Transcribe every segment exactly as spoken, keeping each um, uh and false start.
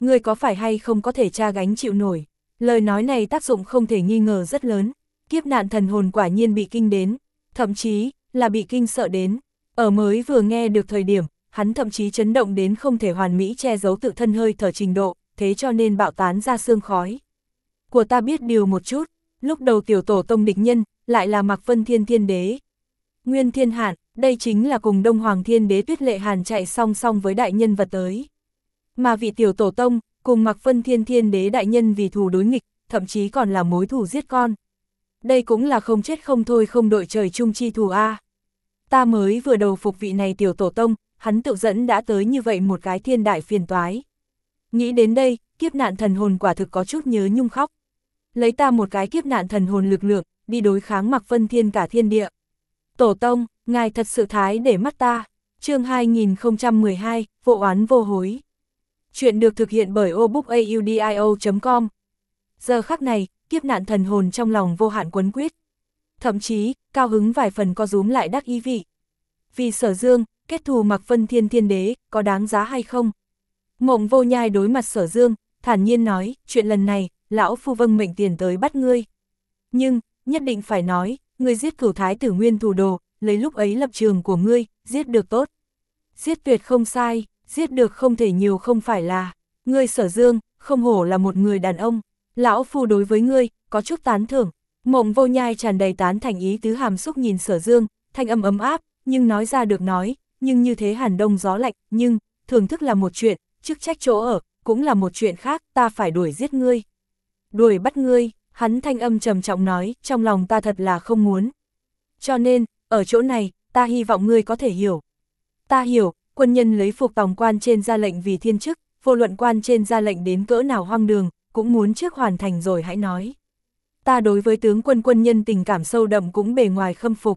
ngươi có phải hay không có thể tra gánh chịu nổi. Lời nói này tác dụng không thể nghi ngờ rất lớn, kiếp nạn thần hồn quả nhiên bị kinh đến, thậm chí là bị kinh sợ đến. Ở mới vừa nghe được thời điểm, hắn thậm chí chấn động đến không thể hoàn mỹ che giấu tự thân hơi thở trình độ, thế cho nên bạo tán ra sương khói. Của ta biết điều một chút, lúc đầu tiểu tổ tông địch nhân, lại là Mạc Vân Thiên Thiên Đế. Nguyên Thiên Hạn, đây chính là cùng Đông Hoàng Thiên Đế Tuyết Lệ Hàn chạy song song với đại nhân vật tới. Mà vị tiểu tổ tông, cùng Mạc Vân Thiên Thiên Đế đại nhân vì thù đối nghịch, thậm chí còn là mối thù giết con. Đây cũng là không chết không thôi không đội trời chung chi thù a. Ta mới vừa đầu phục vị này tiểu tổ tông, hắn tự dẫn đã tới như vậy một cái thiên đại phiền toái. Nghĩ đến đây, kiếp nạn thần hồn quả thực có chút nhớ nhung khóc. Lấy ta một cái kiếp nạn thần hồn lực lượng, đi đối kháng Mạc Vân Thiên cả thiên địa. Tổ tông, ngài thật sự thái để mắt ta. Chương hai nghìn không trăm mười hai, vô oán vô hối. Chuyện được thực hiện bởi obookaudio chấm com. Giờ khắc này, kiếp nạn thần hồn trong lòng vô hạn quấn quyết. Thậm chí, cao hứng vài phần co rúm lại đắc ý vị. Vì Sở Dương, kết thù Mạc Vân Thiên Thiên Đế, có đáng giá hay không? Mộng Vô Nhai đối mặt Sở Dương, thản nhiên nói, chuyện lần này, lão phu vâng mệnh tiền tới bắt ngươi. Nhưng, nhất định phải nói, ngươi giết cửu thái tử nguyên thủ đồ, lấy lúc ấy lập trường của ngươi, giết được tốt. Giết tuyệt không sai, giết được không thể nhiều không phải là. Ngươi Sở Dương, không hổ là một người đàn ông. Lão phu đối với ngươi, có chút tán thưởng. Mộng Vô Nhai tràn đầy tán thành ý tứ hàm xúc nhìn Sở Dương, thanh âm ấm áp, nhưng nói ra được nói, nhưng như thế hàn đông gió lạnh, nhưng, thưởng thức là một chuyện, chức trách chỗ ở, cũng là một chuyện khác, ta phải đuổi giết ngươi. Đuổi bắt ngươi, hắn thanh âm trầm trọng nói, trong lòng ta thật là không muốn. Cho nên, ở chỗ này, ta hy vọng ngươi có thể hiểu. Ta hiểu, quân nhân lấy phục tòng quan trên ra lệnh vì thiên chức, vô luận quan trên ra lệnh đến cỡ nào hoang đường, cũng muốn trước hoàn thành rồi hãy nói. Ta đối với tướng quân quân nhân tình cảm sâu đậm cũng bề ngoài khâm phục.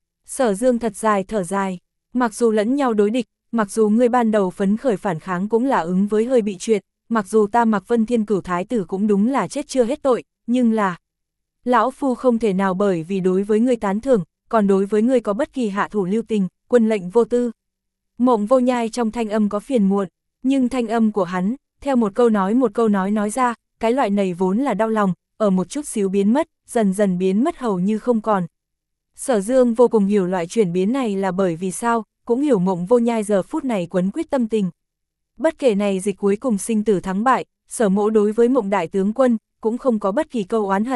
Sở Dương thật dài thở dài, mặc dù lẫn nhau đối địch, mặc dù ngươi ban đầu phấn khởi phản kháng cũng là ứng với hơi bị chuyện, mặc dù ta Mạc Vân Thiên cửu thái tử cũng đúng là chết chưa hết tội, nhưng là lão phu không thể nào bởi vì đối với ngươi tán thưởng, còn đối với ngươi có bất kỳ hạ thủ lưu tình, quân lệnh vô tư. Mộng Vô Nhai trong thanh âm có phiền muộn, nhưng thanh âm của hắn, theo một câu nói một câu nói nói ra, cái loại này vốn là đau lòng, ở một chút xíu biến mất, dần dần biến mất hầu như không còn. Sở Dương vô cùng hiểu loại chuyển biến này là bởi vì sao, cũng hiểu Mộng Vô Nhai giờ phút này quấn quyết tâm tình. Bất kể này dịch cuối cùng sinh tử thắng bại, Sở Mỗ đối với Mộng đại tướng quân, cũng không có bất kỳ câu oán hận.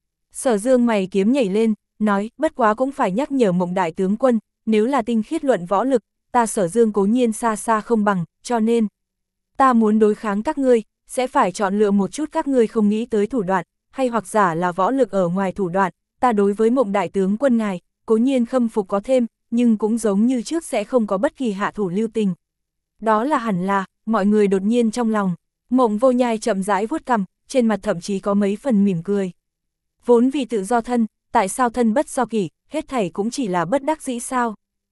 Sở Dương mày kiếm nhảy lên, nói, bất quá cũng phải nhắc nhở Mộng đại tướng quân, nếu là tinh khiết luận võ lực, ta Sở Dương cố nhiên xa xa không bằng, cho nên, ta muốn đối kháng các ngươi, sẽ phải chọn lựa một chút các ngươi không nghĩ tới thủ đoạn, hay hoặc giả là võ lực ở ngoài thủ đoạn, ta đối với Mộng đại tướng quân ngài, cố nhiên khâm phục có thêm, nhưng cũng giống như trước sẽ không có bất kỳ hạ thủ lưu tình. Đó là hẳn là, mọi người đột nhiên trong lòng, Mộng Vô Nhai chậm rãi vuốt cằm, trên mặt thậm chí có mấy phần mỉm cười. Vốn vì tự do thân, tại sao thân bất do kỷ, hết thảy cũng chỉ là bất đắc dĩ sao?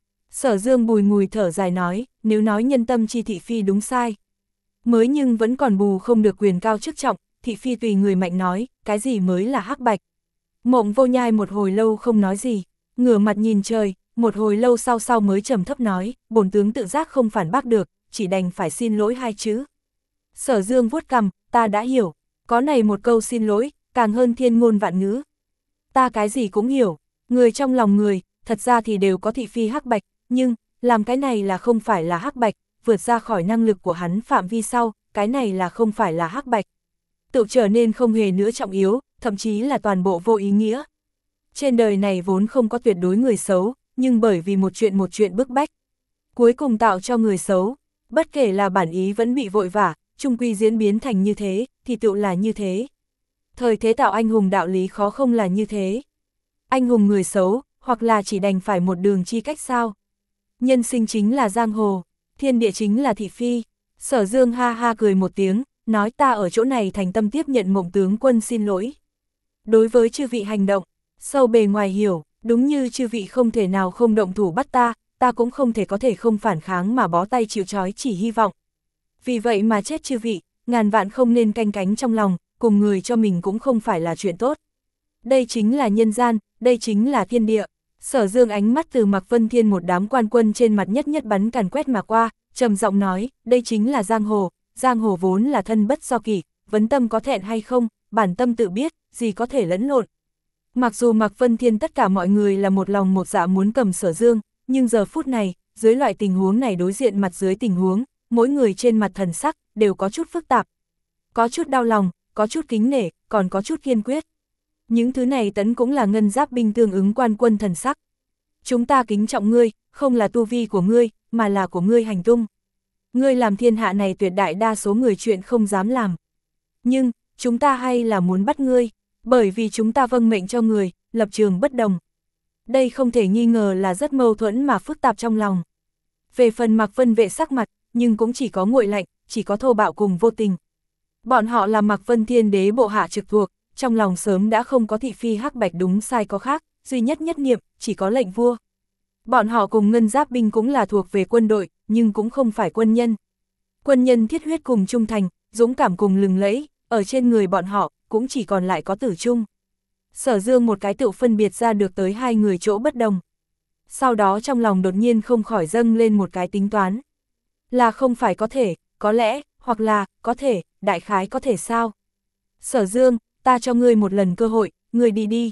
Sở Dương bùi ngùi thở dài nói, nếu nói nhân tâm chi thị phi đúng sai. Mới nhưng vẫn còn bù không được quyền cao chức trọng, thị phi tùy người mạnh nói, cái gì mới là hắc bạch. Mộng Vô Nhai một hồi lâu không nói gì, ngửa mặt nhìn trời, một hồi lâu sau sau mới trầm thấp nói, bổn tướng tự giác không phản bác được, chỉ đành phải xin lỗi hai chữ. Sở Dương vuốt cằm, ta đã hiểu, có này một câu xin lỗi, càng hơn thiên ngôn vạn ngữ. Ta cái gì cũng hiểu, người trong lòng người, thật ra thì đều có thị phi hắc bạch, nhưng, làm cái này là không phải là hắc bạch, vượt ra khỏi năng lực của hắn phạm vi sau, cái này là không phải là hắc bạch. Tự trở nên không hề nữa trọng yếu, thậm chí là toàn bộ vô ý nghĩa. Trên đời này vốn không có tuyệt đối người xấu, nhưng bởi vì một chuyện một chuyện bức bách, cuối cùng tạo cho người xấu, bất kể là bản ý vẫn bị vội vã, chung quy diễn biến thành như thế, thì tự là như thế. Thời thế tạo anh hùng đạo lý khó không là như thế. Anh hùng người xấu, hoặc là chỉ đành phải một đường chi cách sao. Nhân sinh chính là giang hồ, thiên địa chính là thị phi. Sở Dương ha ha cười một tiếng, nói ta ở chỗ này thành tâm tiếp nhận Mộng tướng quân xin lỗi. Đối với chư vị hành động, sâu bề ngoài hiểu, đúng như chư vị không thể nào không động thủ bắt ta, ta cũng không thể có thể không phản kháng mà bó tay chịu trói chỉ hy vọng. Vì vậy mà chết chư vị, ngàn vạn không nên canh cánh trong lòng, cùng người cho mình cũng không phải là chuyện tốt. Đây chính là nhân gian, đây chính là thiên địa. Sở Dương ánh mắt từ Mạc Vân Thiên một đám quan quân trên mặt nhất nhất bắn càn quét mà qua, trầm giọng nói, đây chính là giang hồ, giang hồ vốn là thân bất do kỷ, vấn tâm có thẹn hay không, bản tâm tự biết, gì có thể lẫn lộn. Mặc dù Mạc Vân Thiên tất cả mọi người là một lòng một dạ muốn cầm Sở Dương, nhưng giờ phút này, dưới loại tình huống này đối diện mặt dưới tình huống, mỗi người trên mặt thần sắc, đều có chút phức tạp. Có chút đau lòng, có chút kính nể, còn có chút kiên quyết. Những thứ này tấn cũng là ngân giáp binh tương ứng quan quân thần sắc. Chúng ta kính trọng ngươi, không là tu vi của ngươi, mà là của ngươi hành tung. Ngươi làm thiên hạ này tuyệt đại đa số người chuyện không dám làm. Nhưng, chúng ta hay là muốn bắt ngươi, bởi vì chúng ta vâng mệnh cho người, lập trường bất đồng. Đây không thể nghi ngờ là rất mâu thuẫn mà phức tạp trong lòng. Về phần Mạc Vân Vệ sắc mặt, nhưng cũng chỉ có nguội lạnh, chỉ có thô bạo cùng vô tình. Bọn họ là Mạc Vân Thiên Đế bộ hạ trực thuộc, trong lòng sớm đã không có thị phi hắc bạch đúng sai có khác, duy nhất nhất niệm, chỉ có lệnh vua. Bọn họ cùng ngân giáp binh cũng là thuộc về quân đội, nhưng cũng không phải quân nhân. Quân nhân thiết huyết cùng trung thành, dũng cảm cùng lừng lẫy, ở trên người bọn họ, cũng chỉ còn lại có tử trung. Sở Dương một cái tự phân biệt ra được tới hai người chỗ bất đồng. Sau đó trong lòng đột nhiên không khỏi dâng lên một cái tính toán. Là không phải có thể, có lẽ, hoặc là, có thể, đại khái có thể sao? Sở Dương, ta cho ngươi một lần cơ hội, ngươi đi đi.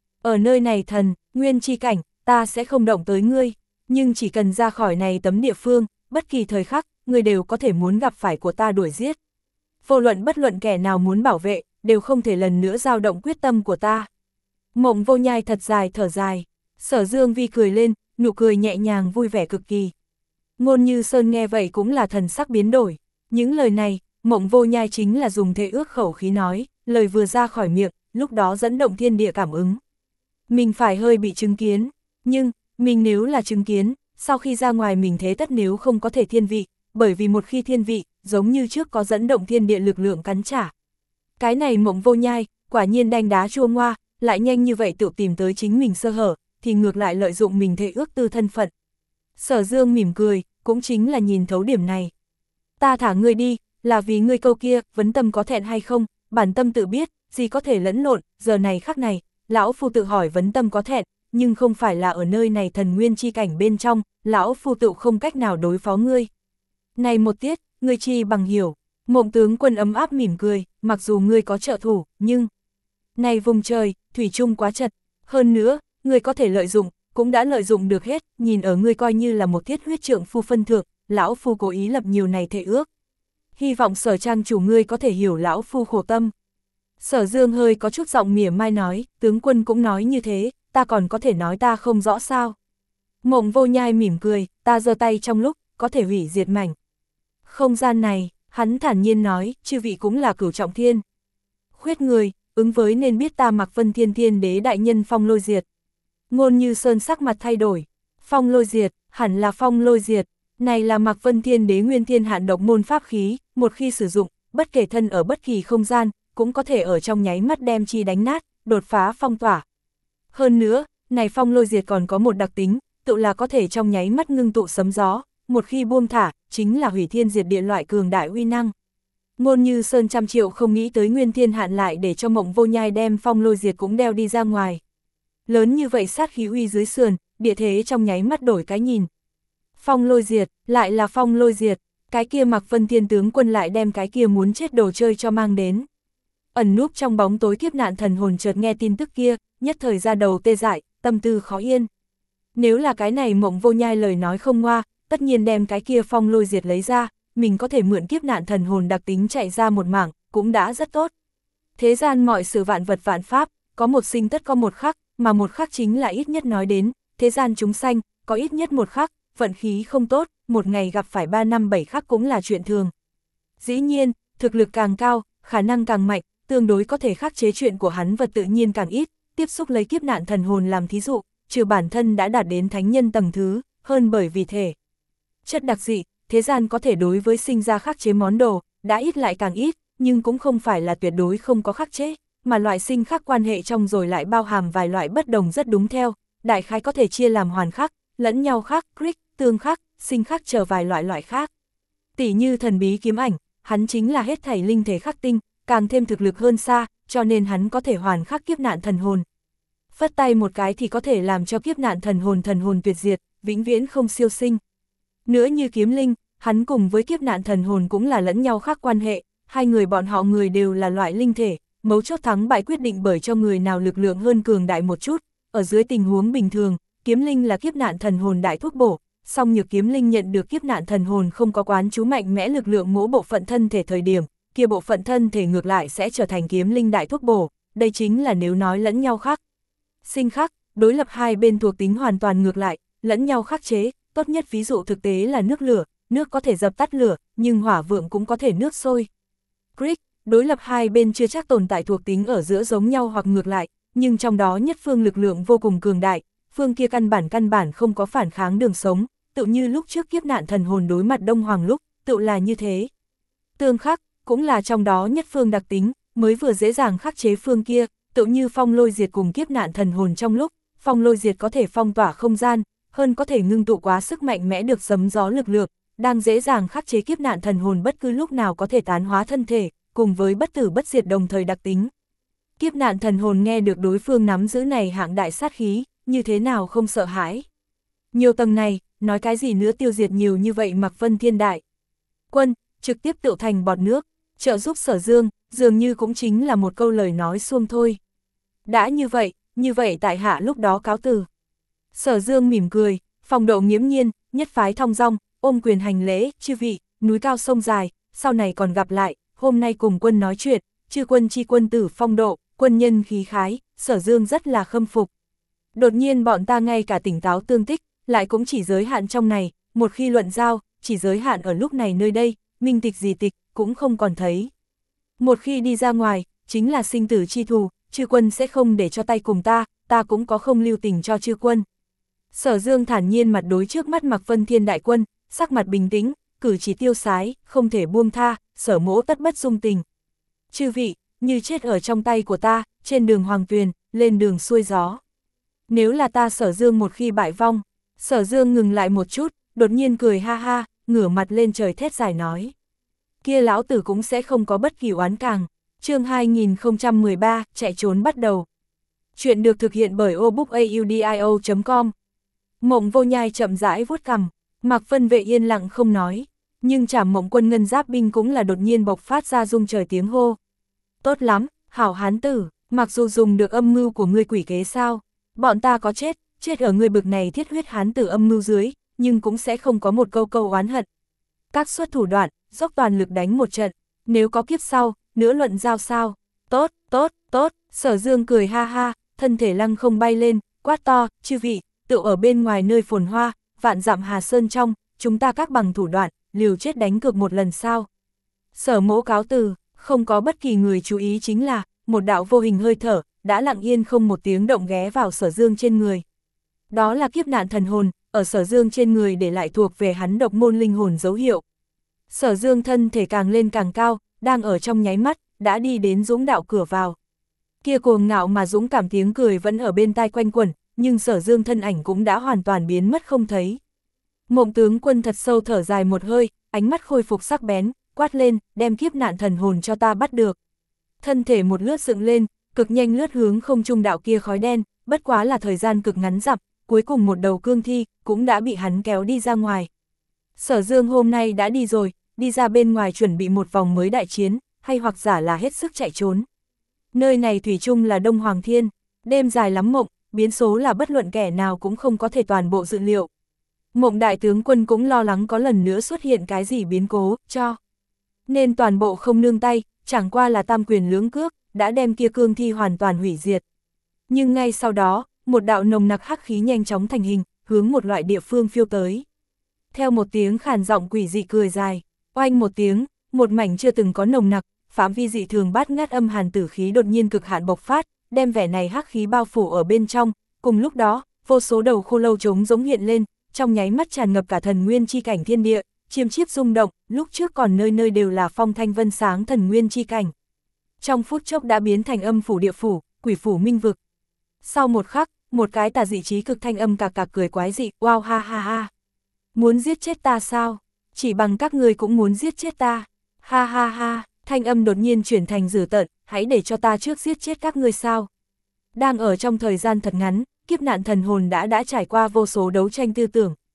Ở nơi này thần, nguyên chi cảnh, ta sẽ không động tới ngươi, nhưng chỉ cần ra khỏi này tấm địa phương, bất kỳ thời khắc, ngươi đều có thể muốn gặp phải của ta đuổi giết. Vô luận bất luận kẻ nào muốn bảo vệ, đều không thể lần nữa dao động quyết tâm của ta. Mộng Vô Nhai thật dài thở dài, Sở Dương Vi cười lên, nụ cười nhẹ nhàng vui vẻ cực kỳ. Ngôn Như Sơn nghe vậy cũng là thần sắc biến đổi, những lời này, Mộng Vô Nhai chính là dùng thể ước khẩu khí nói, lời vừa ra khỏi miệng, lúc đó dẫn động thiên địa cảm ứng. Mình phải hơi bị chứng kiến, nhưng, mình nếu là chứng kiến, sau khi ra ngoài mình thế tất nếu không có thể thiên vị, bởi vì một khi thiên vị, giống như trước có dẫn động thiên địa lực lượng cắn trả. Cái này Mộng Vô Nhai, quả nhiên đanh đá chua ngoa, lại nhanh như vậy tự tìm tới chính mình sơ hở, thì ngược lại lợi dụng mình thể ước tư thân phận. Sở Dương mỉm cười, cũng chính là nhìn thấu điểm này. Ta thả ngươi đi, là vì ngươi câu kia, vấn tâm có thẹn hay không, bản tâm tự biết, gì có thể lẫn lộn, giờ này khắc này, lão phu tự hỏi vấn tâm có thẹn, nhưng không phải là ở nơi này thần nguyên chi cảnh bên trong, lão phu tự không cách nào đối phó ngươi. Này một tiết, ngươi chi bằng hiểu, Mộng tướng quân ấm áp mỉm cười, mặc dù ngươi có trợ thủ, nhưng... Này vùng trời, thủy chung quá chật, hơn nữa, ngươi có thể lợi dụng, cũng đã lợi dụng được hết, nhìn ở ngươi coi như là một thiết huyết trượng phu phân thượng, lão phu cố ý lập nhiều này thể ước. Hy vọng Sở trang chủ ngươi có thể hiểu lão phu khổ tâm. Sở Dương hơi có chút giọng mỉa mai nói, tướng quân cũng nói như thế, ta còn có thể nói ta không rõ sao. Mộng Vô Nhai mỉm cười, ta giơ tay trong lúc, có thể hủy diệt mảnh. Không gian này, hắn thản nhiên nói, chư vị cũng là cửu trọng thiên. Khuyết người, ứng với nên biết ta Mạc Vân Thiên Thiên Đế đại nhân phong lôi diệt. Ngôn Như Sơn sắc mặt thay đổi, phong lôi diệt, hẳn là phong lôi diệt, này là Mạc Vân Thiên Đế nguyên thiên hạn độc môn pháp khí, một khi sử dụng, bất kể thân ở bất kỳ không gian, cũng có thể ở trong nháy mắt đem chi đánh nát, đột phá phong tỏa. Hơn nữa, này phong lôi diệt còn có một đặc tính, tự là có thể trong nháy mắt ngưng tụ sấm gió, một khi buông thả, chính là hủy thiên diệt địa loại cường đại uy năng. Ngôn Như Sơn trăm triệu không nghĩ tới nguyên thiên hạn lại để cho Mộng Vô Nhai đem phong lôi diệt cũng đeo đi ra ngoài. Lớn như vậy sát khí uy dưới sườn, địa thế trong nháy mắt đổi cái nhìn. Phong lôi diệt, lại là phong lôi diệt, cái kia Mạc Vân Thiên tướng quân lại đem cái kia muốn chết đồ chơi cho mang đến. Ẩn núp trong bóng tối kiếp nạn thần hồn chợt nghe tin tức kia, nhất thời ra đầu tê dại, tâm tư khó yên. Nếu là cái này Mộng Vô Nhai lời nói không ngoa, tất nhiên đem cái kia phong lôi diệt lấy ra, mình có thể mượn kiếp nạn thần hồn đặc tính chạy ra một mảng, cũng đã rất tốt. Thế gian mọi sự vạn vật vạn pháp, có một sinh tất có một khắc, mà một khắc chính là ít nhất nói đến, thế gian chúng sanh, có ít nhất một khắc, vận khí không tốt, một ngày gặp phải ba năm bảy khắc cũng là chuyện thường. Dĩ nhiên, thực lực càng cao, khả năng càng mạnh, tương đối có thể khắc chế chuyện của hắn vật tự nhiên càng ít, tiếp xúc lấy kiếp nạn thần hồn làm thí dụ, trừ bản thân đã đạt đến thánh nhân tầng thứ, hơn bởi vì thể chất đặc dị, thế gian có thể đối với sinh ra khắc chế món đồ, đã ít lại càng ít, nhưng cũng không phải là tuyệt đối không có khắc chế, mà loại sinh khắc quan hệ trong rồi lại bao hàm vài loại bất đồng rất đúng theo, đại khái có thể chia làm hoàn khắc, lẫn nhau khắc, crick, tương khắc, sinh khắc chờ vài loại loại khác. Tỷ như thần bí kiếm ảnh, hắn chính là hết thảy linh thể khắc tinh, càng thêm thực lực hơn xa, cho nên hắn có thể hoàn khắc kiếp nạn thần hồn. Phất tay một cái thì có thể làm cho kiếp nạn thần hồn thần hồn tuyệt diệt, vĩnh viễn không siêu sinh. Nữa như kiếm linh, hắn cùng với kiếp nạn thần hồn cũng là lẫn nhau khác quan hệ, hai người bọn họ người đều là loại linh thể, mấu chốt thắng bại quyết định bởi cho người nào lực lượng hơn cường đại một chút, ở dưới tình huống bình thường, kiếm linh là kiếp nạn thần hồn đại thuốc bổ, song nhược kiếm linh nhận được kiếp nạn thần hồn không có quán chú mạnh mẽ lực lượng mỗi bộ phận thân thể thời điểm, kia bộ phận thân thể ngược lại sẽ trở thành kiếm linh đại thuốc bổ, đây chính là nếu nói lẫn nhau khác. Sinh khắc, đối lập hai bên thuộc tính hoàn toàn ngược lại, lẫn nhau khắc chế, tốt nhất ví dụ thực tế là nước lửa, nước có thể dập tắt lửa, nhưng hỏa vượng cũng có thể nước sôi. Greek, đối lập hai bên chưa chắc tồn tại thuộc tính ở giữa giống nhau hoặc ngược lại, nhưng trong đó nhất phương lực lượng vô cùng cường đại, phương kia căn bản căn bản không có phản kháng đường sống, tự như lúc trước kiếp nạn thần hồn đối mặt Đông Hoàng lúc, tự là như thế. Tương khắc, cũng là trong đó nhất phương đặc tính, mới vừa dễ dàng khắc chế phương kia, tự như phong lôi diệt cùng kiếp nạn thần hồn trong lúc, phong lôi diệt có thể phong tỏa không gian, hơn có thể ngưng tụ quá sức mạnh mẽ được sấm gió lực lượng, đang dễ dàng khắc chế kiếp nạn thần hồn bất cứ lúc nào có thể tán hóa thân thể, cùng với bất tử bất diệt đồng thời đặc tính. Kiếp nạn thần hồn nghe được đối phương nắm giữ này hạng đại sát khí, như thế nào không sợ hãi. Nhiều tầng này, nói cái gì nữa tiêu diệt nhiều như vậy Mạc Vân Thiên Đại Quân, trực tiếp tự thành bọt nước, trợ giúp Sở Dương, dường như cũng chính là một câu lời nói xuông thôi. Đã như vậy, như vậy tại hạ lúc đó cáo từ. Sở Dương mỉm cười, phong độ nghiễm nhiên, nhất phái thong dong, ôm quyền hành lễ, chư vị, núi cao sông dài, sau này còn gặp lại, hôm nay cùng quân nói chuyện, chư quân chi quân tử phong độ, quân nhân khí khái, Sở Dương rất là khâm phục. Đột nhiên bọn ta ngay cả tỉnh táo tương tích, lại cũng chỉ giới hạn trong này, một khi luận giao, chỉ giới hạn ở lúc này nơi đây, minh tịch gì tịch, cũng không còn thấy. Một khi đi ra ngoài, chính là sinh tử chi thù, chư quân sẽ không để cho tay cùng ta, ta cũng có không lưu tình cho chư quân. Sở Dương thản nhiên mặt đối trước mắt Mạc Vân Thiên Đại Quân, sắc mặt bình tĩnh, cử chỉ tiêu sái, không thể buông tha, Sở mỗ tất bất dung tình. Chư vị, như chết ở trong tay của ta, trên đường hoàng tuyền, lên đường xuôi gió. Nếu là ta Sở Dương một khi bại vong, Sở Dương ngừng lại một chút, đột nhiên cười ha ha, ngửa mặt lên trời thét dài nói. Kia lão tử cũng sẽ không có bất kỳ oán càng. Chương hai nghìn không trăm mười ba, chạy trốn bắt đầu. Chuyện được thực hiện bởi obookaudio chấm com. Mộng Vô Nhai chậm rãi vuốt cằm, Mạc Vân Vệ yên lặng không nói, nhưng Trảm Mộng Quân ngân giáp binh cũng là đột nhiên bộc phát ra rung trời tiếng hô. Tốt lắm, hảo hán tử, mặc dù dùng được âm mưu của ngươi quỷ kế sao, bọn ta có chết, chết ở ngươi bực này thiết huyết hán tử âm mưu dưới, nhưng cũng sẽ không có một câu câu oán hận. Các xuất thủ đoạn, dốc toàn lực đánh một trận, nếu có kiếp sau, nữa luận giao sao. Tốt, tốt, tốt, Sở Dương cười ha ha, thân thể lăng không bay lên, quát to, chư vị, tự ở bên ngoài nơi phồn hoa, vạn dặm Hà Sơn trong, chúng ta các bằng thủ đoạn, liều chết đánh cược một lần sao. Sở mỗ cáo từ, không có bất kỳ người chú ý chính là, một đạo vô hình hơi thở, đã lặng yên không một tiếng động ghé vào Sở Dương trên người. Đó là kiếp nạn thần hồn, ở Sở Dương trên người để lại thuộc về hắn độc môn linh hồn dấu hiệu. Sở Dương thân thể càng lên càng cao, đang ở trong nháy mắt, đã đi đến dũng đạo cửa vào. Kia cuồng ngạo mà dũng cảm tiếng cười vẫn ở bên tai quanh quẩn, nhưng Sở Dương thân ảnh cũng đã hoàn toàn biến mất không thấy. Mộng tướng quân thật sâu thở dài một hơi, ánh mắt khôi phục sắc bén, quát lên, đem kiếp nạn thần hồn cho ta bắt được. Thân thể một lướt dựng lên, cực nhanh lướt hướng không trung đạo kia khói đen, bất quá là thời gian cực ngắn dặm, cuối cùng một đầu cương thi, cũng đã bị hắn kéo đi ra ngoài. Sở Dương hôm nay đã đi rồi, đi ra bên ngoài chuẩn bị một vòng mới đại chiến, hay hoặc giả là hết sức chạy trốn. Nơi này thủy chung là Đông Hoàng Thiên, đêm dài lắm mộng, biến số là bất luận kẻ nào cũng không có thể toàn bộ dự liệu. Mộng đại tướng quân cũng lo lắng có lần nữa xuất hiện cái gì biến cố, cho. Nên toàn bộ không nương tay, chẳng qua là tam quyền lưỡng cước, đã đem kia cương thi hoàn toàn hủy diệt. Nhưng ngay sau đó, một đạo nồng nặc hắc khí nhanh chóng thành hình, hướng một loại địa phương phiêu tới. Theo một tiếng khàn giọng quỷ dị cười dài, oanh một tiếng, một mảnh chưa từng có nồng nặc, phạm vi dị thường bát ngát âm hàn tử khí đột nhiên cực hạn bộc phát, đem vẻ này hắc khí bao phủ ở bên trong. Cùng lúc đó, vô số đầu khô lâu trống giống hiện lên, trong nháy mắt tràn ngập cả thần nguyên chi cảnh thiên địa, chiêm chiếp rung động, lúc trước còn nơi nơi đều là phong thanh vân sáng thần nguyên chi cảnh. Trong phút chốc đã biến thành âm phủ địa phủ, quỷ phủ minh vực. Sau một khắc, một cái tà dị trí cực thanh âm cạc cạc cười quái dị, wow ha ha ha. Muốn giết chết ta sao? Chỉ bằng các ngươi cũng muốn giết chết ta. Ha ha ha, thanh âm đột nhiên chuyển thành dữ tợn, hãy để cho ta trước giết chết các ngươi sao? Đang ở trong thời gian thật ngắn, kiếp nạn thần hồn đã đã trải qua vô số đấu tranh tư tưởng.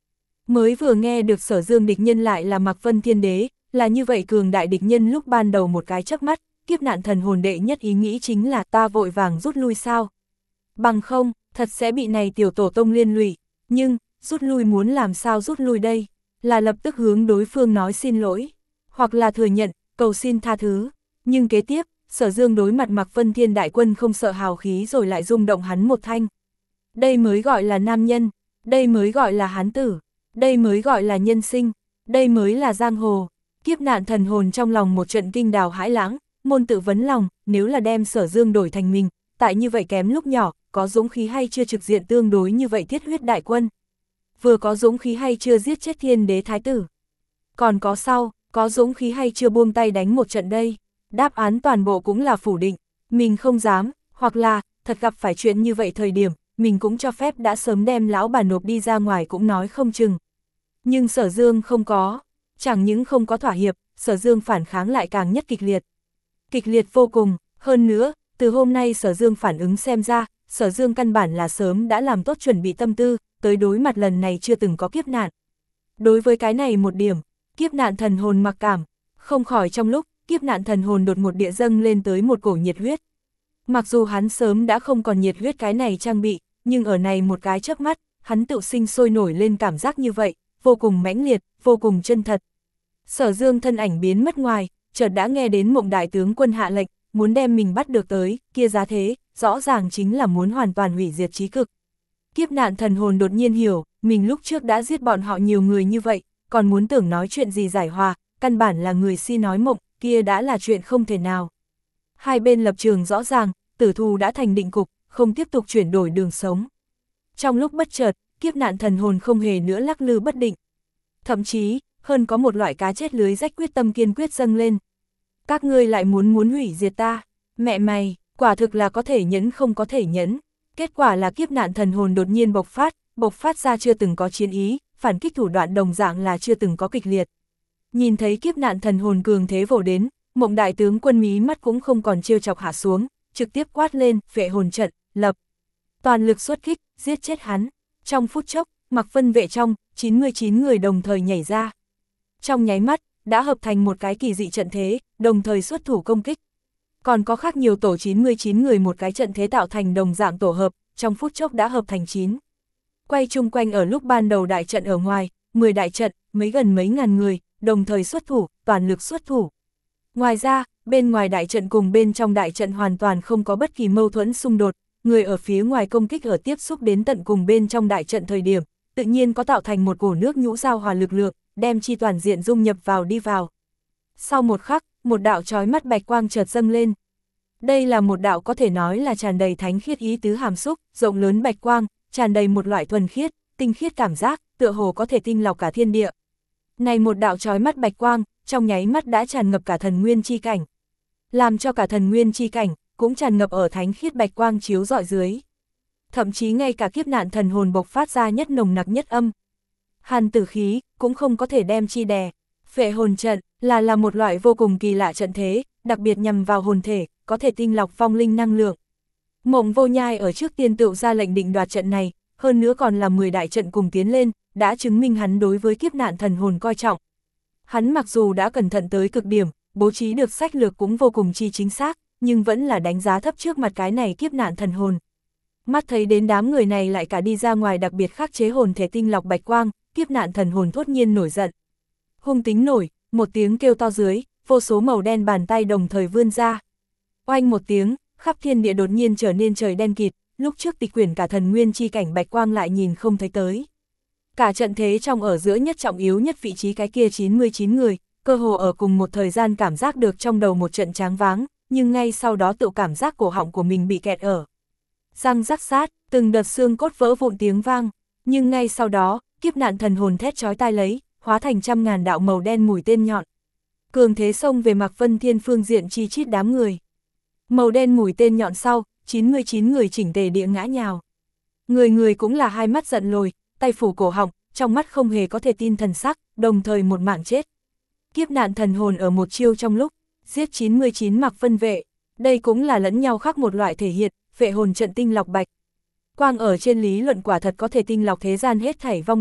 Mới vừa nghe được Sở Dương địch nhân lại là Mạc Vân Thiên Đế, là như vậy cường đại địch nhân lúc ban đầu một cái chớp mắt, kiếp nạn thần hồn đệ nhất ý nghĩ chính là ta vội vàng rút lui sao. Bằng không, thật sẽ bị này tiểu tổ tông liên lụy, nhưng, rút lui muốn làm sao rút lui đây, là lập tức hướng đối phương nói xin lỗi, hoặc là thừa nhận, cầu xin tha thứ, nhưng kế tiếp, Sở Dương đối mặt Mạc Vân Thiên đại quân không sợ hào khí rồi lại rung động hắn một thanh. Đây mới gọi là nam nhân, đây mới gọi là hán tử, đây mới gọi là nhân sinh, đây mới là giang hồ. Kiếp nạn thần hồn trong lòng một trận kinh đào hãi lãng, môn tự vấn lòng, nếu là đem Sở Dương đổi thành mình, tại như vậy kém lúc nhỏ, có dũng khí hay chưa trực diện tương đối như vậy thiết huyết đại quân. Vừa có dũng khí hay chưa giết chết thiên đế thái tử. Còn có sau, có dũng khí hay chưa buông tay đánh một trận đây. Đáp án toàn bộ cũng là phủ định, mình không dám, hoặc là, thật gặp phải chuyện như vậy thời điểm, mình cũng cho phép đã sớm đem lão bà nộp đi ra ngoài cũng nói không chừng. Nhưng Sở Dương không có, chẳng những không có thỏa hiệp, Sở Dương phản kháng lại càng nhất kịch liệt. Kịch liệt vô cùng, hơn nữa, từ hôm nay Sở Dương phản ứng xem ra, Sở Dương căn bản là sớm đã làm tốt chuẩn bị tâm tư, tới đối mặt lần này chưa từng có kiếp nạn. Đối với cái này một điểm, kiếp nạn thần hồn mặc cảm, không khỏi trong lúc, kiếp nạn thần hồn đột một địa dâng lên tới một cổ nhiệt huyết. Mặc dù hắn sớm đã không còn nhiệt huyết cái này trang bị, nhưng ở này một cái chớp mắt, hắn tự sinh sôi nổi lên cảm giác như vậy, vô cùng mãnh liệt, vô cùng chân thật. Sở Dương thân ảnh biến mất ngoài, chợt đã nghe đến Mộng đại tướng quân hạ lệnh, muốn đem mình bắt được tới, kia giá thế, rõ ràng chính là muốn hoàn toàn hủy diệt chí cực. Kiếp nạn thần hồn đột nhiên hiểu, mình lúc trước đã giết bọn họ nhiều người như vậy, còn muốn tưởng nói chuyện gì giải hòa, căn bản là người si nói mộng, kia đã là chuyện không thể nào. Hai bên lập trường rõ ràng, tử thù đã thành định cục, không tiếp tục chuyển đổi đường sống. Trong lúc bất chợt, kiếp nạn thần hồn không hề nữa lắc lư bất định. Thậm chí, hơn có một loại cá chết lưới rách quyết tâm kiên quyết dâng lên. Các ngươi lại muốn muốn hủy diệt ta, mẹ mày, quả thực là có thể nhẫn không có thể nhẫn. Kết quả là kiếp nạn thần hồn đột nhiên bộc phát, bộc phát ra chưa từng có chiến ý, phản kích thủ đoạn đồng dạng là chưa từng có kịch liệt. Nhìn thấy kiếp nạn thần hồn cường thế vồ đến, Mộng đại tướng quân mí mắt cũng không còn trêu chọc hạ xuống, trực tiếp quát lên, vệ hồn trận, lập. Toàn lực xuất kích, giết chết hắn. Trong phút chốc, Mạc Vân vệ trong, chín mươi chín người đồng thời nhảy ra. Trong nháy mắt, đã hợp thành một cái kỳ dị trận thế, đồng thời xuất thủ công kích. Còn có khác nhiều tổ chín mươi chín người một cái trận thế tạo thành đồng dạng tổ hợp, trong phút chốc đã hợp thành chín. Quay chung quanh ở lúc ban đầu đại trận ở ngoài, mười đại trận, mấy gần mấy ngàn người, đồng thời xuất thủ, toàn lực xuất thủ. Ngoài ra, bên ngoài đại trận cùng bên trong đại trận hoàn toàn không có bất kỳ mâu thuẫn xung đột, người ở phía ngoài công kích ở tiếp xúc đến tận cùng bên trong đại trận thời điểm, tự nhiên có tạo thành một cổ nước nhũ giao hòa lực lượng, đem chi toàn diện dung nhập vào đi vào. Sau một khắc, một đạo chói mắt bạch quang chợt dâng lên. Đây là một đạo có thể nói là tràn đầy thánh khiết ý tứ hàm xúc, rộng lớn bạch quang, tràn đầy một loại thuần khiết, tinh khiết cảm giác, tựa hồ có thể tinh lọc cả thiên địa. Này một đạo chói mắt bạch quang, trong nháy mắt đã tràn ngập cả thần nguyên chi cảnh. Làm cho cả thần nguyên chi cảnh, cũng tràn ngập ở thánh khiết bạch quang chiếu rọi dưới. Thậm chí ngay cả kiếp nạn thần hồn bộc phát ra nhất nồng nặc nhất âm. Hàn tử khí, cũng không có thể đem chi đè. Phệ hồn trận, là là một loại vô cùng kỳ lạ trận thế, đặc biệt nhằm vào hồn thể, có thể tinh lọc vong linh năng lượng. Mộng Vô Nhai ở trước tiên tựu ra lệnh định đoạt trận này, hơn nữa còn là mười đại trận cùng tiến lên, đã chứng minh hắn đối với kiếp nạn thần hồn coi trọng. Hắn mặc dù đã cẩn thận tới cực điểm, bố trí được sách lược cũng vô cùng chi chính xác, nhưng vẫn là đánh giá thấp trước mặt cái này kiếp nạn thần hồn. Mắt thấy đến đám người này lại cả đi ra ngoài đặc biệt khắc chế hồn thể tinh lọc bạch quang, kiếp nạn thần hồn thốt nhiên nổi giận. Hung tính nổi, một tiếng kêu to dưới, vô số màu đen bàn tay đồng thời vươn ra. Oanh một tiếng, khắp thiên địa đột nhiên trở nên trời đen kịt, lúc trước tịch quyển cả thần nguyên chi cảnh bạch quang lại nhìn không thấy tới. Cả trận thế trong ở giữa nhất trọng yếu nhất vị trí cái kia chín mươi chín người, cơ hồ ở cùng một thời gian cảm giác được trong đầu một trận tráng váng, nhưng ngay sau đó tự cảm giác cổ họng của mình bị kẹt ở. Răng rắc sát, từng đợt xương cốt vỡ vụn tiếng vang, nhưng ngay sau đó, kiếp nạn thần hồn thét chói tai lấy, hóa thành trăm ngàn đạo màu đen mũi tên nhọn. Cường thế xông về Mạc Vân Thiên phương diện chi chít đám người. Màu đen mũi tên nhọn sau, chín mươi chín người chỉnh tề địa ngã nhào. Người người cũng là hai mắt giận lồi, tay phủ cổ họng, trong mắt không hề có thể tin thần sắc, đồng thời một mạng chết. Kiếp nạn thần hồn ở một chiêu trong lúc, giết chín mươi chín Mạc Vân vệ, đây cũng là lẫn nhau khác một loại thể hiện, phệ hồn trận tinh lọc bạch. Quang ở trên lý luận quả thật có thể tinh lọc thế gian hết thảy vong linh,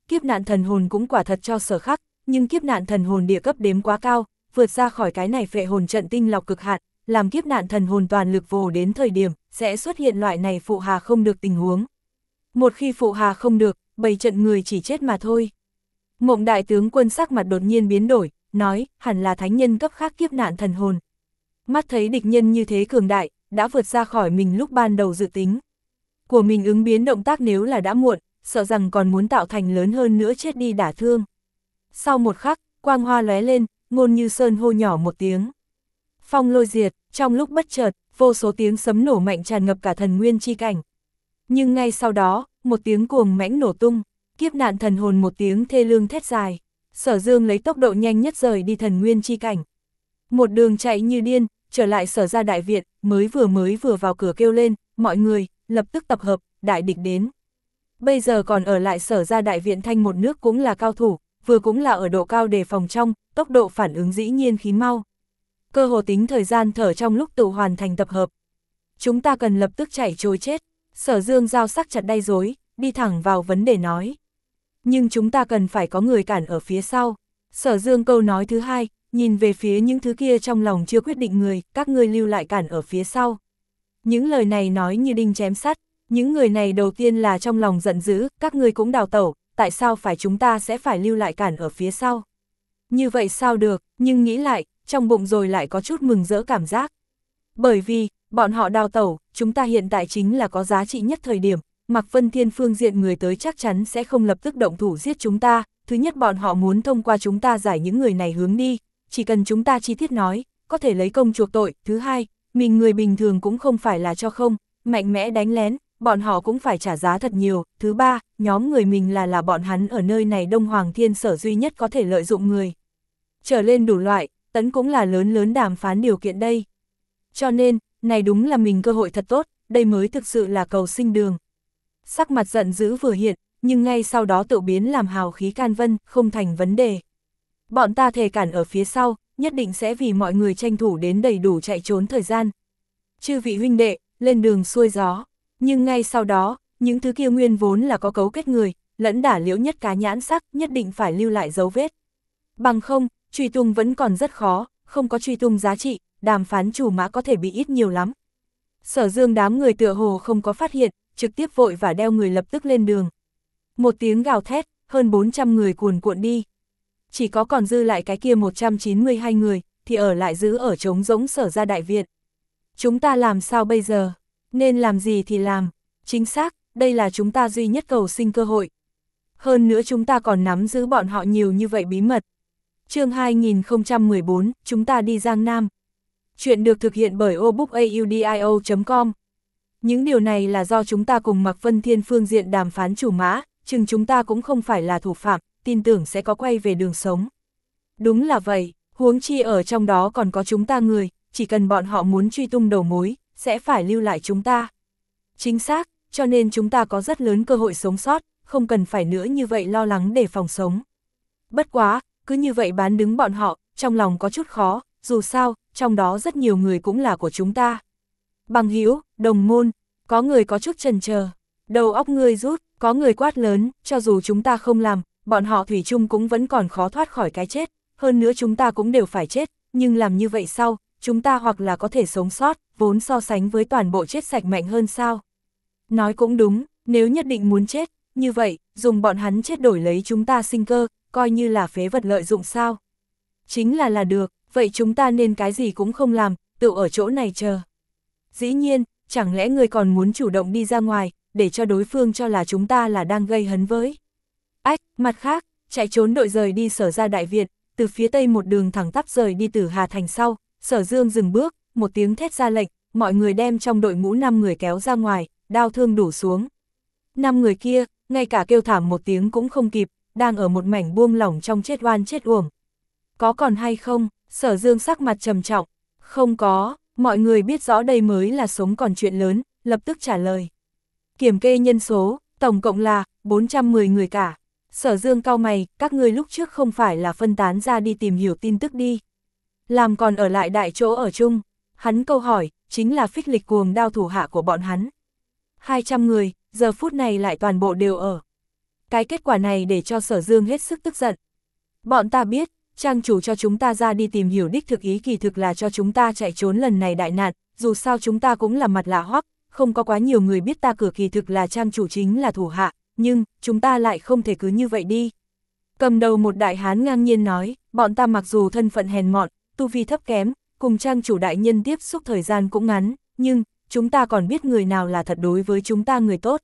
kiếp nạn thần hồn cũng quả thật cho Sở Khắc, nhưng kiếp nạn thần hồn địa cấp đếm quá cao, vượt ra khỏi cái này phệ hồn trận tinh lọc cực hạn, làm kiếp nạn thần hồn toàn lực vồ đến thời điểm, sẽ xuất hiện loại này phụ hà không được tình huống. Một khi phụ hà không được, bầy trận người chỉ chết mà thôi. Mộng đại tướng quân sắc mặt đột nhiên biến đổi, nói, hẳn là thánh nhân cấp khác kiếp nạn thần hồn. Mắt thấy địch nhân như thế cường đại, đã vượt ra khỏi mình lúc ban đầu dự tính. Của mình ứng biến động tác nếu là đã muộn, sợ rằng còn muốn tạo thành lớn hơn nữa chết đi đả thương. Sau một khắc, quang hoa lóe lên, Ngôn Như Sơn hô nhỏ một tiếng. Phong lôi diệt, trong lúc bất chợt, vô số tiếng sấm nổ mạnh tràn ngập cả thần nguyên chi cảnh. Nhưng ngay sau đó, một tiếng cuồng mãnh nổ tung, kiếp nạn thần hồn một tiếng thê lương thét dài. Sở Dương lấy tốc độ nhanh nhất rời đi thần nguyên chi cảnh. Một đường chạy như điên, trở lại Sở gia đại viện, mới vừa mới vừa vào cửa kêu lên, mọi người, lập tức tập hợp, đại địch đến. Bây giờ còn ở lại Sở gia đại viện thanh một nước cũng là cao thủ, vừa cũng là ở độ cao đề phòng trong, tốc độ phản ứng dĩ nhiên khí mau. Cơ hồ tính thời gian thở trong lúc tự hoàn thành tập hợp. Chúng ta cần lập tức chạy trối chết. Sở Dương giao sắc chặt đay rối, đi thẳng vào vấn đề nói. Nhưng chúng ta cần phải có người cản ở phía sau. Sở Dương câu nói thứ hai, nhìn về phía những thứ kia trong lòng chưa quyết định người, các ngươi lưu lại cản ở phía sau. Những lời này nói như đinh chém sắt, những người này đầu tiên là trong lòng giận dữ, các ngươi cũng đào tẩu, tại sao phải chúng ta sẽ phải lưu lại cản ở phía sau? Như vậy sao được, nhưng nghĩ lại, trong bụng rồi lại có chút mừng rỡ cảm giác. Bởi vì, bọn họ đào tẩu, chúng ta hiện tại chính là có giá trị nhất thời điểm, Mạc Vân Thiên phương diện người tới chắc chắn sẽ không lập tức động thủ giết chúng ta, thứ nhất bọn họ muốn thông qua chúng ta giải những người này hướng đi, chỉ cần chúng ta chi tiết nói, có thể lấy công chuộc tội, thứ hai, mình người bình thường cũng không phải là cho không, mạnh mẽ đánh lén, bọn họ cũng phải trả giá thật nhiều, thứ ba, nhóm người mình là là bọn hắn ở nơi này Đông Hoàng Thiên Sở duy nhất có thể lợi dụng người. Trở lên đủ loại, tấn cũng là lớn lớn đàm phán điều kiện đây. Cho nên, này đúng là mình cơ hội thật tốt, đây mới thực sự là cầu sinh đường. Sắc mặt giận dữ vừa hiện, nhưng ngay sau đó tự biến làm hào khí can vân, không thành vấn đề. Bọn ta thề cản ở phía sau, nhất định sẽ vì mọi người tranh thủ đến đầy đủ chạy trốn thời gian. Chư vị huynh đệ, lên đường xuôi gió. Nhưng ngay sau đó, những thứ kia nguyên vốn là có cấu kết người, lẫn đả liễu nhất cá nhãn sắc, nhất định phải lưu lại dấu vết. Bằng không, truy tung vẫn còn rất khó, không có truy tung giá trị, đàm phán chủ mã có thể bị ít nhiều lắm. Sở Dương đám người tựa hồ không có phát hiện, trực tiếp vội và đeo người lập tức lên đường. Một tiếng gào thét, hơn bốn trăm người cuồn cuộn đi. Chỉ có còn dư lại cái kia một trăm chín mươi hai người, thì ở lại giữ ở trống rỗng Sở gia đại viện. Chúng ta làm sao bây giờ? Nên làm gì thì làm. Chính xác, đây là chúng ta duy nhất cầu sinh cơ hội. Hơn nữa chúng ta còn nắm giữ bọn họ nhiều như vậy bí mật. Chương hai nghìn không trăm mười bốn, chúng ta đi Giang Nam. Chuyện được thực hiện bởi obookaudio chấm com. Những điều này là do chúng ta cùng Mạc Vân Thiên phương diện đàm phán chủ mã, chừng chúng ta cũng không phải là thủ phạm, tin tưởng sẽ có quay về đường sống. Đúng là vậy, huống chi ở trong đó còn có chúng ta người, chỉ cần bọn họ muốn truy tung đầu mối, sẽ phải lưu lại chúng ta. Chính xác, cho nên chúng ta có rất lớn cơ hội sống sót, không cần phải nữa như vậy lo lắng để phòng sống. Bất quá, cứ như vậy bán đứng bọn họ, trong lòng có chút khó, dù sao, trong đó rất nhiều người cũng là của chúng ta. Bằng hữu, đồng môn, có người có chút chần chờ, đầu óc người rút, có người quát lớn, cho dù chúng ta không làm, bọn họ thủy chung cũng vẫn còn khó thoát khỏi cái chết, hơn nữa chúng ta cũng đều phải chết, nhưng làm như vậy sau, chúng ta hoặc là có thể sống sót, vốn so sánh với toàn bộ chết sạch mạnh hơn sao. Nói cũng đúng, nếu nhất định muốn chết, như vậy, dùng bọn hắn chết đổi lấy chúng ta sinh cơ, coi như là phế vật lợi dụng sao. Chính là là được, vậy chúng ta nên cái gì cũng không làm, tự ở chỗ này chờ. Dĩ nhiên, chẳng lẽ người còn muốn chủ động đi ra ngoài, để cho đối phương cho là chúng ta là đang gây hấn với. Ách, mặt khác, chạy trốn đội rời đi Sở gia đại viện, từ phía tây một đường thẳng tắp rời đi Tử Hà thành sau, Sở Dương dừng bước, một tiếng thét ra lệnh, mọi người đem trong đội ngũ năm người kéo ra ngoài, đao thương đủ xuống. Năm người kia, ngay cả kêu thảm một tiếng cũng không kịp, đang ở một mảnh buông lỏng trong chết oan chết uổng. Có còn hay không? Sở Dương sắc mặt trầm trọng. Không có, mọi người biết rõ đây mới là sống còn chuyện lớn, lập tức trả lời. Kiểm kê nhân số, tổng cộng là bốn trăm mười người cả. Sở Dương cau mày, các ngươi lúc trước không phải là phân tán ra đi tìm hiểu tin tức đi. Làm còn ở lại đại chỗ ở chung. Hắn câu hỏi, chính là phích lịch cuồng đao thủ hạ của bọn hắn. hai trăm người, giờ phút này lại toàn bộ đều ở. Cái kết quả này để cho Sở Dương hết sức tức giận. Bọn ta biết, trang chủ cho chúng ta ra đi tìm hiểu đích thực ý kỳ thực là cho chúng ta chạy trốn lần này đại nạn, dù sao chúng ta cũng là mặt lạ hoắc, không có quá nhiều người biết ta cửa kỳ thực là trang chủ chính là thủ hạ, nhưng, chúng ta lại không thể cứ như vậy đi. Cầm đầu một đại hán ngang nhiên nói, bọn ta mặc dù thân phận hèn mọn, tu vi thấp kém, cùng trang chủ đại nhân tiếp xúc thời gian cũng ngắn, nhưng, chúng ta còn biết người nào là thật đối với chúng ta người tốt.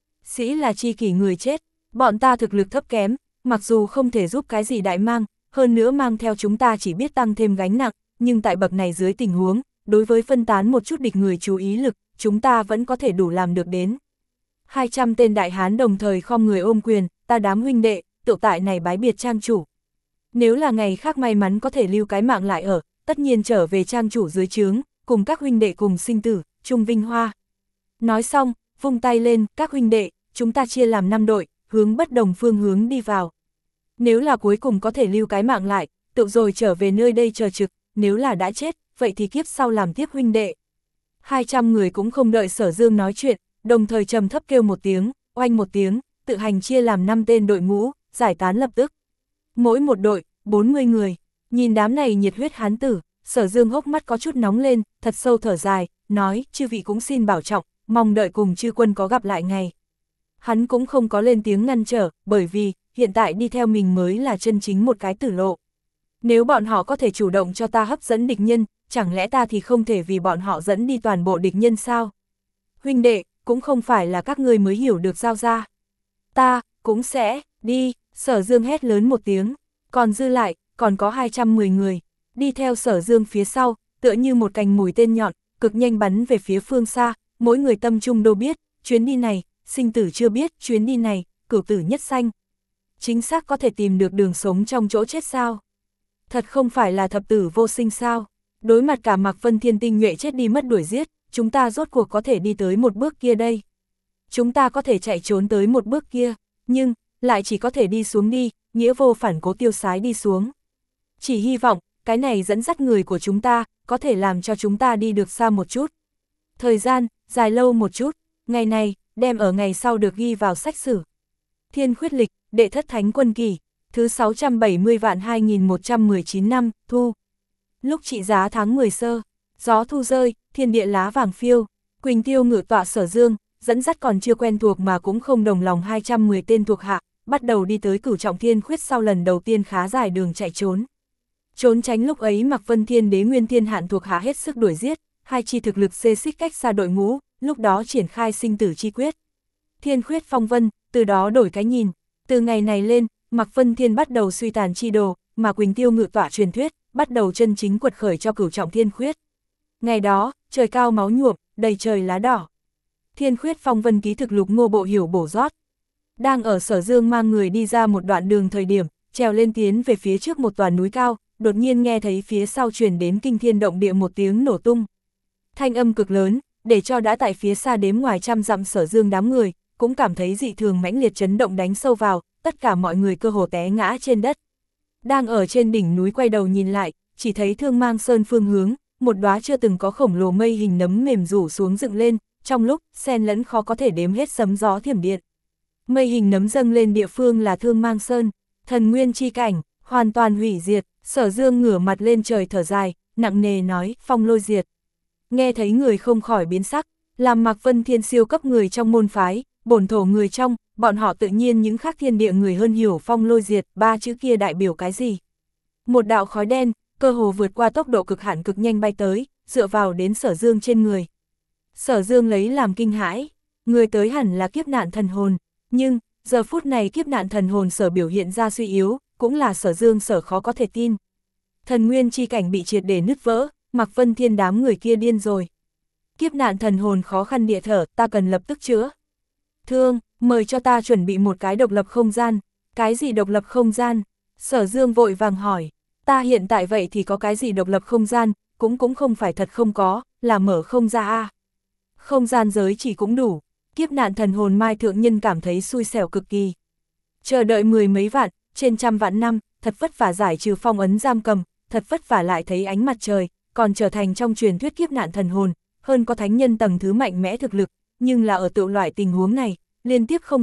Sĩ là chi kỷ người chết, bọn ta thực lực thấp kém, mặc dù không thể giúp cái gì đại mang, hơn nữa mang theo chúng ta chỉ biết tăng thêm gánh nặng, nhưng tại bậc này dưới tình huống, đối với phân tán một chút địch người chú ý lực, chúng ta vẫn có thể đủ làm được đến. hai trăm tên đại hán đồng thời khom người ôm quyền, ta đám huynh đệ, tự tại này bái biệt trang chủ. Nếu là ngày khác may mắn có thể lưu cái mạng lại ở, tất nhiên trở về trang chủ dưới trướng, cùng các huynh đệ cùng sinh tử, chung vinh hoa. Nói xong, vung tay lên, các huynh đệ, chúng ta chia làm năm đội, hướng bất đồng phương hướng đi vào. Nếu là cuối cùng có thể lưu cái mạng lại, tự rồi trở về nơi đây chờ trực, nếu là đã chết, vậy thì kiếp sau làm tiếp huynh đệ. hai trăm người cũng không đợi Sở Dương nói chuyện, đồng thời trầm thấp kêu một tiếng, oanh một tiếng, tự hành chia làm năm tên đội ngũ, giải tán lập tức. Mỗi một đội, bốn mươi người, nhìn đám này nhiệt huyết hán tử, Sở Dương hốc mắt có chút nóng lên, thật sâu thở dài, nói, chư vị cũng xin bảo trọng, mong đợi cùng chư quân có gặp lại ngày. Hắn cũng không có lên tiếng ngăn trở, bởi vì, hiện tại đi theo mình mới là chân chính một cái tử lộ. Nếu bọn họ có thể chủ động cho ta hấp dẫn địch nhân, chẳng lẽ ta thì không thể vì bọn họ dẫn đi toàn bộ địch nhân sao? Huynh đệ, cũng không phải là các ngươi mới hiểu được giao ra. Ta, cũng sẽ, đi, Sở Dương hét lớn một tiếng, còn dư lại, còn có hai trăm mười người, đi theo Sở Dương phía sau, tựa như một cành mũi tên nhọn, cực nhanh bắn về phía phương xa, mỗi người tâm trung đều biết, chuyến đi này, sinh tử chưa biết, chuyến đi này, cửu tử nhất sanh. Chính xác có thể tìm được đường sống trong chỗ chết sao? Thật không phải là thập tử vô sinh sao? Đối mặt cả Mạc Vân Thiên tinh nhuệ chết đi mất đuổi giết, chúng ta rốt cuộc có thể đi tới một bước kia đây. Chúng ta có thể chạy trốn tới một bước kia, nhưng, lại chỉ có thể đi xuống đi, nghĩa vô phản cố tiêu sái đi xuống. Chỉ hy vọng, cái này dẫn dắt người của chúng ta, có thể làm cho chúng ta đi được xa một chút. Thời gian, dài lâu một chút, ngày này, đem ở ngày sau được ghi vào sách sử. Thiên Khuyết Lịch, Đệ Thất Thánh Quân Kỳ, thứ sáu trăm bảy mươi vạn hai nghìn một trăm mười chín năm, thu. Lúc trị giá tháng mười sơ, gió thu rơi, thiên địa lá vàng phiêu, Quỳnh Tiêu ngự tọa Sở Dương, dẫn dắt còn chưa quen thuộc mà cũng không đồng lòng hai trăm mười tên thuộc hạ, bắt đầu đi tới Cửu Trọng Thiên Khuyết sau lần đầu tiên khá dài đường chạy trốn. Trốn tránh lúc ấy Mạc Vân Thiên Đế Nguyên Thiên Hạn thuộc hạ hết sức đuổi giết, hai chi thực lực xê xích cách xa đội ngũ, lúc đó triển khai sinh tử chi quyết. Thiên Khuyết phong vân, từ đó đổi cái nhìn, từ ngày này lên, Mạc Vân Thiên bắt đầu suy tàn chi đồ, mà Quỳnh Tiêu ngự tọa truyền thuyết, bắt đầu chân chính quật khởi cho Cửu Trọng Thiên Khuyết. Ngày đó, trời cao máu nhuộm, đầy trời lá đỏ. Thiên Khuyết phong vân ký thực lục Ngô Bộ Hiểu bổ rót. Đang ở Sở Dương mang người đi ra một đoạn đường thời điểm, trèo lên tiến về phía trước một tòa núi cao, đột nhiên nghe thấy phía sau truyền đến kinh thiên động địa một tiếng nổ tung. Thanh âm cực lớn, để cho đã tại phía xa đếm ngoài trăm dặm Sở Dương đám người, cũng cảm thấy dị thường mãnh liệt chấn động đánh sâu vào, tất cả mọi người cơ hồ té ngã trên đất. Đang ở trên đỉnh núi quay đầu nhìn lại, chỉ thấy Thương Mang Sơn phương hướng, một đóa chưa từng có khổng lồ mây hình nấm mềm rủ xuống dựng lên, trong lúc xen lẫn khó có thể đếm hết sấm gió thiểm điện. Mây hình nấm dâng lên địa phương là Thương Mang Sơn, thần nguyên chi cảnh, hoàn toàn hủy diệt. Sở Dương ngửa mặt lên trời thở dài, nặng nề nói, phong lôi diệt. Nghe thấy người không khỏi biến sắc, làm Mạc Vân Thiên siêu cấp người trong môn phái, bổn thổ người trong, bọn họ tự nhiên những khác thiên địa người hơn hiểu phong lôi diệt, ba chữ kia đại biểu cái gì. Một đạo khói đen, cơ hồ vượt qua tốc độ cực hạn cực nhanh bay tới, dựa vào đến Sở Dương trên người. Sở Dương lấy làm kinh hãi, người tới hẳn là kiếp nạn thần hồn, nhưng, giờ phút này kiếp nạn thần hồn sở biểu hiện ra suy yếu, cũng là Sở Dương sở khó có thể tin. Thần nguyên chi cảnh bị triệt để nứt vỡ, Mạc Vân Thiên đám người kia điên rồi. Kiếp nạn thần hồn khó khăn địa thở, ta cần lập tức chữa. Thương, mời cho ta chuẩn bị một cái độc lập không gian. Cái gì độc lập không gian? Sở Dương vội vàng hỏi. Ta hiện tại vậy thì có cái gì độc lập không gian, cũng cũng không phải thật không có, là mở không ra a. Không gian giới chỉ cũng đủ. Kiếp nạn thần hồn Mai Thượng Nhân cảm thấy xui xẻo cực kỳ. Chờ đợi mười mấy vạn, trên trăm vạn năm, thật vất vả giải trừ phong ấn giam cầm, thật vất vả lại thấy ánh mặt trời, còn trở thành trong truyền thuyết kiếp nạn thần hồn, hơn có thánh nhân tầng thứ mạnh mẽ thực lực, nhưng là ở tự loại tình huống này, liên tiếp không thuật,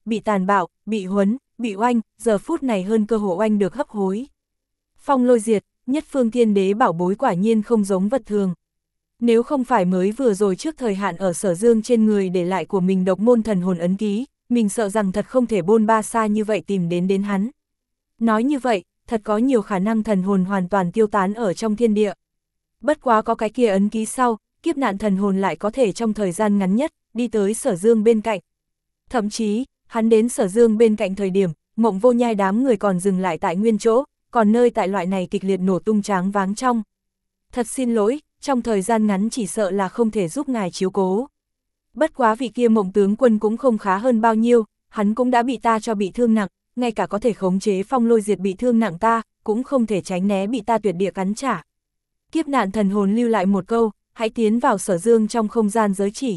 bị tàn bạo, bị huấn, bị oanh, giờ phút này hơn cơ hội oanh được hấp hối. Phong lôi diệt, nhất phương thiên đế bảo bối quả nhiên không giống vật thường. Nếu không phải mới vừa rồi trước thời hạn ở Sở Dương trên người để lại của mình độc môn thần hồn ấn ký, mình sợ rằng thật không thể bôn ba xa như vậy tìm đến đến hắn. Nói như vậy, thật có nhiều khả năng thần hồn hoàn toàn tiêu tán ở trong thiên địa. Bất quá có cái kia ấn ký sau, kiếp nạn thần hồn lại có thể trong thời gian ngắn nhất, đi tới Sở Dương bên cạnh. Thậm chí, hắn đến Sở Dương bên cạnh thời điểm, Mộng Vô Nhai đám người còn dừng lại tại nguyên chỗ, còn nơi tại loại này kịch liệt nổ tung tráng váng trong. Thật xin lỗi, trong thời gian ngắn chỉ sợ là không thể giúp ngài chiếu cố. Bất quá vị kia Mộng tướng quân cũng không khá hơn bao nhiêu, hắn cũng đã bị ta cho bị thương nặng, ngay cả có thể khống chế phong lôi diệt bị thương nặng ta, cũng không thể tránh né bị ta tuyệt địa cắn trả. Kiếp nạn thần hồn lưu lại một câu, hãy tiến vào Sở Dương trong không gian giới chỉ.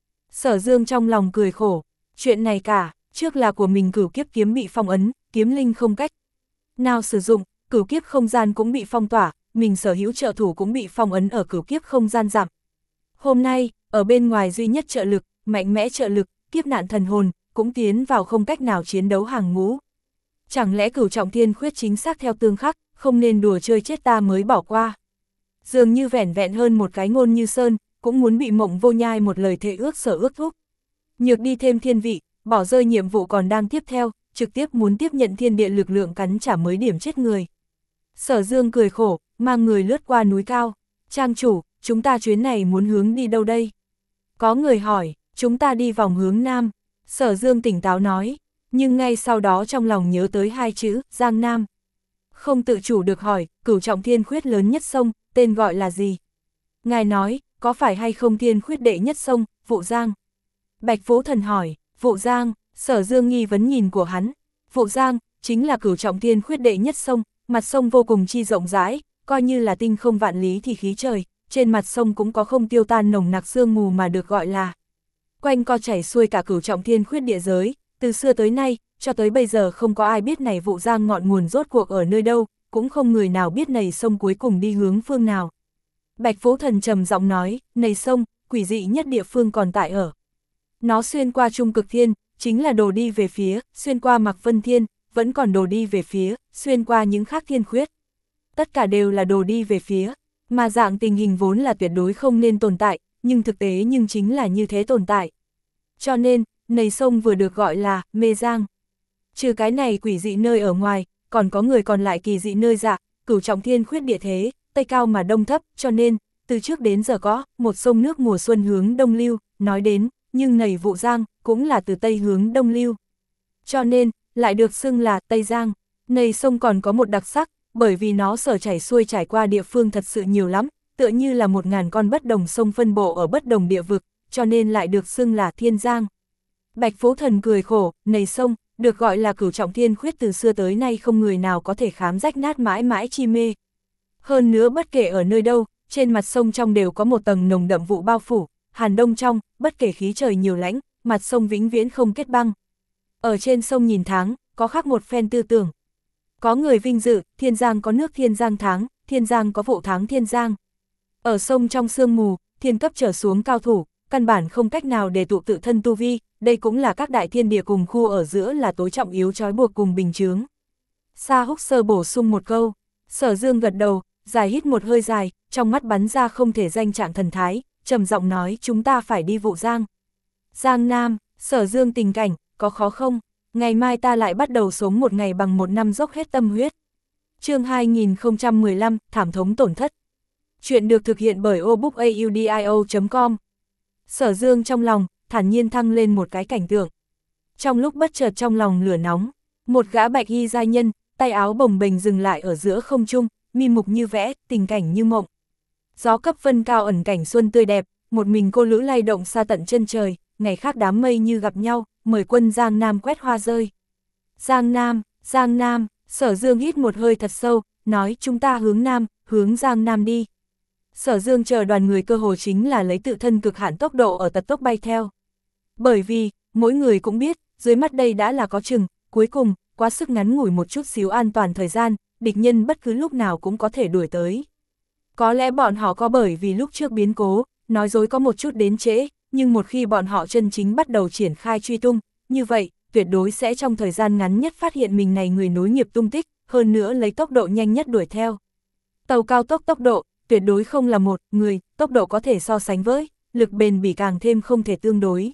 Sở Dương trong lòng cười khổ, chuyện này cả, trước là của mình cửu kiếp kiếm bị phong ấn, kiếm linh không cách nào sử dụng, cửu kiếp không gian cũng bị phong tỏa, mình sở hữu trợ thủ cũng bị phong ấn ở cửu kiếp không gian giảm. Hôm nay, ở bên ngoài duy nhất trợ lực, mạnh mẽ trợ lực, kiếp nạn thần hồn, cũng tiến vào không cách nào chiến đấu hàng ngũ. Chẳng lẽ cửu trọng thiên khuyết chính xác theo tương khắc, không nên đùa chơi chết ta mới bỏ qua. Dường như vẻn vẹn hơn một cái ngôn như sơn, cũng muốn bị Mộng Vô Nhai một lời thệ ước sở ước thúc. Nhược đi thêm thiên vị, bỏ rơi nhiệm vụ còn đang tiếp theo, trực tiếp muốn tiếp nhận thiên địa lực lượng cắn trả mới điểm chết người. Sở Dương cười khổ, mang người lướt qua núi cao. Trang chủ, chúng ta chuyến này muốn hướng đi đâu đây? Có người hỏi, chúng ta đi vòng hướng Nam. Sở Dương tỉnh táo nói, nhưng ngay sau đó trong lòng nhớ tới hai chữ, Giang Nam. Không tự chủ được hỏi, cửu trọng thiên khuyết lớn nhất sông, tên gọi là gì? Ngài nói, có phải hay không thiên khuyết đệ nhất sông, Vụ Giang? Bạch Vũ Thần hỏi, Vụ Giang, Sở Dương nghi vấn nhìn của hắn. Vụ Giang, chính là cửu trọng thiên khuyết đệ nhất sông, mặt sông vô cùng chi rộng rãi, coi như là tinh không vạn lý thì khí trời, trên mặt sông cũng có không tiêu tan nồng nặc sương mù mà được gọi là. Quanh co chảy xuôi cả cửu trọng thiên khuyết địa giới, từ xưa tới nay, cho tới bây giờ không có ai biết này Vụ Giang ngọn nguồn rốt cuộc ở nơi đâu, cũng không người nào biết này sông cuối cùng đi hướng phương nào. Bạch Vũ Thần trầm giọng nói, này sông, quỷ dị nhất địa phương còn tại ở. Nó xuyên qua Trung Cực Thiên, chính là đồ đi về phía, xuyên qua Mạc Vân Thiên, vẫn còn đồ đi về phía, xuyên qua những khác thiên khuyết. Tất cả đều là đồ đi về phía, mà dạng tình hình vốn là tuyệt đối không nên tồn tại, nhưng thực tế nhưng chính là như thế tồn tại. Cho nên, này sông vừa được gọi là Mê Giang. Trừ cái này quỷ dị nơi ở ngoài, còn có người còn lại kỳ dị nơi dạ, cửu trọng thiên khuyết địa thế, tây cao mà đông thấp, cho nên, từ trước đến giờ có một sông nước mùa xuân hướng đông lưu, nói đến, nhưng này Vụ Giang, cũng là từ tây hướng đông lưu. Cho nên, lại được xưng là Tây Giang. Này sông còn có một đặc sắc, bởi vì nó sở chảy xuôi trải qua địa phương thật sự nhiều lắm, tựa như là một ngàn con bất đồng sông phân bộ ở bất đồng địa vực, cho nên lại được xưng là Thiên Giang. Bạch Vũ Thần cười khổ, này sông, được gọi là cửu trọng thiên khuyết từ xưa tới nay không người nào có thể khám rách nát mãi mãi chi mê. Hơn nữa bất kể ở nơi đâu, trên mặt sông trong đều có một tầng nồng đậm vụ bao phủ, hàn đông trong, bất kể khí trời nhiều lãnh, mặt sông vĩnh viễn không kết băng. Ở trên sông nhìn tháng, có khác một phen tư tưởng. Có người vinh dự, Thiên Giang có nước Thiên Giang tháng, Thiên Giang có vụ tháng Thiên Giang. Ở sông trong sương mù, thiên cấp trở xuống cao thủ, căn bản không cách nào để tụ tự thân tu vi, đây cũng là các đại thiên địa cùng khu ở giữa là tối trọng yếu trói buộc cùng bình chướng. Sa Húc Sơ bổ sung một câu, Sở Dương gật đầu, dài hít một hơi dài, trong mắt bắn ra không thể danh trạng thần thái, trầm giọng nói chúng ta phải đi Vụ Giang. Giang Nam, Sở Dương tình cảnh, có khó không? Ngày mai ta lại bắt đầu sống một ngày bằng một năm dốc hết tâm huyết. Chương hai nghìn không trăm mười lăm, thảm thống tổn thất. Chuyện được thực hiện bởi obookaudio chấm com. Sở Dương trong lòng, thản nhiên thăng lên một cái cảnh tượng. Trong lúc bất chợt trong lòng lửa nóng, một gã bạch y giai nhân, tay áo bồng bềnh dừng lại ở giữa không trung, mi mục như vẽ, tình cảnh như mộng. Gió cấp vân cao ẩn cảnh xuân tươi đẹp, một mình cô lữ lay động xa tận chân trời, ngày khác đám mây như gặp nhau, mời quân Giang Nam quét hoa rơi. Giang Nam, Giang Nam, Sở Dương hít một hơi thật sâu, nói chúng ta hướng Nam, hướng Giang Nam đi. Sở Dương chờ đoàn người cơ hồ chính là lấy tự thân cực hạn tốc độ ở tật tốc bay theo. Bởi vì, mỗi người cũng biết, dưới mắt đây đã là có chừng, cuối cùng, quá sức ngắn ngủi một chút xíu an toàn thời gian, địch nhân bất cứ lúc nào cũng có thể đuổi tới. Có lẽ bọn họ có bởi vì lúc trước biến cố, nói dối có một chút đến trễ, nhưng một khi bọn họ chân chính bắt đầu triển khai truy tung, như vậy, tuyệt đối sẽ trong thời gian ngắn nhất phát hiện mình này người nối nghiệp tung tích, hơn nữa lấy tốc độ nhanh nhất đuổi theo. Tàu cao tốc tốc độ, tuyệt đối không là một người, tốc độ có thể so sánh với, lực bền bỉ càng thêm không thể tương đối.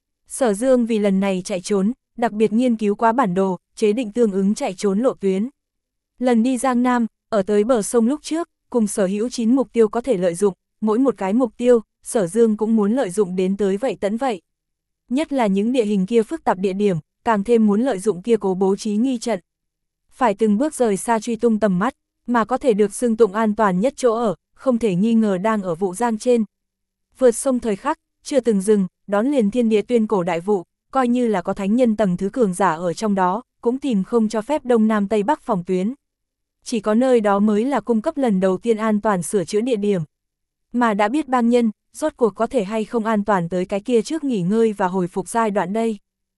Sở Dương vì lần này chạy trốn, đặc biệt nghiên cứu quá bản đồ, chế định tương ứng chạy trốn lộ tuyến. Lần đi Giang Nam, ở tới bờ sông lúc trước, cùng sở hữu chín mục tiêu có thể lợi dụng, mỗi một cái mục tiêu, Sở Dương cũng muốn lợi dụng đến tới vậy tẫn vậy. Nhất là những địa hình kia phức tạp địa điểm, càng thêm muốn lợi dụng kia cố bố trí nghi trận. Phải từng bước rời xa truy tung tầm mắt, mà có thể được xưng tụng an toàn nhất chỗ ở, không thể nghi ngờ đang ở vụ Giang trên. Vượt sông thời khắc, chưa từng dừng, đón liền thiên địa tuyên cổ đại vụ, coi như là có thánh nhân tầng thứ cường giả ở trong đó, cũng tìm không cho phép Đông Nam Tây Bắc phòng tuyến. Chỉ có nơi đó mới là cung cấp lần đầu tiên an toàn sửa chữa địa điểm. Mà đã biết bang nhân, rốt cuộc có thể hay không an toàn tới cái kia trước nghỉ ngơi và hồi phục giai đoạn đây.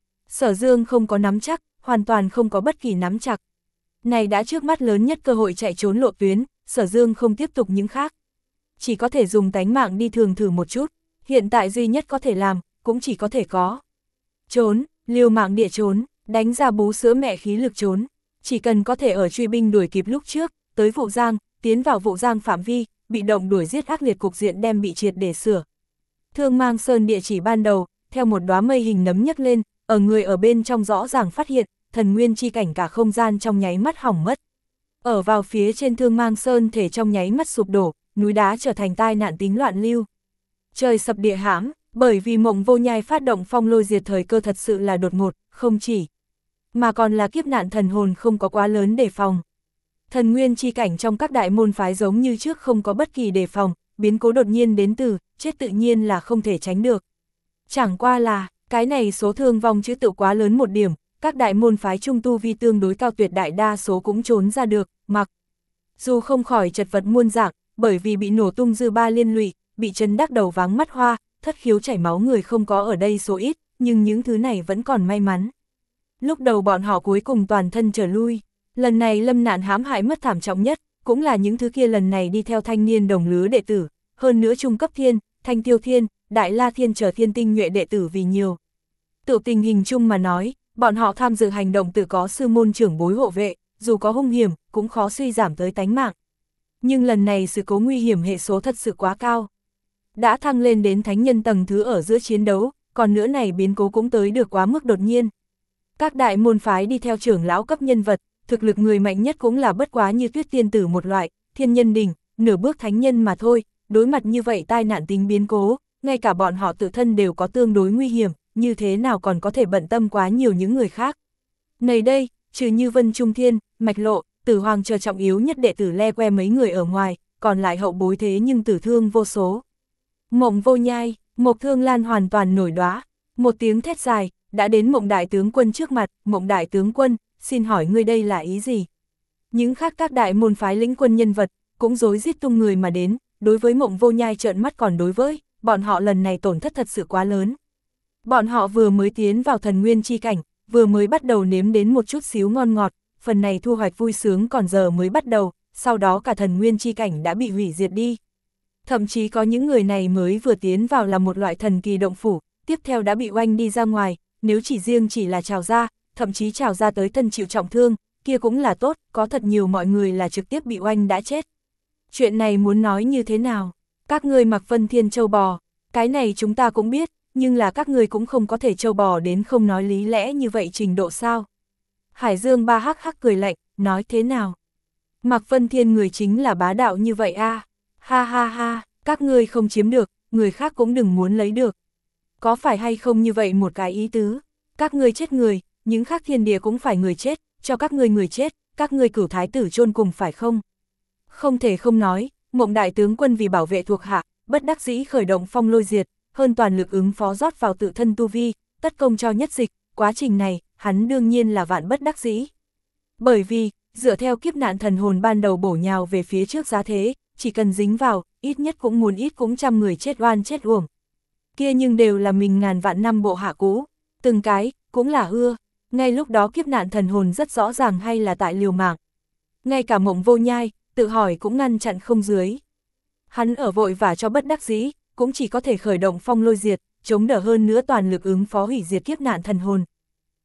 Sở Dương không có nắm chắc, hoàn toàn không có bất kỳ nắm chặt. Này đã trước mắt lớn nhất cơ hội chạy trốn lộ tuyến, Sở Dương không tiếp tục những khác. Chỉ có thể dùng tánh mạng đi thường thử một chút, hiện tại duy nhất có thể làm, cũng chỉ có thể có. Trốn, liều mạng địa trốn, đánh ra bú sữa mẹ khí lực trốn. Chỉ cần có thể ở truy binh đuổi kịp lúc trước, tới vụ Giang, tiến vào vụ Giang phạm vi, bị động đuổi giết ác liệt cục diện đem bị triệt để sửa. Thương Mang Sơn địa chỉ ban đầu, theo một đóa mây hình nấm nhấc lên, ở người ở bên trong rõ ràng phát hiện, thần nguyên chi cảnh cả không gian trong nháy mắt hỏng mất. Ở vào phía trên Thương Mang Sơn thể trong nháy mắt sụp đổ, núi đá trở thành tai nạn tính loạn lưu. Trời sập địa hãm, bởi vì Mộng Vô Nhai phát động phong lôi diệt thời cơ thật sự là đột ngột, không chỉ mà còn là kiếp nạn thần hồn không có quá lớn đề phòng. Thần nguyên chi cảnh trong các đại môn phái giống như trước không có bất kỳ đề phòng, biến cố đột nhiên đến từ, chết tự nhiên là không thể tránh được. Chẳng qua là, cái này số thương vong chứ tự quá lớn một điểm, các đại môn phái trung tu vi tương đối cao tuyệt đại đa số cũng trốn ra được, mặc dù không khỏi chật vật muôn dạng, bởi vì bị nổ tung dư ba liên lụy, bị chấn đắc đầu váng mắt hoa, thất khiếu chảy máu người không có ở đây số ít, nhưng những thứ này vẫn còn may mắn. Lúc đầu bọn họ cuối cùng toàn thân trở lui, lần này lâm nạn hãm hại mất thảm trọng nhất, cũng là những thứ kia lần này đi theo thanh niên đồng lứa đệ tử, hơn nữa trung cấp thiên, thanh tiêu thiên, đại la thiên trở thiên tinh nhuệ đệ tử vì nhiều. Tự tình hình chung mà nói, bọn họ tham dự hành động tự có sư môn trưởng bối hộ vệ, dù có hung hiểm, cũng khó suy giảm tới tánh mạng. Nhưng lần này sự cố nguy hiểm hệ số thật sự quá cao. Đã thăng lên đến thánh nhân tầng thứ ở giữa chiến đấu, còn nữa này biến cố cũng tới được quá mức đột nhiên. Các đại môn phái đi theo trưởng lão cấp nhân vật, thực lực người mạnh nhất cũng là bất quá như Tuyết Tiên Tử một loại, thiên nhân đỉnh, nửa bước thánh nhân mà thôi, đối mặt như vậy tai nạn tính biến cố, ngay cả bọn họ tự thân đều có tương đối nguy hiểm, như thế nào còn có thể bận tâm quá nhiều những người khác. Này đây, trừ như Vân Trung Thiên, Mạch Lộ, Tử Hoàng chờ trọng yếu nhất đệ tử le que mấy người ở ngoài, còn lại hậu bối thế nhưng tử thương vô số. Mộng Vô Nhai, Mộc Thương Lan hoàn toàn nổi đóa, một tiếng thét dài, đã đến Mộng Đại Tướng Quân trước mặt, Mộng Đại Tướng Quân, xin hỏi ngươi đây là ý gì? Những khác các đại môn phái lĩnh quân nhân vật, cũng rối rít tung người mà đến, đối với Mộng Vô Nhai trợn mắt còn đối với, bọn họ lần này tổn thất thật sự quá lớn. Bọn họ vừa mới tiến vào thần nguyên chi cảnh, vừa mới bắt đầu nếm đến một chút xíu ngon ngọt, phần này thu hoạch vui sướng còn giờ mới bắt đầu, sau đó cả thần nguyên chi cảnh đã bị hủy diệt đi. Thậm chí có những người này mới vừa tiến vào là một loại thần kỳ động phủ, tiếp theo đã bị oanh đi ra ngoài, nếu chỉ riêng chỉ là trào ra, thậm chí trào ra tới thân chịu trọng thương, kia cũng là tốt, có thật nhiều mọi người là trực tiếp bị oanh đã chết. Chuyện này muốn nói như thế nào? Các ngươi mặc Vân Thiên châu bò, cái này chúng ta cũng biết, nhưng là các ngươi cũng không có thể châu bò đến không nói lý lẽ như vậy trình độ sao? Hải Dương ba hắc hắc cười lạnh, nói thế nào? Mặc Vân Thiên người chính là bá đạo như vậy a à? Ha ha ha, các ngươi không chiếm được, người khác cũng đừng muốn lấy được. Có phải hay không như vậy một cái ý tứ? Các ngươi chết người, những khác thiên địa cũng phải người chết, cho các ngươi người chết, các ngươi cửu thái tử chôn cùng phải không? Không thể không nói, Mộng Đại Tướng Quân vì bảo vệ thuộc hạ, bất đắc dĩ khởi động phong lôi diệt, hơn toàn lực ứng phó rót vào tự thân tu vi, tất công cho nhất dịch, quá trình này, hắn đương nhiên là vạn bất đắc dĩ. Bởi vì, dựa theo kiếp nạn thần hồn ban đầu bổ nhào về phía trước giá thế, chỉ cần dính vào, ít nhất cũng muốn ít cũng trăm người chết oan chết uổng. Kia nhưng đều là mình ngàn vạn năm bộ hạ cũ, từng cái, cũng là ưa, ngay lúc đó kiếp nạn thần hồn rất rõ ràng hay là tại liều mạng. Ngay cả Mộng Vô Nhai, tự hỏi cũng ngăn chặn không dưới. Hắn ở vội vã cho bất đắc dĩ, cũng chỉ có thể khởi động phong lôi diệt, chống đỡ hơn nữa toàn lực ứng phó hủy diệt kiếp nạn thần hồn.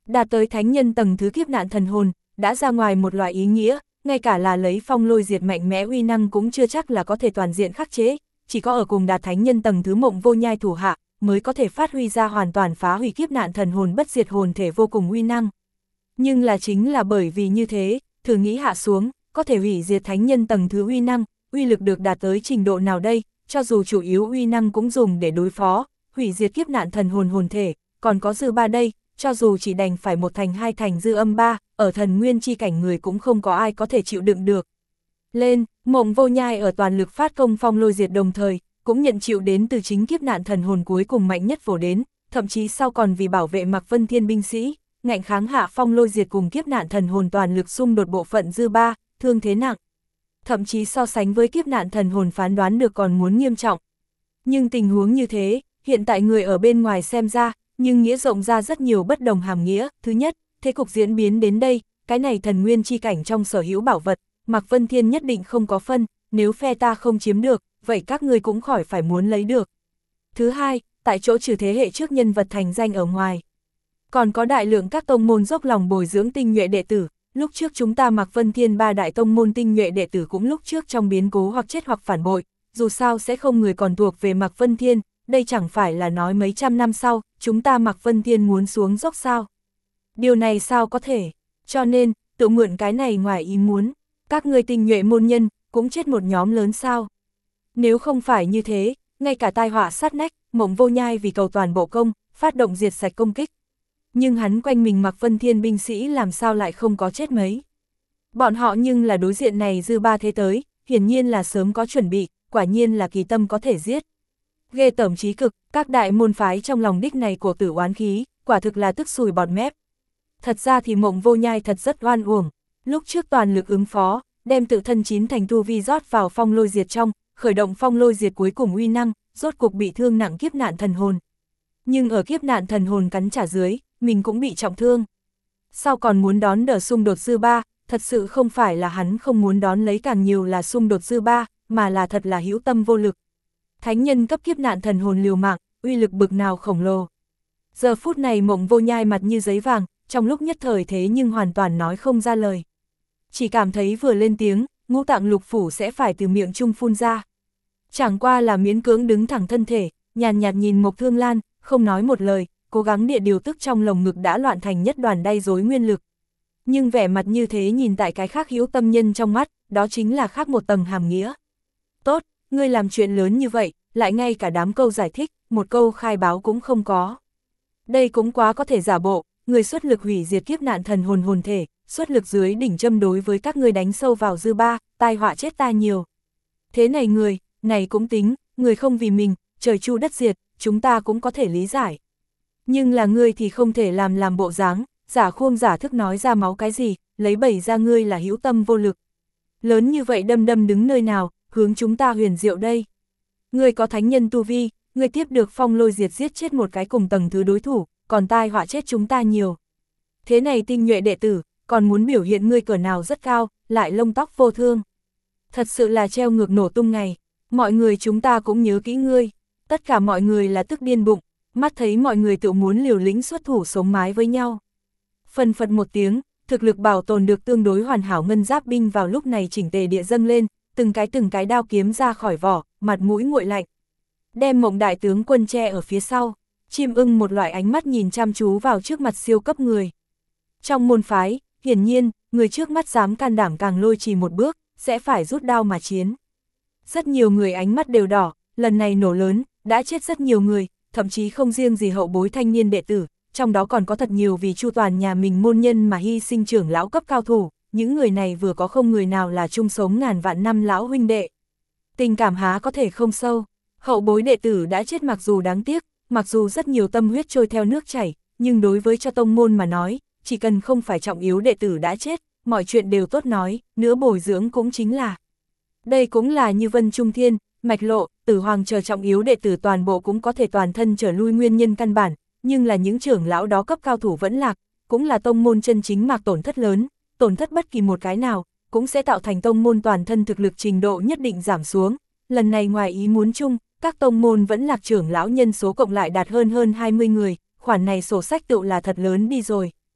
Đạt tới thánh nhân tầng thứ kiếp nạn thần hồn, đã ra ngoài một loại ý nghĩa, ngay cả là lấy phong lôi diệt mạnh mẽ uy năng cũng chưa chắc là có thể toàn diện khắc chế, chỉ có ở cùng đạt thánh nhân tầng thứ Mộng Vô Nhai thủ hạ, mới có thể phát huy ra hoàn toàn phá hủy kiếp nạn thần hồn bất diệt hồn thể vô cùng uy năng. Nhưng là chính là bởi vì như thế, thử nghĩ hạ xuống, có thể hủy diệt thánh nhân tầng thứ uy năng, uy lực được đạt tới trình độ nào đây, cho dù chủ yếu uy năng cũng dùng để đối phó, hủy diệt kiếp nạn thần hồn hồn thể, còn có dư ba đây, cho dù chỉ đành phải một thành hai thành dư âm ba, ở thần nguyên chi cảnh người cũng không có ai có thể chịu đựng được. Lên, Mộng Vô Nhai ở toàn lực phát công phong lôi diệt đồng thời, cũng nhận chịu đến từ chính kiếp nạn thần hồn cuối cùng mạnh nhất vồ đến, thậm chí sau còn vì bảo vệ Mạc Vân Thiên binh sĩ, ngạnh kháng hạ phong lôi diệt cùng kiếp nạn thần hồn toàn lực xung đột bộ phận dư ba, thương thế nặng. Thậm chí so sánh với kiếp nạn thần hồn phán đoán được còn muốn nghiêm trọng. Nhưng tình huống như thế, hiện tại người ở bên ngoài xem ra, nhưng nghĩa rộng ra rất nhiều bất đồng hàm nghĩa. Thứ nhất, thế cục diễn biến đến đây, cái này thần nguyên chi cảnh trong sở hữu bảo vật, Mạc Vân Thiên nhất định không có phân, nếu phe ta không chiếm được, vậy các ngươi cũng khỏi phải muốn lấy được. Thứ hai, tại chỗ trừ thế hệ trước nhân vật thành danh ở ngoài, còn có đại lượng các tông môn dốc lòng bồi dưỡng tinh nhuệ đệ tử, lúc trước chúng ta Mạc Vân Thiên ba đại tông môn tinh nhuệ đệ tử cũng lúc trước trong biến cố hoặc chết hoặc phản bội, dù sao sẽ không người còn thuộc về Mạc Vân Thiên, đây chẳng phải là nói mấy trăm năm sau, chúng ta Mạc Vân Thiên muốn xuống dốc sao. Điều này sao có thể, cho nên, tự mượn cái này ngoài ý muốn, các ngươi tinh nhuệ môn nhân, cũng chết một nhóm lớn sao. Nếu không phải như thế, ngay cả tai họa sát nách, Mộng Vô Nhai vì cầu toàn bộ công, phát động diệt sạch công kích. Nhưng hắn quanh mình Mạc Vân Thiên binh sĩ làm sao lại không có chết mấy. Bọn họ nhưng là đối diện này dư ba thế tới, hiển nhiên là sớm có chuẩn bị, quả nhiên là kỳ tâm có thể giết. Ghê tởm chí cực, các đại môn phái trong lòng đích này của tử oán khí, quả thực là tức sùi bọt mép. Thật ra thì Mộng Vô Nhai thật rất oan uổng, lúc trước toàn lực ứng phó, đem tự thân chín thành tu vi rót vào phong lôi diệt trong, khởi động phong lôi diệt cuối cùng uy năng, rốt cục bị thương nặng kiếp nạn thần hồn. Nhưng ở kiếp nạn thần hồn cắn trả dưới, mình cũng bị trọng thương. Sao còn muốn đón đỡ xung đột dư ba, thật sự không phải là hắn không muốn đón lấy càng nhiều là xung đột dư ba, mà là thật là hữu tâm vô lực. Thánh nhân cấp kiếp nạn thần hồn liều mạng, uy lực bực nào khổng lồ. Giờ phút này Mộng Vô Nhai mặt như giấy vàng, trong lúc nhất thời thế nhưng hoàn toàn nói không ra lời. Chỉ cảm thấy vừa lên tiếng, ngũ tạng lục phủ sẽ phải từ miệng trung phun ra. Chẳng qua là miễn cưỡng đứng thẳng thân thể, nhàn nhạt nhìn Mộc Thương Lan, không nói một lời, cố gắng địa điều tức trong lồng ngực đã loạn thành nhất đoàn đay rối nguyên lực. Nhưng vẻ mặt như thế nhìn tại cái khác hữu tâm nhân trong mắt, đó chính là khác một tầng hàm nghĩa. Tốt, ngươi làm chuyện lớn như vậy, lại ngay cả đám câu giải thích, một câu khai báo cũng không có. Đây cũng quá có thể giả bộ, người xuất lực hủy diệt kiếp nạn thần hồn hồn thể, xuất lực dưới đỉnh châm đối với các ngươi đánh sâu vào dư ba, tai họa chết ta nhiều. Thế này người, này cũng tính, người không vì mình, trời chu đất diệt, chúng ta cũng có thể lý giải. Nhưng là ngươi thì không thể làm làm bộ dáng, giả khuôn giả thức nói ra máu cái gì, lấy bẩy ra ngươi là hữu tâm vô lực. Lớn như vậy đâm đâm đứng nơi nào, hướng chúng ta huyền diệu đây. Ngươi có thánh nhân tu vi, ngươi tiếp được phong lôi diệt giết chết một cái cùng tầng thứ đối thủ, còn tai họa chết chúng ta nhiều. Thế này tinh nhuệ đệ tử, còn muốn biểu hiện ngươi cỡ nào rất cao, lại lông tóc vô thương. Thật sự là treo ngược nổ tung ngày, mọi người chúng ta cũng nhớ kỹ ngươi, tất cả mọi người là tức điên bụng, mắt thấy mọi người tự muốn liều lĩnh xuất thủ sống mái với nhau. Phần phật một tiếng, thực lực bảo tồn được tương đối hoàn hảo ngân giáp binh vào lúc này chỉnh tề địa dâng lên, từng cái từng cái đao kiếm ra khỏi vỏ, mặt mũi nguội lạnh. Đem Mộng đại tướng quân che ở phía sau, chim ưng một loại ánh mắt nhìn chăm chú vào trước mặt siêu cấp người. Trong môn phái, hiển nhiên, người trước mắt dám can đảm càng lôi trì một bước, sẽ phải rút đao mà chiến. Rất nhiều người ánh mắt đều đỏ, lần này nổ lớn, đã chết rất nhiều người, thậm chí không riêng gì hậu bối thanh niên đệ tử, trong đó còn có thật nhiều vì chu toàn nhà mình môn nhân mà hy sinh trưởng lão cấp cao thủ, những người này vừa có không người nào là chung sống ngàn vạn năm lão huynh đệ. Tình cảm há có thể không sâu, hậu bối đệ tử đã chết mặc dù đáng tiếc, mặc dù rất nhiều tâm huyết trôi theo nước chảy, nhưng đối với cho tông môn mà nói, chỉ cần không phải trọng yếu đệ tử đã chết, mọi chuyện đều tốt nói, nữa bồi dưỡng cũng chính là. Đây cũng là như Vân Trung Thiên, Mạch Lộ, Tử Hoàng chờ trọng yếu đệ tử toàn bộ cũng có thể toàn thân trở lui nguyên nhân căn bản, nhưng là những trưởng lão đó cấp cao thủ vẫn lạc, cũng là tông môn chân chính mạc tổn thất lớn, tổn thất bất kỳ một cái nào, cũng sẽ tạo thành tông môn toàn thân thực lực trình độ nhất định giảm xuống. Lần này ngoài ý muốn chung, các tông môn vẫn lạc trưởng lão nhân số cộng lại đạt hơn hơn hai mươi người, khoản này sổ sách tựu là thật lớn đi rồi.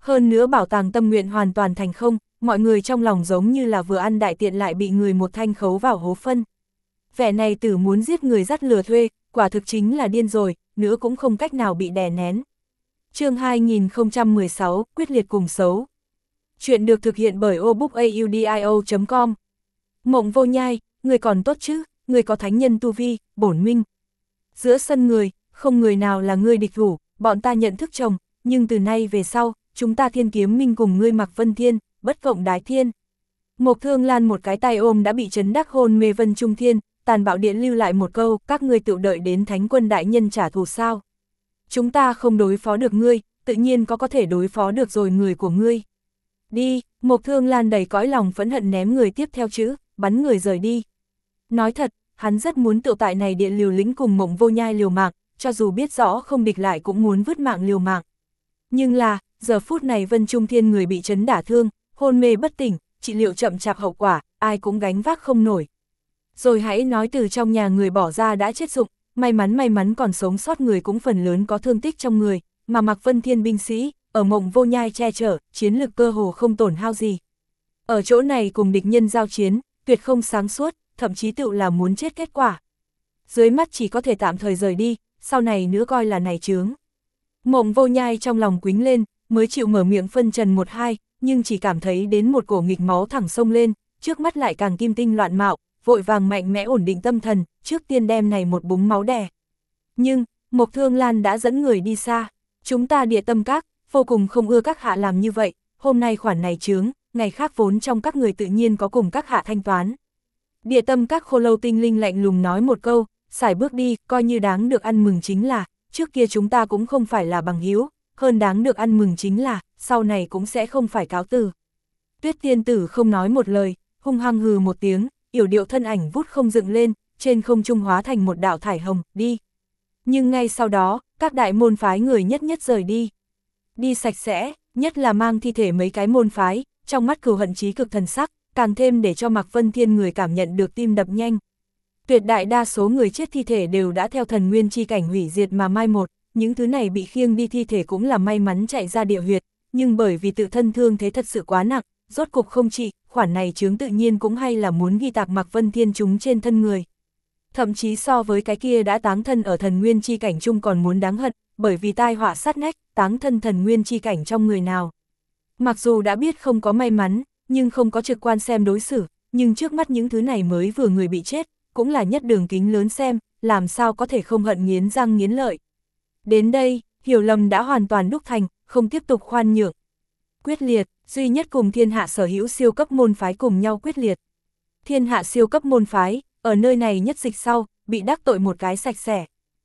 Hơn nữa bảo tàng tâm nguyện hoàn toàn thành không, mọi người trong lòng giống như là vừa ăn đại tiện lại bị người một thanh khấu vào hố phân. Vẻ này tử muốn giết người dắt lừa thuê, quả thực chính là điên rồi, nữa cũng không cách nào bị đè nén. Chương hai nghìn không trăm mười sáu, quyết liệt cùng xấu. Chuyện được thực hiện bởi obookaudio chấm com. Mộng Vô Nhai, người còn tốt chứ, người có thánh nhân tu vi, bổn minh. Giữa sân người, không người nào là ngươi địch thủ, bọn ta nhận thức chồng, nhưng từ nay về sau, chúng ta Thiên Kiếm Minh cùng ngươi Mạc Vân Thiên, bất cộng đái thiên. Mộc Thương Lan một cái tay ôm đã bị chấn đắc hôn mê Vân Trung Thiên, Tàn Bạo Điện lưu lại một câu, các ngươi tự đợi đến Thánh Quân đại nhân trả thù sao. Chúng ta không đối phó được ngươi, tự nhiên có có thể đối phó được rồi người của ngươi. Đi, Mộc Thương Lan đầy cõi lòng phẫn hận ném người tiếp theo chữ, bắn người rời đi. Nói thật, hắn rất muốn tự tại này điện liều lĩnh cùng Mộng Vô Nhai liều mạng, cho dù biết rõ không địch lại cũng muốn vứt mạng liều mạng. Nhưng là, giờ phút này Vân Trung Thiên người bị chấn đả thương, hôn mê bất tỉnh, trị liệu chậm chạp hậu quả, ai cũng gánh vác không nổi. Rồi hãy nói từ trong nhà người bỏ ra đã chết dụng, may mắn may mắn còn sống sót người cũng phần lớn có thương tích trong người, mà Mạc Vân Thiên binh sĩ, ở Mộng Vô Nhai che chở, chiến lực cơ hồ không tổn hao gì. Ở chỗ này cùng địch nhân giao chiến, tuyệt không sáng suốt, thậm chí tự là muốn chết kết quả. Dưới mắt chỉ có thể tạm thời rời đi, sau này nữa coi là này chướng. Mộng Vô Nhai trong lòng quính lên, mới chịu mở miệng phân trần một hai, nhưng chỉ cảm thấy đến một cổ nghịch máu thẳng sông lên, trước mắt lại càng kim tinh loạn mạo, vội vàng mạnh mẽ ổn định tâm thần, trước tiên đem này một búng máu đè. Nhưng, Mộc Thương Lan đã dẫn người đi xa, chúng ta Địa Tâm Các, vô cùng không ưa các hạ làm như vậy, hôm nay khoản này chướng, ngày khác vốn trong các người tự nhiên có cùng các hạ thanh toán. Địa Tâm Các Khô Lâu tinh linh lạnh lùng nói một câu, xài bước đi, coi như đáng được ăn mừng chính là, trước kia chúng ta cũng không phải là bằng hữu, hơn đáng được ăn mừng chính là, sau này cũng sẽ không phải cáo từ. Tuyết tiên tử không nói một lời, hung hăng hừ một tiếng, yểu điệu thân ảnh vút không dựng lên, trên không trung hóa thành một đạo thải hồng, đi. Nhưng ngay sau đó, các đại môn phái người nhất nhất rời đi. Đi sạch sẽ, nhất là mang thi thể mấy cái môn phái, trong mắt cừu hận chí cực thần sắc, càng thêm để cho Mạc Vân Thiên người cảm nhận được tim đập nhanh. Tuyệt đại đa số người chết thi thể đều đã theo thần nguyên chi cảnh hủy diệt mà mai một, những thứ này bị khiêng đi thi thể cũng là may mắn chạy ra địa huyệt, nhưng bởi vì tự thân thương thế thật sự quá nặng, rốt cục không trị, khoản này chướng tự nhiên cũng hay là muốn ghi tạc Mạc Vân Thiên chúng trên thân người. Thậm chí so với cái kia đã táng thân ở thần nguyên chi cảnh chung còn muốn đáng hận, bởi vì tai họa sát nách, táng thân thần nguyên chi cảnh trong người nào. Mặc dù đã biết không có may mắn, nhưng không có trực quan xem đối xử, nhưng trước mắt những thứ này mới vừa người bị chết, cũng là nhất đường kính lớn xem, làm sao có thể không hận nghiến răng nghiến lợi. Đến đây, hiểu lầm đã hoàn toàn đúc thành, không tiếp tục khoan nhượng. Quyết liệt, duy nhất cùng thiên hạ sở hữu siêu cấp môn phái cùng nhau quyết liệt. Thiên hạ siêu cấp môn phái, ở nơi này nhất dịch sau, bị đắc tội một cái sạch sẽ.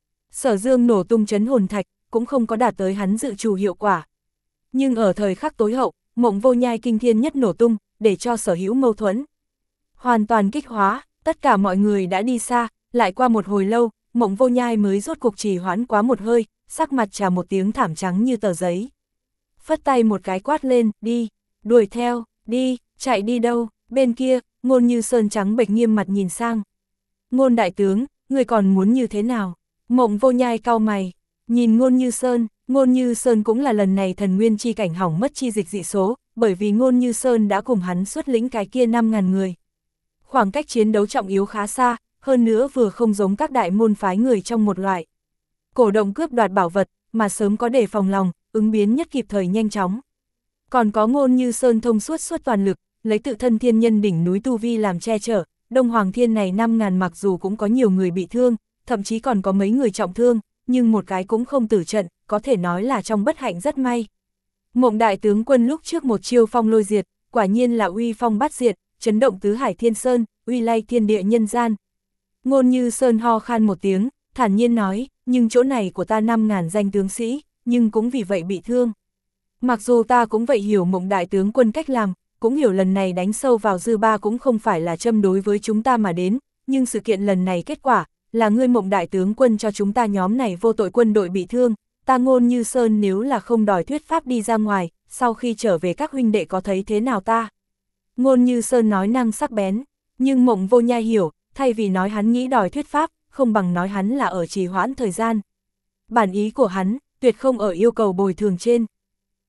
Sở Dương nổ tung chấn hồn thạch, cũng không có đạt tới hắn dự trù hiệu quả. Nhưng ở thời khắc tối hậu, Mộng Vô Nhai kinh thiên nhất nổ tung, để cho sở hữu mâu thuẫn hoàn toàn kích hóa, tất cả mọi người đã đi xa, lại qua một hồi lâu, Mộng Vô Nhai mới rốt cuộc trì hoãn quá một hơi, sắc mặt trà một tiếng thảm trắng như tờ giấy. Phất tay một cái quát lên, đi, đuổi theo, đi, chạy đi đâu, bên kia, Ngôn Như Sơn trắng bệch nghiêm mặt nhìn sang. Ngôn đại tướng, người còn muốn như thế nào? Mộng Vô Nhai cau mày, nhìn Ngôn Như Sơn, Ngôn Như Sơn cũng là lần này thần nguyên chi cảnh hỏng mất chi dịch dị số, bởi vì Ngôn Như Sơn đã cùng hắn xuất lĩnh cái kia năm ngàn người. Khoảng cách chiến đấu trọng yếu khá xa, hơn nữa vừa không giống các đại môn phái người trong một loại cổ động cướp đoạt bảo vật, mà sớm có đề phòng lòng, ứng biến nhất kịp thời nhanh chóng. Còn có Ngôn Như Sơn thông suốt suốt toàn lực, lấy tự thân thiên nhân đỉnh núi tu vi làm che chở, Đông Hoàng Thiên này năm ngàn mặc dù cũng có nhiều người bị thương, thậm chí còn có mấy người trọng thương, nhưng một cái cũng không tử trận, có thể nói là trong bất hạnh rất may. Mộng đại tướng quân lúc trước một chiêu phong lôi diệt, quả nhiên là uy phong bát diệt, chấn động tứ hải thiên sơn, uy lay thiên địa nhân gian. Ngôn Như Sơn ho khan một tiếng, thản nhiên nói, nhưng chỗ này của ta năm ngàn danh tướng sĩ, nhưng cũng vì vậy bị thương. Mặc dù ta cũng vậy hiểu Mộng đại tướng quân cách làm, cũng hiểu lần này đánh sâu vào dư ba cũng không phải là châm đối với chúng ta mà đến, nhưng sự kiện lần này kết quả, là ngươi Mộng đại tướng quân cho chúng ta nhóm này vô tội quân đội bị thương, ta Ngôn Như Sơn nếu là không đòi thuyết pháp đi ra ngoài, sau khi trở về các huynh đệ có thấy thế nào ta? Ngôn Như Sơn nói năng sắc bén, nhưng Mộng Vô Nhai hiểu, thay vì nói hắn nghĩ đòi thuyết pháp, không bằng nói hắn là ở trì hoãn thời gian. Bản ý của hắn, tuyệt không ở yêu cầu bồi thường trên.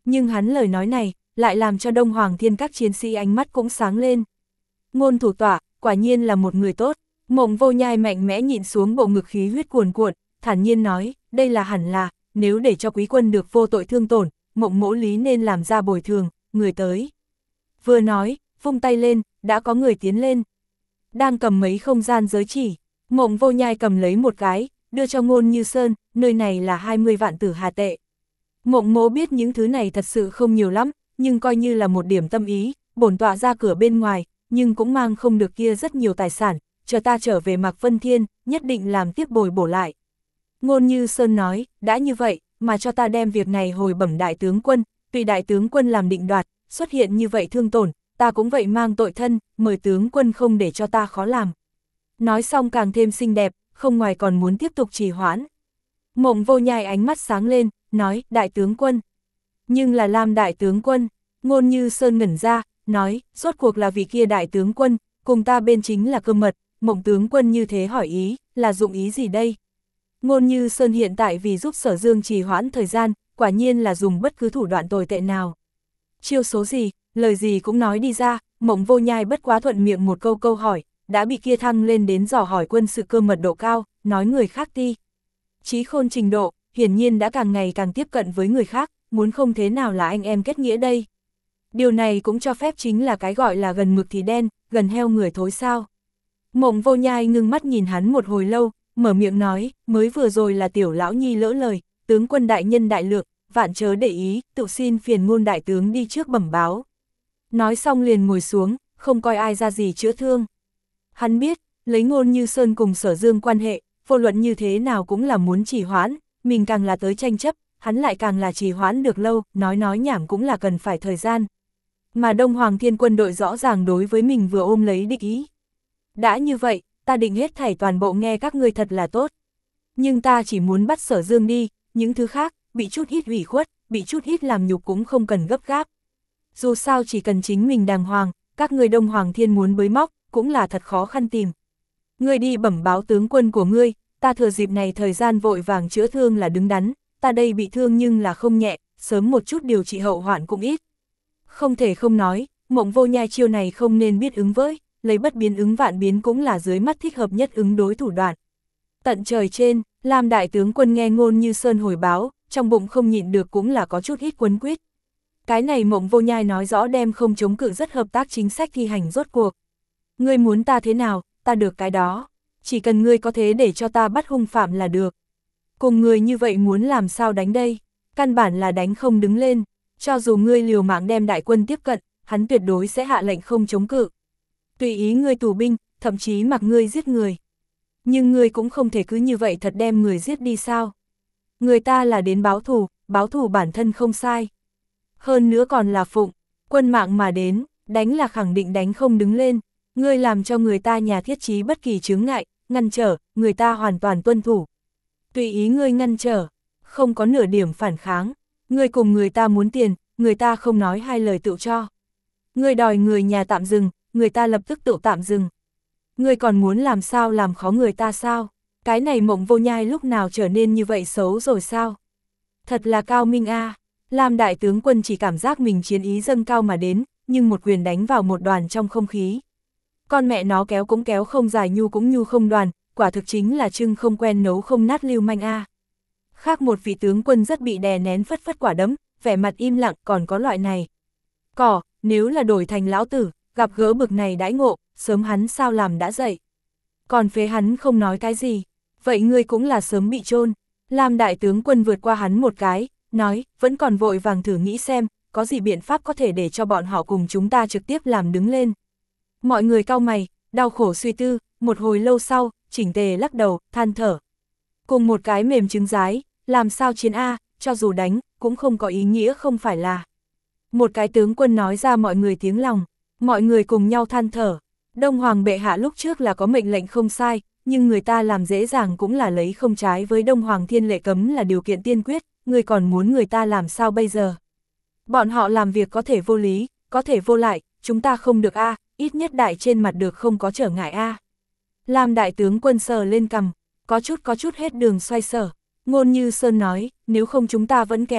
Nhưng hắn lời nói này, lại làm cho Đông Hoàng Thiên các chiến sĩ ánh mắt cũng sáng lên. Ngôn thủ tọa, quả nhiên là một người tốt. Mộng Vô Nhai mạnh mẽ nhịn xuống bộ ngực khí huyết cuồn cuộn, thản nhiên nói, đây là hẳn là, nếu để cho quý quân được vô tội thương tổn, Mộng Mỗ Lý nên làm ra bồi thường, người tới. Vừa nói, vung tay lên, đã có người tiến lên. Đang cầm mấy không gian giới chỉ, Mộng Vô Nhai cầm lấy một cái, đưa cho Ngôn Như Sơn, nơi này là hai mươi vạn tử hà tệ. Mộng Mỗ biết những thứ này thật sự không nhiều lắm, nhưng coi như là một điểm tâm ý, bổn tọa ra cửa bên ngoài, nhưng cũng mang không được kia rất nhiều tài sản, chờ ta trở về Mạc Vân Thiên, nhất định làm tiếp bồi bổ lại. Ngôn Như Sơn nói, đã như vậy, mà cho ta đem việc này hồi bẩm đại tướng quân, tùy đại tướng quân làm định đoạt, xuất hiện như vậy thương tổn, ta cũng vậy mang tội thân, mời tướng quân không để cho ta khó làm. Nói xong càng thêm xinh đẹp, không ngoài còn muốn tiếp tục trì hoãn. Mộng Vô Nhai ánh mắt sáng lên, nói, đại tướng quân. Nhưng là Lam đại tướng quân, Ngôn Như Sơn ngẩn ra, nói, rốt cuộc là vị kia đại tướng quân, cùng ta bên chính là cơ mật, Mộng tướng quân như thế hỏi ý, là dụng ý gì đây? Ngôn Như Sơn hiện tại vì giúp Sở Dương trì hoãn thời gian, quả nhiên là dùng bất cứ thủ đoạn tồi tệ nào. Chiêu số gì, lời gì cũng nói đi ra, Mộng Vô Nhai bất quá thuận miệng một câu câu hỏi, đã bị kia thăng lên đến dò hỏi quân sự cơ mật độ cao, nói người khác ti. Trí khôn trình độ, hiển nhiên đã càng ngày càng tiếp cận với người khác, muốn không thế nào là anh em kết nghĩa đây. Điều này cũng cho phép chính là cái gọi là gần mực thì đen, gần heo người thối sao. Mộng Vô Nhai ngưng mắt nhìn hắn một hồi lâu, mở miệng nói, mới vừa rồi là tiểu lão nhi lỡ lời, tướng quân đại nhân đại lượng, vạn chớ để ý, tự xin phiền Ngôn đại tướng đi trước bẩm báo. Nói xong liền ngồi xuống, không coi ai ra gì chữa thương. Hắn biết, lấy Ngôn Như Sơn cùng Sở Dương quan hệ, vô luận như thế nào cũng là muốn trì hoãn, mình càng là tới tranh chấp, hắn lại càng là trì hoãn được lâu, nói nói nhảm cũng là cần phải thời gian. Mà Đông Hoàng Thiên quân đội rõ ràng đối với mình vừa ôm lấy địch ý. Đã như vậy, ta định hết thảy toàn bộ nghe các ngươi thật là tốt. Nhưng ta chỉ muốn bắt Sở Dương đi, những thứ khác, bị chút ít ủy khuất, bị chút ít làm nhục cũng không cần gấp gáp. Dù sao chỉ cần chính mình đàng hoàng, các ngươi Đông Hoàng Thiên muốn bới móc, cũng là thật khó khăn tìm. Ngươi đi bẩm báo tướng quân của ngươi, ta thừa dịp này thời gian vội vàng chữa thương là đứng đắn, ta đây bị thương nhưng là không nhẹ, sớm một chút điều trị hậu hoạn cũng ít. Không thể không nói, Mộng Vô Nhai chiêu này không nên biết ứng với, lấy bất biến ứng vạn biến cũng là dưới mắt thích hợp nhất ứng đối thủ đoạn. Tận trời trên, Lam đại tướng quân nghe Ngôn Như Sơn hồi báo, trong bụng không nhịn được cũng là có chút ít quấn quýt. Cái này Mộng Vô Nhai nói rõ đem không chống cự rất hợp tác chính sách thi hành rốt cuộc. Ngươi muốn ta thế nào, ta được cái đó, chỉ cần ngươi có thế để cho ta bắt hung phạm là được. Cùng người như vậy muốn làm sao đánh đây, căn bản là đánh không đứng lên, cho dù ngươi liều mạng đem đại quân tiếp cận, hắn tuyệt đối sẽ hạ lệnh không chống cự. Tùy ý ngươi tù binh, thậm chí mặc ngươi giết người. Nhưng ngươi cũng không thể cứ như vậy thật đem người giết đi sao. Người ta là đến báo thù, báo thù bản thân không sai. Hơn nữa còn là phụng, quân mạng mà đến, đánh là khẳng định đánh không đứng lên. Ngươi làm cho người ta nhà thiết trí bất kỳ chướng ngại, ngăn trở, người ta hoàn toàn tuân thủ. Tùy ý ngươi ngăn trở, không có nửa điểm phản kháng. Ngươi cùng người ta muốn tiền, người ta không nói hai lời tự cho. Ngươi đòi người nhà tạm dừng, người ta lập tức tự tạm dừng. Ngươi còn muốn làm sao làm khó người ta sao? Cái này Mộng Vô Nhai lúc nào trở nên như vậy xấu rồi sao? Thật là cao minh a. À. Lam đại tướng quân chỉ cảm giác mình chiến ý dâng cao mà đến, nhưng một quyền đánh vào một đoàn trong không khí. Con mẹ nó kéo cũng kéo không dài, nhu cũng nhu không đoàn, quả thực chính là trưng không quen nấu không nát lưu manh a. À. Khác một vị tướng quân rất bị đè nén phất phất quả đấm, vẻ mặt im lặng, còn có loại này. Cỏ, nếu là đổi thành lão tử, gặp gỡ bực này đãi ngộ, sớm hắn sao làm đã dậy. Còn phế hắn không nói cái gì, vậy ngươi cũng là sớm bị chôn. Lam đại tướng quân vượt qua hắn một cái, nói, vẫn còn vội vàng thử nghĩ xem, có gì biện pháp có thể để cho bọn họ cùng chúng ta trực tiếp làm đứng lên. Mọi người cau mày, đau khổ suy tư, một hồi lâu sau, chỉnh tề lắc đầu, than thở. Cùng một cái mềm trứng rái, làm sao chiến A, cho dù đánh, cũng không có ý nghĩa không phải là. Một cái tướng quân nói ra mọi người tiếng lòng, mọi người cùng nhau than thở. Đông Hoàng bệ hạ lúc trước là có mệnh lệnh không sai, nhưng người ta làm dễ dàng cũng là lấy không trái với Đông Hoàng thiên lệ cấm là điều kiện tiên quyết, người còn muốn người ta làm sao bây giờ. Bọn họ làm việc có thể vô lý, có thể vô lại, chúng ta không được A, ít nhất đại trên mặt được không có trở ngại A. Lam đại tướng quân sờ lên cằm, có chút có chút hết đường xoay sở. Ngôn Như Sơn nói, nếu không chúng ta vẫn kéo,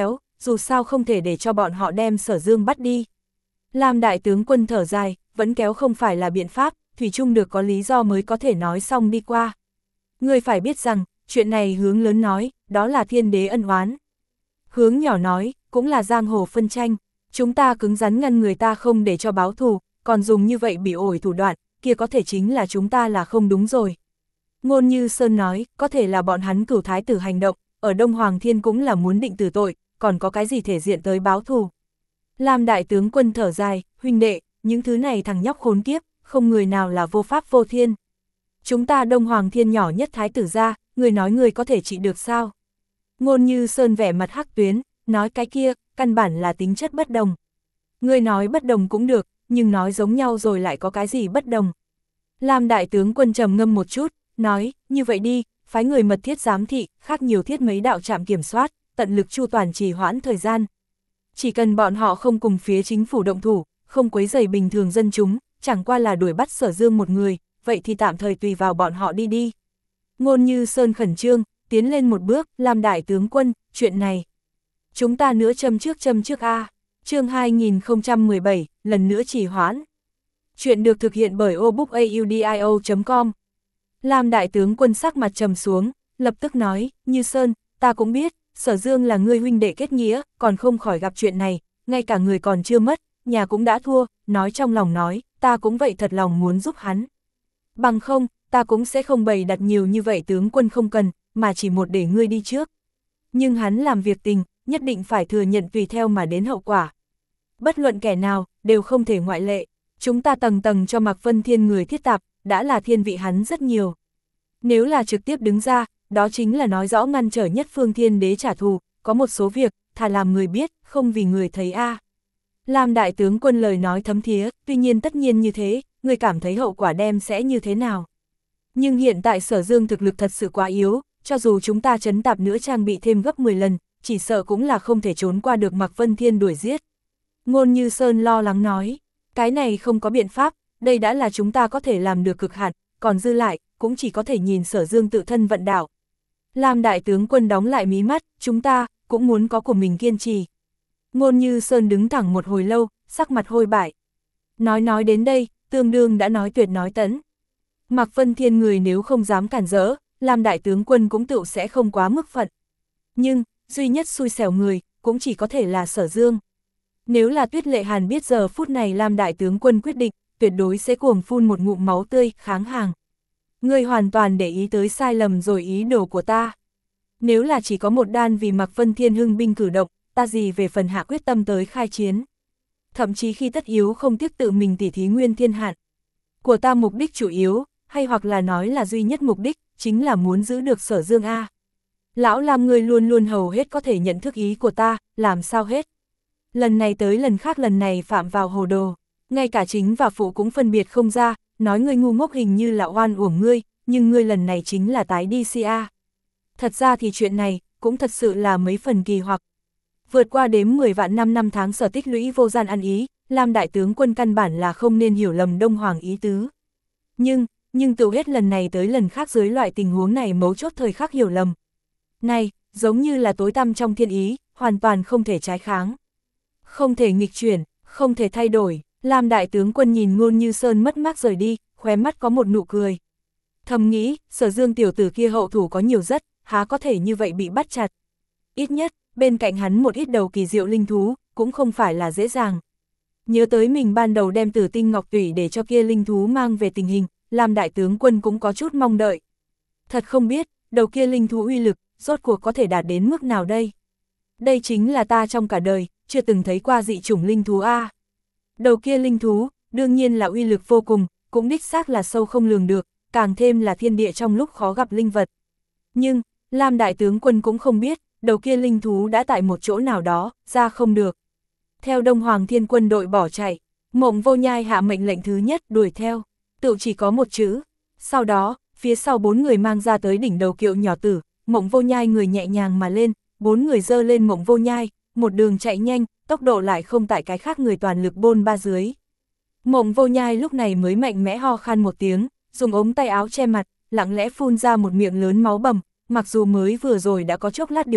dù sao không thể để cho bọn họ đem Sở Dương bắt đi. Lam đại tướng quân thở dài, vẫn kéo không phải là biện pháp, thủy chung được có lý do mới có thể nói xong đi qua. Ngươi phải biết rằng, chuyện này hướng lớn nói, đó là thiên đế ân oán. Hướng nhỏ nói, cũng là giang hồ phân tranh, chúng ta cứng rắn ngăn người ta không để cho báo thù, còn dùng như vậy bị ổi thủ đoạn, kia có thể chính là chúng ta là không đúng rồi. Ngôn Như Sơn nói, có thể là bọn hắn cửu thái tử hành động, ở Đông Hoàng Thiên cũng là muốn định tử tội, còn có cái gì thể diện tới báo thù. Lam đại tướng quân thở dài, huynh đệ, những thứ này thằng nhóc khốn kiếp, không người nào là vô pháp vô thiên. Chúng ta Đông Hoàng Thiên nhỏ nhất thái tử ra, người nói người có thể trị được sao? Ngôn Như Sơn vẻ mặt hắc tuyến, nói cái kia, căn bản là tính chất bất đồng. Người nói bất đồng cũng được, nhưng nói giống nhau rồi lại có cái gì bất đồng. Lam đại tướng quân trầm ngâm một chút, nói, như vậy đi, phái người mật thiết giám thị, khác nhiều thiết mấy đạo trạm kiểm soát, tận lực chu toàn trì hoãn thời gian. Chỉ cần bọn họ không cùng phía chính phủ động thủ, không quấy rầy bình thường dân chúng, chẳng qua là đuổi bắt Sở Dương một người, vậy thì tạm thời tùy vào bọn họ đi đi. Ngôn Như Sơn khẩn trương, tiến lên một bước, Lam đại tướng quân, chuyện này. Chúng ta nữa châm trước châm trước A, chương hai nghìn không trăm mười bảy, lần nữa trì hoãn. Chuyện được thực hiện bởi obookaudio chấm com. Lam đại tướng quân sắc mặt trầm xuống, lập tức nói, Như Sơn, ta cũng biết, Sở Dương là ngươi huynh đệ kết nghĩa, còn không khỏi gặp chuyện này, ngay cả người còn chưa mất, nhà cũng đã thua, nói trong lòng nói, ta cũng vậy thật lòng muốn giúp hắn. Bằng không, ta cũng sẽ không bày đặt nhiều như vậy tướng quân không cần, mà chỉ một để ngươi đi trước. Nhưng hắn làm việc tình, nhất định phải thừa nhận tùy theo mà đến hậu quả. Bất luận kẻ nào, đều không thể ngoại lệ. Chúng ta tầng tầng cho Mạc Vân Thiên người thiết tạp, đã là thiên vị hắn rất nhiều. Nếu là trực tiếp đứng ra, đó chính là nói rõ ngăn trở nhất phương thiên đế trả thù, có một số việc, thà làm người biết, không vì người thấy a. À. Lam đại tướng quân lời nói thấm thía, tuy nhiên tất nhiên như thế, người cảm thấy hậu quả đem sẽ như thế nào. Nhưng hiện tại Sở Dương thực lực thật sự quá yếu, cho dù chúng ta trấn tạp nữa trang bị thêm gấp mười lần, chỉ sợ cũng là không thể trốn qua được Mạc Vân Thiên đuổi giết. Ngôn Như Sơn lo lắng nói, cái này không có biện pháp, đây đã là chúng ta có thể làm được cực hạn, còn dư lại, cũng chỉ có thể nhìn Sở Dương tự thân vận đạo. Lam đại tướng quân đóng lại mí mắt, chúng ta, cũng muốn có của mình kiên trì. Ngôn Như Sơn đứng thẳng một hồi lâu, sắc mặt hôi bại. Nói nói đến đây, tương đương đã nói tuyệt nói tẫn. Mạc Vân Thiên người nếu không dám cản rỡ, Lam đại tướng quân cũng tự sẽ không quá mức phận. Nhưng, duy nhất xui xẻo người, cũng chỉ có thể là Sở Dương. Nếu là Tuyết Lệ Hàn biết giờ phút này Lam đại tướng quân quyết định, tuyệt đối sẽ cuồng phun một ngụm máu tươi, kháng hàng. Ngươi hoàn toàn để ý tới sai lầm rồi ý đồ của ta. Nếu là chỉ có một đan vì Mạc Vân Thiên hưng binh cử động, ta gì về phần hạ quyết tâm tới khai chiến. Thậm chí khi tất yếu không tiếc tự mình tỉ thí nguyên thiên hạn. Của ta mục đích chủ yếu, hay hoặc là nói là duy nhất mục đích, chính là muốn giữ được Sở Dương A. Lão Lam ngươi luôn luôn hầu hết có thể nhận thức ý của ta, làm sao hết. Lần này tới lần khác lần này phạm vào hồ đồ, ngay cả chính và phụ cũng phân biệt không ra, nói ngươi ngu ngốc hình như là oan uổng ngươi, nhưng ngươi lần này chính là tái đi si a. Thật ra thì chuyện này, cũng thật sự là mấy phần kỳ hoặc. Vượt qua đếm mười vạn năm năm tháng sở tích lũy vô gian ăn ý, Lam đại tướng quân căn bản là không nên hiểu lầm Đông Hoàng ý tứ. Nhưng, nhưng từ hết lần này tới lần khác dưới loại tình huống này mấu chốt thời khắc hiểu lầm. Này, giống như là tối tăm trong thiên ý, hoàn toàn không thể trái kháng. Không thể nghịch chuyển, không thể thay đổi. Lam đại tướng quân nhìn Ngôn Như Sơn mất mát rời đi, khóe mắt có một nụ cười. Thầm nghĩ, Sở Dương tiểu tử kia hậu thủ có nhiều rất, há có thể như vậy bị bắt chặt. Ít nhất, bên cạnh hắn một ít đầu kỳ diệu linh thú, cũng không phải là dễ dàng. Nhớ tới mình ban đầu đem Tử Tinh Ngọc Tủy để cho kia linh thú mang về tình hình, Lam đại tướng quân cũng có chút mong đợi. Thật không biết, đầu kia linh thú uy lực, rốt cuộc có thể đạt đến mức nào đây? Đây chính là ta trong cả đời, chưa từng thấy qua dị chủng linh thú A. Đầu kia linh thú, đương nhiên là uy lực vô cùng, cũng đích xác là sâu không lường được, càng thêm là thiên địa trong lúc khó gặp linh vật. Nhưng, Lam đại tướng quân cũng không biết, đầu kia linh thú đã tại một chỗ nào đó, ra không được. Theo Đông Hoàng Thiên quân đội bỏ chạy, Mộng Vô Nhai hạ mệnh lệnh thứ nhất đuổi theo, tự chỉ có một chữ. Sau đó, phía sau bốn người mang ra tới đỉnh đầu kiệu nhỏ tử, Mộng Vô Nhai người nhẹ nhàng mà lên, bốn người dơ lên Mộng Vô Nhai, một đường chạy nhanh, tốc độ lại không tại cái khác người toàn lực bôn ba dưới. Mộng Vô Nhai lúc này mới mạnh mẽ ho khan một tiếng, dùng ống tay áo che mặt, lặng lẽ phun ra một miệng lớn máu bầm, mặc dù mới vừa rồi đã có chốc lát điều tức,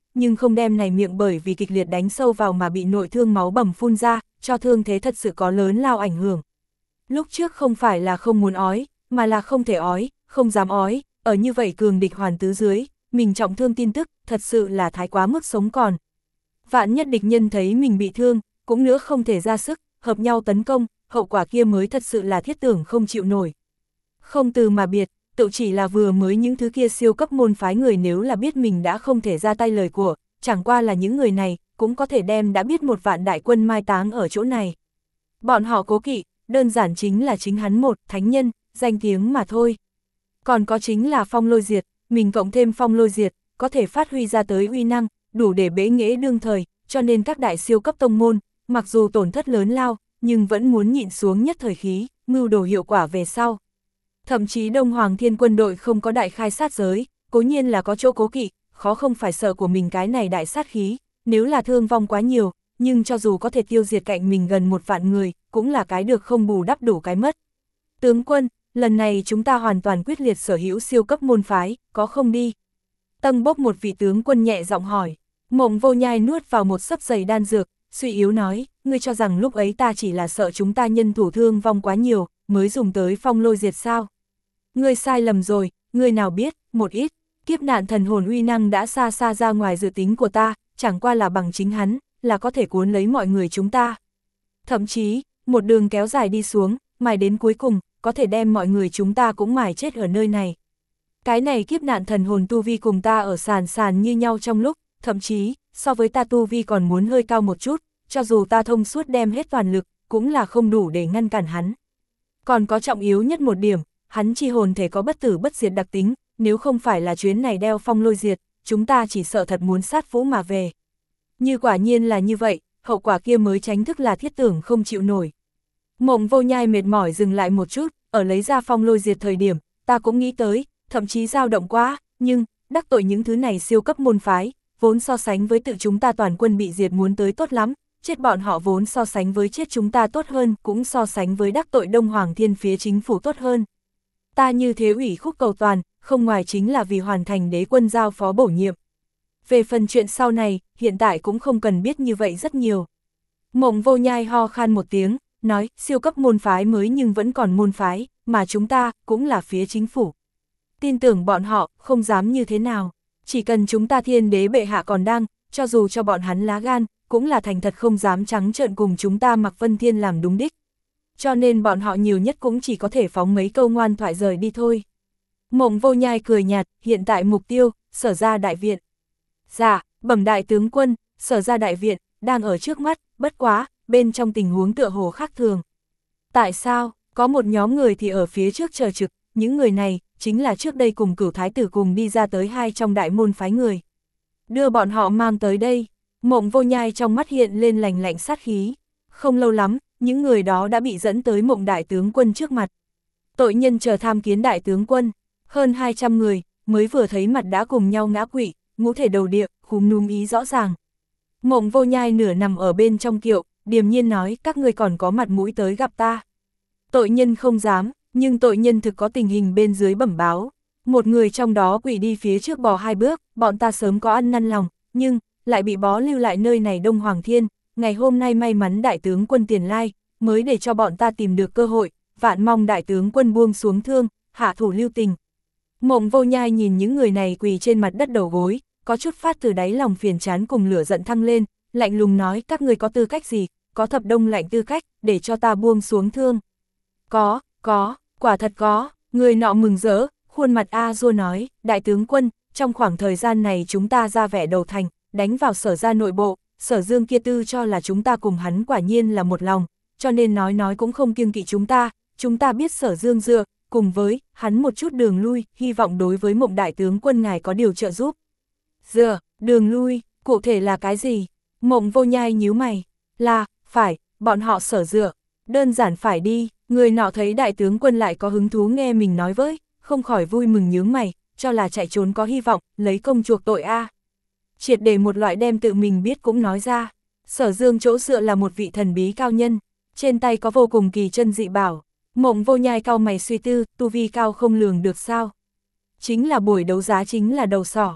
nhưng không đem này miệng bởi vì kịch liệt đánh sâu vào mà bị nội thương máu bầm phun ra, cho thương thế thật sự có lớn lao ảnh hưởng. Lúc trước không phải là không muốn ói, mà là không thể ói, không dám ói, ở như vậy cường địch hoàn tứ dưới, mình trọng thương tin tức, thật sự là thái quá mức sống còn. Vạn nhất địch nhân thấy mình bị thương, cũng nữa không thể ra sức, hợp nhau tấn công, hậu quả kia mới thật sự là thiết tưởng không chịu nổi. Không từ mà biệt, tự chỉ là vừa mới những thứ kia siêu cấp môn phái người nếu là biết mình đã không thể ra tay lời của, chẳng qua là những người này, cũng có thể đem đã biết một vạn đại quân mai táng ở chỗ này. Bọn họ cố kỵ, đơn giản chính là chính hắn một, thánh nhân, danh tiếng mà thôi. Còn có chính là phong lôi diệt, mình cộng thêm phong lôi diệt, có thể phát huy ra tới uy năng, đủ để bế nghệ đương thời, cho nên các đại siêu cấp tông môn, mặc dù tổn thất lớn lao, nhưng vẫn muốn nhịn xuống nhất thời khí, mưu đồ hiệu quả về sau. Thậm chí Đông Hoàng Thiên quân đội không có đại khai sát giới, cố nhiên là có chỗ cố kỵ, khó không phải sợ của mình cái này đại sát khí, nếu là thương vong quá nhiều, nhưng cho dù có thể tiêu diệt cạnh mình gần một vạn người, cũng là cái được không bù đắp đủ cái mất. Tướng quân, lần này chúng ta hoàn toàn quyết liệt sở hữu siêu cấp môn phái, có không đi? Tâng bốc một vị tướng quân nhẹ giọng hỏi, Mộng Vô Nhai nuốt vào một sấp dày đan dược, suy yếu nói, ngươi cho rằng lúc ấy ta chỉ là sợ chúng ta nhân thủ thương vong quá nhiều, mới dùng tới phong lôi diệt sao? Ngươi sai lầm rồi, ngươi nào biết, một ít, kiếp nạn thần hồn uy năng đã xa xa ra ngoài dự tính của ta, chẳng qua là bằng chính hắn, là có thể cuốn lấy mọi người chúng ta. Thậm chí, một đường kéo dài đi xuống, mài đến cuối cùng, có thể đem mọi người chúng ta cũng mài chết ở nơi này. Cái này kiếp nạn thần hồn tu vi cùng ta ở sàn sàn như nhau trong lúc, thậm chí, so với ta tu vi còn muốn hơi cao một chút, cho dù ta thông suốt đem hết toàn lực, cũng là không đủ để ngăn cản hắn. Còn có trọng yếu nhất một điểm, hắn chi hồn thể có bất tử bất diệt đặc tính, nếu không phải là chuyến này đeo phong lôi diệt, chúng ta chỉ sợ thật muốn sát vũ mà về. Như quả nhiên là như vậy, hậu quả kia mới tránh thức là thiết tưởng không chịu nổi. Mộng Vô Nhai mệt mỏi dừng lại một chút, ở lấy ra phong lôi diệt thời điểm, ta cũng nghĩ tới, thậm chí dao động quá, nhưng, đắc tội những thứ này siêu cấp môn phái, vốn so sánh với tự chúng ta toàn quân bị diệt muốn tới tốt lắm, chết bọn họ vốn so sánh với chết chúng ta tốt hơn, cũng so sánh với đắc tội Đông Hoàng Thiên phía chính phủ tốt hơn. Ta như thế ủy khúc cầu toàn, không ngoài chính là vì hoàn thành đế quân giao phó bổ nhiệm. Về phần chuyện sau này, hiện tại cũng không cần biết như vậy rất nhiều. Mộng Vô Nhai ho khan một tiếng, nói, siêu cấp môn phái mới nhưng vẫn còn môn phái, mà chúng ta, cũng là phía chính phủ. Tin tưởng bọn họ, không dám như thế nào. Chỉ cần chúng ta thiên đế bệ hạ còn đang, cho dù cho bọn hắn lá gan, cũng là thành thật không dám trắng trợn cùng chúng ta Mạc Vân Thiên làm đúng đích. Cho nên bọn họ nhiều nhất cũng chỉ có thể phóng mấy câu ngoan thoại rời đi thôi. Mộng Vô Nhai cười nhạt, hiện tại mục tiêu, Sở Ra đại viện. Dạ, bẩm đại tướng quân, Sở Ra đại viện, đang ở trước mắt, bất quá, bên trong tình huống tựa hồ khác thường. Tại sao, có một nhóm người thì ở phía trước chờ trực, những người này, chính là trước đây cùng Cửu Thái tử cùng đi ra tới hai trong đại môn phái người. Đưa bọn họ mang tới đây, Mộng Vô Nhai trong mắt hiện lên lành lạnh sát khí. Không lâu lắm, những người đó đã bị dẫn tới Mộng đại tướng quân trước mặt. Tội nhân chờ tham kiến đại tướng quân, hơn hai trăm người, mới vừa thấy mặt đã cùng nhau ngã quỵ, ngũ thể đầu địa, khúm núm ý rõ ràng. Mộng Vô Nhai nửa nằm ở bên trong kiệu, điềm nhiên nói, các ngươi còn có mặt mũi tới gặp ta. Tội nhân không dám, nhưng tội nhân thực có tình hình bên dưới bẩm báo. Một người trong đó quỵ đi phía trước bò hai bước, bọn ta sớm có ăn năn lòng, nhưng, lại bị bó lưu lại nơi này Đông Hoàng Thiên. Ngày hôm nay may mắn đại tướng quân tiền lai, mới để cho bọn ta tìm được cơ hội, vạn mong đại tướng quân buông xuống thương, hạ thủ lưu tình. Mộng Vô Nhai nhìn những người này quỳ trên mặt đất đầu gối, có chút phát từ đáy lòng phiền chán cùng lửa giận thăng lên, lạnh lùng nói, các ngươi có tư cách gì, có thập đông lạnh tư cách, để cho ta buông xuống thương. Có, có, quả thật có, người nọ mừng rỡ, khuôn mặt A Dua nói, đại tướng quân, trong khoảng thời gian này chúng ta ra vẻ đầu thành, đánh vào Sở Ra nội bộ, Sở Dương kia tư cho là chúng ta cùng hắn quả nhiên là một lòng, cho nên nói nói cũng không kiêng kỵ chúng ta, chúng ta biết Sở Dương dựa, cùng với hắn một chút đường lui, hy vọng đối với Mộng đại tướng quân ngài có điều trợ giúp. Dựa, đường lui, cụ thể là cái gì? Mộng Vô Nhai nhíu mày, là, phải, bọn họ Sở dựa, đơn giản phải đi. Người nọ thấy đại tướng quân lại có hứng thú nghe mình nói với, không khỏi vui mừng nhướng mày, cho là chạy trốn có hy vọng, lấy công chuộc tội a. Triệt để một loại đem tự mình biết cũng nói ra, Sở Dương chỗ dựa là một vị thần bí cao nhân, trên tay có vô cùng kỳ chân dị bảo. Mộng Vô Nhai cau mày suy tư, tu vi cao không lường được sao. Chính là buổi đấu giá chính là đầu sỏ.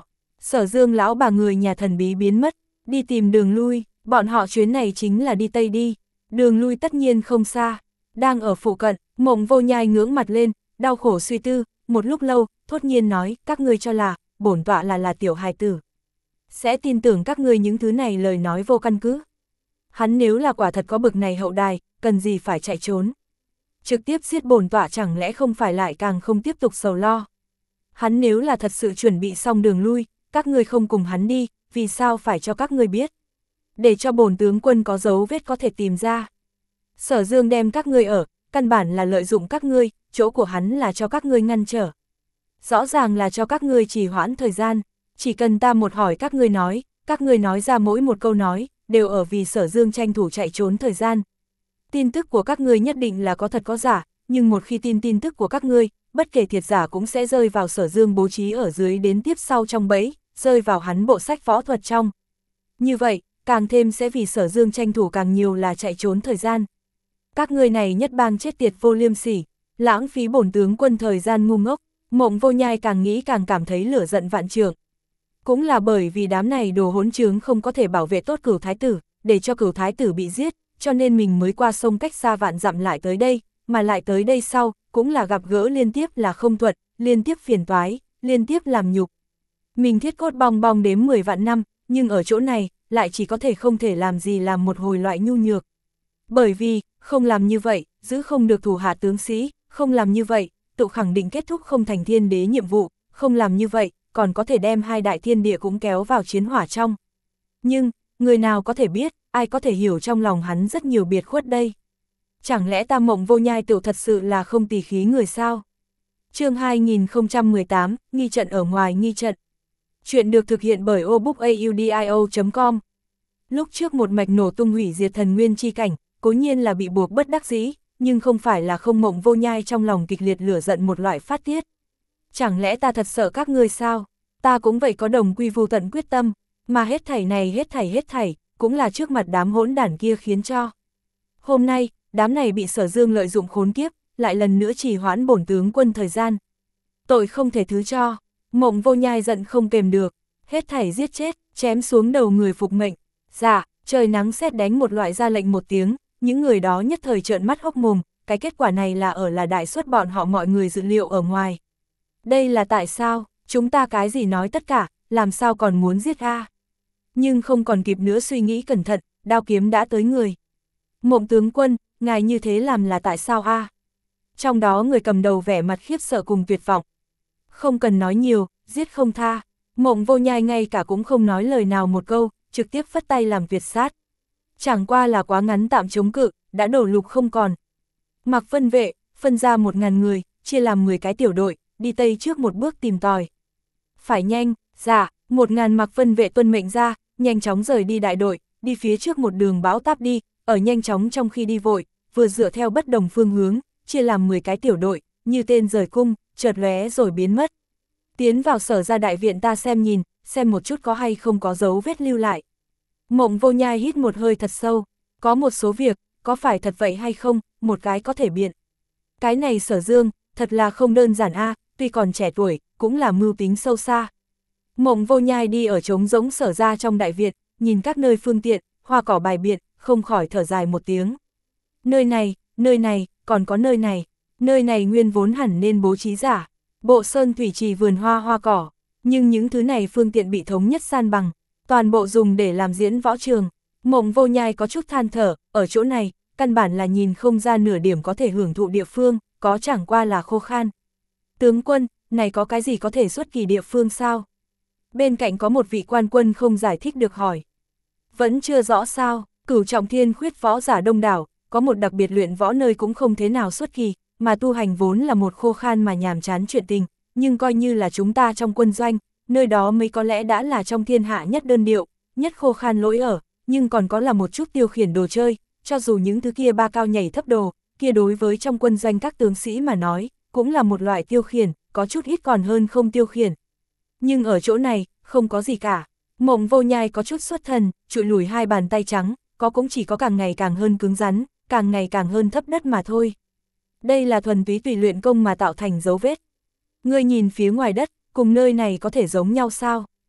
Sở Dương lão bà người nhà thần bí biến mất, đi tìm đường lui, bọn họ chuyến này chính là đi Tây đi, đường lui tất nhiên không xa, đang ở phụ cận. Mộng Vô Nhai ngưỡng mặt lên, đau khổ suy tư, một lúc lâu, thốt nhiên nói, các ngươi cho là, bổn tọa là là tiểu hài tử. Sẽ tin tưởng các ngươi những thứ này lời nói vô căn cứ. Hắn nếu là quả thật có bực này hậu đài, cần gì phải chạy trốn. Trực tiếp giết bổn tọa chẳng lẽ không phải lại càng không tiếp tục sầu lo. Hắn nếu là thật sự chuẩn bị xong đường lui, các ngươi không cùng hắn đi, vì sao phải cho các ngươi biết. Để cho bổn tướng quân có dấu vết có thể tìm ra. Sở Dương đem các ngươi ở, căn bản là lợi dụng các ngươi, chỗ của hắn là cho các ngươi ngăn trở. Rõ ràng là cho các ngươi trì hoãn thời gian, chỉ cần ta một hỏi các ngươi nói, các ngươi nói ra mỗi một câu nói, đều ở vì Sở Dương tranh thủ chạy trốn thời gian. Tin tức của các ngươi nhất định là có thật có giả, nhưng một khi tin tin tức của các ngươi, bất kể thiệt giả cũng sẽ rơi vào Sở Dương bố trí ở dưới đến tiếp sau trong bẫy, rơi vào hắn bộ sách võ thuật trong. Như vậy, càng thêm sẽ vì Sở Dương tranh thủ càng nhiều là chạy trốn thời gian. Các ngươi này nhất bang chết tiệt vô liêm sỉ, lãng phí bổn tướng quân thời gian ngu ngốc. Mộng Vô Nhai càng nghĩ càng cảm thấy lửa giận vạn trượng. Cũng là bởi vì đám này đồ hỗn trướng không có thể bảo vệ tốt Cửu thái tử, để cho Cửu thái tử bị giết, cho nên mình mới qua sông cách xa vạn dặm lại tới đây, mà lại tới đây sau, cũng là gặp gỡ liên tiếp là không thuận, liên tiếp phiền toái, liên tiếp làm nhục. Mình thiết cốt bong bong đếm mười vạn năm, nhưng ở chỗ này, lại chỉ có thể không thể làm gì làm một hồi loại nhu nhược. Bởi vì, không làm như vậy, giữ không được thủ hạ tướng sĩ, không làm như vậy, tự khẳng định kết thúc không thành thiên đế nhiệm vụ, không làm như vậy, còn có thể đem hai đại thiên địa cũng kéo vào chiến hỏa trong. Nhưng, người nào có thể biết, ai có thể hiểu trong lòng hắn rất nhiều biệt khuất đây. Chẳng lẽ ta Mộng Vô Nhai tự thật sự là không tỉ khí người sao? Chương hai nghìn không trăm mười tám, nghi trận ở ngoài nghi trận. Chuyện được thực hiện bởi obookaudio chấm com. Lúc trước một mạch nổ tung hủy diệt thần nguyên chi cảnh, cố nhiên là bị buộc bất đắc dĩ, nhưng không phải là không Mộng Vô Nhai trong lòng kịch liệt lửa giận một loại phát tiết. Chẳng lẽ ta thật sợ các ngươi sao? Ta cũng vậy có đồng quy vu tận quyết tâm, mà hết thảy này hết thảy hết thảy, cũng là trước mặt đám hỗn đản kia khiến cho. Hôm nay, đám này bị Sở Dương lợi dụng khốn kiếp, lại lần nữa trì hoãn bổn tướng quân thời gian. Tội không thể thứ cho, Mộng Vô Nhai giận không kềm được, hết thảy giết chết, chém xuống đầu người phục mệnh. Dạ, trời nắng sét đánh một loại ra lệnh một tiếng, những người đó nhất thời trợn mắt hốc mồm, cái kết quả này là ở là đại suất bọn họ mọi người dự liệu ở ngoài. Đây là tại sao, chúng ta cái gì nói tất cả, làm sao còn muốn giết a? Nhưng không còn kịp nữa suy nghĩ cẩn thận, đao kiếm đã tới người. Mộng tướng quân, ngài như thế làm là tại sao a? Trong đó người cầm đầu vẻ mặt khiếp sợ cùng tuyệt vọng. Không cần nói nhiều, giết không tha. Mộng Vô Nhai ngay cả cũng không nói lời nào một câu, trực tiếp phất tay làm tuyệt sát. Chẳng qua là quá ngắn tạm chống cự, đã đổ lục không còn. Mặc Vân vệ, phân ra một ngàn người, chia làm mười cái tiểu đội, đi Tây trước một bước tìm tòi. Phải nhanh, dạ, một ngàn Mặc Vân vệ tuân mệnh ra, nhanh chóng rời đi đại đội, đi phía trước một đường bão táp đi, ở nhanh chóng trong khi đi vội, vừa dựa theo bất đồng phương hướng, chia làm mười cái tiểu đội, như tên rời cung, chợt lóe rồi biến mất. Tiến vào Sở ra đại viện ta xem nhìn, xem một chút có hay không có dấu vết lưu lại. Mộng Vô Nhai hít một hơi thật sâu, có một số việc, có phải thật vậy hay không, một cái có thể biện. Cái này Sở Dương, thật là không đơn giản a, tuy còn trẻ tuổi, cũng là mưu tính sâu xa. Mộng Vô Nhai đi ở trống rỗng Sở ra trong đại viện, nhìn các nơi phương tiện, hoa cỏ bài biện, không khỏi thở dài một tiếng. Nơi này, nơi này, còn có nơi này, nơi này nguyên vốn hẳn nên bố trí giả, bộ sơn thủy trì vườn hoa hoa cỏ, nhưng những thứ này phương tiện bị thống nhất san bằng, toàn bộ dùng để làm diễn võ trường. Mộng Vô Nhai có chút than thở, ở chỗ này, căn bản là nhìn không ra nửa điểm có thể hưởng thụ địa phương, có chẳng qua là khô khan. Tướng quân, này có cái gì có thể xuất kỳ địa phương sao? Bên cạnh có một vị quan quân không giải thích được hỏi. Vẫn chưa rõ sao, Cửu Trọng Thiên khuyết võ giả đông đảo, có một đặc biệt luyện võ nơi cũng không thế nào xuất kỳ, mà tu hành vốn là một khô khan mà nhàm chán chuyện tình, nhưng coi như là chúng ta trong quân doanh, nơi đó mới có lẽ đã là trong thiên hạ nhất đơn điệu, nhất khô khan lỗi ở, nhưng còn có là một chút tiêu khiển đồ chơi, cho dù những thứ kia ba cao nhảy thấp đồ, kia đối với trong quân doanh các tướng sĩ mà nói, cũng là một loại tiêu khiển, có chút ít còn hơn không tiêu khiển. Nhưng ở chỗ này, không có gì cả. Mộng Vô Nhai có chút xuất thần, trụi lùi hai bàn tay trắng, có cũng chỉ có càng ngày càng hơn cứng rắn, càng ngày càng hơn thấp đất mà thôi. Đây là thuần túy tùy luyện công mà tạo thành dấu vết. Ngươi nhìn phía ngoài đất, cùng nơi này có thể giống nhau sao?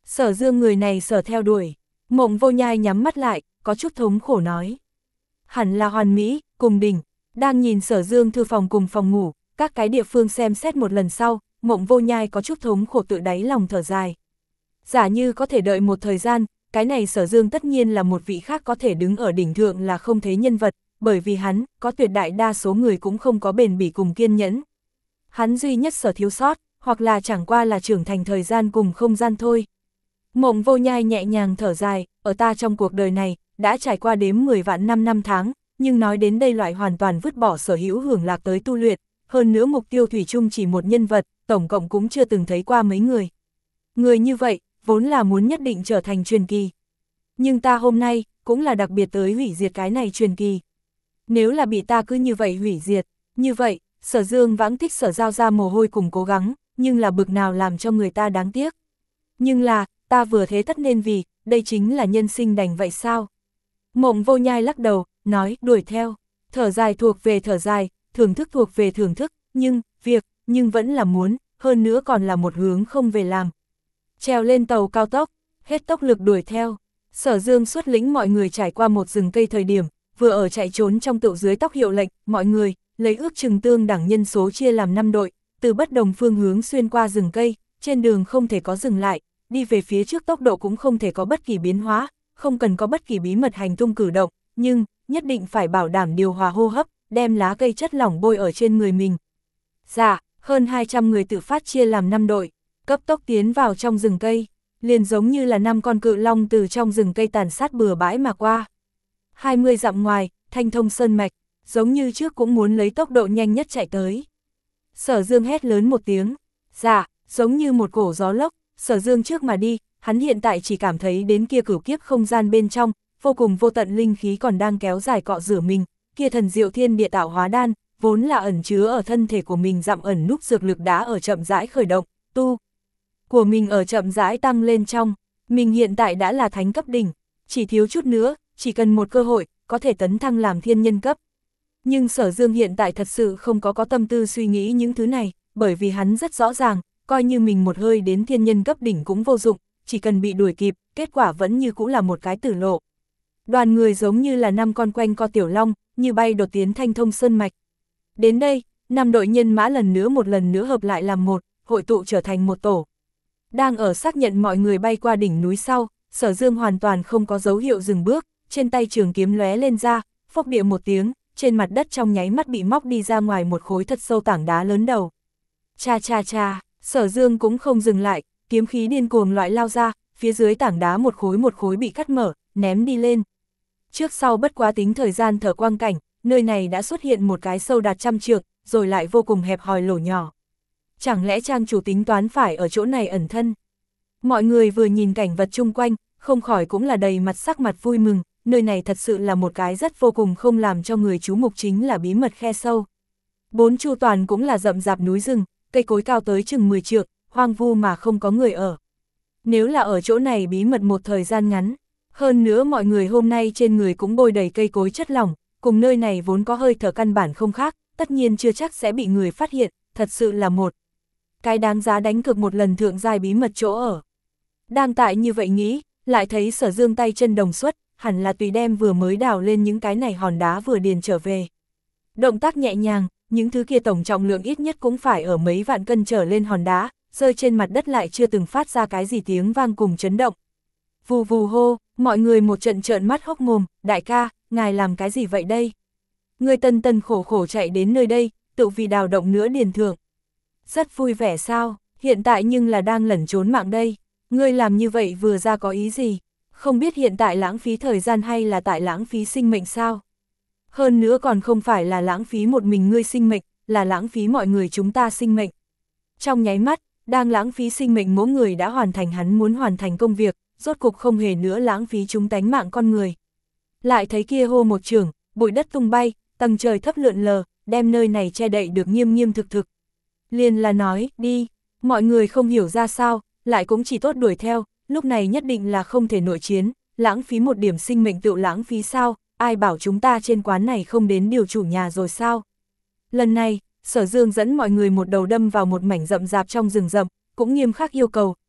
Sở Dương người này sở theo đuổi. Mộng Vô Nhai nhắm mắt lại, có chút thống khổ nói. Hẳn là hoàn mỹ, cùng đỉnh. Đang nhìn Sở Dương thư phòng cùng phòng ngủ, các cái địa phương xem xét một lần sau, Mộng Vô Nhai có chút thống khổ tự đáy lòng thở dài. Giả như có thể đợi một thời gian, cái này Sở Dương tất nhiên là một vị khác có thể đứng ở đỉnh thượng là không thế nhân vật, bởi vì hắn, có tuyệt đại đa số người cũng không có bền bỉ cùng kiên nhẫn. Hắn duy nhất sở thiếu sót, hoặc là chẳng qua là trưởng thành thời gian cùng không gian thôi. Mộng Vô Nhai nhẹ nhàng thở dài, ở ta trong cuộc đời này, đã trải qua đếm mười vạn năm năm tháng, nhưng nói đến đây loại hoàn toàn vứt bỏ sở hữu hưởng lạc tới tu luyện, hơn nữa mục tiêu thủy chung chỉ một nhân vật, tổng cộng cũng chưa từng thấy qua mấy người. Người như vậy, vốn là muốn nhất định trở thành truyền kỳ. Nhưng ta hôm nay, cũng là đặc biệt tới hủy diệt cái này truyền kỳ. Nếu là bị ta cứ như vậy hủy diệt, như vậy, Sở Dương Vãng Tích sở giao ra mồ hôi cùng cố gắng, nhưng là bực nào làm cho người ta đáng tiếc. Nhưng là, ta vừa thế tất nên vì, đây chính là nhân sinh đành vậy sao? Mộng Vô Nhai lắc đầu, nói, đuổi theo, thở dài thuộc về thở dài, thưởng thức thuộc về thưởng thức, nhưng, việc, nhưng vẫn là muốn, hơn nữa còn là một hướng không về làm. Trèo lên tàu cao tốc, hết tốc lực đuổi theo. Sở Dương xuất lĩnh mọi người trải qua một rừng cây thời điểm, vừa ở chạy trốn trong tựu dưới tóc hiệu lệnh, mọi người, lấy ước chừng tương đẳng nhân số chia làm năm đội, từ bất đồng phương hướng xuyên qua rừng cây, trên đường không thể có dừng lại, đi về phía trước tốc độ cũng không thể có bất kỳ biến hóa, không cần có bất kỳ bí mật hành tung cử động, nhưng, nhất định phải bảo đảm điều hòa hô hấp, đem lá cây chất lỏng bôi ở trên người mình. Dạ, hơn hai trăm người tự phát chia làm năm đội, cấp tốc tiến vào trong rừng cây, liền giống như là năm con cự long từ trong rừng cây tàn sát bừa bãi mà qua. hai mươi dặm ngoài, Thanh Thông Sơn Mạch, giống như trước cũng muốn lấy tốc độ nhanh nhất chạy tới. Sở Dương hét lớn một tiếng, dạ, giống như một cổ gió lốc, Sở Dương trước mà đi, hắn hiện tại chỉ cảm thấy đến kia cửu kiếp không gian bên trong, vô cùng vô tận linh khí còn đang kéo dài cọ rửa mình, kia thần diệu thiên địa tạo hóa đan, vốn là ẩn chứa ở thân thể của mình dặm ẩn núp dược lực đã ở chậm rãi khởi động, tu của mình ở chậm rãi tăng lên trong, mình hiện tại đã là thánh cấp đỉnh, chỉ thiếu chút nữa, chỉ cần một cơ hội, có thể tấn thăng làm thiên nhân cấp. Nhưng Sở Dương hiện tại thật sự không có có tâm tư suy nghĩ những thứ này, bởi vì hắn rất rõ ràng, coi như mình một hơi đến thiên nhân cấp đỉnh cũng vô dụng, chỉ cần bị đuổi kịp, kết quả vẫn như cũng là một cái tử lộ. Đoàn người giống như là năm con quanh co tiểu long, như bay đột tiến Thanh Thông Sơn Mạch. Đến đây, năm đội nhân mã lần nữa một lần nữa hợp lại làm một, hội tụ trở thành một tổ. Đang ở xác nhận mọi người bay qua đỉnh núi sau, Sở Dương hoàn toàn không có dấu hiệu dừng bước, trên tay trường kiếm lóe lên ra, phốc địa một tiếng, trên mặt đất trong nháy mắt bị móc đi ra ngoài một khối thật sâu tảng đá lớn đầu. Cha cha cha, Sở Dương cũng không dừng lại, kiếm khí điên cuồng loại lao ra, phía dưới tảng đá một khối một khối bị cắt mở, ném đi lên. Trước sau bất quá tính thời gian thở quang cảnh, nơi này đã xuất hiện một cái sâu đạt trăm trượng, rồi lại vô cùng hẹp hòi lỗ nhỏ. Chẳng lẽ trang chủ tính toán phải ở chỗ này ẩn thân? Mọi người vừa nhìn cảnh vật chung quanh, không khỏi cũng là đầy mặt sắc mặt vui mừng, nơi này thật sự là một cái rất vô cùng không làm cho người chú mục chính là bí mật khe sâu. Bốn chu toàn cũng là rậm rạp núi rừng, cây cối cao tới chừng mười trượng, hoang vu mà không có người ở. Nếu là ở chỗ này bí mật một thời gian ngắn, hơn nữa mọi người hôm nay trên người cũng bôi đầy cây cối chất lỏng, cùng nơi này vốn có hơi thở căn bản không khác, tất nhiên chưa chắc sẽ bị người phát hiện, thật sự là một cái đáng giá đánh cược một lần thượng giai bí mật chỗ ở. Đang tại như vậy nghĩ, lại thấy Sở Dương tay chân đồng xuất, hẳn là tùy đem vừa mới đào lên những cái này hòn đá vừa điền trở về. Động tác nhẹ nhàng, những thứ kia tổng trọng lượng ít nhất cũng phải ở mấy vạn cân trở lên hòn đá, rơi trên mặt đất lại chưa từng phát ra cái gì tiếng vang cùng chấn động. Vù vù hô, mọi người một trận trợn mắt hốc mồm, đại ca, ngài làm cái gì vậy đây? Người tân tân khổ khổ chạy đến nơi đây, tự vì đào động nữa điền thưởng. Rất vui vẻ sao, hiện tại nhưng là đang lẩn trốn mạng đây. Ngươi làm như vậy vừa ra có ý gì? Không biết hiện tại lãng phí thời gian hay là tại lãng phí sinh mệnh sao? Hơn nữa còn không phải là lãng phí một mình ngươi sinh mệnh, là lãng phí mọi người chúng ta sinh mệnh. Trong nháy mắt, đang lãng phí sinh mệnh mỗi người đã hoàn thành hắn muốn hoàn thành công việc, rốt cục không hề nữa lãng phí chúng tánh mạng con người. Lại thấy kia hô một trường, bụi đất tung bay, tầng trời thấp lượn lờ, đem nơi này che đậy được nghiêm nghiêm thực thực. Liền là nói, đi, mọi người không hiểu ra sao, lại cũng chỉ tốt đuổi theo, lúc này nhất định là không thể nội chiến, lãng phí một điểm sinh mệnh tự lãng phí sao, ai bảo chúng ta trên quán này không đến điều chủ nhà rồi sao. Lần này, Sở Dương dẫn mọi người một đầu đâm vào một mảnh rậm rạp trong rừng rậm, cũng nghiêm khắc yêu cầu,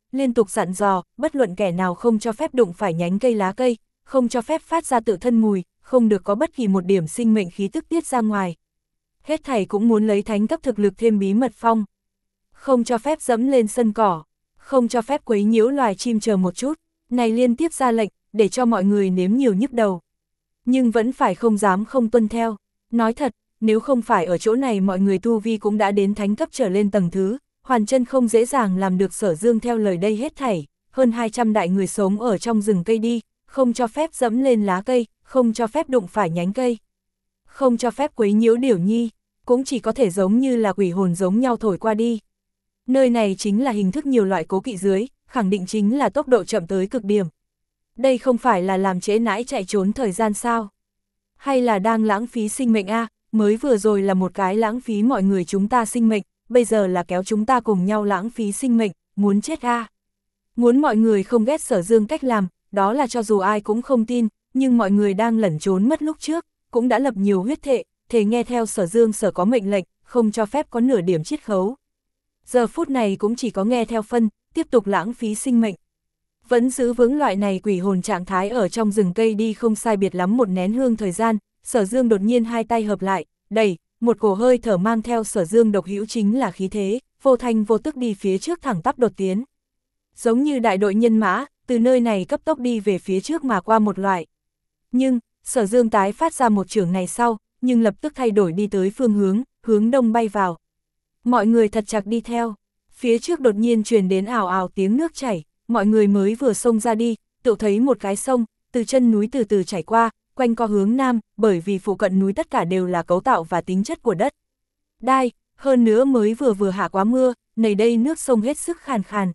liên tục dặn dò, bất luận kẻ nào không cho phép đụng phải nhánh cây lá cây, không cho phép phát ra tự thân mùi, không được có bất kỳ một điểm sinh mệnh khí tức tiết ra ngoài. Hết thảy cũng muốn lấy thánh cấp thực lực thêm bí mật phong. Không cho phép dẫm lên sân cỏ, không cho phép quấy nhiễu loài chim chờ một chút, này liên tiếp ra lệnh, để cho mọi người nếm nhiều nhức đầu. Nhưng vẫn phải không dám không tuân theo. Nói thật, nếu không phải ở chỗ này mọi người tu vi cũng đã đến thánh cấp trở lên tầng thứ, Hoàn Chân không dễ dàng làm được Sở Dương theo lời đây hết thảy, hơn hai trăm đại người sống ở trong rừng cây đi, không cho phép dẫm lên lá cây, không cho phép đụng phải nhánh cây, không cho phép quấy nhiễu điểu nhi, cũng chỉ có thể giống như là quỷ hồn giống nhau thổi qua đi. Nơi này chính là hình thức nhiều loại cố kỵ dưới, khẳng định chính là tốc độ chậm tới cực điểm. Đây không phải là làm trễ nãi chạy trốn thời gian sao? Hay là đang lãng phí sinh mệnh a? À? Mới vừa rồi là một cái lãng phí mọi người chúng ta sinh mệnh, bây giờ là kéo chúng ta cùng nhau lãng phí sinh mệnh, muốn chết a? À? Muốn mọi người không ghét Sở Dương cách làm, đó là cho dù ai cũng không tin, nhưng mọi người đang lẩn trốn mất lúc trước, cũng đã lập nhiều huyết thệ, thề nghe theo Sở Dương sở có mệnh lệnh, không cho phép có nửa điểm chiết khấu. Giờ phút này cũng chỉ có nghe theo phân, tiếp tục lãng phí sinh mệnh. Vẫn giữ vững loại này quỷ hồn trạng thái ở trong rừng cây đi không sai biệt lắm một nén hương thời gian, Sở Dương đột nhiên hai tay hợp lại, đẩy, một cổ hơi thở mang theo Sở Dương độc hữu chính là khí thế, vô thanh vô tức đi phía trước thẳng tắp đột tiến. Giống như đại đội nhân mã, từ nơi này cấp tốc đi về phía trước mà qua một loại. Nhưng, Sở Dương tái phát ra một chưởng này sau, nhưng lập tức thay đổi đi tới phương hướng, hướng đông bay vào. Mọi người thật chặt đi theo, phía trước đột nhiên truyền đến ào ào tiếng nước chảy, mọi người mới vừa xông ra đi, tự thấy một cái sông, từ chân núi từ từ chảy qua, quanh co hướng nam, bởi vì phụ cận núi tất cả đều là cấu tạo và tính chất của đất. Đai, hơn nữa mới vừa vừa hạ quá mưa, nầy đây nước sông hết sức khàn khàn.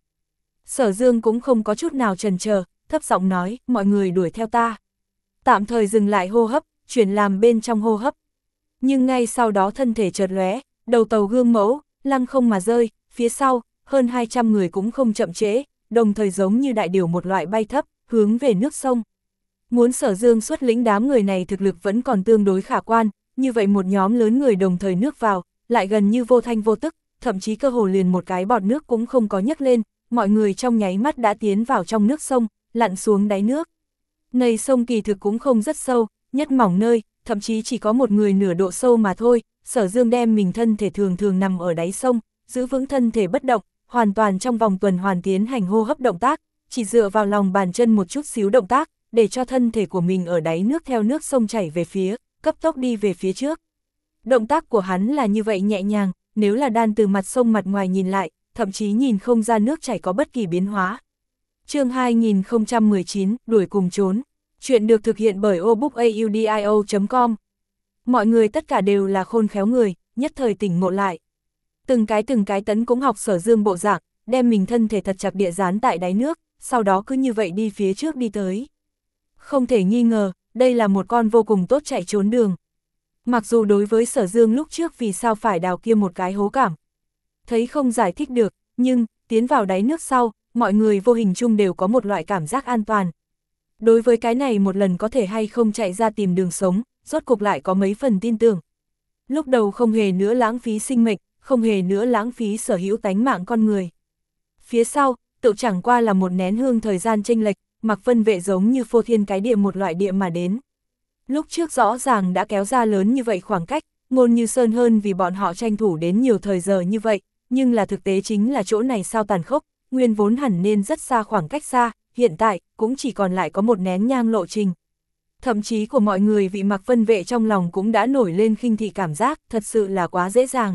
Sở Dương cũng không có chút nào chần chờ, thấp giọng nói, mọi người đuổi theo ta. Tạm thời dừng lại hô hấp, chuyển làm bên trong hô hấp. Nhưng ngay sau đó thân thể chợt lóe, đầu tàu gương mẫu, lăng không mà rơi, phía sau, hơn hai trăm người cũng không chậm trễ, đồng thời giống như đại điểu một loại bay thấp, hướng về nước sông. Muốn Sở Dương xuất lĩnh đám người này thực lực vẫn còn tương đối khả quan, như vậy một nhóm lớn người đồng thời nước vào, lại gần như vô thanh vô tức, thậm chí cơ hồ liền một cái bọt nước cũng không có nhấc lên, mọi người trong nháy mắt đã tiến vào trong nước sông, lặn xuống đáy nước. Này sông kỳ thực cũng không rất sâu, nhất mỏng nơi, thậm chí chỉ có một người nửa độ sâu mà thôi, Sở Dương đem mình thân thể thường thường nằm ở đáy sông, giữ vững thân thể bất động, hoàn toàn trong vòng tuần hoàn tiến hành hô hấp động tác, chỉ dựa vào lòng bàn chân một chút xíu động tác, để cho thân thể của mình ở đáy nước theo nước sông chảy về phía, cấp tốc đi về phía trước. Động tác của hắn là như vậy nhẹ nhàng, nếu là đan từ mặt sông mặt ngoài nhìn lại, thậm chí nhìn không ra nước chảy có bất kỳ biến hóa. Chương hai nghìn không trăm mười chín, đuổi cùng trốn. Chuyện được thực hiện bởi obookaudio chấm com. Mọi người tất cả đều là khôn khéo người, nhất thời tỉnh ngộ lại. Từng cái từng cái tấn cũng học Sở Dương bộ dạng, đem mình thân thể thật chặt địa dán tại đáy nước, sau đó cứ như vậy đi phía trước đi tới. Không thể nghi ngờ, đây là một con vô cùng tốt chạy trốn đường. Mặc dù đối với Sở Dương lúc trước vì sao phải đào kia một cái hố cảm, thấy không giải thích được, nhưng, tiến vào đáy nước sau, mọi người vô hình chung đều có một loại cảm giác an toàn. Đối với cái này một lần có thể hay không chạy ra tìm đường sống, rốt cục lại có mấy phần tin tưởng. Lúc đầu không hề nữa lãng phí sinh mệnh, không hề nữa lãng phí sở hữu tánh mạng con người. Phía sau, tự chẳng qua là một nén hương thời gian chênh lệch, Mặc Vân vệ giống như phô thiên cái địa một loại địa mà đến. Lúc trước rõ ràng đã kéo ra lớn như vậy khoảng cách, Ngôn Như Sơn hơn vì bọn họ tranh thủ đến nhiều thời giờ như vậy, nhưng là thực tế chính là chỗ này sao tàn khốc, nguyên vốn hẳn nên rất xa khoảng cách xa, hiện tại cũng chỉ còn lại có một nén nhang lộ trình. Thậm chí của mọi người vị Mặc Vân vệ trong lòng cũng đã nổi lên khinh thị cảm giác, thật sự là quá dễ dàng.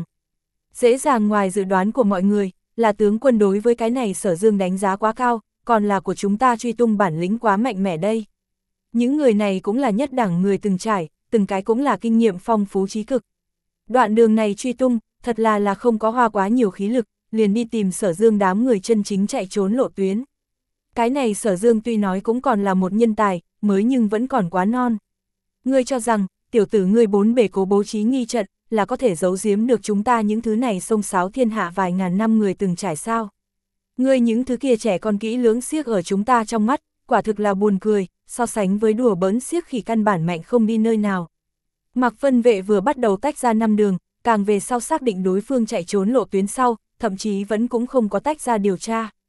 Dễ dàng ngoài dự đoán của mọi người, là tướng quân đối với cái này Sở Dương đánh giá quá cao, còn là của chúng ta truy tung bản lĩnh quá mạnh mẽ đây. Những người này cũng là nhất đẳng người từng trải, từng cái cũng là kinh nghiệm phong phú trí cực. Đoạn đường này truy tung, thật là là không có hoa quá nhiều khí lực, liền đi tìm Sở Dương đám người chân chính chạy trốn lộ tuyến. Cái này Sở Dương tuy nói cũng còn là một nhân tài, mới nhưng vẫn còn quá non. Ngươi cho rằng, tiểu tử ngươi bốn bể cố bố trí nghi trận, là có thể giấu giếm được chúng ta những thứ này xông xáo thiên hạ vài ngàn năm người từng trải sao. Ngươi những thứ kia trẻ con kỹ lưỡng xiếc ở chúng ta trong mắt, quả thực là buồn cười, so sánh với đùa bỡn xiếc khỉ căn bản mạnh không đi nơi nào. Mặc Vân vệ vừa bắt đầu tách ra năm đường, càng về sau xác định đối phương chạy trốn lộ tuyến sau, thậm chí vẫn cũng không có tách ra điều tra.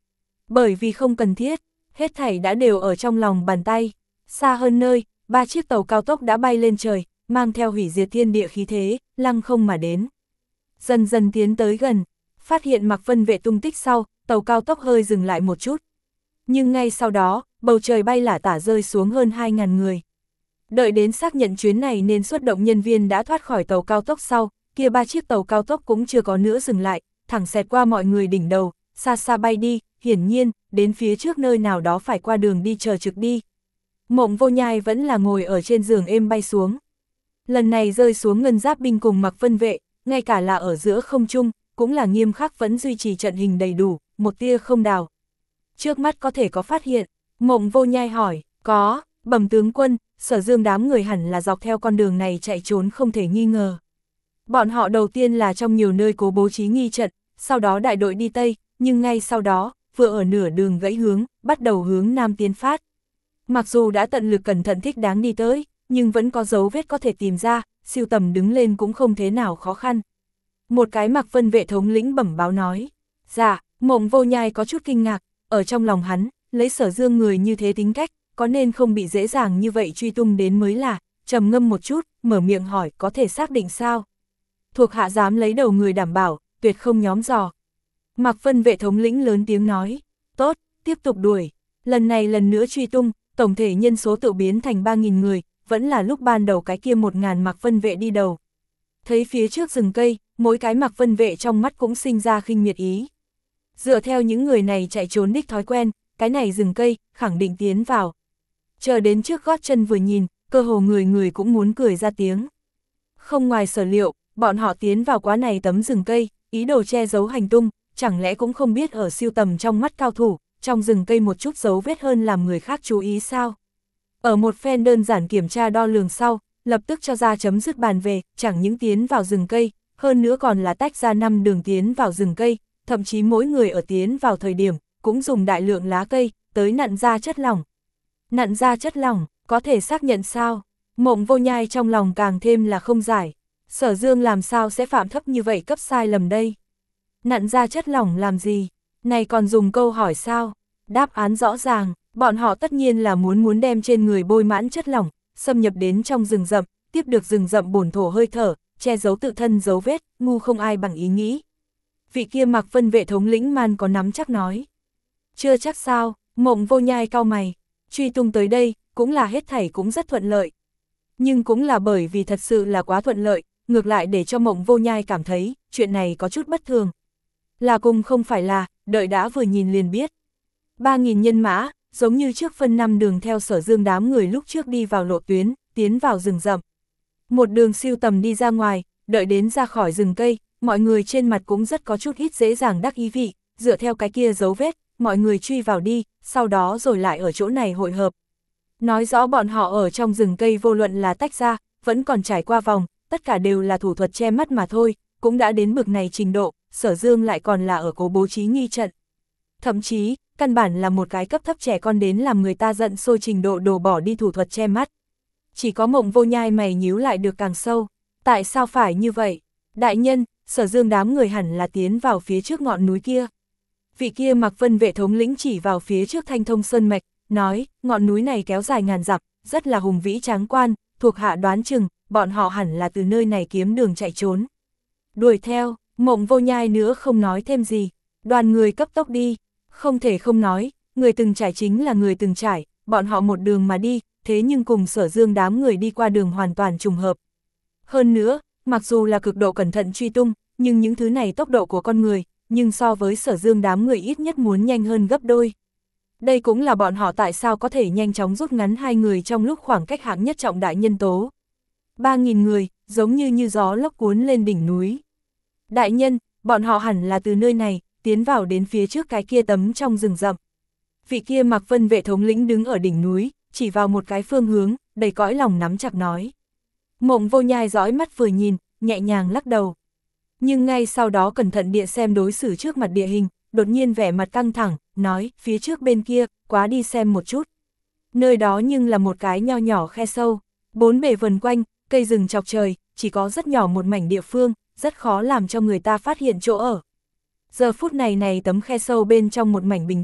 Bởi vì không cần thiết, hết thảy đã đều ở trong lòng bàn tay. Xa hơn nơi, ba chiếc tàu cao tốc đã bay lên trời, mang theo hủy diệt thiên địa khí thế, lăng không mà đến. Dần dần tiến tới gần, phát hiện Mạc Vân Vệ tung tích sau, tàu cao tốc hơi dừng lại một chút. Nhưng ngay sau đó, bầu trời bay lả tả rơi xuống hơn hai nghìn người. Đợi đến xác nhận chuyến này nên xuất động nhân viên đã thoát khỏi tàu cao tốc sau, kia ba chiếc tàu cao tốc cũng chưa có nữa dừng lại, thẳng xẹt qua mọi người đỉnh đầu, xa xa bay đi, hiển nhiên, đến phía trước nơi nào đó phải qua đường đi chờ trực đi. Mộng Vô Nhai vẫn là ngồi ở trên giường êm bay xuống. Lần này rơi xuống Ngân Giáp binh cùng Mạc Vân Vệ, ngay cả là ở giữa không trung, cũng là nghiêm khắc vẫn duy trì trận hình đầy đủ, một tia không đào. Trước mắt có thể có phát hiện, Mộng Vô Nhai hỏi, có, bẩm tướng quân, Sở Dương đám người hẳn là dọc theo con đường này chạy trốn không thể nghi ngờ. Bọn họ đầu tiên là trong nhiều nơi cố bố trí nghi trận, sau đó đại đội đi Tây, nhưng ngay sau đó, vừa ở nửa đường gãy hướng, bắt đầu hướng Nam tiến phát. Mặc dù đã tận lực cẩn thận thích đáng đi tới, nhưng vẫn có dấu vết có thể tìm ra, siêu tầm đứng lên cũng không thế nào khó khăn. Một cái Mạc Vân Vệ thống lĩnh bẩm báo nói, dạ, Mộng Vô Nhai có chút kinh ngạc, ở trong lòng hắn, lấy Sở Dương người như thế tính cách, có nên không bị dễ dàng như vậy truy tung đến mới là, trầm ngâm một chút, mở miệng hỏi có thể xác định sao. Thuộc hạ dám lấy đầu người đảm bảo, tuyệt không nhóm dò. Mạc Vân Vệ thống lĩnh lớn tiếng nói, tốt, tiếp tục đuổi, lần này lần nữa truy tung, tổng thể nhân số tự biến thành ba nghìn người, vẫn là lúc ban đầu cái kia một ngàn Mạc Vân Vệ đi đầu. Thấy phía trước rừng cây, mỗi cái Mạc Vân Vệ trong mắt cũng sinh ra khinh miệt ý. Dựa theo những người này chạy trốn đích thói quen, cái này rừng cây, khẳng định tiến vào. Chờ đến trước gót chân vừa nhìn, cơ hồ người người cũng muốn cười ra tiếng. Không ngoài sở liệu, bọn họ tiến vào quá này tấm rừng cây, ý đồ che giấu hành tung, chẳng lẽ cũng không biết ở siêu tầm trong mắt cao thủ, trong rừng cây một chút dấu vết hơn làm người khác chú ý sao. Ở một phen đơn giản kiểm tra đo lường sau, lập tức cho ra chấm dứt bàn về, chẳng những tiến vào rừng cây, hơn nữa còn là tách ra năm đường tiến vào rừng cây, thậm chí mỗi người ở tiến vào thời điểm, cũng dùng đại lượng lá cây, tới nặn ra chất lỏng. Nặn ra chất lỏng, có thể xác nhận sao? Mộng Vô Nhai trong lòng càng thêm là không giải. Sở Dương làm sao sẽ phạm thấp như vậy cấp sai lầm đây? Nặn ra chất lỏng làm gì? Này còn dùng câu hỏi sao? Đáp án rõ ràng, bọn họ tất nhiên là muốn muốn đem trên người bôi mãn chất lỏng, xâm nhập đến trong rừng rậm, tiếp được rừng rậm bổn thổ hơi thở, che giấu tự thân dấu vết, ngu không ai bằng ý nghĩ. Vị kia Mạc Vân Vệ thống lĩnh man có nắm chắc nói. Chưa chắc sao, Mộng Vô Nhai cau mày, truy tung tới đây, cũng là hết thảy cũng rất thuận lợi. Nhưng cũng là bởi vì thật sự là quá thuận lợi, ngược lại để cho Mộng Vô Nhai cảm thấy, chuyện này có chút bất thường. Là cùng không phải là, đợi đã vừa nhìn liền biết. Ba nghìn nhân mã, giống như trước phân năm đường theo Sở Dương đám người lúc trước đi vào lộ tuyến, tiến vào rừng rậm. Một đường siêu tầm đi ra ngoài, đợi đến ra khỏi rừng cây, mọi người trên mặt cũng rất có chút ít dễ dàng đắc ý vị, dựa theo cái kia dấu vết, mọi người truy vào đi, sau đó rồi lại ở chỗ này hội hợp. Nói rõ bọn họ ở trong rừng cây vô luận là tách ra, vẫn còn trải qua vòng, tất cả đều là thủ thuật che mắt mà thôi, cũng đã đến bực này trình độ, Sở Dương lại còn là ở cố bố trí nghi trận. Thậm chí, căn bản là một cái cấp thấp trẻ con đến làm người ta giận sôi trình độ đổ bỏ đi thủ thuật che mắt. Chỉ có Mộng Vô Nhai mày nhíu lại được càng sâu. Tại sao phải như vậy? Đại nhân, Sở Dương đám người hẳn là tiến vào phía trước ngọn núi kia. Vị kia Mạc Vân Vệ thống lĩnh chỉ vào phía trước Thanh Thông Sơn Mạch, nói, ngọn núi này kéo dài ngàn dặm, rất là hùng vĩ tráng quan, thuộc hạ đoán chừng, bọn họ hẳn là từ nơi này kiếm đường chạy trốn. Đuổi theo, Mộng Vô Nhai nữa không nói thêm gì, đoàn người cấp tốc đi, không thể không nói, người từng trải chính là người từng trải, bọn họ một đường mà đi, thế nhưng cùng Sở Dương đám người đi qua đường hoàn toàn trùng hợp. Hơn nữa, mặc dù là cực độ cẩn thận truy tung, nhưng những thứ này tốc độ của con người, nhưng so với Sở Dương đám người ít nhất muốn nhanh hơn gấp đôi. Đây cũng là bọn họ tại sao có thể nhanh chóng rút ngắn hai người trong lúc khoảng cách hạng nhất trọng đại nhân tố. Ba nghìn người, giống như như gió lốc cuốn lên đỉnh núi. Đại nhân, bọn họ hẳn là từ nơi này, tiến vào đến phía trước cái kia tấm trong rừng rậm. Vị kia Mạc Vân Vệ thống lĩnh đứng ở đỉnh núi, chỉ vào một cái phương hướng, đầy cõi lòng nắm chặt nói. Mộng Vô Nhai dõi mắt vừa nhìn, nhẹ nhàng lắc đầu. Nhưng ngay sau đó cẩn thận địa xem đối xử trước mặt địa hình, đột nhiên vẻ mặt căng thẳng, nói, phía trước bên kia, quá đi xem một chút. Nơi đó nhưng là một cái nho nhỏ khe sâu, bốn bề vần quanh, cây rừng chọc trời, chỉ có rất nhỏ một mảnh địa phương, rất khó làm cho người ta phát hiện chỗ ở. Giờ phút này này tấm khe sâu bên trong một mảnh bình tĩnh,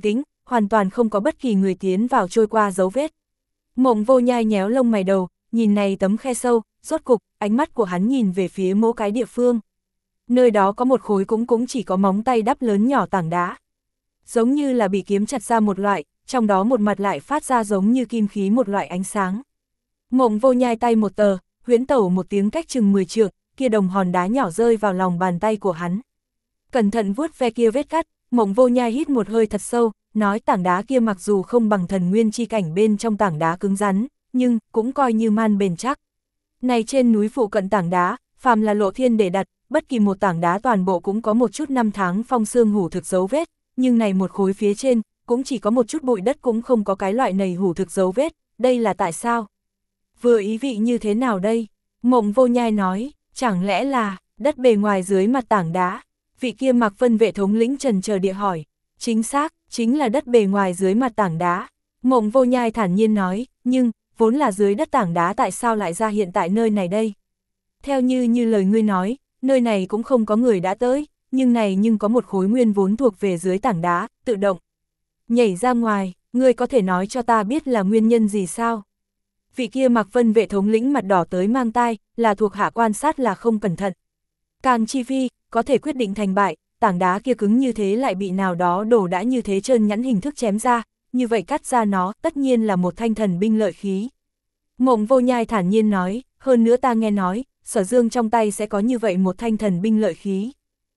hoàn toàn không có bất kỳ người tiến vào trôi qua dấu vết. Mộng Vô Nhai nhéo lông mày đầu, nhìn này tấm khe sâu, rốt cục, ánh mắt của hắn nhìn về phía mỗi cái địa phương. Nơi đó có một khối cũng cũng chỉ có móng tay đắp lớn nhỏ tảng đá. Giống như là bị kiếm chặt ra một loại, trong đó một mặt lại phát ra giống như kim khí một loại ánh sáng. Mộng Vô Nhai tay một tờ, huyễn tẩu một tiếng cách chừng mười trượng, kia đồng hòn đá nhỏ rơi vào lòng bàn tay của hắn. Cẩn thận vuốt ve kia vết cắt, Mộng Vô Nhai hít một hơi thật sâu, nói tảng đá kia mặc dù không bằng thần nguyên chi cảnh bên trong tảng đá cứng rắn, nhưng cũng coi như man bền chắc. Này trên núi phụ cận tảng đá, phàm là lộ thiên để đặt, bất kỳ một tảng đá toàn bộ cũng có một chút năm tháng phong sương hủ thực dấu vết, nhưng này một khối phía trên, cũng chỉ có một chút bụi đất cũng không có cái loại này hủ thực dấu vết, đây là tại sao? Vừa ý vị như thế nào đây? Mộng Vô Nhai nói, chẳng lẽ là đất bề ngoài dưới mặt tảng đá? Vị kia Mạc Vân vệ thống lĩnh trần chờ địa hỏi, chính xác, chính là đất bề ngoài dưới mặt tảng đá. Mộng Vô Nhai thản nhiên nói, nhưng, vốn là dưới đất tảng đá tại sao lại ra hiện tại nơi này đây? Theo như như lời ngươi nói, nơi này cũng không có người đã tới, nhưng này nhưng có một khối nguyên vốn thuộc về dưới tảng đá, tự động nhảy ra ngoài, ngươi có thể nói cho ta biết là nguyên nhân gì sao? Vị kia Mạc Vân vệ thống lĩnh mặt đỏ tới mang tai, là thuộc hạ quan sát là không cẩn thận. Càng chi phi, có thể quyết định thành bại, tảng đá kia cứng như thế lại bị nào đó đổ đã như thế trơn nhẵn hình thức chém ra, như vậy cắt ra nó tất nhiên là một thanh thần binh lợi khí. Mộng Vô Nhai thản nhiên nói, hơn nữa ta nghe nói, Sở Dương trong tay sẽ có như vậy một thanh thần binh lợi khí.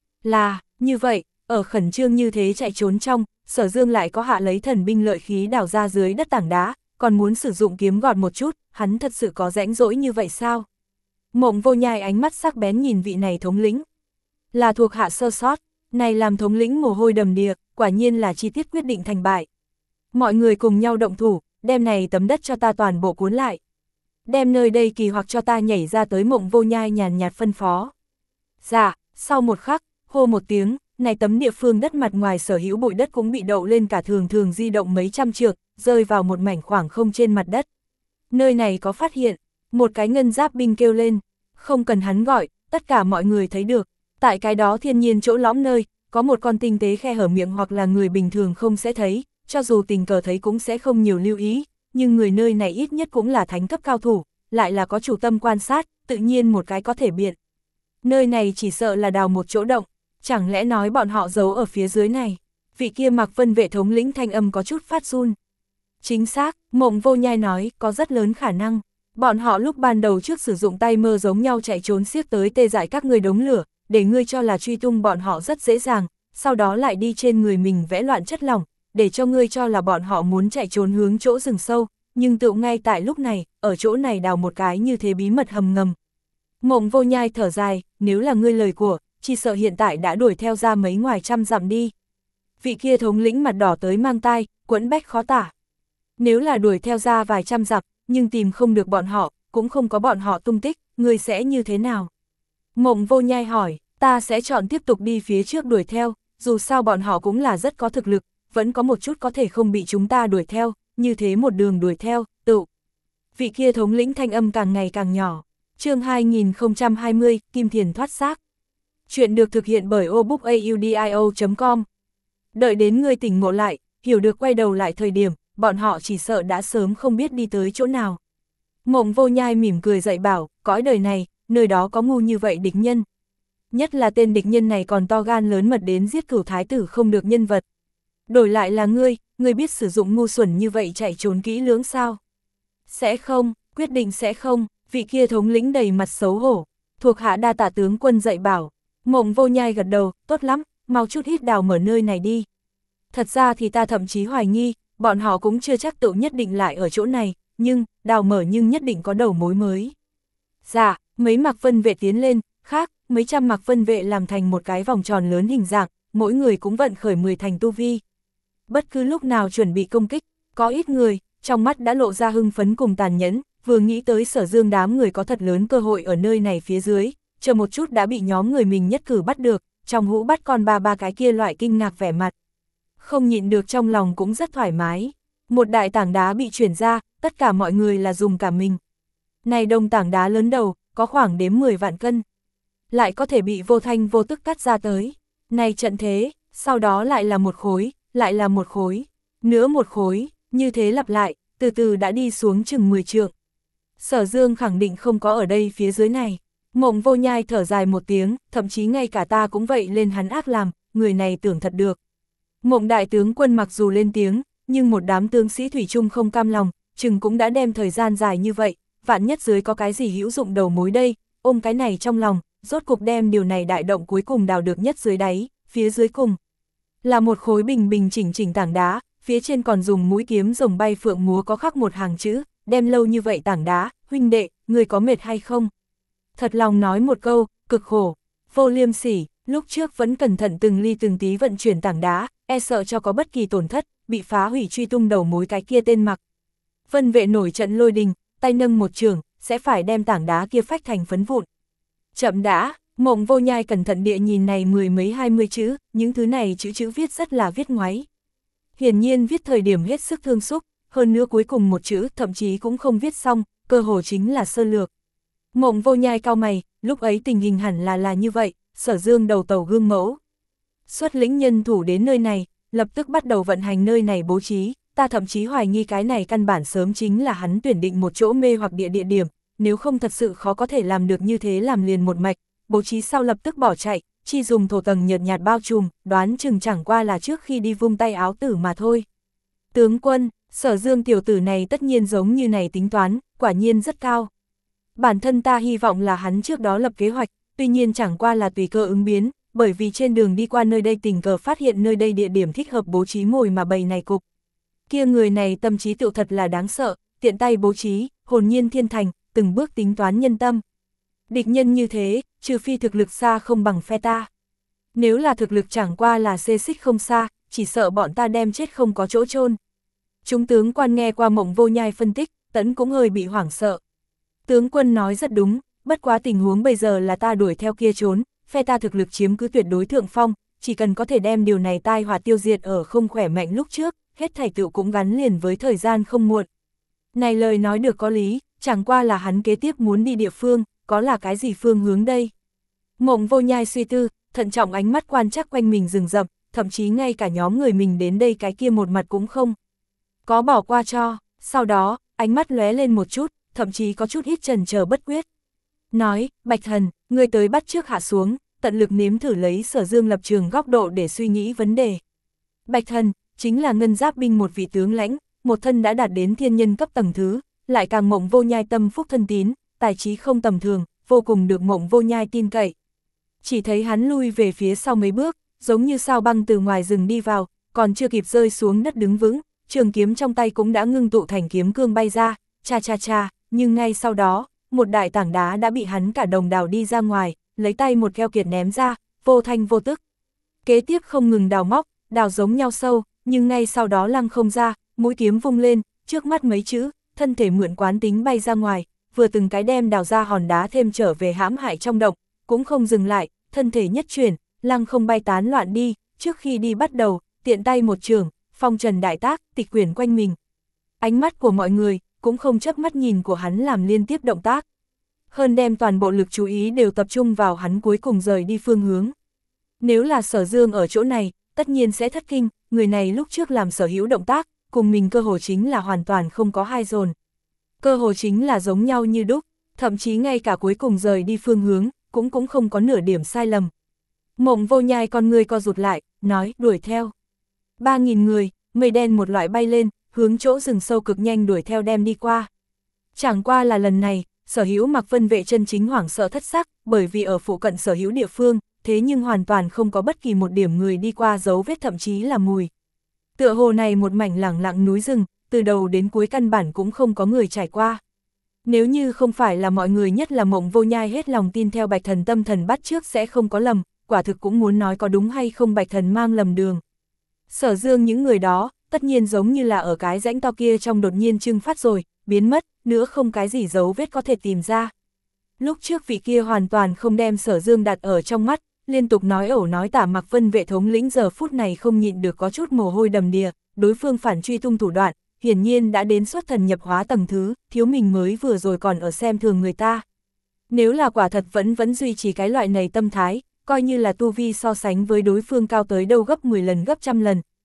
Là, như vậy, ở khẩn trương như thế chạy trốn trong, Sở Dương lại có hạ lấy thần binh lợi khí đào ra dưới đất tảng đá, còn muốn sử dụng kiếm gọt một chút, hắn thật sự có rãnh rỗi như vậy sao? Mộng Vô Nhai ánh mắt sắc bén nhìn vị này thống lĩnh. Là thuộc hạ sơ sót, này làm thống lĩnh mồ hôi đầm đìa, quả nhiên là chi tiết quyết định thành bại. Mọi người cùng nhau động thủ, đem này tấm đất cho ta toàn bộ cuốn lại. Đem nơi đây kỳ hoặc cho ta nhảy ra tới. Mộng Vô Nhai nhàn nhạt phân phó. Dạ, sau một khắc, hô một tiếng, này tấm địa phương đất mặt ngoài sở hữu bụi đất cũng bị đậu lên cả thường thường di động mấy trăm trượng, rơi vào một mảnh khoảng không trên mặt đất. Nơi này có phát hiện, một cái ngân giáp binh kêu lên, không cần hắn gọi, tất cả mọi người thấy được, tại cái đó thiên nhiên chỗ lõm nơi, có một con tinh tế khe hở miệng hoặc là người bình thường không sẽ thấy, cho dù tình cờ thấy cũng sẽ không nhiều lưu ý, nhưng người nơi này ít nhất cũng là thánh cấp cao thủ, lại là có chủ tâm quan sát, tự nhiên một cái có thể biện. Nơi này chỉ sợ là đào một chỗ động, chẳng lẽ nói bọn họ giấu ở phía dưới này? Vị kia Mạc Vân vệ thống lĩnh thanh âm có chút phát run. Chính xác, Mộng Vô Nhai nói, có rất lớn khả năng. Bọn họ lúc ban đầu trước sử dụng tay mơ giống nhau chạy trốn xiếc tới tê dại các ngươi đống lửa, để ngươi cho là truy tung bọn họ rất dễ dàng, sau đó lại đi trên người mình vẽ loạn chất lỏng, để cho ngươi cho là bọn họ muốn chạy trốn hướng chỗ rừng sâu, nhưng tựu ngay tại lúc này, ở chỗ này đào một cái như thế bí mật hầm ngầm. Mộng Vô Nhai thở dài, nếu là ngươi lời của, chỉ sợ hiện tại đã đuổi theo ra mấy ngoài trăm dặm đi. Vị kia thống lĩnh mặt đỏ tới mang tai, quẫn bách khó tả. Nếu là đuổi theo ra vài trăm dặm, nhưng tìm không được bọn họ, cũng không có bọn họ tung tích, ngươi sẽ như thế nào? Mộng Vô Nhai hỏi, ta sẽ chọn tiếp tục đi phía trước đuổi theo, dù sao bọn họ cũng là rất có thực lực, vẫn có một chút có thể không bị chúng ta đuổi theo, như thế một đường đuổi theo, tự. Vị kia thống lĩnh thanh âm càng ngày càng nhỏ. Chương hai nghìn không trăm hai mươi, Kim Thiền thoát xác. Chuyện được thực hiện bởi obookaudio chấm com. Đợi đến ngươi tỉnh ngộ lại, hiểu được quay đầu lại thời điểm, bọn họ chỉ sợ đã sớm không biết đi tới chỗ nào. Mộng Vô Nhai mỉm cười dạy bảo, cõi đời này, nơi đó có ngu như vậy địch nhân. Nhất là tên địch nhân này còn to gan lớn mật đến giết cửu thái tử không được nhân vật. Đổi lại là ngươi, ngươi biết sử dụng ngu xuẩn như vậy chạy trốn kỹ lưỡng sao? Sẽ không, quyết định sẽ không. Vị kia thống lĩnh đầy mặt xấu hổ, thuộc hạ đa tạ tướng quân dạy bảo. Mộng Vô Nhai gật đầu, tốt lắm, mau chút hít đào mở nơi này đi. Thật ra thì ta thậm chí hoài nghi, bọn họ cũng chưa chắc tự nhất định lại ở chỗ này, nhưng, đào mở nhưng nhất định có đầu mối mới. Dạ, mấy Mạc Vân vệ tiến lên, khác, mấy trăm Mạc Vân vệ làm thành một cái vòng tròn lớn hình dạng, mỗi người cũng vận khởi mười thành tu vi. Bất cứ lúc nào chuẩn bị công kích, có ít người, trong mắt đã lộ ra hưng phấn cùng tàn nhẫn, vừa nghĩ tới Sở Dương đám người có thật lớn cơ hội ở nơi này phía dưới, chờ một chút đã bị nhóm người mình nhất cử bắt được, trong hũ bắt con ba ba cái kia loại kinh ngạc vẻ mặt. Không nhịn được trong lòng cũng rất thoải mái. Một đại tảng đá bị chuyển ra, tất cả mọi người là dùng cả mình. Này đông tảng đá lớn đầu, có khoảng đếm mười vạn cân. Lại có thể bị vô thanh vô tức cắt ra tới. Này trận thế, sau đó lại là một khối, lại là một khối. nữa một khối, như thế lặp lại, từ từ đã đi xuống chừng mười trượng. Sở Dương khẳng định không có ở đây phía dưới này. Mộng Vô Nhai thở dài một tiếng, thậm chí ngay cả ta cũng vậy lên hắn ác làm, người này tưởng thật được. Mộng đại tướng quân mặc dù lên tiếng, nhưng một đám tướng sĩ thủy chung không cam lòng, chừng cũng đã đem thời gian dài như vậy, vạn nhất dưới có cái gì hữu dụng đầu mối đây, ôm cái này trong lòng, rốt cục đem điều này đại động cuối cùng đào được nhất dưới đáy, phía dưới cùng. Là một khối bình bình chỉnh chỉnh tảng đá, phía trên còn dùng mũi kiếm rồng bay phượng múa có khắc một hàng chữ, đem lâu như vậy tảng đá, huynh đệ, người có mệt hay không? Thật lòng nói một câu, cực khổ, vô liêm sỉ, lúc trước vẫn cẩn thận từng ly từng tí vận chuyển tảng đá, e sợ cho có bất kỳ tổn thất, bị phá hủy truy tung đầu mối cái kia tên Mặc. Vân vệ nổi trận lôi đình, tay nâng một trường, sẽ phải đem tảng đá kia phách thành phấn vụn. Chậm đã, Mộng Vô Nhai cẩn thận địa nhìn này mười mấy hai mươi chữ, những thứ này chữ chữ viết rất là viết ngoáy. Hiển nhiên viết thời điểm hết sức thương xúc, hơn nữa cuối cùng một chữ thậm chí cũng không viết xong, cơ hồ chính là sơ lược. Mộng Vô Nhai cau mày, lúc ấy tình hình hẳn là là như vậy, Sở Dương đầu tàu gương mẫu. Xuất lĩnh nhân thủ đến nơi này, lập tức bắt đầu vận hành nơi này bố trí, ta thậm chí hoài nghi cái này căn bản sớm chính là hắn tuyển định một chỗ mê hoặc địa địa điểm, nếu không thật sự khó có thể làm được như thế làm liền một mạch, bố trí sau lập tức bỏ chạy, chỉ dùng thổ tầng nhợt nhạt bao trùm, đoán chừng chẳng qua là trước khi đi vung tay áo tử mà thôi. Tướng quân, Sở Dương tiểu tử này tất nhiên giống như này tính toán, quả nhiên rất cao. Bản thân ta hy vọng là hắn trước đó lập kế hoạch, tuy nhiên chẳng qua là tùy cơ ứng biến, bởi vì trên đường đi qua nơi đây tình cờ phát hiện nơi đây địa điểm thích hợp bố trí mồi mà bầy này cục. Kia người này tâm trí tự thật là đáng sợ, tiện tay bố trí, hồn nhiên thiên thành, từng bước tính toán nhân tâm. Địch nhân như thế, trừ phi thực lực xa không bằng phe ta. Nếu là thực lực chẳng qua là xê xích không xa, chỉ sợ bọn ta đem chết không có chỗ chôn. Chúng tướng quan nghe qua Mộng Vô Nhai phân tích, Tẫn cũng hơi bị hoảng sợ. Tướng quân nói rất đúng, bất quá tình huống bây giờ là ta đuổi theo kia trốn, phe ta thực lực chiếm cứ tuyệt đối thượng phong, chỉ cần có thể đem điều này tai họa tiêu diệt ở không khỏe mạnh lúc trước, hết thảy tựu cũng gắn liền với thời gian không muộn. Này lời nói được có lý, chẳng qua là hắn kế tiếp muốn đi địa phương, có là cái gì phương hướng đây? Mộng Vô Nhai suy tư, thận trọng ánh mắt quan trắc quanh mình rừng rậm, thậm chí ngay cả nhóm người mình đến đây cái kia một mặt cũng không có bỏ qua cho, sau đó, ánh mắt lóe lên một chút, thậm chí có chút ít chần chờ bất quyết. Nói, Bạch Thần, ngươi tới bắt trước hạ xuống, tận lực nếm thử lấy Sở Dương lập trường góc độ để suy nghĩ vấn đề. Bạch Thần, chính là ngân giáp binh một vị tướng lãnh, một thân đã đạt đến thiên nhân cấp tầng thứ, lại càng Mộng Vô Nhai tâm phúc thân tín, tài trí không tầm thường, vô cùng được Mộng Vô Nhai tin cậy. Chỉ thấy hắn lui về phía sau mấy bước, giống như sao băng từ ngoài rừng đi vào, còn chưa kịp rơi xuống đất đứng vững, trường kiếm trong tay cũng đã ngưng tụ thành kiếm cương bay ra, cha cha cha, nhưng ngay sau đó, một đại tảng đá đã bị hắn cả đồng đào đi ra ngoài, lấy tay một keo kiệt ném ra, vô thanh vô tức. Kế tiếp không ngừng đào móc, đào giống nhau sâu, nhưng ngay sau đó lăng không ra, mũi kiếm vung lên, trước mắt mấy chữ, thân thể mượn quán tính bay ra ngoài, vừa từng cái đem đào ra hòn đá thêm trở về hãm hại trong động, cũng không dừng lại, thân thể nhất chuyển, lăng không bay tán loạn đi, trước khi đi bắt đầu, tiện tay một trường, phong trần đại tác, tịch quyển quanh mình. Ánh mắt của mọi người, cũng không chớp mắt nhìn của hắn làm liên tiếp động tác. Hơn đem toàn bộ lực chú ý đều tập trung vào hắn cuối cùng rời đi phương hướng. Nếu là Sở Dương ở chỗ này, tất nhiên sẽ thất kinh, người này lúc trước làm sở hữu động tác, cùng mình cơ hồ chính là hoàn toàn không có hai dồn. Cơ hồ chính là giống nhau như đúc, thậm chí ngay cả cuối cùng rời đi phương hướng, cũng cũng không có nửa điểm sai lầm. Mộng Vô Nhai con người co rụt lại, nói, đuổi theo. Ba nghìn người, mây đen một loại bay lên, hướng chỗ rừng sâu cực nhanh đuổi theo đem đi qua. Chẳng qua là lần này, Sở Hữu Mặc Vân vệ chân chính hoảng sợ thất sắc, bởi vì ở phụ cận Sở Hữu địa phương, thế nhưng hoàn toàn không có bất kỳ một điểm người đi qua dấu vết thậm chí là mùi. Tựa hồ này một mảnh lẳng lặng núi rừng, từ đầu đến cuối căn bản cũng không có người trải qua. Nếu như không phải là mọi người nhất là Mộng Vô Nhai hết lòng tin theo Bạch Thần tâm thần bắt trước sẽ không có lầm, quả thực cũng muốn nói có đúng hay không Bạch Thần mang lầm đường. Sở Dương những người đó, tất nhiên giống như là ở cái rãnh to kia trong đột nhiên trưng phát rồi, biến mất, nữa không cái gì dấu vết có thể tìm ra. Lúc trước vị kia hoàn toàn không đem Sở Dương đặt ở trong mắt, liên tục nói ẩu nói tả Mặc Vân vệ thống lĩnh giờ phút này không nhịn được có chút mồ hôi đầm đìa, đối phương phản truy tung thủ đoạn, hiển nhiên đã đến xuất thần nhập hóa tầng thứ, thiếu mình mới vừa rồi còn ở xem thường người ta. Nếu là quả thật vẫn vẫn duy trì cái loại này tâm thái, coi như là tu vi so sánh với đối phương cao tới đâu gấp mười lần gấp trăm lần,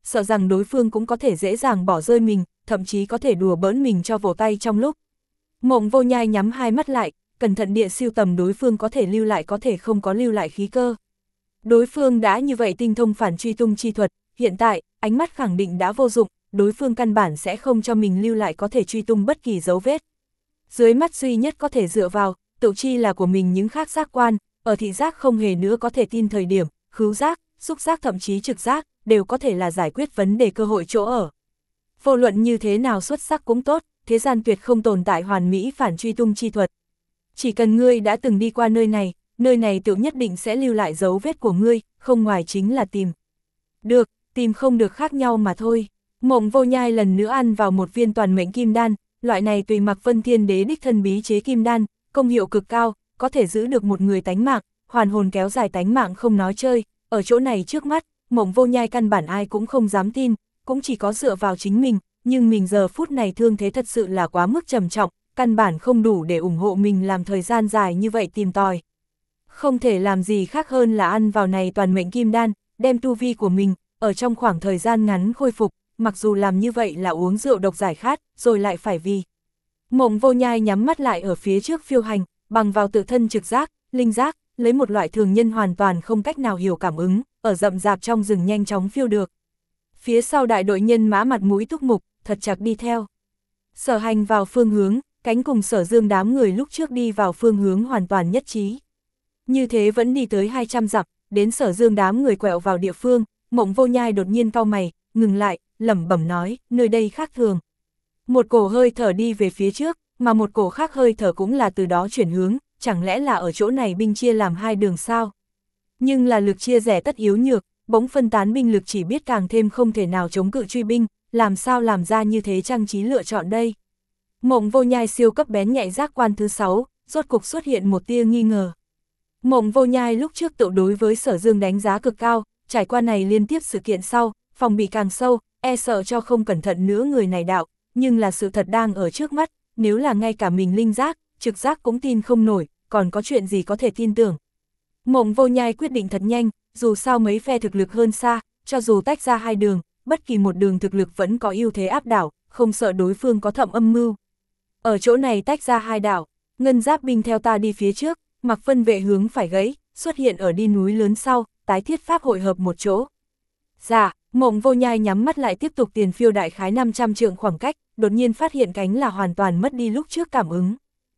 sợ rằng đối phương cũng có thể dễ dàng bỏ rơi mình, thậm chí có thể đùa bỡn mình cho vỗ tay trong lúc. Mộng Vô Nhai nhắm hai mắt lại, cẩn thận địa siêu tầm đối phương có thể lưu lại có thể không có lưu lại khí cơ. Đối phương đã như vậy tinh thông phản truy tung chi thuật, hiện tại, ánh mắt khẳng định đã vô dụng, đối phương căn bản sẽ không cho mình lưu lại có thể truy tung bất kỳ dấu vết. Dưới mắt duy nhất có thể dựa vào, tự chi là của mình những khác giác quan, ở thị giác không hề nữa có thể tin thời điểm, khứu giác, xúc giác thậm chí trực giác, đều có thể là giải quyết vấn đề cơ hội chỗ ở. Vô luận như thế nào xuất sắc cũng tốt, thế gian tuyệt không tồn tại hoàn mỹ phản truy tung chi thuật. Chỉ cần ngươi đã từng đi qua nơi này, nơi này tự nhất định sẽ lưu lại dấu vết của ngươi, không ngoài chính là tìm. Được, tìm không được khác nhau mà thôi. Mộng Vô Nhai lần nữa ăn vào một viên toàn mệnh kim đan, loại này tùy Mạc Vân Thiên Đế đích thân bí chế kim đan, công hiệu cực cao, có thể giữ được một người tánh mạng, hoàn hồn kéo dài tánh mạng không nói chơi, ở chỗ này trước mắt, Mộng Vô Nhai căn bản ai cũng không dám tin, cũng chỉ có dựa vào chính mình, nhưng mình giờ phút này thương thế thật sự là quá mức trầm trọng, căn bản không đủ để ủng hộ mình làm thời gian dài như vậy tìm tòi. Không thể làm gì khác hơn là ăn vào này toàn mệnh kim đan, đem tu vi của mình, ở trong khoảng thời gian ngắn khôi phục, mặc dù làm như vậy là uống rượu độc giải khát, rồi lại phải vì. Mộng Vô Nhai nhắm mắt lại ở phía trước phiêu hành, bằng vào tự thân trực giác, linh giác, lấy một loại thường nhân hoàn toàn không cách nào hiểu cảm ứng, ở rậm rạp trong rừng nhanh chóng phiêu được. Phía sau đại đội nhân mã mặt mũi túc mục, thật chặt đi theo. Sở Hành vào phương hướng, cánh cùng Sở Dương đám người lúc trước đi vào phương hướng hoàn toàn nhất trí. Như thế vẫn đi tới hai trăm dặm, đến Sở Dương đám người quẹo vào địa phương, Mộng Vô Nhai đột nhiên cau mày, ngừng lại, lẩm bẩm nói, nơi đây khác thường. Một cổ hơi thở đi về phía trước, mà một cổ khác hơi thở cũng là từ đó chuyển hướng, chẳng lẽ là ở chỗ này binh chia làm hai đường sao? Nhưng là lực chia rẽ tất yếu nhược, bỗng phân tán binh lực chỉ biết càng thêm không thể nào chống cự truy binh, làm sao làm ra như thế trang trí lựa chọn đây? Mộng Vô Nhai siêu cấp bén nhạy giác quan thứ sáu, rốt cục xuất hiện một tia nghi ngờ. Mộng Vô Nhai lúc trước tự đối với Sở Dương đánh giá cực cao, trải qua này liên tiếp sự kiện sau, phòng bị càng sâu, e sợ cho không cẩn thận nữa người này đạo, nhưng là sự thật đang ở trước mắt, nếu là ngay cả mình linh giác, trực giác cũng tin không nổi, còn có chuyện gì có thể tin tưởng. Mộng Vô Nhai quyết định thật nhanh, dù sao mấy phe thực lực hơn xa, cho dù tách ra hai đường, bất kỳ một đường thực lực vẫn có ưu thế áp đảo, không sợ đối phương có thậm âm mưu. Ở chỗ này tách ra hai đảo, ngân giáp binh theo ta đi phía trước, mặc phân vệ hướng phải gãy, xuất hiện ở đi núi lớn sau, tái thiết pháp hội hợp một chỗ. Dạ, Mộng Vô Nhai nhắm mắt lại tiếp tục tiền phiêu đại khái năm trăm trượng khoảng cách, đột nhiên phát hiện cánh là hoàn toàn mất đi lúc trước cảm ứng.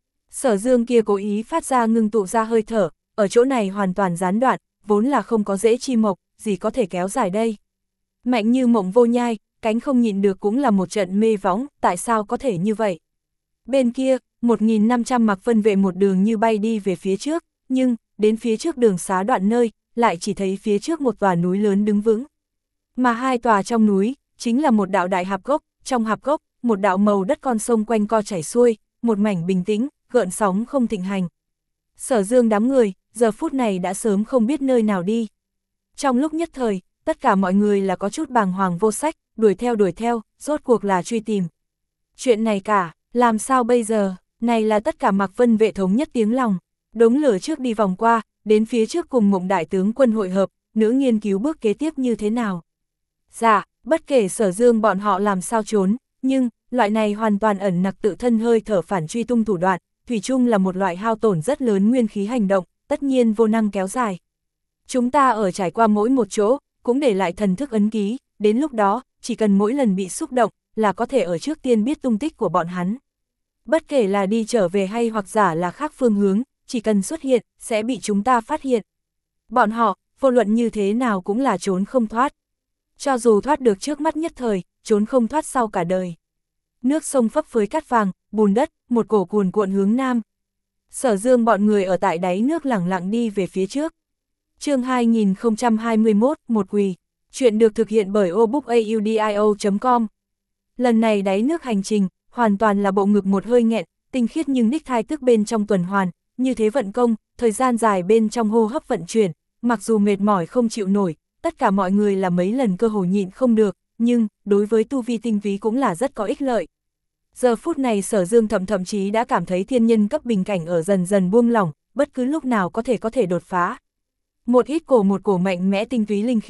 Sở Dương kia cố ý phát ra ngưng tụ ra hơi thở, ở chỗ này hoàn toàn gián đoạn, vốn là không có dễ chi mộc, gì có thể kéo dài đây. Mạnh như Mộng Vô Nhai, cánh không nhịn được cũng là một trận mê võng, tại sao có thể như vậy? Bên kia, một nghìn năm trăm mặc phân vệ một đường như bay đi về phía trước, nhưng, đến phía trước đường xá đoạn nơi, lại chỉ thấy phía trước một tòa núi lớn đứng vững. Mà hai tòa trong núi, chính là một đạo đại hạp gốc, trong hạp gốc, một đạo màu đất con sông quanh co chảy xuôi, một mảnh bình tĩnh, gợn sóng không thịnh hành. Sở Dương đám người, giờ phút này đã sớm không biết nơi nào đi. Trong lúc nhất thời, tất cả mọi người là có chút bàng hoàng vô sách, đuổi theo đuổi theo, rốt cuộc là truy tìm. Chuyện này cả, làm sao bây giờ, này là tất cả Mạc Vân vệ thống nhất tiếng lòng. Đống lửa trước đi vòng qua, đến phía trước cùng Mộng đại tướng quân hội hợp, nữ nghiên cứu bước kế tiếp như thế nào. Dạ, bất kể Sở Dương bọn họ làm sao trốn, nhưng, loại này hoàn toàn ẩn nặc tự thân hơi thở phản truy tung thủ đoạn, thủy chung là một loại hao tổn rất lớn nguyên khí hành động, tất nhiên vô năng kéo dài. Chúng ta ở trải qua mỗi một chỗ, cũng để lại thần thức ấn ký, đến lúc đó, chỉ cần mỗi lần bị xúc động, là có thể ở trước tiên biết tung tích của bọn hắn. Bất kể là đi trở về hay hoặc giả là khác phương hướng, chỉ cần xuất hiện, sẽ bị chúng ta phát hiện. Bọn họ, vô luận như thế nào cũng là trốn không thoát. Cho dù thoát được trước mắt nhất thời, trốn không thoát sau cả đời. Nước sông phấp phới cát vàng, bùn đất, một cổ cuồn cuộn hướng nam. Sở Dương bọn người ở tại đáy nước lẳng lặng đi về phía trước. Chương hai nghìn không trăm hai mươi mốt, một quỳ. Chuyện được thực hiện bởi obookaudio chấm com. Lần này đáy nước hành trình, hoàn toàn là bộ ngực một hơi nghẹn, tinh khiết nhưng đích thai tức bên trong tuần hoàn, như thế vận công, thời gian dài bên trong hô hấp vận chuyển, mặc dù mệt mỏi không chịu nổi, tất cả mọi người là mấy lần cơ hồ nhịn không được, nhưng, đối với tu vi tinh túy cũng là rất có ích lợi. Giờ phút này Sở Dương thậm thậm chí đã cảm thấy thiên nhân cấp bình cảnh ở dần dần buông lỏng, bất cứ lúc nào có thể có thể đột phá. Một ít cổ một cổ mạnh mẽ tinh túy linh khí,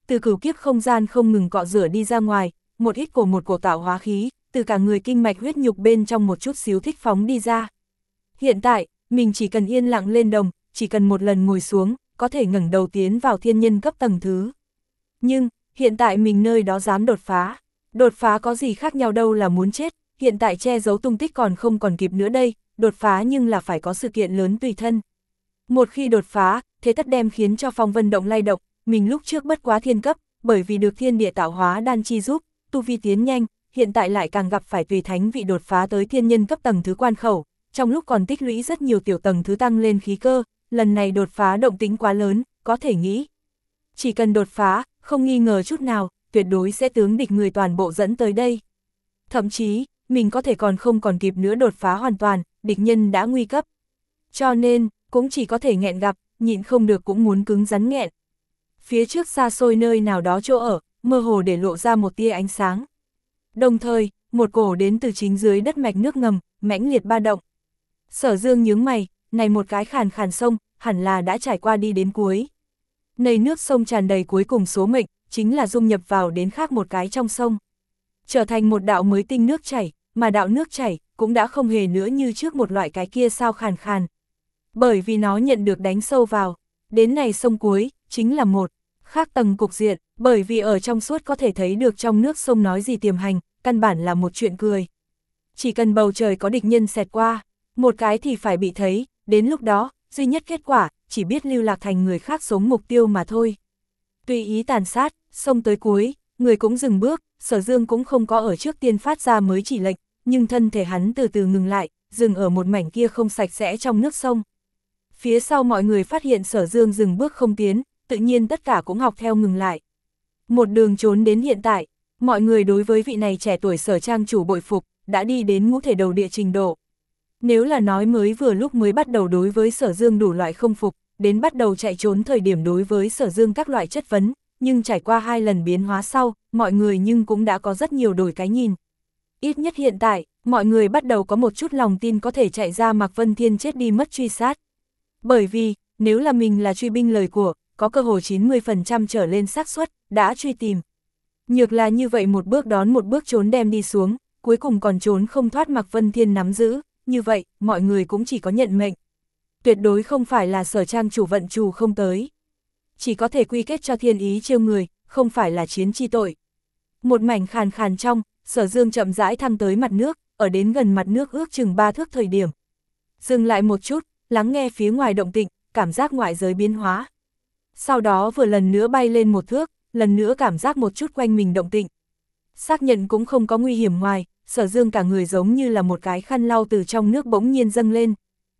từ cửu kiếp không gian không ngừng cọ rửa đi ra ngoài, một ít cổ một cổ tạo hóa khí, từ cả người kinh mạch huyết nhục bên trong một chút xíu thích phóng đi ra. Hiện tại, mình chỉ cần yên lặng lên đồng, chỉ cần một lần ngồi xuống, có thể ngẩng đầu tiến vào thiên nhân cấp tầng thứ. Nhưng, hiện tại mình nơi đó dám đột phá. Đột phá có gì khác nhau đâu là muốn chết, hiện tại che giấu tung tích còn không còn kịp nữa đây, đột phá nhưng là phải có sự kiện lớn tùy thân. Một khi đột phá, thế tất đem khiến cho phong vân động lay động, mình lúc trước bất quá thiên cấp, bởi vì được thiên địa tạo hóa đan chi giúp, tu vi tiến nhanh, hiện tại lại càng gặp phải tùy thánh vị đột phá tới thiên nhân cấp tầng thứ quan khẩu, trong lúc còn tích lũy rất nhiều tiểu tầng thứ tăng lên khí cơ, lần này đột phá động tĩnh quá lớn, có thể nghĩ. Chỉ cần đột phá, không nghi ngờ chút nào, tuyệt đối sẽ tướng địch người toàn bộ dẫn tới đây. Thậm chí, mình có thể còn không còn kịp nữa đột phá hoàn toàn, địch nhân đã nguy cấp. Cho nên, cũng chỉ có thể nghẹn gặp, nhịn không được cũng muốn cứng rắn nghẹn. Phía trước xa xôi nơi nào đó chỗ ở, mơ hồ để lộ ra một tia ánh sáng. Đồng thời, một cổ đến từ chính dưới đất mạch nước ngầm, mãnh liệt ba động. Sở Dương nhướng mày, này một cái khàn khàn sông, hẳn là đã trải qua đi đến cuối. Này nước sông tràn đầy cuối cùng số mệnh, chính là dung nhập vào đến khác một cái trong sông. Trở thành một đạo mới tinh nước chảy, mà đạo nước chảy cũng đã không hề nữa như trước một loại cái kia sao khàn khàn. Bởi vì nó nhận được đánh sâu vào, đến này sông cuối, chính là một khác tầng cục diện, bởi vì ở trong suốt có thể thấy được trong nước sông nói gì tiềm hành, căn bản là một chuyện cười. Chỉ cần bầu trời có địch nhân xẹt qua, một cái thì phải bị thấy, đến lúc đó, duy nhất kết quả, chỉ biết lưu lạc thành người khác sống mục tiêu mà thôi. Tùy ý tàn sát, sông tới cuối, người cũng dừng bước, Sở Dương cũng không có ở trước tiên phát ra mới chỉ lệnh, nhưng thân thể hắn từ từ ngừng lại, dừng ở một mảnh kia không sạch sẽ trong nước sông. Phía sau mọi người phát hiện Sở Dương dừng bước không tiến, tự nhiên tất cả cũng học theo ngừng lại. Một đường trốn đến hiện tại, mọi người đối với vị này trẻ tuổi Sở trang chủ bội phục, đã đi đến ngũ thể đầu địa trình độ. Nếu là nói mới vừa lúc mới bắt đầu đối với Sở Dương đủ loại không phục, đến bắt đầu chạy trốn thời điểm đối với Sở Dương các loại chất vấn, nhưng trải qua hai lần biến hóa sau, mọi người nhưng cũng đã có rất nhiều đổi cái nhìn. Ít nhất hiện tại, mọi người bắt đầu có một chút lòng tin có thể chạy ra Mạc Vân Thiên chết đi mất truy sát. Bởi vì, nếu là mình là truy binh lời của, có cơ hội chín mươi phần trăm trở lên xác suất đã truy tìm. Nhược là như vậy một bước đón một bước trốn đem đi xuống, cuối cùng còn trốn không thoát Mạc Vân Thiên nắm giữ, như vậy, mọi người cũng chỉ có nhận mệnh. Tuyệt đối không phải là Sở trang chủ vận chủ không tới. Chỉ có thể quy kết cho thiên ý trêu người, không phải là chiến chi tội. Một mảnh khàn khàn trong, Sở Dương chậm rãi thăng tới mặt nước, ở đến gần mặt nước ước chừng ba thước thời điểm. Dừng lại một chút, lắng nghe phía ngoài động tĩnh, cảm giác ngoại giới biến hóa. Sau đó vừa lần nữa bay lên một thước, lần nữa cảm giác một chút quanh mình động tĩnh. Xác nhận cũng không có nguy hiểm ngoài, Sở Dương cả người giống như là một cái khăn lau từ trong nước bỗng nhiên dâng lên.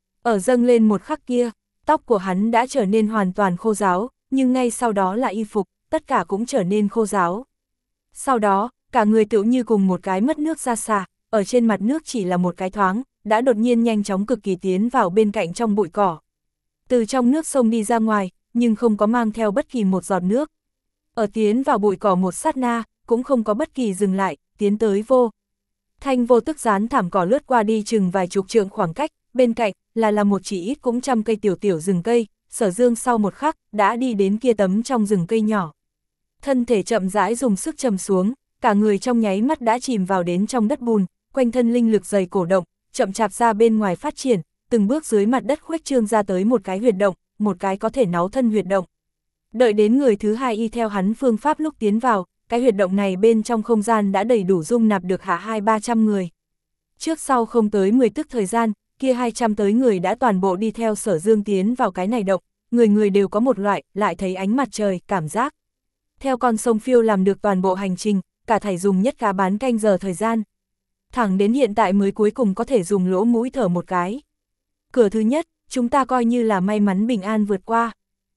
Ở dâng lên một khắc kia, tóc của hắn đã trở nên hoàn toàn khô ráo, nhưng ngay sau đó là y phục, tất cả cũng trở nên khô ráo. Sau đó, cả người tựu như cùng một cái mất nước ra xà, ở trên mặt nước chỉ là một cái thoáng, đã đột nhiên nhanh chóng cực kỳ tiến vào bên cạnh trong bụi cỏ. Từ trong nước sông đi ra ngoài, nhưng không có mang theo bất kỳ một giọt nước. Ở tiến vào bụi cỏ một sát na, cũng không có bất kỳ dừng lại, tiến tới vô. Thanh vô tức dán thảm cỏ lướt qua đi chừng vài chục trượng khoảng cách, bên cạnh là là một chỉ ít cũng trăm cây tiểu tiểu rừng cây, Sở Dương sau một khắc đã đi đến kia tấm trong rừng cây nhỏ. Thân thể chậm rãi dùng sức trầm xuống, cả người trong nháy mắt đã chìm vào đến trong đất bùn, quanh thân linh lực dày cổ động, chậm chạp ra bên ngoài phát triển, từng bước dưới mặt đất khuếch trương ra tới một cái huyệt động, một cái có thể náu thân huyệt động. Đợi đến người thứ hai y theo hắn phương pháp lúc tiến vào, cái huyệt động này bên trong không gian đã đầy đủ dung nạp được hạ hai ba trăm người. Trước sau không tới mười tức thời gian, kia hai trăm tới người đã toàn bộ đi theo Sở Dương tiến vào cái này động, người người đều có một loại, lại thấy ánh mặt trời, cảm giác. Theo con sông phiêu làm được toàn bộ hành trình, cả thảy dùng nhất cá bán canh giờ thời gian. Thẳng đến hiện tại mới cuối cùng có thể dùng lỗ mũi thở một cái. Cửa thứ nhất, chúng ta coi như là may mắn bình an vượt qua.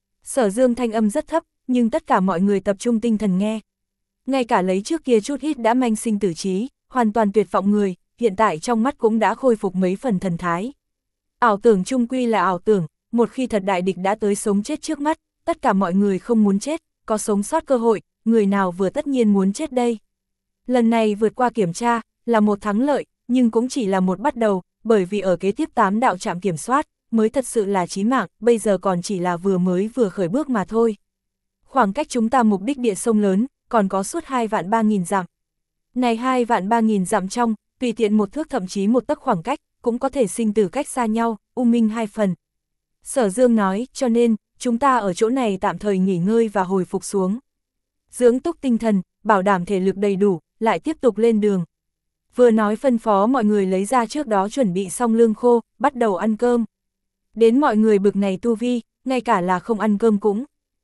Sở Dương thanh âm rất thấp, nhưng tất cả mọi người tập trung tinh thần nghe. Ngay cả lấy trước kia chút ít đã manh sinh tử trí, hoàn toàn tuyệt vọng người, hiện tại trong mắt cũng đã khôi phục mấy phần thần thái. Ảo tưởng chung quy là ảo tưởng, một khi thật đại địch đã tới sống chết trước mắt, tất cả mọi người không muốn chết, có sống sót cơ hội, người nào vừa tất nhiên muốn chết đây. Lần này vượt qua kiểm tra, là một thắng lợi, nhưng cũng chỉ là một bắt đầu, bởi vì ở kế tiếp tám đạo trạm kiểm soát, mới thật sự là chí mạng, bây giờ còn chỉ là vừa mới vừa khởi bước mà thôi. Khoảng cách chúng ta mục đích địa sông lớn, còn có suốt hai vạn ba nghìn dặm. Này hai vạn ba nghìn dặm trong, tùy tiện một thước thậm chí một tấc khoảng cách, cũng có thể sinh tử cách xa nhau, u minh hai phần. Sở Dương nói, cho nên, chúng ta ở chỗ này tạm thời nghỉ ngơi và hồi phục xuống. Dưỡng túc tinh thần, bảo đảm thể lực đầy đủ, lại tiếp tục lên đường. Vừa nói phân phó mọi người lấy ra trước đó chuẩn bị xong lương khô, bắt đầu ăn cơm. Đến mọi người bực này tu vi, ngay cả là không ăn cơm cũng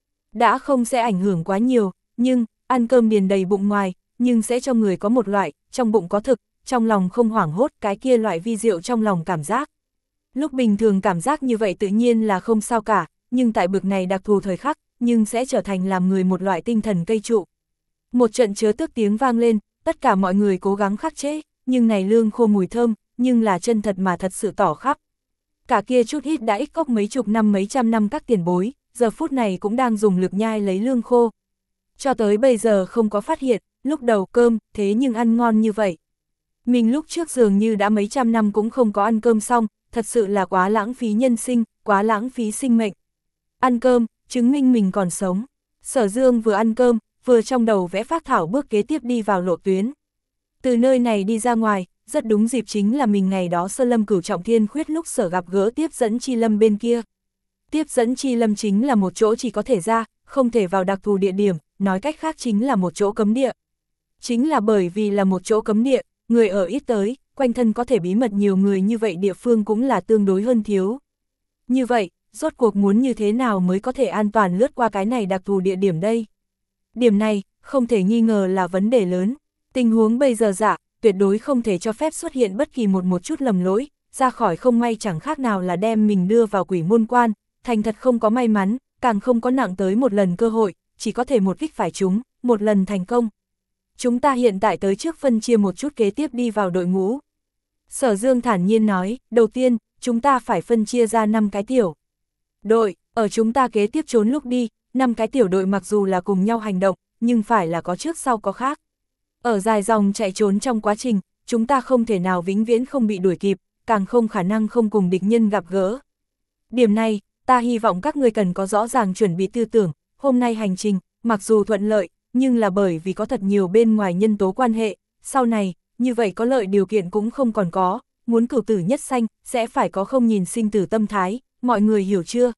đã không sẽ ảnh hưởng quá nhiều, nhưng, ăn cơm điền đầy bụng ngoài, nhưng sẽ cho người có một loại, trong bụng có thực, trong lòng không hoảng hốt, cái kia loại vi diệu trong lòng cảm giác. Lúc bình thường cảm giác như vậy tự nhiên là không sao cả, nhưng tại bực này đặc thù thời khắc, nhưng sẽ trở thành làm người một loại tinh thần cây trụ. Một trận chớ tước tiếng vang lên, tất cả mọi người cố gắng khắc chế, nhưng này lương khô mùi thơm, nhưng là chân thật mà thật sự tỏ khắp. Cả kia chút ít đã ít cốc mấy chục năm mấy trăm năm các tiền bối, giờ phút này cũng đang dùng lực nhai lấy lương khô. Cho tới bây giờ không có phát hiện, lúc đầu cơm, thế nhưng ăn ngon như vậy. Mình lúc trước dường như đã mấy trăm năm cũng không có ăn cơm xong, thật sự là quá lãng phí nhân sinh, quá lãng phí sinh mệnh. Ăn cơm, chứng minh mình còn sống. Sở Dương vừa ăn cơm, vừa trong đầu vẽ phác thảo bước kế tiếp đi vào lộ tuyến. Từ nơi này đi ra ngoài, rất đúng dịp chính là mình ngày đó Sơ Lâm Cửu Trọng Thiên Khuyết lúc sở gặp gỡ Tiếp Dẫn Chi Lâm bên kia. Tiếp Dẫn Chi Lâm chính là một chỗ chỉ có thể ra, không thể vào đặc thù địa điểm, nói cách khác chính là một chỗ cấm địa. Chính là bởi vì là một chỗ cấm địa, người ở ít tới, quanh thân có thể bí mật nhiều người như vậy địa phương cũng là tương đối hơn thiếu. Như vậy, rốt cuộc muốn như thế nào mới có thể an toàn lướt qua cái này đặc thù địa điểm đây? Điểm này, không thể nghi ngờ là vấn đề lớn. Tình huống bây giờ dạ, tuyệt đối không thể cho phép xuất hiện bất kỳ một một chút lầm lỗi, ra khỏi không may chẳng khác nào là đem mình đưa vào quỷ môn quan, thành thật không có may mắn, càng không có nặng tới một lần cơ hội, chỉ có thể một kích phải trúng, một lần thành công. Chúng ta hiện tại tới trước phân chia một chút kế tiếp đi vào đội ngũ. Sở Dương thản nhiên nói, đầu tiên, chúng ta phải phân chia ra năm cái tiểu đội, ở chúng ta kế tiếp trốn lúc đi, năm cái tiểu đội mặc dù là cùng nhau hành động, nhưng phải là có trước sau có khác. Ở dài dòng chạy trốn trong quá trình, chúng ta không thể nào vĩnh viễn không bị đuổi kịp, càng không khả năng không cùng địch nhân gặp gỡ. Điểm này, ta hy vọng các ngươi cần có rõ ràng chuẩn bị tư tưởng, hôm nay hành trình, mặc dù thuận lợi, nhưng là bởi vì có thật nhiều bên ngoài nhân tố quan hệ, sau này, như vậy có lợi điều kiện cũng không còn có, muốn cửu tử nhất sanh, sẽ phải có không nhìn sinh tử tâm thái, mọi người hiểu chưa?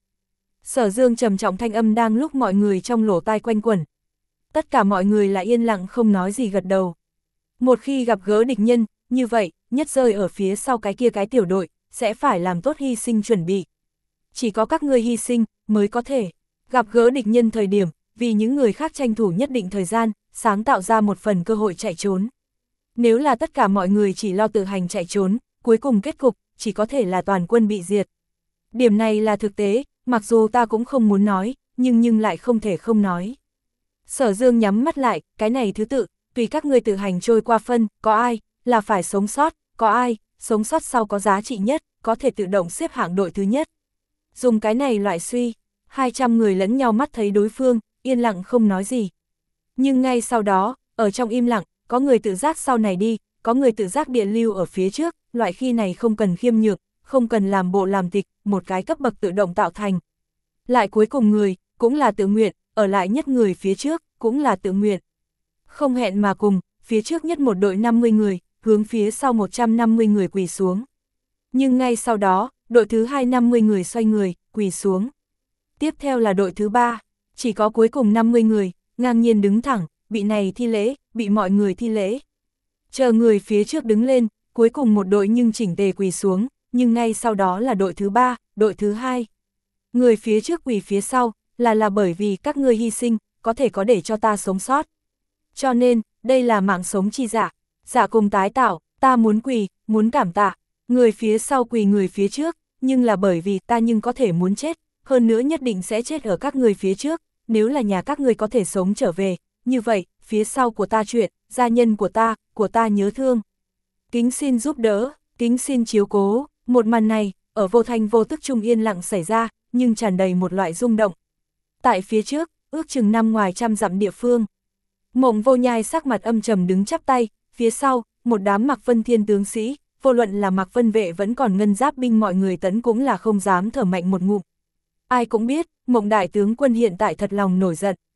Sở Dương trầm trọng thanh âm đang lúc mọi người trong lỗ tai quanh quẩn. Tất cả mọi người là yên lặng không nói gì gật đầu. Một khi gặp gỡ địch nhân, như vậy, nhất rơi ở phía sau cái kia cái tiểu đội, sẽ phải làm tốt hy sinh chuẩn bị. Chỉ có các ngươi hy sinh, mới có thể gặp gỡ địch nhân thời điểm, vì những người khác tranh thủ nhất định thời gian, sáng tạo ra một phần cơ hội chạy trốn. Nếu là tất cả mọi người chỉ lo tự hành chạy trốn, cuối cùng kết cục, chỉ có thể là toàn quân bị diệt. Điểm này là thực tế, mặc dù ta cũng không muốn nói, nhưng nhưng lại không thể không nói. Sở Dương nhắm mắt lại, cái này thứ tự, tùy các ngươi tự hành trôi qua phân, có ai, là phải sống sót, có ai, sống sót sau có giá trị nhất, có thể tự động xếp hạng đội thứ nhất. Dùng cái này loại suy, hai trăm người lẫn nhau mắt thấy đối phương, yên lặng không nói gì. Nhưng ngay sau đó, ở trong im lặng, có người tự giác sau này đi, có người tự giác điện lưu ở phía trước, loại khi này không cần khiêm nhược, không cần làm bộ làm tịch, một cái cấp bậc tự động tạo thành. Lại cuối cùng người, cũng là tự nguyện, ở lại nhất người phía trước, cũng là tự nguyện. Không hẹn mà cùng, phía trước nhất một đội năm mươi người, hướng phía sau một trăm năm mươi người quỳ xuống. Nhưng ngay sau đó, đội thứ hai năm mươi người xoay người, quỳ xuống. Tiếp theo là đội thứ ba, chỉ có cuối cùng năm mươi người, ngang nhiên đứng thẳng, bị này thi lễ, bị mọi người thi lễ. Chờ người phía trước đứng lên, cuối cùng một đội nhưng chỉnh tề quỳ xuống, nhưng ngay sau đó là đội thứ ba, đội thứ hai. Người phía trước quỳ phía sau, là là bởi vì các ngươi hy sinh, có thể có để cho ta sống sót. Cho nên, đây là mạng sống chi dạ, dạ cùng tái tạo, ta muốn quỳ, muốn cảm tạ. Người phía sau quỳ người phía trước, nhưng là bởi vì ta nhưng có thể muốn chết, hơn nữa nhất định sẽ chết ở các người phía trước, nếu là nhà các ngươi có thể sống trở về, như vậy, phía sau của ta chuyện, gia nhân của ta, của ta nhớ thương. Kính xin giúp đỡ, kính xin chiếu cố, một màn này, ở vô thanh vô tức trung yên lặng xảy ra, nhưng tràn đầy một loại rung động. Tại phía trước, ước chừng năm ngoài trăm dặm địa phương. Mộng Vô Nhai sắc mặt âm trầm đứng chắp tay, phía sau, một đám Mạc Vân Thiên tướng sĩ, vô luận là Mạc Vân vệ vẫn còn ngân giáp binh mọi người tấn cũng là không dám thở mạnh một ngụm. Ai cũng biết, Mộng đại tướng quân hiện tại thật lòng nổi giận.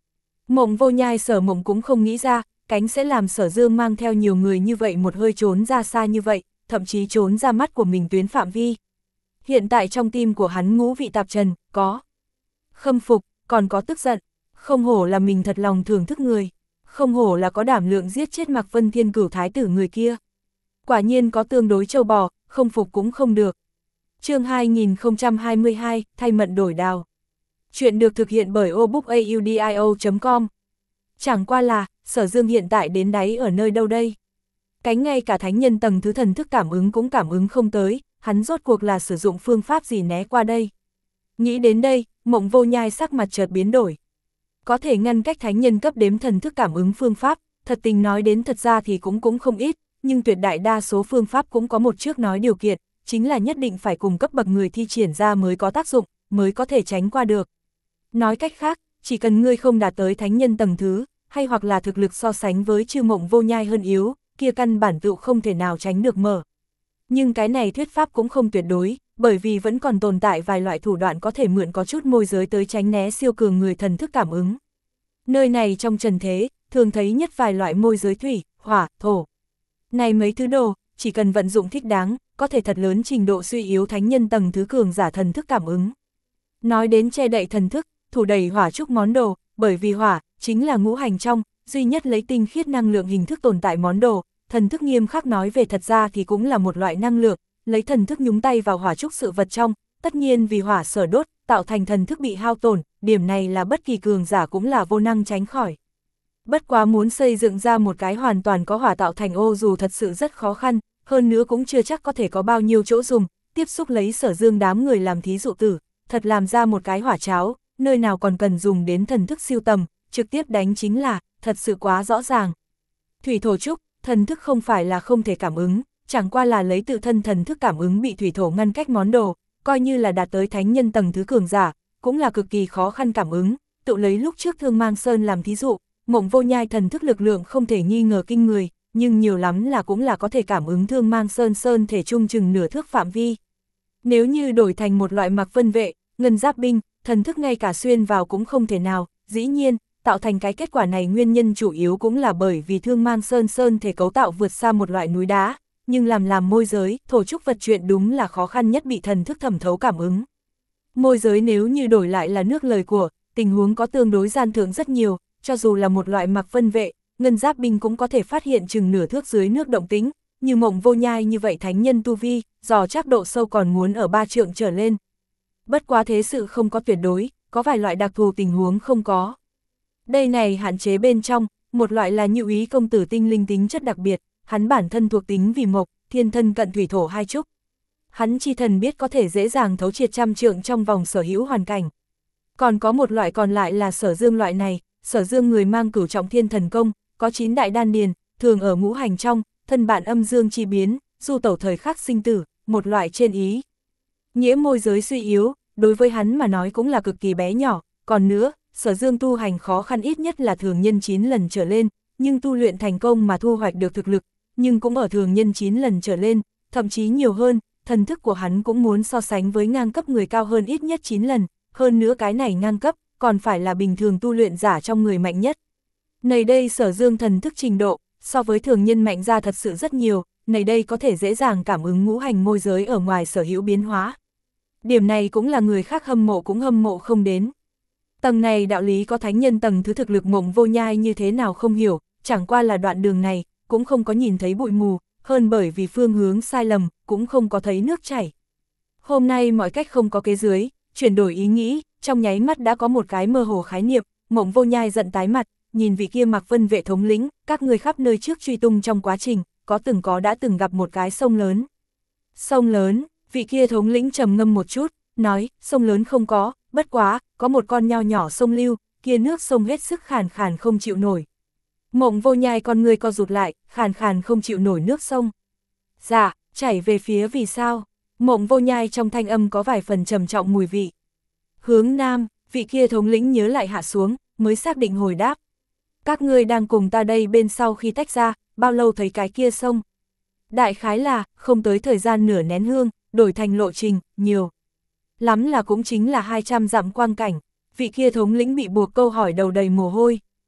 Mộng Vô Nhai Sở Mộng cũng không nghĩ ra, cánh sẽ làm Sở Dương mang theo nhiều người như vậy một hơi trốn ra xa như vậy, thậm chí trốn ra mắt của mình tuyến phạm vi. Hiện tại trong tim của hắn ngũ vị tạp trần, có khâm phục, còn có tức giận, không hổ là mình thật lòng thưởng thức người, không hổ là có đảm lượng giết chết Mạc Vân Thiên Cửu thái tử người kia. Quả nhiên có tương đối trâu bò, không phục cũng không được. Chương hai nghìn không trăm hai mươi hai, thay mận đổi đào. Chuyện được thực hiện bởi obookaudio chấm com. Chẳng qua là, Sở Dương hiện tại đến đáy ở nơi đâu đây? Cánh ngay cả thánh nhân tầng thứ thần thức cảm ứng cũng cảm ứng không tới, hắn rốt cuộc là sử dụng phương pháp gì né qua đây? Nghĩ đến đây, Mộng Vô Nhai sắc mặt chợt biến đổi. Có thể ngăn cách thánh nhân cấp đếm thần thức cảm ứng phương pháp, thật tình nói đến thật ra thì cũng cũng không ít, nhưng tuyệt đại đa số phương pháp cũng có một trước nói điều kiện, chính là nhất định phải cùng cấp bậc người thi triển ra mới có tác dụng, mới có thể tránh qua được. Nói cách khác, chỉ cần ngươi không đạt tới thánh nhân tầng thứ, hay hoặc là thực lực so sánh với chư Mộng Vô Nhai hơn yếu, kia căn bản tựu không thể nào tránh được mở. Nhưng cái này thuyết pháp cũng không tuyệt đối, bởi vì vẫn còn tồn tại vài loại thủ đoạn có thể mượn có chút môi giới tới tránh né siêu cường người thần thức cảm ứng. Nơi này trong trần thế, thường thấy nhất vài loại môi giới thủy, hỏa, thổ. Này mấy thứ đồ, chỉ cần vận dụng thích đáng, có thể thật lớn trình độ suy yếu thánh nhân tầng thứ cường giả thần thức cảm ứng. Nói đến che đậy thần thức, thủ đẩy hỏa trúc món đồ, bởi vì hỏa, chính là ngũ hành trong, duy nhất lấy tinh khiết năng lượng hình thức tồn tại món đồ, thần thức nghiêm khắc nói về thật ra thì cũng là một loại năng lượng, lấy thần thức nhúng tay vào hỏa trúc sự vật trong, tất nhiên vì hỏa sở đốt, tạo thành thần thức bị hao tổn, điểm này là bất kỳ cường giả cũng là vô năng tránh khỏi. Bất quá muốn xây dựng ra một cái hoàn toàn có hỏa tạo thành ô dù thật sự rất khó khăn, hơn nữa cũng chưa chắc có thể có bao nhiêu chỗ dùng, tiếp xúc lấy Sở Dương đám người làm thí dụ tử, thật làm ra một cái hỏa cháo, nơi nào còn cần dùng đến thần thức siêu tầm, trực tiếp đánh chính là, thật sự quá rõ ràng. Thủy thổ trúc, thần thức không phải là không thể cảm ứng, chẳng qua là lấy tự thân thần thức cảm ứng bị thủy thổ ngăn cách món đồ, coi như là đạt tới thánh nhân tầng thứ cường giả, cũng là cực kỳ khó khăn cảm ứng, tự lấy lúc trước Thương Mang Sơn làm thí dụ, Mộng Vô Nhai thần thức lực lượng không thể nghi ngờ kinh người, nhưng nhiều lắm là cũng là có thể cảm ứng Thương Mang Sơn Sơn thể trung chừng nửa thước phạm vi. Nếu như đổi thành một loại Mạc Vân vệ, ngân giáp binh, thần thức ngay cả xuyên vào cũng không thể nào, dĩ nhiên, tạo thành cái kết quả này nguyên nhân chủ yếu cũng là bởi vì Thương Mang Sơn Sơn thể cấu tạo vượt xa một loại núi đá, nhưng làm làm môi giới, thổ trúc vật chuyện đúng là khó khăn nhất bị thần thức thẩm thấu cảm ứng. Môi giới nếu như đổi lại là nước lời của, tình huống có tương đối gian thượng rất nhiều, cho dù là một loại Mạc Vân vệ, ngân giáp binh cũng có thể phát hiện chừng nửa thước dưới nước động tính, như Mộng Vô Nhai như vậy thánh nhân tu vi, dò chắc độ sâu còn muốn ở ba trượng trở lên. Bất quá thế sự không có tuyệt đối, có vài loại đặc thù tình huống không có. Đây này hạn chế bên trong, một loại là Nhự Ý công tử tinh linh tính chất đặc biệt, hắn bản thân thuộc tính vì mộc, thiên thân cận thủy thổ hai trúc. Hắn chi thần biết có thể dễ dàng thấu triệt trăm trượng trong vòng sở hữu hoàn cảnh. Còn có một loại còn lại là Sở Dương loại này, Sở Dương người mang cửu trọng thiên thần công, có chín đại đan điền, thường ở ngũ hành trong, thân bạn âm dương chi biến, du tẩu thời khắc sinh tử, một loại trên ý. Nghĩa môi giới suy yếu, đối với hắn mà nói cũng là cực kỳ bé nhỏ, còn nữa, Sở Dương tu hành khó khăn ít nhất là thường nhân chín lần trở lên, nhưng tu luyện thành công mà thu hoạch được thực lực, nhưng cũng ở thường nhân chín lần trở lên, thậm chí nhiều hơn, thần thức của hắn cũng muốn so sánh với ngang cấp người cao hơn ít nhất chín lần, hơn nữa cái này ngang cấp, còn phải là bình thường tu luyện giả trong người mạnh nhất. Này đây Sở Dương thần thức trình độ, so với thường nhân mạnh ra thật sự rất nhiều, này đây có thể dễ dàng cảm ứng ngũ hành môi giới ở ngoài sở hữu biến hóa. Điểm này cũng là người khác hâm mộ cũng hâm mộ không đến. Tầng này đạo lý có thánh nhân tầng thứ thực lực Mộng Vô Nhai như thế nào không hiểu, chẳng qua là đoạn đường này, cũng không có nhìn thấy bụi mù, hơn bởi vì phương hướng sai lầm, cũng không có thấy nước chảy. Hôm nay mọi cách không có kế dưới, chuyển đổi ý nghĩ, trong nháy mắt đã có một cái mơ hồ khái niệm, Mộng Vô Nhai giận tái mặt, nhìn vị kia Mạc Vân vệ thống lĩnh, các người khắp nơi trước truy tung trong quá trình, có từng có đã từng gặp một cái sông lớn. Sông lớn, vị kia thống lĩnh trầm ngâm một chút, nói, sông lớn không có, bất quá, có một con nho nhỏ sông lưu, kia nước sông hết sức khàn khàn không chịu nổi. Mộng Vô Nhai con người co rụt lại, khàn khàn không chịu nổi nước sông. Dạ, chảy về phía vì sao? Mộng Vô Nhai trong thanh âm có vài phần trầm trọng mùi vị. Hướng nam, vị kia thống lĩnh nhớ lại hạ xuống, mới xác định hồi đáp. Các ngươi đang cùng ta đây bên sau khi tách ra, bao lâu thấy cái kia sông? Đại khái là, không tới thời gian nửa nén hương, đổi thành lộ trình, nhiều. Lắm là cũng chính là hai trăm dặm quang cảnh, vị kia thống lĩnh bị buộc câu hỏi đầu đầy mồ hôi,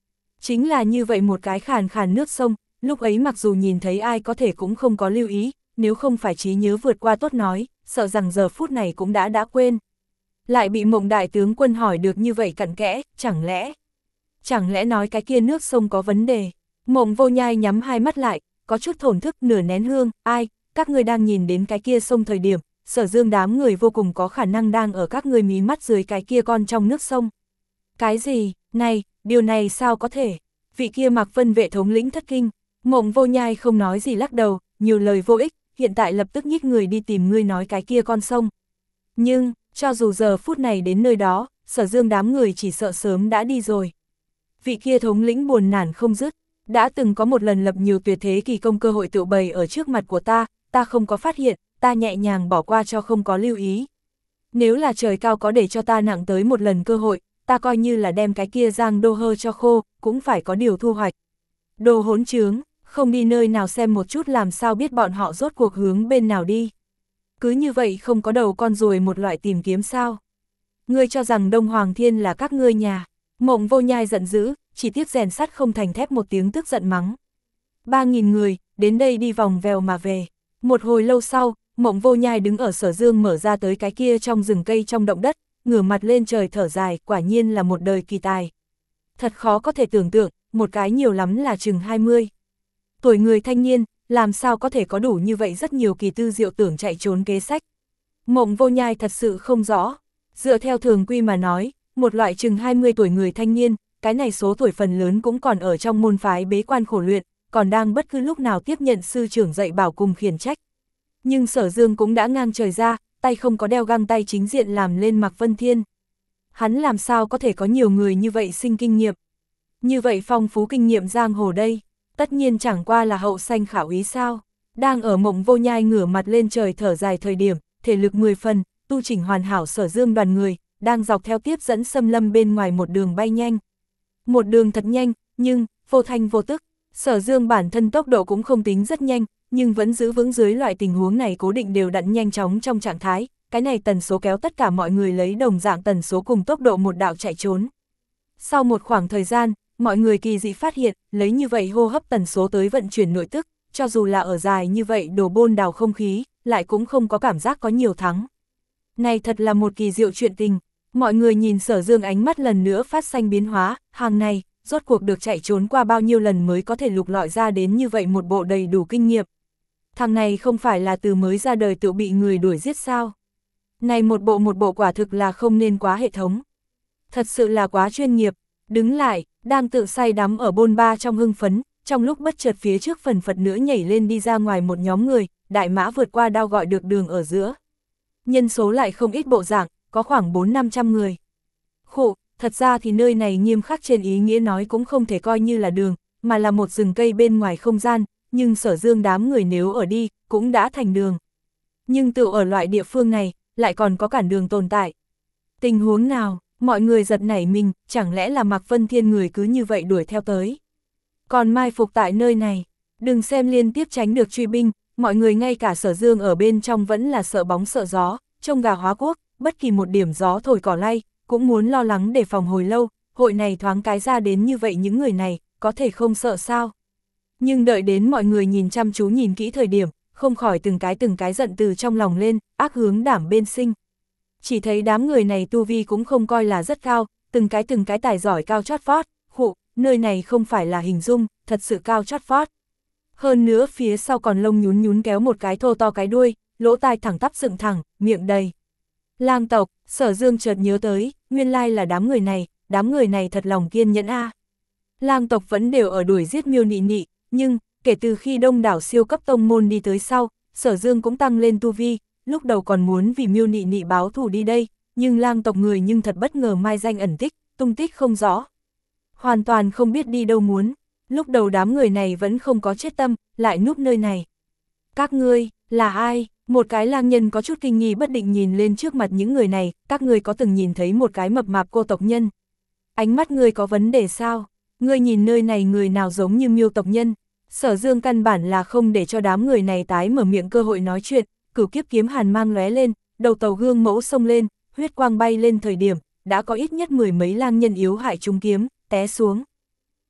Chính là như vậy một cái khàn khàn nước sông, lúc ấy mặc dù nhìn thấy ai có thể cũng không có lưu ý, nếu không phải trí nhớ vượt qua tốt nói, sợ rằng giờ phút này cũng đã đã quên. Lại bị Mộng đại tướng quân hỏi được như vậy cặn kẽ, chẳng lẽ, chẳng lẽ nói cái kia nước sông có vấn đề. Mộng Vô Nhai nhắm hai mắt lại, có chút thổn thức nửa nén hương, ai, các người đang nhìn đến cái kia sông thời điểm, Sở Dương đám người vô cùng có khả năng đang ở các người mí mắt dưới cái kia con trong nước sông. Cái gì, này, điều này sao có thể, vị kia Mạc Vân vệ thống lĩnh thất kinh. Mộng Vô Nhai không nói gì lắc đầu, nhiều lời vô ích, hiện tại lập tức nhích người đi tìm ngươi nói cái kia con sông. Nhưng, cho dù giờ phút này đến nơi đó, Sở Dương đám người chỉ sợ sớm đã đi rồi. Vị kia thống lĩnh buồn nản không dứt, đã từng có một lần lập nhiều tuyệt thế kỳ công cơ hội tựu bày ở trước mặt của ta, ta không có phát hiện, ta nhẹ nhàng bỏ qua cho không có lưu ý. Nếu là trời cao có để cho ta nặng tới một lần cơ hội, ta coi như là đem cái kia Giang Đô Hơ cho khô, cũng phải có điều thu hoạch. Đồ hỗn trướng, không đi nơi nào xem một chút làm sao biết bọn họ rốt cuộc hướng bên nào đi. Cứ như vậy không có đầu con ruồi một loại tìm kiếm sao. Ngươi cho rằng Đông Hoàng Thiên là các ngươi nhà. Mộng Vô Nhai giận dữ, chỉ tiếc rèn sắt không thành thép một tiếng tức giận mắng. Ba nghìn người, đến đây đi vòng vèo mà về. Một hồi lâu sau, Mộng Vô Nhai đứng ở Sở Dương mở ra tới cái kia trong rừng cây trong động đất, ngửa mặt lên trời thở dài, quả nhiên là một đời kỳ tài. Thật khó có thể tưởng tượng, một cái nhiều lắm là chừng hai mươi. Tuổi người thanh niên, làm sao có thể có đủ như vậy rất nhiều kỳ tư diệu tưởng chạy trốn kế sách. Mộng Vô Nhai thật sự không rõ. Dựa theo thường quy mà nói, một loại chừng hai mươi tuổi người thanh niên, cái này số tuổi phần lớn cũng còn ở trong môn phái bế quan khổ luyện, còn đang bất cứ lúc nào tiếp nhận sư trưởng dạy bảo cùng khiển trách. Nhưng Sở Dương cũng đã ngang trời ra, tay không có đeo găng tay chính diện làm lên Mạc Vân Thiên. Hắn làm sao có thể có nhiều người như vậy sinh kinh nghiệm. Như vậy phong phú kinh nghiệm giang hồ đây, tất nhiên chẳng qua là hậu sanh khảo ý sao. Đang ở Mộng Vô Nhai ngửa mặt lên trời thở dài thời điểm, thể lực mười phần, tu chỉnh hoàn hảo Sở Dương đoàn người, đang dọc theo tiếp dẫn xâm lâm bên ngoài một đường bay nhanh. Một đường thật nhanh, nhưng, vô thanh vô tức, Sở Dương bản thân tốc độ cũng không tính rất nhanh, nhưng vẫn giữ vững dưới loại tình huống này cố định đều đặn nhanh chóng trong trạng thái, cái này tần số kéo tất cả mọi người lấy đồng dạng tần số cùng tốc độ một đạo chạy trốn. Sau một khoảng thời gian, mọi người kỳ dị phát hiện, lấy như vậy hô hấp tần số tới vận chuyển nội tức, cho dù là ở dài như vậy đổ bôn đào không khí, lại cũng không có cảm giác có nhiều thắng. Này thật là một kỳ diệu chuyện tình, mọi người nhìn Sở Dương ánh mắt lần nữa phát xanh biến hóa, hàng này, rốt cuộc được chạy trốn qua bao nhiêu lần mới có thể lục lọi ra đến như vậy một bộ đầy đủ kinh nghiệm. Thằng này không phải là từ mới ra đời tự bị người đuổi giết sao? Này một bộ một bộ quả thực là không nên quá hệ thống. Thật sự là quá chuyên nghiệp, đứng lại, đang tự say đắm ở bôn ba trong hưng phấn, trong lúc bất chợt phía trước phần phật nữa nhảy lên đi ra ngoài một nhóm người, đại mã vượt qua đao gọi được đường ở giữa. Nhân số lại không ít bộ dạng, có khoảng bốn năm trăm người. Khụ, thật ra thì nơi này nghiêm khắc trên ý nghĩa nói cũng không thể coi như là đường, mà là một rừng cây bên ngoài không gian, nhưng Sở Dương đám người nếu ở đi, cũng đã thành đường. Nhưng tự ở loại địa phương này, lại còn có cản đường tồn tại. Tình huống nào, mọi người giật nảy mình, chẳng lẽ là Mạc Vân Thiên người cứ như vậy đuổi theo tới. Còn mai phục tại nơi này, đừng xem liên tiếp tránh được truy binh, mọi người ngay cả Sở Dương ở bên trong vẫn là sợ bóng sợ gió, trông gà hóa quốc, bất kỳ một điểm gió thổi cỏ lay, cũng muốn lo lắng để phòng hồi lâu, hội này thoáng cái ra đến như vậy những người này, có thể không sợ sao. Nhưng đợi đến mọi người nhìn chăm chú nhìn kỹ thời điểm, không khỏi từng cái từng cái giận từ trong lòng lên, ác hướng đảm bên sinh. Chỉ thấy đám người này tu vi cũng không coi là rất cao, từng cái từng cái tài giỏi cao chót vót, khụ, nơi này không phải là hình dung, thật sự cao chót vót. Hơn nữa phía sau còn lông nhún nhún kéo một cái thô to cái đuôi, lỗ tai thẳng tắp dựng thẳng, miệng đầy. Lang tộc, Sở Dương chợt nhớ tới, nguyên lai là đám người này, đám người này thật lòng kiên nhẫn a. Lang tộc vẫn đều ở đuổi giết Miêu Nị Nị, nhưng, kể từ khi đông đảo siêu cấp tông môn đi tới sau, Sở Dương cũng tăng lên tu vi, lúc đầu còn muốn vì Miêu Nị Nị báo thù đi đây, nhưng lang tộc người nhưng thật bất ngờ mai danh ẩn tích, tung tích không rõ. Hoàn toàn không biết đi đâu muốn, lúc đầu đám người này vẫn không có chết tâm, lại núp nơi này. Các ngươi, là ai? Một cái lang nhân có chút kinh nghi bất định nhìn lên trước mặt những người này, các ngươi có từng nhìn thấy một cái mập mạp cô tộc nhân? Ánh mắt ngươi có vấn đề sao? Ngươi nhìn nơi này người nào giống như Miêu tộc nhân? Sở Dương căn bản là không để cho đám người này tái mở miệng cơ hội nói chuyện, cửu kiếp kiếm hàn mang lóe lên, đầu tàu gương mẫu xông lên, huyết quang bay lên thời điểm, đã có ít nhất mười mấy lang nhân yếu hại trúng kiếm, té xuống.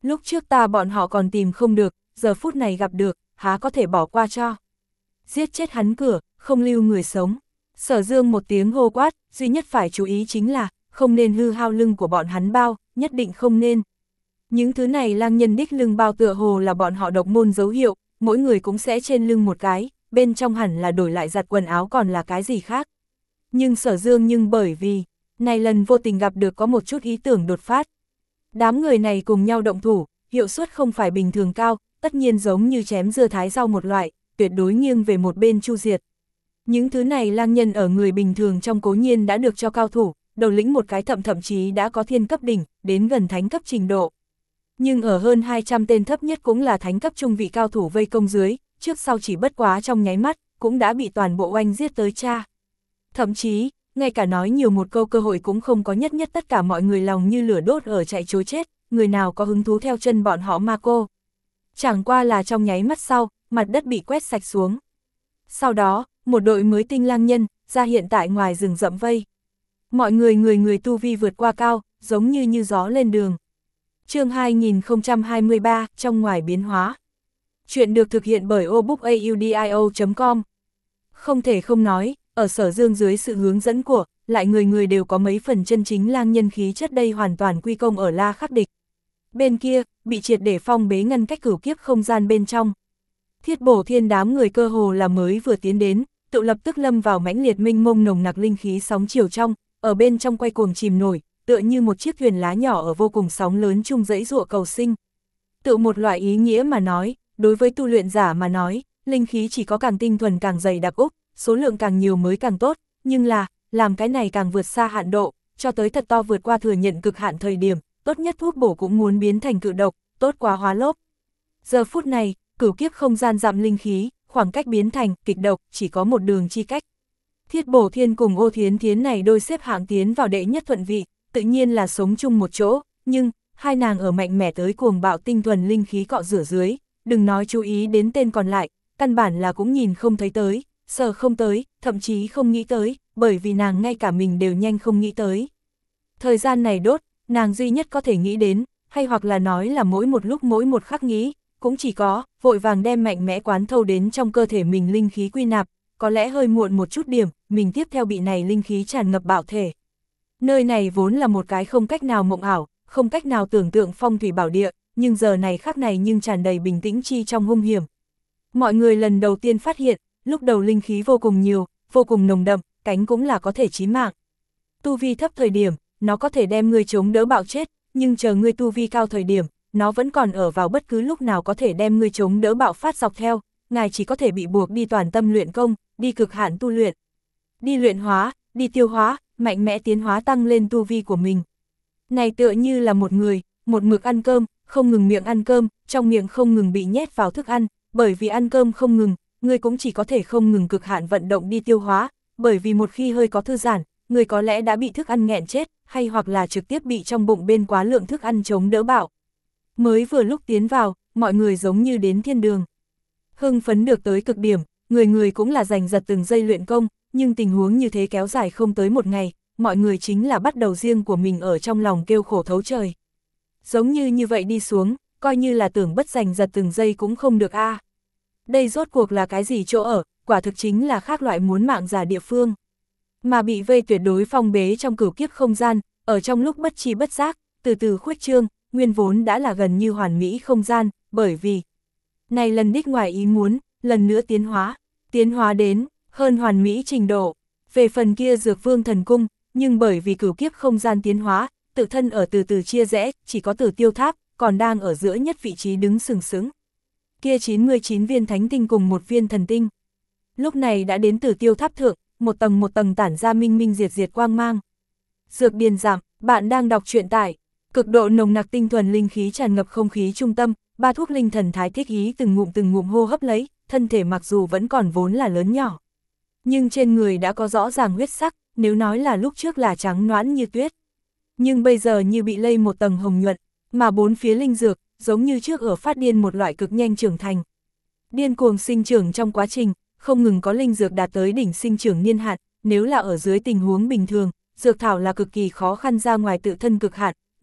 Lúc trước ta bọn họ còn tìm không được, giờ phút này gặp được, há có thể bỏ qua cho. Giết chết hắn cửa, không lưu người sống. Sở Dương một tiếng hô quát, duy nhất phải chú ý chính là, không nên hư hao lưng của bọn hắn bao, nhất định không nên. Những thứ này lang nhân đích lưng bao tựa hồ là bọn họ độc môn dấu hiệu, mỗi người cũng sẽ trên lưng một cái, bên trong hẳn là đổi lại giặt quần áo còn là cái gì khác. Nhưng Sở Dương nhưng bởi vì, này lần vô tình gặp được có một chút ý tưởng đột phát. Đám người này cùng nhau động thủ, hiệu suất không phải bình thường cao, tất nhiên giống như chém dưa thái rau một loại, tuyệt đối nghiêng về một bên chu diệt. Những thứ này lang nhân ở người bình thường trong cố nhiên đã được cho cao thủ, đầu lĩnh một cái thậm thậm chí đã có thiên cấp đỉnh, đến gần thánh cấp trình độ. Nhưng ở hơn hai trăm tên thấp nhất cũng là thánh cấp trung vị cao thủ vây công dưới, trước sau chỉ bất quá trong nháy mắt, cũng đã bị toàn bộ oanh giết tới cha. Thậm chí, ngay cả nói nhiều một câu cơ hội cũng không có, nhất nhất tất cả mọi người lòng như lửa đốt ở chạy trối chết, người nào có hứng thú theo chân bọn họ mà cô. Chẳng qua là trong nháy mắt sau, mặt đất bị quét sạch xuống. Sau đó, một đội mới tinh lang nhân, ra hiện tại ngoài rừng rậm vây. Mọi người người người tu vi vượt qua cao, giống như như gió lên đường. Chương hai nghìn không trăm hai mươi ba, trong ngoài biến hóa. Chuyện được thực hiện bởi obookaudio chấm com. Không thể không nói, ở Sở Dương dưới sự hướng dẫn của, lại người người đều có mấy phần chân chính lang nhân khí chất, đây hoàn toàn quy công ở La Khắc địch. Bên kia, bị triệt để phong bế ngăn cách cửu kiếp không gian bên trong. Thiết Bổ Thiên đám người cơ hồ là mới vừa tiến đến, tự lập tức lâm vào mãnh liệt minh mông nồng nặc linh khí sóng chiều trong, ở bên trong quay cuồng chìm nổi, tựa như một chiếc thuyền lá nhỏ ở vô cùng sóng lớn chung dãy dụa cầu sinh. Tự một loại ý nghĩa mà nói, đối với tu luyện giả mà nói, linh khí chỉ có càng tinh thuần càng dày đặc úc, số lượng càng nhiều mới càng tốt, nhưng là, làm cái này càng vượt xa hạn độ, cho tới thật to vượt qua thừa nhận cực hạn thời điểm, tốt nhất thuốc bổ cũng muốn biến thành cự độc, tốt quá hóa lốp. Giờ phút này, cửu kiếp không gian giảm linh khí, khoảng cách biến thành kịch độc chỉ có một đường chi cách. Thiết Bổ Thiên cùng Ô Thiến Thiến này đôi xếp hạng tiến vào đệ nhất thuận vị, tự nhiên là sống chung một chỗ, nhưng hai nàng ở mạnh mẽ tới cuồng bạo tinh thuần linh khí cọ rửa dưới, đừng nói chú ý đến tên còn lại, căn bản là cũng nhìn không thấy tới, sợ không tới, thậm chí không nghĩ tới, bởi vì nàng ngay cả mình đều nhanh không nghĩ tới. Thời gian này đốt, nàng duy nhất có thể nghĩ đến, hay hoặc là nói là mỗi một lúc mỗi một khắc nghĩ, cũng chỉ có, vội vàng đem mạnh mẽ quán thâu đến trong cơ thể mình linh khí quy nạp, có lẽ hơi muộn một chút điểm, mình tiếp theo bị này linh khí tràn ngập bạo thể. Nơi này vốn là một cái không cách nào mộng ảo, không cách nào tưởng tượng phong thủy bảo địa, nhưng giờ này khắc này nhưng tràn đầy bình tĩnh chi trong hung hiểm. Mọi người lần đầu tiên phát hiện, lúc đầu linh khí vô cùng nhiều, vô cùng nồng đậm, cánh cũng là có thể chí mạng. Tu vi thấp thời điểm, nó có thể đem ngươi chống đỡ bạo chết, nhưng chờ ngươi tu vi cao thời điểm, nó vẫn còn ở vào bất cứ lúc nào có thể đem ngươi chống đỡ bạo phát dọc theo, ngài chỉ có thể bị buộc đi toàn tâm luyện công, đi cực hạn tu luyện. Đi luyện hóa, đi tiêu hóa, mạnh mẽ tiến hóa tăng lên tu vi của mình. Này tựa như là một người, một mực ăn cơm, không ngừng miệng ăn cơm, trong miệng không ngừng bị nhét vào thức ăn, bởi vì ăn cơm không ngừng, người cũng chỉ có thể không ngừng cực hạn vận động đi tiêu hóa, bởi vì một khi hơi có thư giãn, người có lẽ đã bị thức ăn nghẹn chết, hay hoặc là trực tiếp bị trong bụng bên quá lượng thức ăn chống đỡ bạo. Mới vừa lúc tiến vào, mọi người giống như đến thiên đường. Hưng phấn được tới cực điểm, người người cũng là giành giật từng giây luyện công, nhưng tình huống như thế kéo dài không tới một ngày, mọi người chính là bắt đầu riêng của mình ở trong lòng kêu khổ thấu trời. Giống như như vậy đi xuống, coi như là tưởng bất giành giật từng giây cũng không được a. À. Đây rốt cuộc là cái gì chỗ ở, quả thực chính là khác loại muốn mạng giả địa phương. Mà bị vây tuyệt đối phong bế trong cửu kiếp không gian, ở trong lúc bất chi bất giác, từ từ khuếch trương, nguyên vốn đã là gần như hoàn mỹ không gian, bởi vì này lần đích ngoài ý muốn, lần nữa tiến hóa, tiến hóa đến hơn hoàn mỹ trình độ. Về phần kia Dược Vương thần cung, nhưng bởi vì cửu kiếp không gian tiến hóa, tự thân ở từ từ chia rẽ, chỉ có Tử Tiêu Tháp, còn đang ở giữa nhất vị trí đứng sừng sững. Kia chín mươi chín viên thánh tinh cùng một viên thần tinh. Lúc này đã đến Tử Tiêu Tháp thượng, một tầng một tầng tản ra minh minh diệt diệt quang mang. Dược điền giảm, bạn đang đọc truyện tải. Cực độ nồng nặc tinh thuần linh khí tràn ngập không khí trung tâm, ba thuốc linh thần thái thích ý từng ngụm từng ngụm hô hấp lấy, thân thể mặc dù vẫn còn vốn là lớn nhỏ. Nhưng trên người đã có rõ ràng huyết sắc, nếu nói là lúc trước là trắng nõn như tuyết. Nhưng bây giờ như bị lây một tầng hồng nhuận, mà bốn phía linh dược, giống như trước ở phát điên một loại cực nhanh trưởng thành. Điên cuồng sinh trưởng trong quá trình, không ngừng có linh dược đạt tới đỉnh sinh trưởng niên hạn, nếu là ở dưới tình huống bình thường, dược thảo là cực kỳ khó khăn ra ngoài tự thân cực hạn,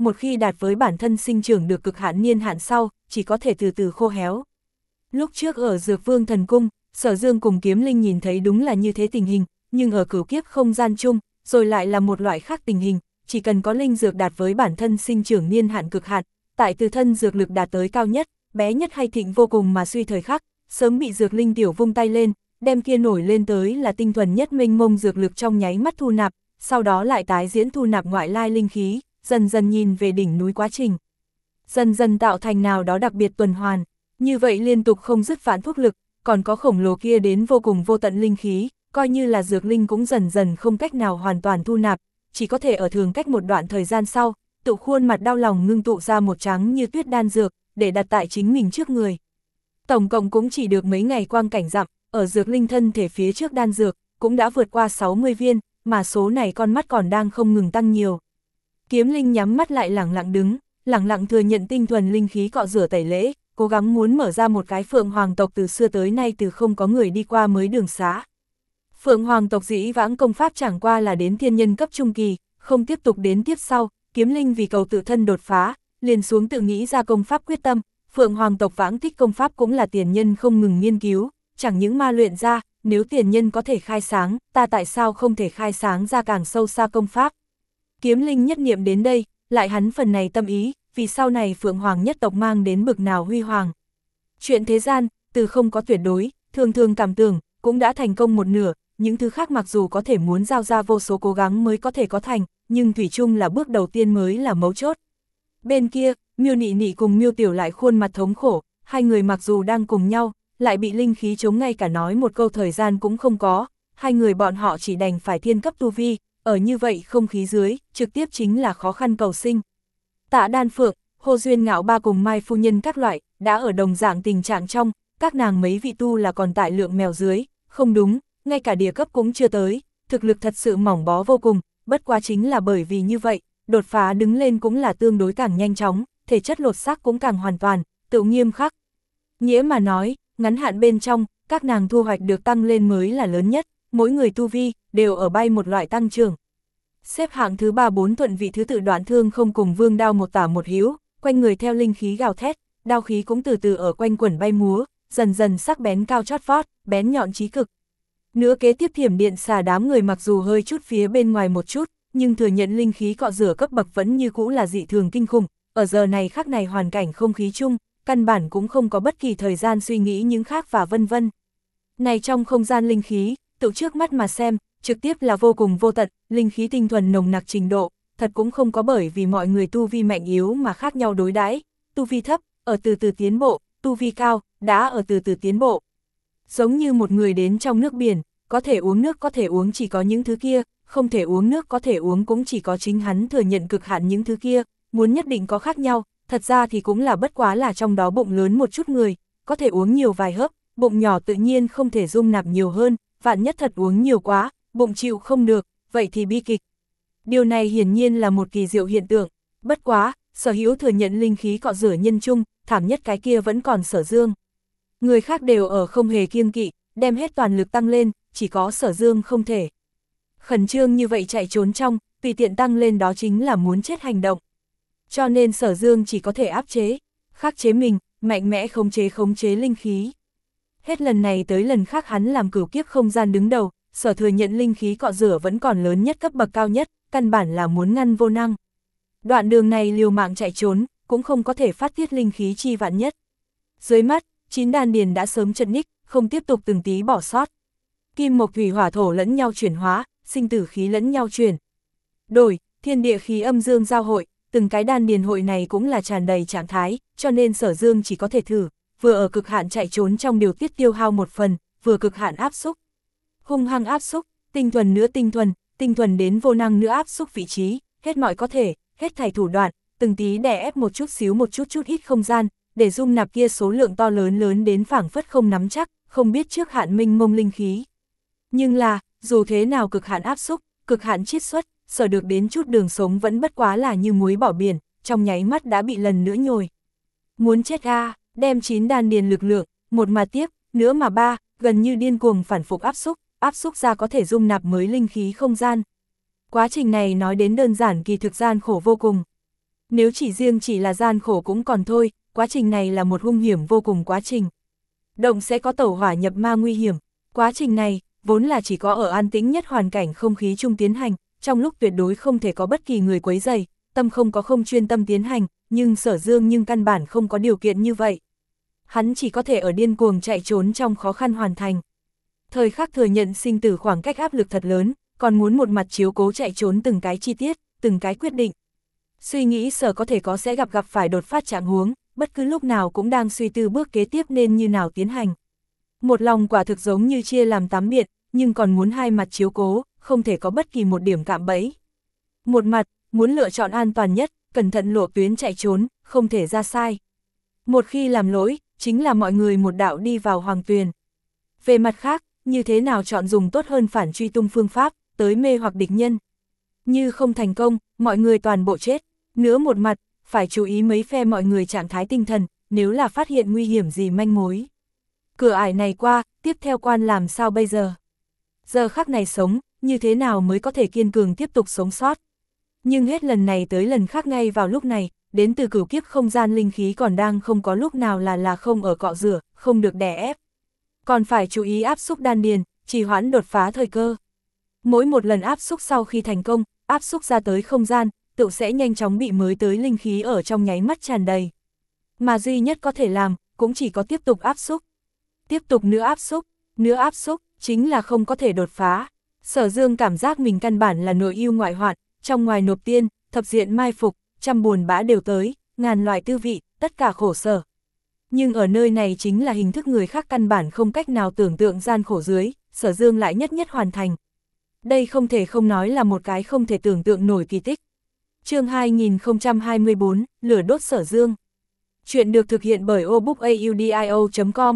một khi đạt với bản thân sinh trưởng được cực hạn niên hạn sau, chỉ có thể từ từ khô héo. Lúc trước ở Dược Vương Thần Cung, Sở Dương cùng Kiếm Linh nhìn thấy đúng là như thế tình hình, nhưng ở cửu kiếp không gian chung, rồi lại là một loại khác tình hình, chỉ cần có linh dược đạt với bản thân sinh trưởng niên hạn cực hạn, tại từ thân dược lực đạt tới cao nhất, bé nhất hay thịnh vô cùng mà suy thời khắc, sớm bị dược linh tiểu vung tay lên, đem kia nổi lên tới là tinh thuần nhất mênh mông dược lực trong nháy mắt thu nạp, sau đó lại tái diễn thu nạp ngoại lai linh khí, dần dần nhìn về đỉnh núi quá trình. Dần dần tạo thành nào đó đặc biệt tuần hoàn, như vậy liên tục không dứt phản thuốc lực, còn có khổng lồ kia đến vô cùng vô tận linh khí, coi như là dược linh cũng dần dần không cách nào hoàn toàn thu nạp, chỉ có thể ở thường cách một đoạn thời gian sau, tự khuôn mặt đau lòng ngưng tụ ra một trắng như tuyết đan dược, để đặt tại chính mình trước người. Tổng cộng cũng chỉ được mấy ngày quang cảnh dặm, ở dược linh thân thể phía trước đan dược, cũng đã vượt qua sáu mươi viên, mà số này con mắt còn đang không ngừng tăng nhiều. Kiếm Linh nhắm mắt lại lẳng lặng đứng, lẳng lặng thừa nhận tinh thuần linh khí cọ rửa tẩy lễ, cố gắng muốn mở ra một cái Phượng Hoàng tộc từ xưa tới nay từ không có người đi qua mới đường xá. Phượng Hoàng tộc dĩ vãng công pháp chẳng qua là đến thiên nhân cấp trung kỳ, không tiếp tục đến tiếp sau, Kiếm Linh vì cầu tự thân đột phá, liền xuống tự nghĩ ra công pháp quyết tâm, Phượng Hoàng tộc vãng thích công pháp cũng là tiền nhân không ngừng nghiên cứu, chẳng những ma luyện ra, nếu tiền nhân có thể khai sáng, ta tại sao không thể khai sáng ra càng sâu xa công pháp. Kiếm Linh nhất niệm đến đây, lại hắn phần này tâm ý, vì sau này Phượng Hoàng nhất tộc mang đến bực nào huy hoàng. Chuyện thế gian, từ không có tuyệt đối, thường thường cảm tưởng, cũng đã thành công một nửa, những thứ khác mặc dù có thể muốn giao ra vô số cố gắng mới có thể có thành, nhưng thủy chung là bước đầu tiên mới là mấu chốt. Bên kia, Miêu Nị Nị cùng Miêu Tiểu lại khuôn mặt thống khổ, hai người mặc dù đang cùng nhau, lại bị linh khí chống ngay cả nói một câu thời gian cũng không có, hai người bọn họ chỉ đành phải thiên cấp tu vi, ở như vậy không khí dưới, trực tiếp chính là khó khăn cầu sinh. Tạ Đan Phượng, Hồ Duyên Ngạo Ba cùng Mai Phu Nhân các loại, đã ở đồng dạng tình trạng trong, các nàng mấy vị tu là còn tại lượng mèo dưới, không đúng, ngay cả địa cấp cũng chưa tới, thực lực thật sự mỏng bó vô cùng, bất quá chính là bởi vì như vậy, đột phá đứng lên cũng là tương đối càng nhanh chóng, thể chất lột xác cũng càng hoàn toàn, tự nghiêm khắc. Nghĩa mà nói, ngắn hạn bên trong, các nàng thu hoạch được tăng lên mới là lớn nhất, mỗi người tu vi, đều ở bay một loại tăng trưởng. Xếp hạng thứ ba bốn thuận vị thứ tự Đoạn Thương không cùng Vương Đao một tả một hữu, quanh người theo linh khí gào thét, đao khí cũng từ từ ở quanh quẩn bay múa, dần dần sắc bén cao chót vót, bén nhọn chí cực. Nữa kế tiếp Thiểm Điện Xà đám người mặc dù hơi chút phía bên ngoài một chút, nhưng thừa nhận linh khí cọ rửa cấp bậc vẫn như cũ là dị thường kinh khủng, ở giờ này khắc này hoàn cảnh không khí chung, căn bản cũng không có bất kỳ thời gian suy nghĩ những khác và vân vân. Này trong không gian linh khí, tự trước mắt mà xem, trực tiếp là vô cùng vô tận, linh khí tinh thuần nồng nặc trình độ, thật cũng không có bởi vì mọi người tu vi mạnh yếu mà khác nhau đối đãi, tu vi thấp, ở từ từ tiến bộ, tu vi cao, đã ở từ từ tiến bộ. Giống như một người đến trong nước biển, có thể uống nước có thể uống chỉ có những thứ kia, không thể uống nước có thể uống cũng chỉ có chính hắn thừa nhận cực hạn những thứ kia, muốn nhất định có khác nhau, thật ra thì cũng là bất quá là trong đó bụng lớn một chút người, có thể uống nhiều vài hớp, bụng nhỏ tự nhiên không thể dung nạp nhiều hơn, vạn nhất thật uống nhiều quá, bụng chịu không được, vậy thì bi kịch. Điều này hiển nhiên là một kỳ diệu hiện tượng, bất quá, Sở Hữu thừa nhận linh khí cọ rửa nhân chung, thảm nhất cái kia vẫn còn Sở Dương. Người khác đều ở không hề kiêng kỵ, đem hết toàn lực tăng lên, chỉ có Sở Dương không thể. Khẩn trương như vậy chạy trốn trong, tùy tiện tăng lên đó chính là muốn chết hành động. Cho nên Sở Dương chỉ có thể áp chế, khắc chế mình, mạnh mẽ khống chế khống chế linh khí. Hết lần này tới lần khác hắn làm cửu kiếp không gian đứng đầu, Sở thừa nhận linh khí cọ rửa vẫn còn lớn nhất cấp bậc cao nhất, căn bản là muốn ngăn vô năng. Đoạn đường này liều mạng chạy trốn, cũng không có thể phát tiết linh khí chi vạn nhất. Dưới mắt, chín đan điền đã sớm chật ních, không tiếp tục từng tí bỏ sót. Kim mộc thủy hỏa thổ lẫn nhau chuyển hóa, sinh tử khí lẫn nhau chuyển đổi, thiên địa khí âm dương giao hội, từng cái đan điền hội này cũng là tràn đầy trạng thái, cho nên Sở Dương chỉ có thể thử, vừa ở cực hạn chạy trốn trong điều tiết tiêu hao một phần, vừa cực hạn áp xúc. Hung hăng áp xúc, tinh thuần nữa tinh thuần, tinh thuần đến vô năng nữa áp xúc vị trí, hết mọi có thể, hết thảy thủ đoạn, từng tí đè ép một chút xíu một chút chút ít không gian, để dung nạp kia số lượng to lớn lớn đến phảng phất không nắm chắc, không biết trước hạn minh mông linh khí. Nhưng là, dù thế nào cực hạn áp xúc, cực hạn chiết xuất, Sở được đến chút đường sống vẫn bất quá là như muối bỏ biển, trong nháy mắt đã bị lần nữa nhồi. Muốn chết a, đem chín đan điền lực lượng, một mà tiếp, nữa mà ba, gần như điên cuồng phản phục áp xúc, áp xúc ra có thể dung nạp mới linh khí không gian. Quá trình này nói đến đơn giản kỳ thực gian khổ vô cùng. Nếu chỉ riêng chỉ là gian khổ cũng còn thôi, quá trình này là một hung hiểm vô cùng quá trình. Động sẽ có tẩu hỏa nhập ma nguy hiểm, quá trình này, vốn là chỉ có ở an tĩnh nhất hoàn cảnh không khí chung tiến hành, trong lúc tuyệt đối không thể có bất kỳ người quấy rầy, tâm không có không chuyên tâm tiến hành, nhưng Sở Dương nhưng căn bản không có điều kiện như vậy. Hắn chỉ có thể ở điên cuồng chạy trốn trong khó khăn hoàn thành. Thời khắc thừa nhận sinh tử khoảng cách áp lực thật lớn, còn muốn một mặt chiếu cố chạy trốn từng cái chi tiết, từng cái quyết định. Suy nghĩ Sở có thể có sẽ gặp gặp phải đột phát trạng huống, bất cứ lúc nào cũng đang suy tư bước kế tiếp nên như nào tiến hành. Một lòng quả thực giống như chia làm tám biệt, nhưng còn muốn hai mặt chiếu cố, không thể có bất kỳ một điểm cạm bẫy. Một mặt, muốn lựa chọn an toàn nhất, cẩn thận lộ tuyến chạy trốn, không thể ra sai. Một khi làm lỗi, chính là mọi người một đạo đi vào hoàng tuyền. Về mặt khác, như thế nào chọn dùng tốt hơn phản truy tung phương pháp, tới mê hoặc địch nhân. Như không thành công, mọi người toàn bộ chết. Nữa một mặt, phải chú ý mấy phe mọi người trạng thái tinh thần, nếu là phát hiện nguy hiểm gì manh mối. Cửa ải này qua, tiếp theo quan làm sao bây giờ? Giờ khắc này sống, như thế nào mới có thể kiên cường tiếp tục sống sót? Nhưng hết lần này tới lần khác ngay vào lúc này, đến từ cửu kiếp không gian linh khí còn đang không có lúc nào là là không ở cọ rửa, không được đè ép. Còn phải chú ý áp xúc đan điền, trì hoãn đột phá thời cơ. Mỗi một lần áp xúc sau khi thành công, áp xúc ra tới không gian, tự sẽ nhanh chóng bị mới tới linh khí ở trong nháy mắt tràn đầy. Mà duy nhất có thể làm, cũng chỉ có tiếp tục áp xúc. Tiếp tục nữa áp xúc, nữa áp xúc, chính là không có thể đột phá. Sở Dương cảm giác mình căn bản là nội yêu ngoại hoạn, trong ngoài nộp tiên, thập diện mai phục, trăm buồn bã đều tới, ngàn loại tư vị, tất cả khổ sở. Nhưng ở nơi này chính là hình thức người khác căn bản không cách nào tưởng tượng gian khổ dưới, Sở Dương lại nhất nhất hoàn thành. Đây không thể không nói là một cái không thể tưởng tượng nổi kỳ tích. Chương hai nghìn không trăm hai mươi tư, Lửa đốt Sở Dương. Chuyện được thực hiện bởi obookaudio chấm com.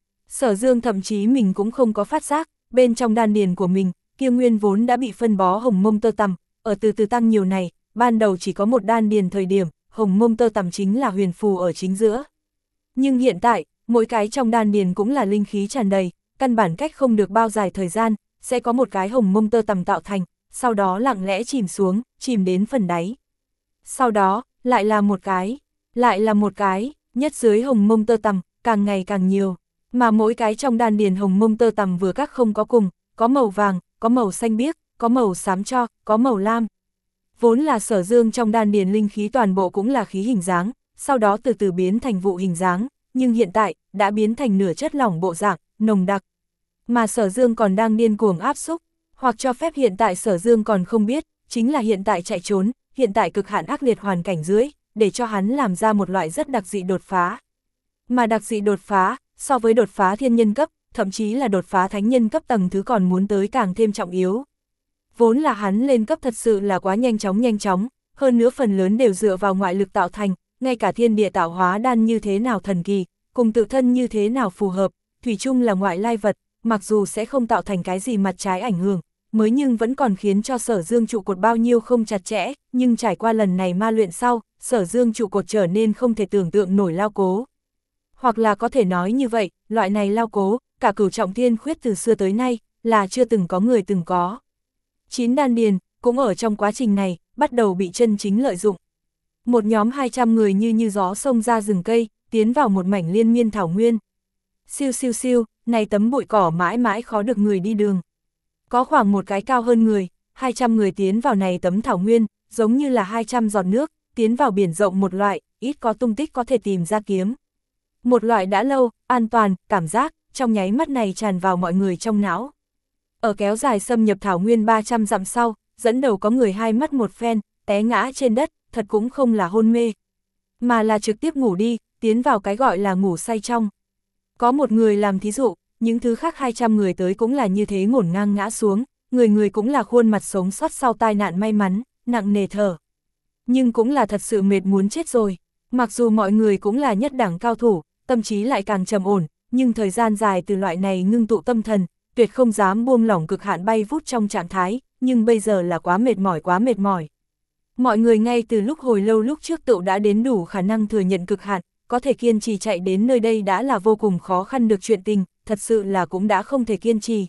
Sở Dương thậm chí mình cũng không có phát giác, bên trong đan điền của mình, kia nguyên vốn đã bị phân bó hồng mông tơ tằm, ở từ từ tăng nhiều này, ban đầu chỉ có một đan điền thời điểm, hồng mông tơ tằm chính là huyền phù ở chính giữa. Nhưng hiện tại, mỗi cái trong đan điền cũng là linh khí tràn đầy, căn bản cách không được bao dài thời gian, sẽ có một cái hồng mông tơ tằm tạo thành, sau đó lặng lẽ chìm xuống, chìm đến phần đáy. Sau đó, lại là một cái, lại là một cái, nhất dưới hồng mông tơ tằm, càng ngày càng nhiều. Mà mỗi cái trong đan điền hồng mông tơ tằm vừa các không có cùng, có màu vàng, có màu xanh biếc, có màu xám cho, có màu lam. Vốn là Sở Dương trong đan điền linh khí toàn bộ cũng là khí hình dáng, sau đó từ từ biến thành vụ hình dáng, nhưng hiện tại, đã biến thành nửa chất lỏng bộ dạng, nồng đặc. Mà Sở Dương còn đang điên cuồng áp xúc, hoặc cho phép hiện tại Sở Dương còn không biết, chính là hiện tại chạy trốn, hiện tại cực hạn ác liệt hoàn cảnh dưới, để cho hắn làm ra một loại rất đặc dị đột phá. Mà đặc dị đột phá, so với đột phá thiên nhân cấp, thậm chí là đột phá thánh nhân cấp tầng thứ còn muốn tới càng thêm trọng yếu. Vốn là hắn lên cấp thật sự là quá nhanh chóng nhanh chóng, hơn nữa phần lớn đều dựa vào ngoại lực tạo thành, ngay cả thiên địa tạo hóa đan như thế nào thần kỳ, cùng tự thân như thế nào phù hợp, thủy chung là ngoại lai vật, mặc dù sẽ không tạo thành cái gì mặt trái ảnh hưởng, mới nhưng vẫn còn khiến cho Sở Dương trụ cột bao nhiêu không chặt chẽ, nhưng trải qua lần này ma luyện sau, Sở Dương trụ cột trở nên không thể tưởng tượng nổi lao cố. Hoặc là có thể nói như vậy, loại này lao cố, cả cửu trọng thiên khuyết từ xưa tới nay, là chưa từng có người từng có. Chín đan điền, cũng ở trong quá trình này, bắt đầu bị chân chính lợi dụng. Một nhóm hai trăm người như như gió xông ra rừng cây, tiến vào một mảnh liên miên thảo nguyên. Siêu siêu siêu, này tấm bụi cỏ mãi mãi khó được người đi đường. Có khoảng một cái cao hơn người, hai trăm người tiến vào này tấm thảo nguyên, giống như là hai trăm giọt nước, tiến vào biển rộng một loại, ít có tung tích có thể tìm ra kiếm. Một loại đã lâu, an toàn, cảm giác, trong nháy mắt này tràn vào mọi người trong não. Ở kéo dài xâm nhập thảo nguyên ba trăm dặm sau, dẫn đầu có người hai mắt một phen, té ngã trên đất, thật cũng không là hôn mê, mà là trực tiếp ngủ đi, tiến vào cái gọi là ngủ say trong. Có một người làm thí dụ, những thứ khác hai trăm người tới cũng là như thế ngổn ngang ngã xuống, người người cũng là khuôn mặt sống sót sau tai nạn may mắn, nặng nề thở. Nhưng cũng là thật sự mệt muốn chết rồi, mặc dù mọi người cũng là nhất đẳng cao thủ, tâm trí lại càng trầm ổn, nhưng thời gian dài từ loại này ngưng tụ tâm thần, tuyệt không dám buông lỏng cực hạn bay vút trong trạng thái, nhưng bây giờ là quá mệt mỏi quá mệt mỏi. Mọi người ngay từ lúc hồi lâu lúc trước tự đã đến đủ khả năng thừa nhận cực hạn, có thể kiên trì chạy đến nơi đây đã là vô cùng khó khăn được chuyện tình, thật sự là cũng đã không thể kiên trì.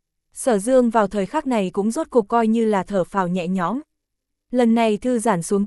Sở Dương vào thời khắc này cũng rốt cục coi như là thở phào nhẹ nhõm. Lần này thư giãn xuống tới,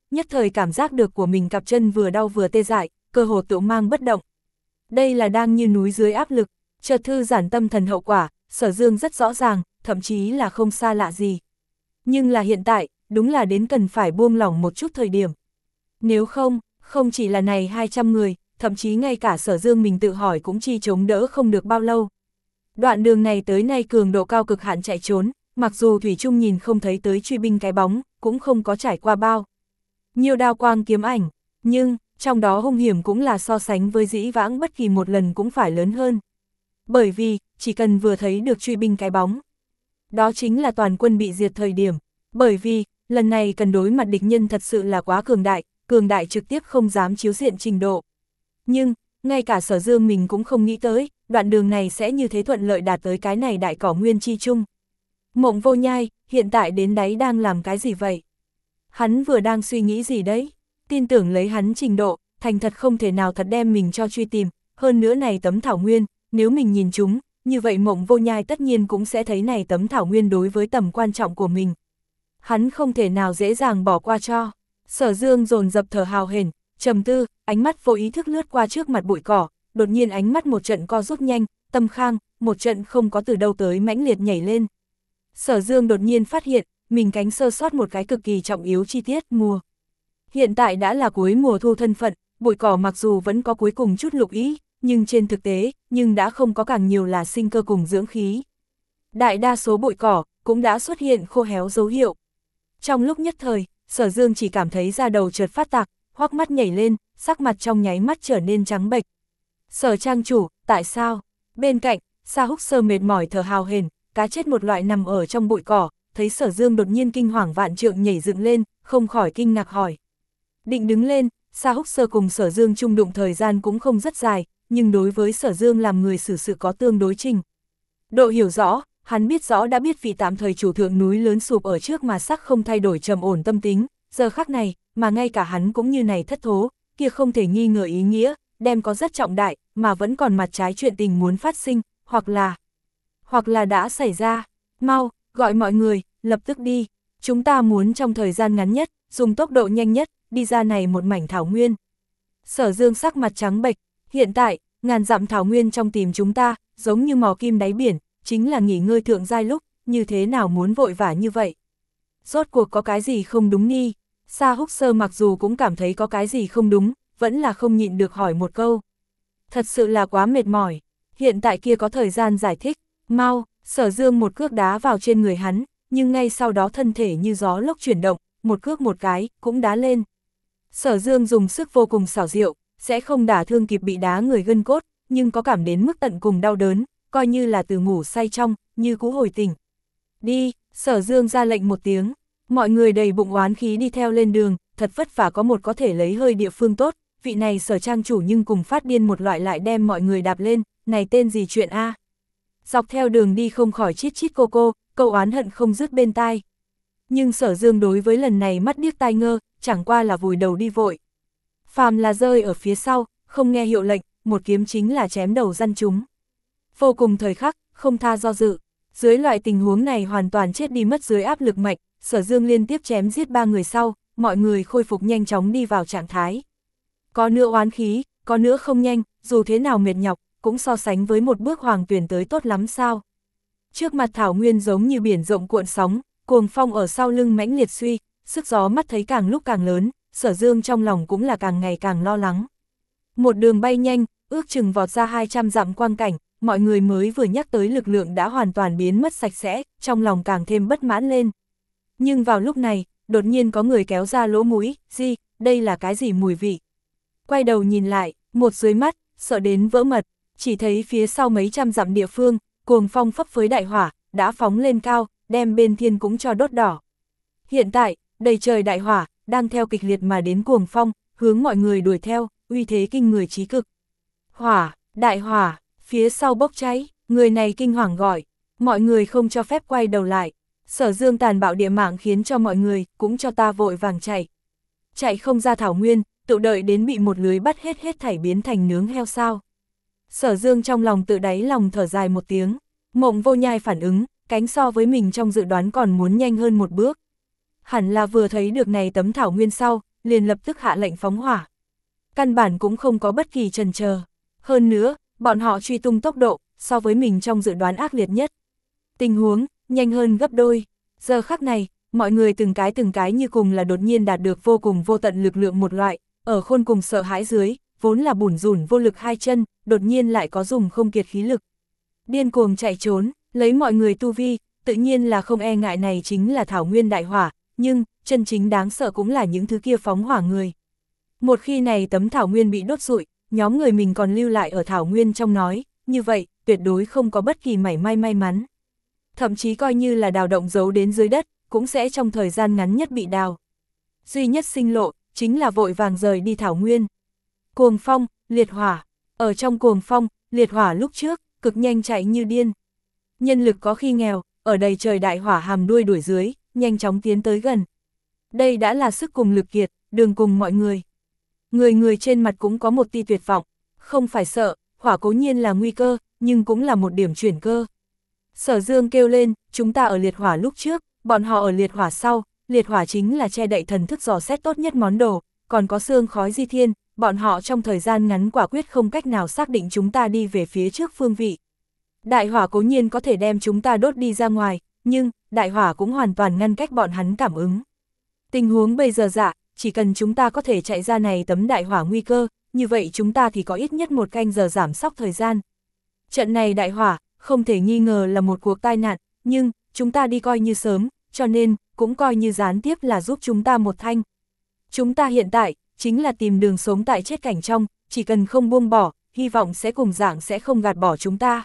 nhất thời cảm giác được của mình cặp chân vừa đau vừa tê dại, cơ hồ tự mang bất động. Đây là đang như núi dưới áp lực, chợt thư giãn tâm thần hậu quả, Sở Dương rất rõ ràng, thậm chí là không xa lạ gì. Nhưng là hiện tại, đúng là đến cần phải buông lỏng một chút thời điểm. Nếu không, không chỉ là này hai trăm người, thậm chí ngay cả Sở Dương mình tự hỏi cũng chi chống đỡ không được bao lâu. Đoạn đường này tới nay cường độ cao cực hạn chạy trốn, mặc dù Thủy Trung nhìn không thấy tới truy binh cái bóng, cũng không có trải qua bao nhiều đao quang kiếm ảnh, nhưng trong đó hung hiểm cũng là so sánh với dĩ vãng bất kỳ một lần cũng phải lớn hơn. Bởi vì, chỉ cần vừa thấy được truy binh cái bóng, đó chính là toàn quân bị diệt thời điểm. Bởi vì, lần này cần đối mặt địch nhân thật sự là quá cường đại, cường đại trực tiếp không dám chiếu diện trình độ. Nhưng, ngay cả Sở Dương mình cũng không nghĩ tới, đoạn đường này sẽ như thế thuận lợi đạt tới cái này đại cỏ nguyên chi chung. Mộng Vô Nhai, hiện tại đến đáy đang làm cái gì vậy? Hắn vừa đang suy nghĩ gì đấy? Tin tưởng lấy hắn trình độ, thành thật không thể nào thật đem mình cho truy tìm, hơn nữa này tấm thảo nguyên, nếu mình nhìn chúng, như vậy Mộng Vô Nhai tất nhiên cũng sẽ thấy này tấm thảo nguyên đối với tầm quan trọng của mình. Hắn không thể nào dễ dàng bỏ qua cho. Sở Dương dồn dập thở hào hển, trầm tư, ánh mắt vô ý thức lướt qua trước mặt bụi cỏ, đột nhiên ánh mắt một trận co rút nhanh, tâm khang, một trận không có từ đâu tới mãnh liệt nhảy lên. Sở Dương đột nhiên phát hiện, mình cánh sơ sót một cái cực kỳ trọng yếu chi tiết mùa. Hiện tại đã là cuối mùa thu thân phận, bụi cỏ mặc dù vẫn có cuối cùng chút lục ý, nhưng trên thực tế, nhưng đã không có càng nhiều là sinh cơ cùng dưỡng khí. Đại đa số bụi cỏ cũng đã xuất hiện khô héo dấu hiệu. Trong lúc nhất thời, Sở Dương chỉ cảm thấy da đầu chợt phát tạc, hoắc mắt nhảy lên, sắc mặt trong nháy mắt trở nên trắng bệch. Sở trang chủ, tại sao? Bên cạnh, Sa Húc Sơ mệt mỏi thở hào hển, cá chết một loại nằm ở trong bụi cỏ, thấy Sở Dương đột nhiên kinh hoàng vạn trượng nhảy dựng lên, không khỏi kinh ngạc hỏi. Định đứng lên, Sa Húc Sơ cùng Sở Dương chung đụng thời gian cũng không rất dài, nhưng đối với Sở Dương làm người xử sự có tương đối trình độ hiểu rõ, hắn biết rõ đã biết vị tạm thời chủ thượng núi lớn sụp ở trước mà sắc không thay đổi trầm ổn tâm tính, giờ khắc này, mà ngay cả hắn cũng như này thất thố, kia không thể nghi ngờ ý nghĩa, đem có rất trọng đại, mà vẫn còn mặt trái chuyện tình muốn phát sinh, hoặc là, hoặc là đã xảy ra. Mau, gọi mọi người, lập tức đi, chúng ta muốn trong thời gian ngắn nhất, dùng tốc độ nhanh nhất, đi ra này một mảnh thảo nguyên. Sở Dương sắc mặt trắng bệch, hiện tại, ngàn dặm thảo nguyên trong tìm chúng ta, giống như mò kim đáy biển, chính là nghỉ ngơi thượng giai lúc, như thế nào muốn vội vã như vậy? Rốt cuộc có cái gì không đúng nghi? Sa Húc Sơ mặc dù cũng cảm thấy có cái gì không đúng, vẫn là không nhịn được hỏi một câu. Thật sự là quá mệt mỏi, hiện tại kia có thời gian giải thích, mau, Sở Dương một cước đá vào trên người hắn, nhưng ngay sau đó thân thể như gió lốc chuyển động, một cước một cái, cũng đá lên. Sở Dương dùng sức vô cùng xảo diệu, sẽ không đả thương kịp bị đá người gân cốt, nhưng có cảm đến mức tận cùng đau đớn, coi như là từ ngủ say trong, như cũ hồi tỉnh. Đi, Sở Dương ra lệnh một tiếng, mọi người đầy bụng oán khí đi theo lên đường, thật vất vả có một có thể lấy hơi địa phương tốt, vị này Sở trang chủ nhưng cùng phát điên một loại lại đem mọi người đạp lên, này tên gì chuyện a? Dọc theo đường đi không khỏi chít chít cô cô, câu oán hận không dứt bên tai. Nhưng Sở Dương đối với lần này mắt điếc tai ngơ, chẳng qua là vùi đầu đi vội. Phàm là rơi ở phía sau, không nghe hiệu lệnh, một kiếm chính là chém đầu răn chúng. Vô cùng thời khắc, không tha do dự. Dưới loại tình huống này hoàn toàn chết đi mất dưới áp lực mạnh, Sở Dương liên tiếp chém giết ba người sau, mọi người khôi phục nhanh chóng đi vào trạng thái. Có nữa oán khí, có nữa không nhanh, dù thế nào mệt nhọc, cũng so sánh với một bước hoàng tuyển tới tốt lắm sao. Trước mặt thảo nguyên giống như biển rộng cuộn sóng, cuồng phong ở sau lưng mãnh liệt suy, sức gió mắt thấy càng lúc càng lớn, Sở Dương trong lòng cũng là càng ngày càng lo lắng. Một đường bay nhanh, ước chừng vọt ra hai trăm dặm quang cảnh, mọi người mới vừa nhắc tới lực lượng đã hoàn toàn biến mất sạch sẽ, trong lòng càng thêm bất mãn lên. Nhưng vào lúc này, đột nhiên có người kéo ra lỗ mũi, gì, đây là cái gì mùi vị? Quay đầu nhìn lại, một dưới mắt, sợ đến vỡ mật, chỉ thấy phía sau mấy trăm dặm địa phương, cuồng phong phấp phới đại hỏa, đã phóng lên cao, đem bên thiên cũng cho đốt đỏ. Hiện tại, đầy trời đại hỏa, đang theo kịch liệt mà đến cuồng phong, hướng mọi người đuổi theo, uy thế kinh người trí cực. Hỏa, đại hỏa, phía sau bốc cháy, người này kinh hoàng gọi, mọi người không cho phép quay đầu lại. Sở Dương tàn bạo địa mạng khiến cho mọi người, cũng cho ta vội vàng chạy. Chạy không ra thảo nguyên, tự đợi đến bị một lưới bắt hết hết thảy biến thành nướng heo sao. Sở Dương trong lòng tự đáy lòng thở dài một tiếng, Mộng Vô Nhai phản ứng, cánh so với mình trong dự đoán còn muốn nhanh hơn một bước. Hẳn là vừa thấy được này tấm thảo nguyên sau, liền lập tức hạ lệnh phóng hỏa. Căn bản cũng không có bất kỳ chần chờ. Hơn nữa, bọn họ truy tung tốc độ, so với mình trong dự đoán ác liệt nhất. Tình huống, nhanh hơn gấp đôi. Giờ khắc này, mọi người từng cái từng cái như cùng là đột nhiên đạt được vô cùng vô tận lực lượng một loại, ở khôn cùng sợ hãi dưới, vốn là bủn rủn vô lực hai chân, đột nhiên lại có dùng không kiệt khí lực. Điên cuồng chạy trốn, lấy mọi người tu vi, tự nhiên là không e ngại này chính là thảo nguyên đại hỏa, nhưng, chân chính đáng sợ cũng là những thứ kia phóng hỏa người. Một khi này tấm thảo nguyên bị đốt rụi, nhóm người mình còn lưu lại ở thảo nguyên trong nói, như vậy, tuyệt đối không có bất kỳ mảy may may mắn. Thậm chí coi như là đào động giấu đến dưới đất, cũng sẽ trong thời gian ngắn nhất bị đào. Duy nhất sinh lộ, chính là vội vàng rời đi thảo nguyên. Cuồng phong, liệt hỏa, ở trong cuồng phong, liệt hỏa lúc trước, cực nhanh chạy như điên. Nhân lực có khi nghèo, ở đầy trời đại hỏa hàm đuôi đuổi dưới, nhanh chóng tiến tới gần. Đây đã là sức cùng lực kiệt, đường cùng mọi người. Người người trên mặt cũng có một tia tuyệt vọng, không phải sợ, hỏa cố nhiên là nguy cơ, nhưng cũng là một điểm chuyển cơ. Sở Dương kêu lên, chúng ta ở liệt hỏa lúc trước, bọn họ ở liệt hỏa sau, liệt hỏa chính là che đậy thần thức dò xét tốt nhất món đồ, còn có xương khói di thiên, bọn họ trong thời gian ngắn quả quyết không cách nào xác định chúng ta đi về phía trước phương vị. Đại hỏa cố nhiên có thể đem chúng ta đốt đi ra ngoài, nhưng, đại hỏa cũng hoàn toàn ngăn cách bọn hắn cảm ứng. Tình huống bây giờ dạ, chỉ cần chúng ta có thể chạy ra này tấm đại hỏa nguy cơ, như vậy chúng ta thì có ít nhất một canh giờ giảm sóc thời gian. Trận này đại hỏa, không thể nghi ngờ là một cuộc tai nạn, nhưng, chúng ta đi coi như sớm, cho nên, cũng coi như gián tiếp là giúp chúng ta một thanh. Chúng ta hiện tại, chính là tìm đường sống tại chết cảnh trong, chỉ cần không buông bỏ, hy vọng sẽ cùng dạng sẽ không gạt bỏ chúng ta.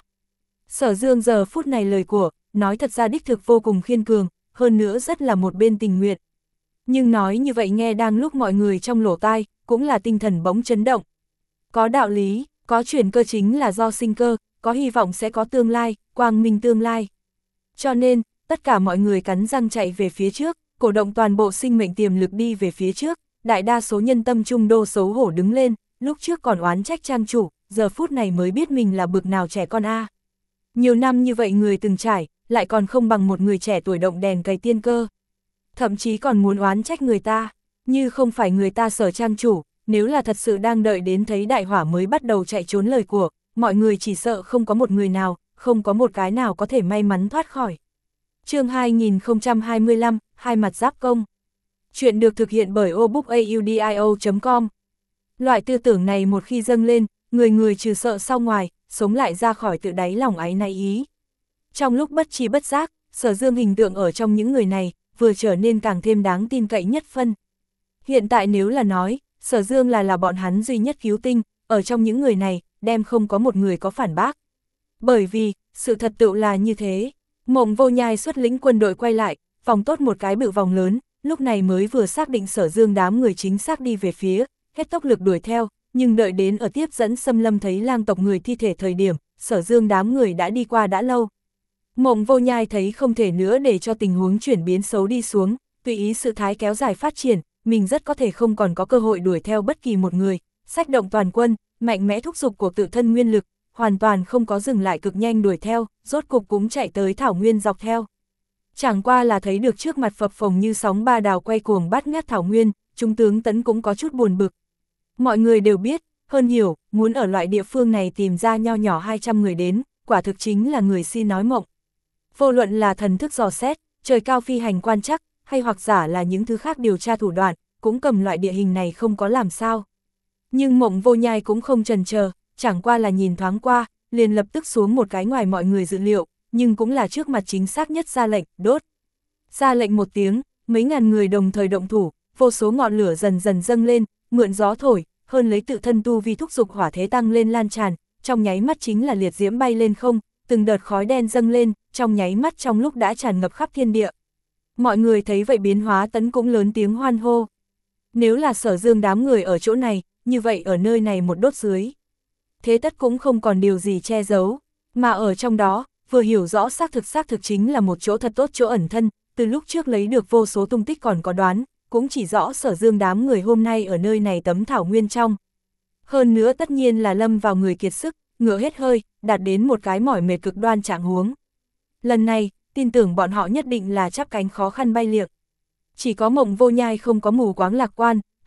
Sở Dương giờ phút này lời của, nói thật ra đích thực vô cùng khiên cường, hơn nữa rất là một bên tình nguyện. Nhưng nói như vậy nghe đang lúc mọi người trong lỗ tai, cũng là tinh thần bỗng chấn động. Có đạo lý, có chuyển cơ chính là do sinh cơ, có hy vọng sẽ có tương lai, quang minh tương lai. Cho nên, tất cả mọi người cắn răng chạy về phía trước, cổ động toàn bộ sinh mệnh tiềm lực đi về phía trước, đại đa số nhân tâm trung đô xấu hổ đứng lên, lúc trước còn oán trách trang chủ, giờ phút này mới biết mình là bực nào trẻ con a. Nhiều năm như vậy người từng trải, lại còn không bằng một người trẻ tuổi động đèn cày tiên cơ. Thậm chí còn muốn oán trách người ta, như không phải người ta Sở trang chủ, nếu là thật sự đang đợi đến thấy đại hỏa mới bắt đầu chạy trốn lời của, mọi người chỉ sợ không có một người nào, không có một cái nào có thể may mắn thoát khỏi. Chương hai nghìn không trăm hai mươi lăm, hai mặt giáp công. Chuyện được thực hiện bởi obookaudio chấm com. Loại tư tưởng này một khi dâng lên, người người trừ sợ sau ngoài, sống lại ra khỏi tự đáy lòng áy náy ý. Trong lúc bất tri bất giác, Sở Dương hình tượng ở trong những người này, vừa trở nên càng thêm đáng tin cậy nhất phân. Hiện tại nếu là nói, Sở Dương là là bọn hắn duy nhất cứu tinh, ở trong những người này, đem không có một người có phản bác. Bởi vì, sự thật tựu là như thế. Mộng Vô Nhai xuất lĩnh quân đội quay lại, vòng tốt một cái bự vòng lớn, lúc này mới vừa xác định Sở Dương đám người chính xác đi về phía, hết tốc lực đuổi theo, nhưng đợi đến ở tiếp dẫn xâm lâm thấy lang tộc người thi thể thời điểm, Sở Dương đám người đã đi qua đã lâu. Mộng Vô Nhai thấy không thể nữa để cho tình huống chuyển biến xấu đi xuống, tùy ý sự thái kéo dài phát triển, mình rất có thể không còn có cơ hội đuổi theo bất kỳ một người, xách động toàn quân, mạnh mẽ thúc giục của tự thân nguyên lực, hoàn toàn không có dừng lại cực nhanh đuổi theo, rốt cục cũng chạy tới thảo nguyên dọc theo. Chẳng qua là thấy được trước mặt phập phồng như sóng ba đào quay cuồng bát ngát thảo nguyên, trung tướng Tấn cũng có chút buồn bực. Mọi người đều biết, hơn hiểu, muốn ở loại địa phương này tìm ra nho nhỏ hai trăm người đến, quả thực chính là người si nói mộng. Vô luận là thần thức dò xét, trời cao phi hành quan trắc, hay hoặc giả là những thứ khác điều tra thủ đoạn, cũng cầm loại địa hình này không có làm sao. Nhưng Mộng Vô Nhai cũng không chần chờ, chẳng qua là nhìn thoáng qua, liền lập tức xuống một cái ngoài mọi người dự liệu, nhưng cũng là trước mặt chính xác nhất ra lệnh, đốt. Ra lệnh một tiếng, mấy ngàn người đồng thời động thủ, vô số ngọn lửa dần dần dâng lên, mượn gió thổi, hơn lấy tự thân tu vi thúc dục hỏa thế tăng lên lan tràn, trong nháy mắt chính là liệt diễm bay lên không, từng đợt khói đen dâng lên, trong nháy mắt trong lúc đã tràn ngập khắp thiên địa. Mọi người thấy vậy biến hóa Tấn cũng lớn tiếng hoan hô. Nếu là Sở Dương đám người ở chỗ này, như vậy ở nơi này một đốt dưới. Thế tất cũng không còn điều gì che giấu, mà ở trong đó, vừa hiểu rõ xác thực xác thực chính là một chỗ thật tốt chỗ ẩn thân, từ lúc trước lấy được vô số tung tích còn có đoán, cũng chỉ rõ Sở Dương đám người hôm nay ở nơi này tấm thảo nguyên trong. Hơn nữa tất nhiên là lâm vào người kiệt sức, ngựa hết hơi, đạt đến một cái mỏi mệt cực đoan trạng huống. Lần này, tin tưởng bọn họ nhất định là chắp cánh khó khăn bay liệng. Chỉ có Mộng Vô Nhai không có mù quáng lạc quan,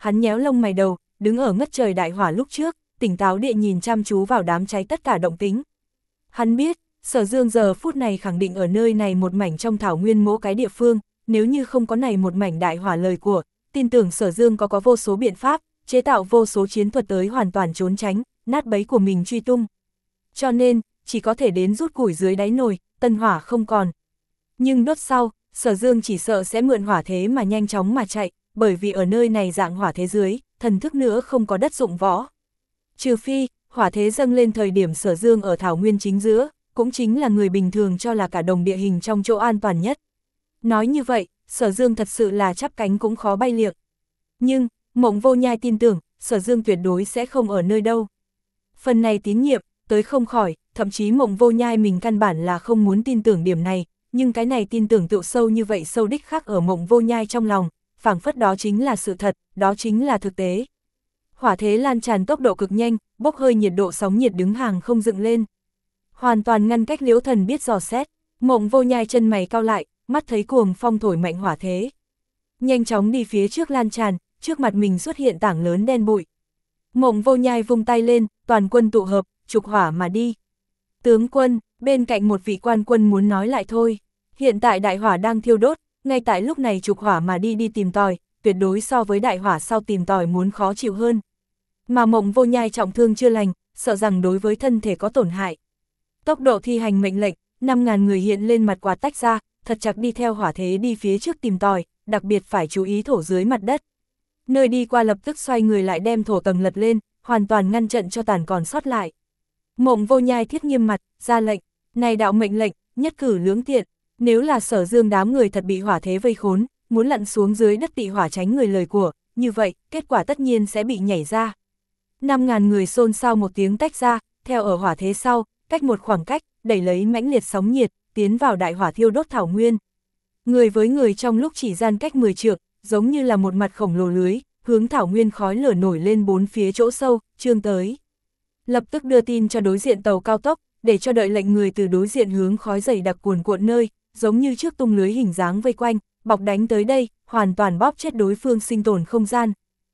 hắn nhéo lông mày đầu, đứng ở ngất trời đại hỏa lúc trước, tỉnh táo địa nhìn chăm chú vào đám cháy tất cả động tính. Hắn biết, Sở Dương giờ phút này khẳng định ở nơi này một mảnh trong thảo nguyên mỗi cái địa phương, nếu như không có này một mảnh đại hỏa lời của, tin tưởng Sở Dương có có vô số biện pháp, chế tạo vô số chiến thuật tới hoàn toàn trốn tránh, nát bấy của mình truy tung. Cho nên, chỉ có thể đến rút củi dưới đáy nồi, tân hỏa không còn. Nhưng đốt sau, Sở Dương chỉ sợ sẽ mượn hỏa thế mà nhanh chóng mà chạy, bởi vì ở nơi này dạng hỏa thế dưới, thần thức nữa không có đất dụng võ. Trừ phi, hỏa thế dâng lên thời điểm Sở Dương ở thảo nguyên chính giữa, cũng chính là người bình thường cho là cả đồng địa hình trong chỗ an toàn nhất. Nói như vậy, Sở Dương thật sự là chắp cánh cũng khó bay liệng. Nhưng, Mộng Vô Nhai tin tưởng, Sở Dương tuyệt đối sẽ không ở nơi đâu. Phần này tín nhiệm, tới không khỏi, thậm chí Mộng Vô Nhai mình căn bản là không muốn tin tưởng điểm này, nhưng cái này tin tưởng tựu sâu như vậy sâu đích khắc ở Mộng Vô Nhai trong lòng, phảng phất đó chính là sự thật, đó chính là thực tế. Hỏa thế lan tràn tốc độ cực nhanh, bốc hơi nhiệt độ sóng nhiệt đứng hàng không dựng lên. Hoàn toàn ngăn cách Liễu Thần biết dò xét, Mộng Vô Nhai chân mày cau lại, mắt thấy cuồng phong thổi mạnh hỏa thế. Nhanh chóng đi phía trước lan tràn, trước mặt mình xuất hiện tảng lớn đen bụi. Mộng Vô Nhai vung tay lên, toàn quân tụ hợp, trục hỏa mà đi. Tướng quân, bên cạnh một vị quan quân muốn nói lại thôi. Hiện tại đại hỏa đang thiêu đốt, ngay tại lúc này trục hỏa mà đi đi tìm tòi, tuyệt đối so với đại hỏa sau tìm tòi muốn khó chịu hơn. Mà Mộng Vô Nhai trọng thương chưa lành, sợ rằng đối với thân thể có tổn hại. Tốc độ thi hành mệnh lệnh, năm ngàn người hiện lên mặt quạt tách ra, thật chặt đi theo hỏa thế đi phía trước tìm tòi, đặc biệt phải chú ý thổ dưới mặt đất. Nơi đi qua lập tức xoay người lại đem thổ tầng lật lên, hoàn toàn ngăn trận cho tàn còn sót lại. Mộng Vô Nhai thiết nghiêm mặt, ra lệnh, này đạo mệnh lệnh, nhất cử lưỡng tiện, nếu là Sở Dương đám người thật bị hỏa thế vây khốn, muốn lặn xuống dưới đất tị hỏa tránh người lời của, như vậy, kết quả tất nhiên sẽ bị nhảy ra. Năm ngàn người xôn xao một tiếng tách ra, theo ở hỏa thế sau, cách một khoảng cách, đẩy lấy mãnh liệt sóng nhiệt, tiến vào đại hỏa thiêu đốt thảo nguyên. Người với người trong lúc chỉ gian cách mười trượng, giống như là một mặt khổng lồ lưới, hướng thảo nguyên khói lửa nổi lên bốn phía chỗ sâu, trương tới. Lập tức đưa tin cho đối diện tàu cao tốc, để cho đợi lệnh người từ đối diện hướng khói dày đặc cuồn cuộn nơi, giống như trước tung lưới hình dáng vây quanh, bọc đánh tới đây, hoàn toàn bóp chết đối phương sinh tồn không gian.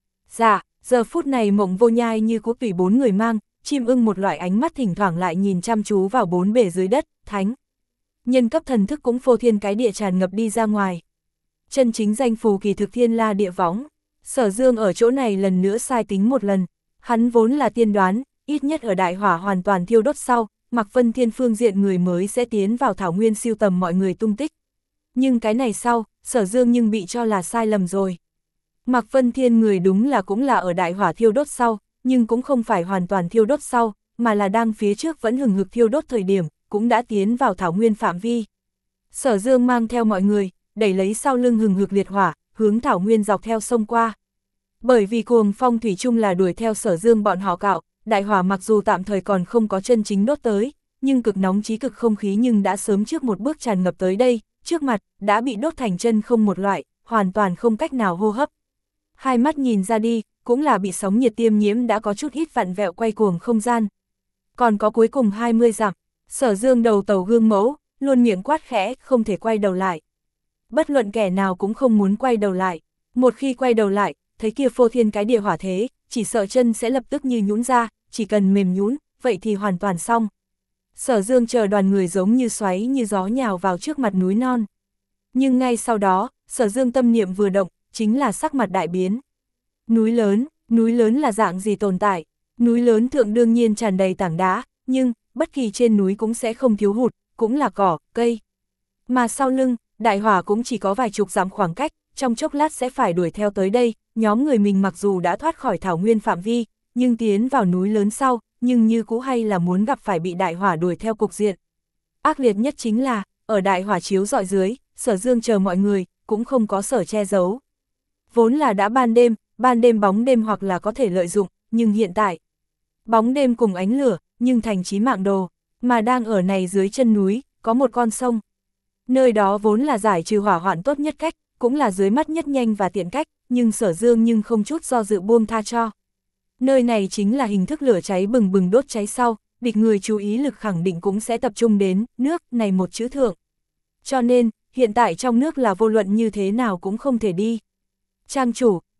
Dạ, giờ phút này Mộng Vô Nhai như có tùy bốn người mang, chim ưng một loại ánh mắt thỉnh thoảng lại nhìn chăm chú vào bốn bể dưới đất, thánh. Nhân cấp thần thức cũng phô thiên cái địa tràn ngập đi ra ngoài. Chân chính danh phù kỳ thực thiên la địa võng. Sở Dương ở chỗ này lần nữa sai tính một lần, hắn vốn là tiên đoán, ít nhất ở đại hỏa hoàn toàn thiêu đốt sau, Mạc Vân Thiên phương diện người mới sẽ tiến vào thảo nguyên siêu tầm mọi người tung tích. Nhưng cái này sau, Sở Dương nhưng bị cho là sai lầm rồi. Mạc Vân Thiên người đúng là cũng là ở đại hỏa thiêu đốt sau, nhưng cũng không phải hoàn toàn thiêu đốt sau, mà là đang phía trước vẫn hừng hực thiêu đốt thời điểm, cũng đã tiến vào thảo nguyên phạm vi. Sở Dương mang theo mọi người, đẩy lấy sau lưng hừng hực liệt hỏa, hướng thảo nguyên dọc theo sông qua. Bởi vì cuồng phong thủy chung là đuổi theo Sở Dương bọn họ cạo, đại hỏa mặc dù tạm thời còn không có chân chính đốt tới, nhưng cực nóng chí cực không khí nhưng đã sớm trước một bước tràn ngập tới đây, trước mặt, đã bị đốt thành chân không một loại, hoàn toàn không cách nào hô hấp. Hai mắt nhìn ra đi, cũng là bị sóng nhiệt tiêm nhiễm đã có chút ít vặn vẹo quay cuồng không gian. Còn có cuối cùng hai mươi dặm, Sở Dương đầu tàu gương mẫu, luôn miệng quát khẽ, không thể quay đầu lại. Bất luận kẻ nào cũng không muốn quay đầu lại, một khi quay đầu lại, thấy kia phô thiên cái địa hỏa thế, chỉ sợ chân sẽ lập tức như nhũn ra, chỉ cần mềm nhũn, vậy thì hoàn toàn xong. Sở Dương chờ đoàn người giống như xoáy như gió nhào vào trước mặt núi non. Nhưng ngay sau đó, Sở Dương tâm niệm vừa động, chính là sắc mặt đại biến. Núi lớn, núi lớn là dạng gì tồn tại? Núi lớn thượng đương nhiên tràn đầy tảng đá, nhưng, bất kỳ trên núi cũng sẽ không thiếu hụt, cũng là cỏ, cây. Mà sau lưng, đại hỏa cũng chỉ có vài chục dặm khoảng cách, trong chốc lát sẽ phải đuổi theo tới đây, nhóm người mình mặc dù đã thoát khỏi thảo nguyên phạm vi, nhưng tiến vào núi lớn sau, nhưng như cũ hay là muốn gặp phải bị đại hỏa đuổi theo cục diện. Ác liệt nhất chính là, ở đại hỏa chiếu rọi dưới, Sở Dương chờ mọi người, cũng không có sở che giấu. Vốn là đã ban đêm, ban đêm bóng đêm hoặc là có thể lợi dụng, nhưng hiện tại, bóng đêm cùng ánh lửa, nhưng thành chí mạng đồ, mà đang ở này dưới chân núi, có một con sông. Nơi đó vốn là giải trừ hỏa hoạn tốt nhất cách, cũng là dưới mắt nhất nhanh và tiện cách, nhưng Sở Dương nhưng không chút do dự buông tha cho. Nơi này chính là hình thức lửa cháy bừng bừng đốt cháy sau, địch người chú ý lực khẳng định cũng sẽ tập trung đến nước này một chữ thượng. Cho nên, hiện tại trong nước là vô luận như thế nào cũng không thể đi. Trang chủ,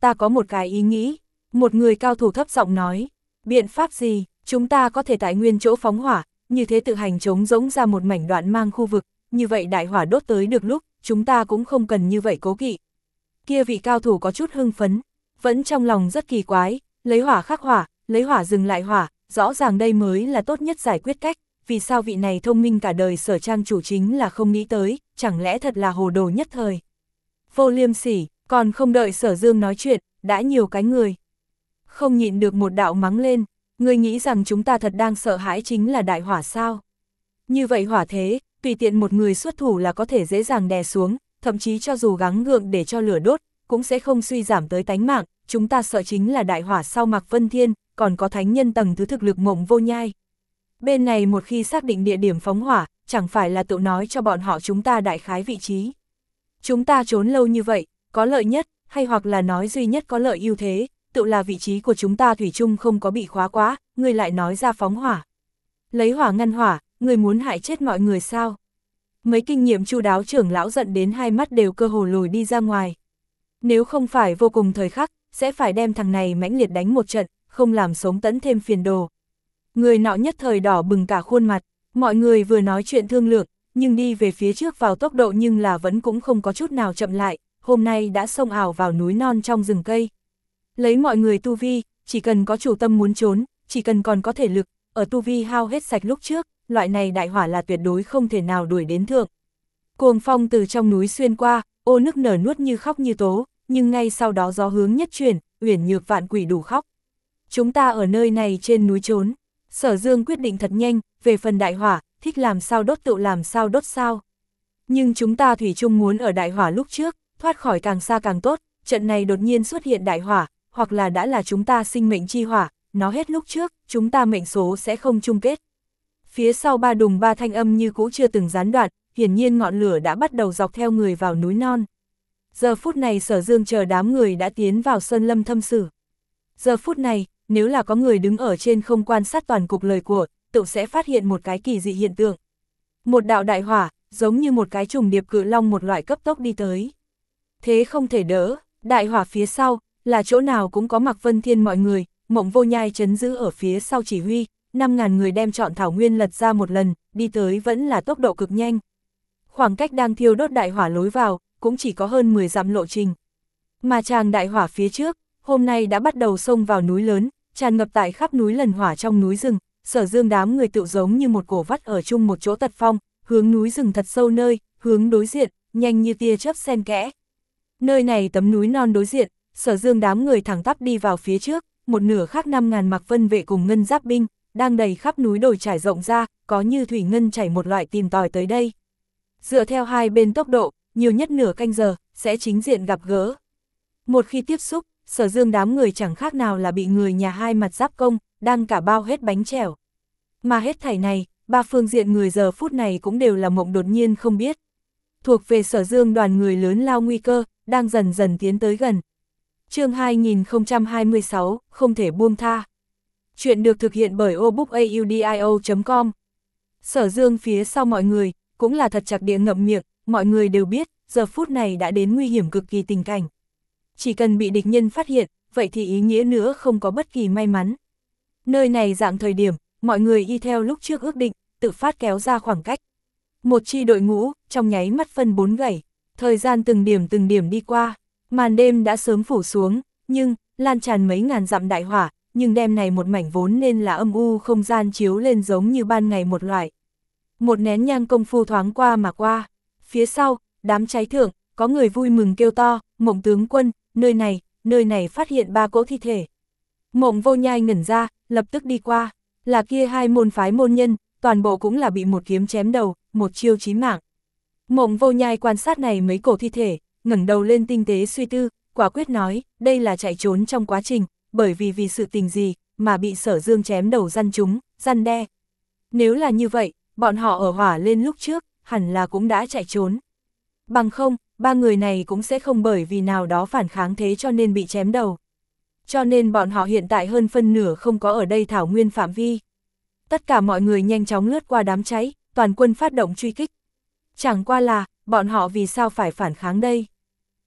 ta có một cái ý nghĩ. Một người cao thủ thấp giọng nói, biện pháp gì, chúng ta có thể tại nguyên chỗ phóng hỏa, như thế tự hành trống rỗng ra một mảnh đoạn mang khu vực, như vậy đại hỏa đốt tới được lúc, chúng ta cũng không cần như vậy cố kỵ. Kia vị cao thủ có chút hưng phấn, vẫn trong lòng rất kỳ quái, lấy hỏa khắc hỏa, lấy hỏa dừng lại hỏa, rõ ràng đây mới là tốt nhất giải quyết cách, vì sao vị này thông minh cả đời Sở Trang chủ chính là không nghĩ tới, chẳng lẽ thật là hồ đồ nhất thời. Vô Liêm Sỉ, còn không đợi Sở Dương nói chuyện, đã nhiều cái người. Không nhịn được một đạo mắng lên, ngươi nghĩ rằng chúng ta thật đang sợ hãi chính là đại hỏa sao? Như vậy hỏa thế, tùy tiện một người xuất thủ là có thể dễ dàng đè xuống, thậm chí cho dù gắng gượng để cho lửa đốt, cũng sẽ không suy giảm tới tánh mạng, chúng ta sợ chính là đại hỏa sau Mạc Vân Thiên, còn có thánh nhân tầng thứ thực lực Mộng Vô Nhai. Bên này một khi xác định địa điểm phóng hỏa, chẳng phải là tự nói cho bọn họ chúng ta đại khái vị trí. Chúng ta trốn lâu như vậy, có lợi nhất, hay hoặc là nói duy nhất có lợi ưu thế, tự là vị trí của chúng ta thủy chung không có bị khóa quá, người lại nói ra phóng hỏa. Lấy hỏa ngăn hỏa, người muốn hại chết mọi người sao? Mấy kinh nghiệm chu đáo trưởng lão giận đến hai mắt đều cơ hồ lùi đi ra ngoài. Nếu không phải vô cùng thời khắc, sẽ phải đem thằng này mãnh liệt đánh một trận, không làm sống tẫn thêm phiền đồ. Người nọ nhất thời đỏ bừng cả khuôn mặt, mọi người vừa nói chuyện thương lượng, nhưng đi về phía trước vào tốc độ nhưng là vẫn cũng không có chút nào chậm lại, hôm nay đã xông ảo vào núi non trong rừng cây. Lấy mọi người tu vi, chỉ cần có chủ tâm muốn trốn, chỉ cần còn có thể lực, ở tu vi hao hết sạch lúc trước, loại này đại hỏa là tuyệt đối không thể nào đuổi đến thượng. Cuồng phong từ trong núi xuyên qua, ô nức nở nuốt như khóc như tố, nhưng ngay sau đó gió hướng nhất chuyển, uyển nhược vạn quỷ đủ khóc. Chúng ta ở nơi này trên núi trốn. Sở Dương quyết định thật nhanh, về phần đại hỏa, thích làm sao đốt tự làm sao đốt sao. Nhưng chúng ta thủy chung muốn ở đại hỏa lúc trước, thoát khỏi càng xa càng tốt, trận này đột nhiên xuất hiện đại hỏa, hoặc là đã là chúng ta sinh mệnh chi hỏa, nó hết lúc trước, chúng ta mệnh số sẽ không chung kết. Phía sau ba đùng ba thanh âm như cũ chưa từng gián đoạn, hiển nhiên ngọn lửa đã bắt đầu dọc theo người vào núi non. Giờ phút này Sở Dương chờ đám người đã tiến vào sơn lâm thâm sử. Giờ phút này, nếu là có người đứng ở trên không quan sát toàn cục lời của, tự sẽ phát hiện một cái kỳ dị hiện tượng. Một đạo đại hỏa, giống như một cái trùng điệp cự long một loại cấp tốc đi tới. Thế không thể đỡ, đại hỏa phía sau, là chỗ nào cũng có Mạc Vân Thiên mọi người, Mộng Vô Nhai trấn giữ ở phía sau chỉ huy, năm ngàn người đem trọn thảo nguyên lật ra một lần, đi tới vẫn là tốc độ cực nhanh. Khoảng cách đang thiêu đốt đại hỏa lối vào, cũng chỉ có hơn mười dặm lộ trình. Mà tràng đại hỏa phía trước, hôm nay đã bắt đầu xông vào núi lớn, tràn ngập tại khắp núi lần hỏa trong núi rừng, Sở Dương đám người tự giống như một cổ vắt ở chung một chỗ tật phong, hướng núi rừng thật sâu nơi, hướng đối diện, nhanh như tia chớp xen kẽ. Nơi này tấm núi non đối diện, Sở Dương đám người thẳng tắp đi vào phía trước, một nửa khác năm ngàn Mạc Vân vệ cùng ngân giáp binh, đang đầy khắp núi đồi trải rộng ra, có như thủy ngân chảy một loại tìm tòi tới đây. Dựa theo hai bên tốc độ, nhiều nhất nửa canh giờ, sẽ chính diện gặp gỡ. Một khi tiếp xúc, Sở Dương đám người chẳng khác nào là bị người nhà hai mặt giáp công, đang cả bao hết bánh chèo. Mà hết thảy này, ba phương diện người giờ phút này cũng đều là mộng đột nhiên không biết. Thuộc về Sở Dương đoàn người lớn lao nguy cơ, đang dần dần tiến tới gần. Chương hai nghìn không trăm hai mươi sáu, không thể buông tha. Chuyện được thực hiện bởi obookaudio chấm com. Sở Dương phía sau mọi người, cũng là thật chặt địa ngậm miệng, mọi người đều biết, giờ phút này đã đến nguy hiểm cực kỳ tình cảnh. Chỉ cần bị địch nhân phát hiện, vậy thì ý nghĩa nữa không có bất kỳ may mắn. Nơi này dạng thời điểm, mọi người y theo lúc trước ước định, tự phát kéo ra khoảng cách. Một chi đội ngũ, trong nháy mắt phân bốn gãy, thời gian từng điểm từng điểm đi qua, màn đêm đã sớm phủ xuống, nhưng, lan tràn mấy ngàn dặm đại hỏa, nhưng đêm này một mảnh vốn nên là âm u không gian chiếu lên giống như ban ngày một loại. Một nén nhang công phu thoáng qua mà qua, phía sau, đám cháy thượng, có người vui mừng kêu to, Mộng tướng quân, nơi này, nơi này phát hiện ba cỗ thi thể. Mộng Vô Nhai ngẩn ra, lập tức đi qua, là kia hai môn phái môn nhân, toàn bộ cũng là bị một kiếm chém đầu, một chiêu chí mạng. Mộng Vô Nhai quan sát này mấy cổ thi thể, ngẩng đầu lên tinh tế suy tư, quả quyết nói, đây là chạy trốn trong quá trình, bởi vì vì sự tình gì, mà bị Sở Dương chém đầu răn chúng, răn đe. Nếu là như vậy, bọn họ ở hỏa lên lúc trước, hẳn là cũng đã chạy trốn. Bằng không, ba người này cũng sẽ không bởi vì nào đó phản kháng thế cho nên bị chém đầu. Cho nên bọn họ hiện tại hơn phân nửa không có ở đây thảo nguyên phạm vi. Tất cả mọi người nhanh chóng lướt qua đám cháy, toàn quân phát động truy kích. Chẳng qua là, bọn họ vì sao phải phản kháng đây?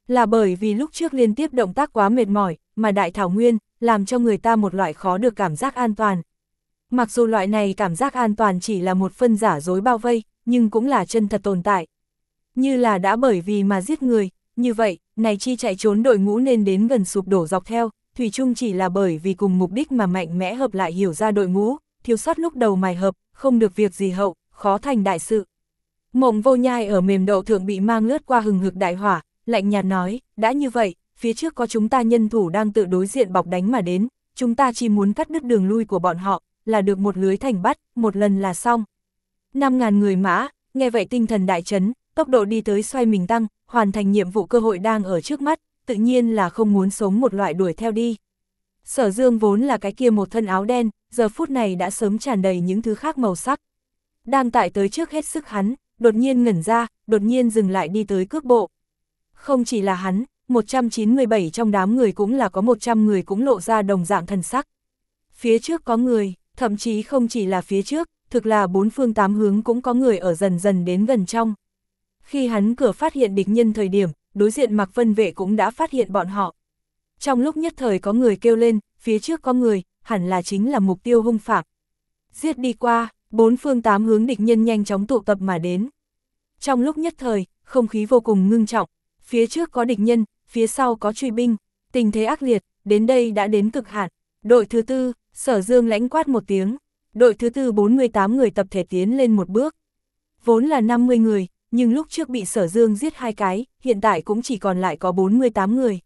Là bởi vì lúc trước liên tiếp động tác quá mệt mỏi, mà đại thảo nguyên, làm cho người ta một loại khó được cảm giác an toàn. Mặc dù loại này cảm giác an toàn chỉ là một phân giả dối bao vây, nhưng cũng là chân thật tồn tại. Như là đã bởi vì mà giết người, như vậy, này chi chạy trốn đội ngũ nên đến gần sụp đổ dọc theo, thủy chung chỉ là bởi vì cùng mục đích mà mạnh mẽ hợp lại hiểu ra đội ngũ, thiếu sót lúc đầu mài hợp, không được việc gì hậu, khó thành đại sự. Mộng Vô Nhai ở mềm đậu thượng bị mang lướt qua hừng hực đại hỏa, lạnh nhạt nói, đã như vậy, phía trước có chúng ta nhân thủ đang tự đối diện bọc đánh mà đến, chúng ta chỉ muốn cắt đứt đường lui của bọn họ, là được một lưới thành bắt, một lần là xong. Năm ngàn người mã, nghe vậy tinh thần đại chấn, tốc độ đi tới xoay mình tăng, hoàn thành nhiệm vụ cơ hội đang ở trước mắt, tự nhiên là không muốn sống một loại đuổi theo đi. Sở Dương vốn là cái kia một thân áo đen, giờ phút này đã sớm tràn đầy những thứ khác màu sắc. Đang tại tới trước hết sức hắn, đột nhiên ngẩn ra, đột nhiên dừng lại đi tới cước bộ. Không chỉ là hắn, một trăm chín mươi bảy trong đám người cũng là có một trăm người cũng lộ ra đồng dạng thần sắc. Phía trước có người, thậm chí không chỉ là phía trước, thực là bốn phương tám hướng cũng có người ở dần dần đến gần trong. Khi hắn cửa phát hiện địch nhân thời điểm, đối diện Mạc Vân vệ cũng đã phát hiện bọn họ. Trong lúc nhất thời có người kêu lên, phía trước có người, hẳn là chính là mục tiêu hung phạm. Giết đi qua, bốn phương tám hướng địch nhân nhanh chóng tụ tập mà đến. Trong lúc nhất thời, không khí vô cùng ngưng trọng, phía trước có địch nhân, phía sau có truy binh, tình thế ác liệt, đến đây đã đến cực hạn. Đội thứ tư, Sở Dương lãnh quát một tiếng, đội thứ tư bốn mươi tám người tập thể tiến lên một bước. Vốn là năm mươi người, nhưng lúc trước bị Sở Dương giết hai cái, hiện tại cũng chỉ còn lại có bốn mươi tám người.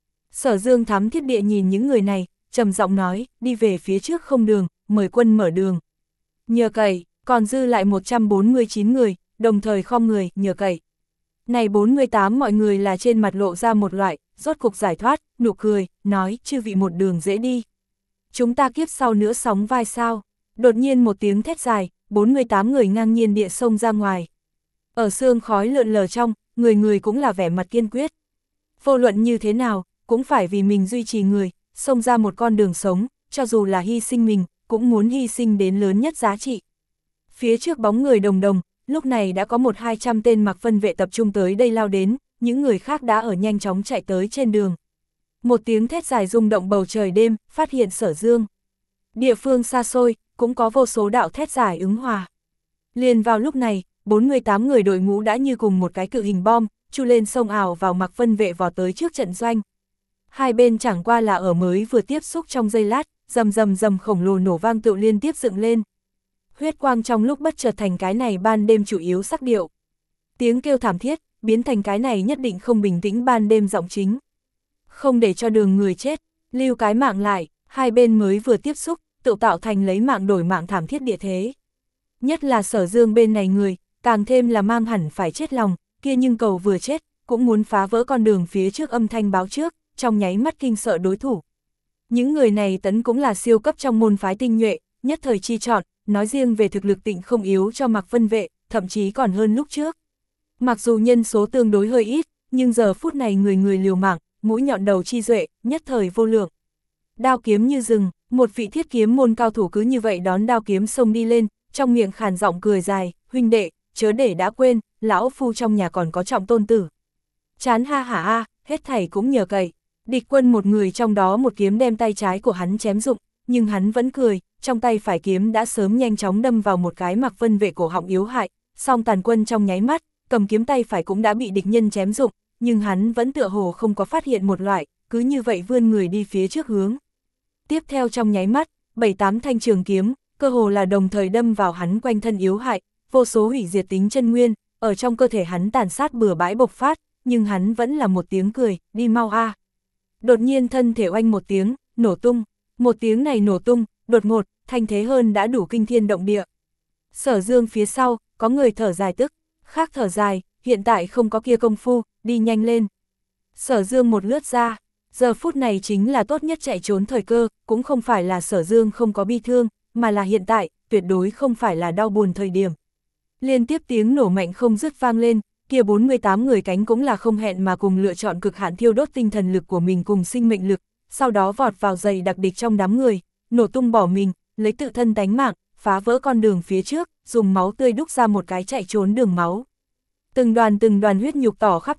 Sở Dương thám thiết địa nhìn những người này, trầm giọng nói, đi về phía trước không đường, mời quân mở đường. Nhờ cậy, còn dư lại một trăm bốn mươi chín người, đồng thời khom người, nhờ cậy. Này bốn mươi tám mọi người là trên mặt lộ ra một loại, rốt cục giải thoát, nụ cười, nói, chư vị một đường dễ đi. Chúng ta kiếp sau nữa sóng vai sao. Đột nhiên một tiếng thét dài, bốn mươi tám người ngang nhiên địa sông ra ngoài. Ở sương khói lượn lờ trong, người người cũng là vẻ mặt kiên quyết. Vô luận như thế nào, cũng phải vì mình duy trì người, xông ra một con đường sống, cho dù là hy sinh mình, cũng muốn hy sinh đến lớn nhất giá trị. Phía trước bóng người đồng đồng, lúc này đã có một hai trăm tên Mạc Vân vệ tập trung tới đây lao đến, những người khác đã ở nhanh chóng chạy tới trên đường. Một tiếng thét dài rung động bầu trời đêm, phát hiện Sở Dương. Địa phương xa xôi, cũng có vô số đạo thét dài ứng hòa. Liền vào lúc này, bốn mươi tám người đội ngũ đã như cùng một cái cự hình bom, chu lên sông ảo vào Mạc Vân vệ vò tới trước trận doanh. Hai bên chẳng qua là ở mới vừa tiếp xúc trong giây lát, rầm rầm rầm khổng lồ nổ vang tự liên tiếp dựng lên. Huyết quang trong lúc bất chợt thành cái này ban đêm chủ yếu sắc điệu. Tiếng kêu thảm thiết, biến thành cái này nhất định không bình tĩnh ban đêm giọng chính. Không để cho đường người chết, lưu cái mạng lại, hai bên mới vừa tiếp xúc, tự tạo thành lấy mạng đổi mạng thảm thiết địa thế. Nhất là Sở Dương bên này người, càng thêm là mang hẳn phải chết lòng, kia nhưng cầu vừa chết, cũng muốn phá vỡ con đường phía trước âm thanh báo trước, trong nháy mắt kinh sợ đối thủ. Những người này tấn cũng là siêu cấp trong môn phái tinh nhuệ, nhất thời chi chọn, nói riêng về thực lực tịnh không yếu cho Mạc Vân vệ, thậm chí còn hơn lúc trước. Mặc dù nhân số tương đối hơi ít, nhưng giờ phút này người người liều mạng, mũi nhọn đầu chi duệ, nhất thời vô lượng. Đao kiếm như rừng, một vị thiết kiếm môn cao thủ cứ như vậy đón đao kiếm xông đi lên, trong miệng khàn giọng cười dài, huynh đệ, chớ để đã quên, lão phu trong nhà còn có trọng tôn tử. Chán ha hả a, hết thảy cũng nhờ cậy. Địch quân một người trong đó một kiếm đem tay trái của hắn chém rụng, nhưng hắn vẫn cười, trong tay phải kiếm đã sớm nhanh chóng đâm vào một cái Mạc Vân vệ cổ họng yếu hại, song tàn quân trong nháy mắt, cầm kiếm tay phải cũng đã bị địch nhân chém rụng, nhưng hắn vẫn tựa hồ không có phát hiện một loại, cứ như vậy vươn người đi phía trước hướng. Tiếp theo trong nháy mắt, bảy tám thanh trường kiếm, cơ hồ là đồng thời đâm vào hắn quanh thân yếu hại, vô số hủy diệt tính chân nguyên, ở trong cơ thể hắn tàn sát bừa bãi bộc phát, nhưng hắn vẫn là một tiếng cười, đi mau a. Đột nhiên thân thể oanh một tiếng, nổ tung, một tiếng này nổ tung, đột ngột, thanh thế hơn đã đủ kinh thiên động địa. Sở Dương phía sau, có người thở dài tức, khác thở dài, hiện tại không có kia công phu, đi nhanh lên. Sở Dương một lướt ra, giờ phút này chính là tốt nhất chạy trốn thời cơ, cũng không phải là Sở Dương không có bi thương, mà là hiện tại, tuyệt đối không phải là đau buồn thời điểm. Liên tiếp tiếng nổ mạnh không dứt vang lên, kia bốn mươi tám người cánh cũng là không hẹn mà cùng lựa chọn cực hạn thiêu đốt tinh thần lực của mình cùng sinh mệnh lực, sau đó vọt vào dày đặc địch trong đám người, nổ tung bỏ mình, lấy tự thân tánh mạng, phá vỡ con đường phía trước, dùng máu tươi đúc ra một cái chạy trốn đường máu. Từng đoàn từng đoàn huyết nhục tỏ khắp trong,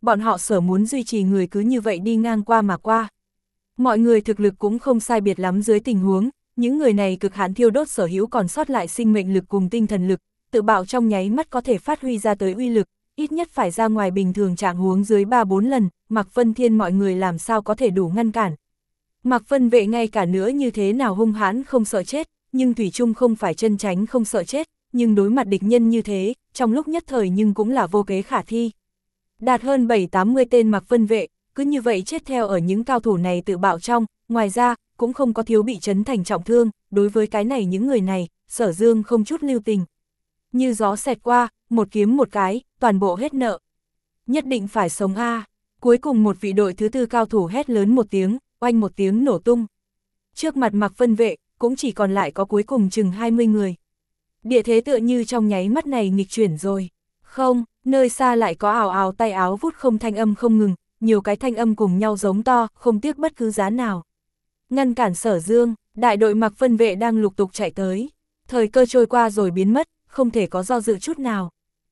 bọn họ sở muốn duy trì người cứ như vậy đi ngang qua mà qua. Mọi người thực lực cũng không sai biệt lắm dưới tình huống, những người này cực hạn thiêu đốt sở hữu còn sót lại sinh mệnh lực cùng tinh thần lực, tự bạo trong nháy mắt có thể phát huy ra tới uy lực, ít nhất phải ra ngoài bình thường trạng huống dưới ba bốn lần, Mạc Vân Thiên mọi người làm sao có thể đủ ngăn cản. Mạc Vân Vệ ngay cả nữa như thế nào hung hãn không sợ chết, nhưng thủy chung không phải chân tránh không sợ chết, nhưng đối mặt địch nhân như thế, trong lúc nhất thời nhưng cũng là vô kế khả thi. Đạt hơn bảy tám mươi tên Mạc Vân Vệ, cứ như vậy chết theo ở những cao thủ này tự bạo trong, ngoài ra, cũng không có thiếu bị chấn thành trọng thương, đối với cái này những người này, Sở Dương không chút lưu tình. Như gió xẹt qua, một kiếm một cái, toàn bộ hết nợ. Nhất định phải sống a. Cuối cùng một vị đội thứ tư cao thủ hét lớn một tiếng, oanh một tiếng nổ tung. Trước mặt Mạc Vân Vệ, cũng chỉ còn lại có cuối cùng chừng hai mươi người. Địa thế tựa như trong nháy mắt này nghịch chuyển rồi. Không, nơi xa lại có ào ào tay áo vút không thanh âm không ngừng, nhiều cái thanh âm cùng nhau giống to, không tiếc bất cứ giá nào. Ngăn cản Sở Dương, đại đội Mạc Vân Vệ đang lục tục chạy tới. Thời cơ trôi qua rồi biến mất, không thể có do dự chút nào.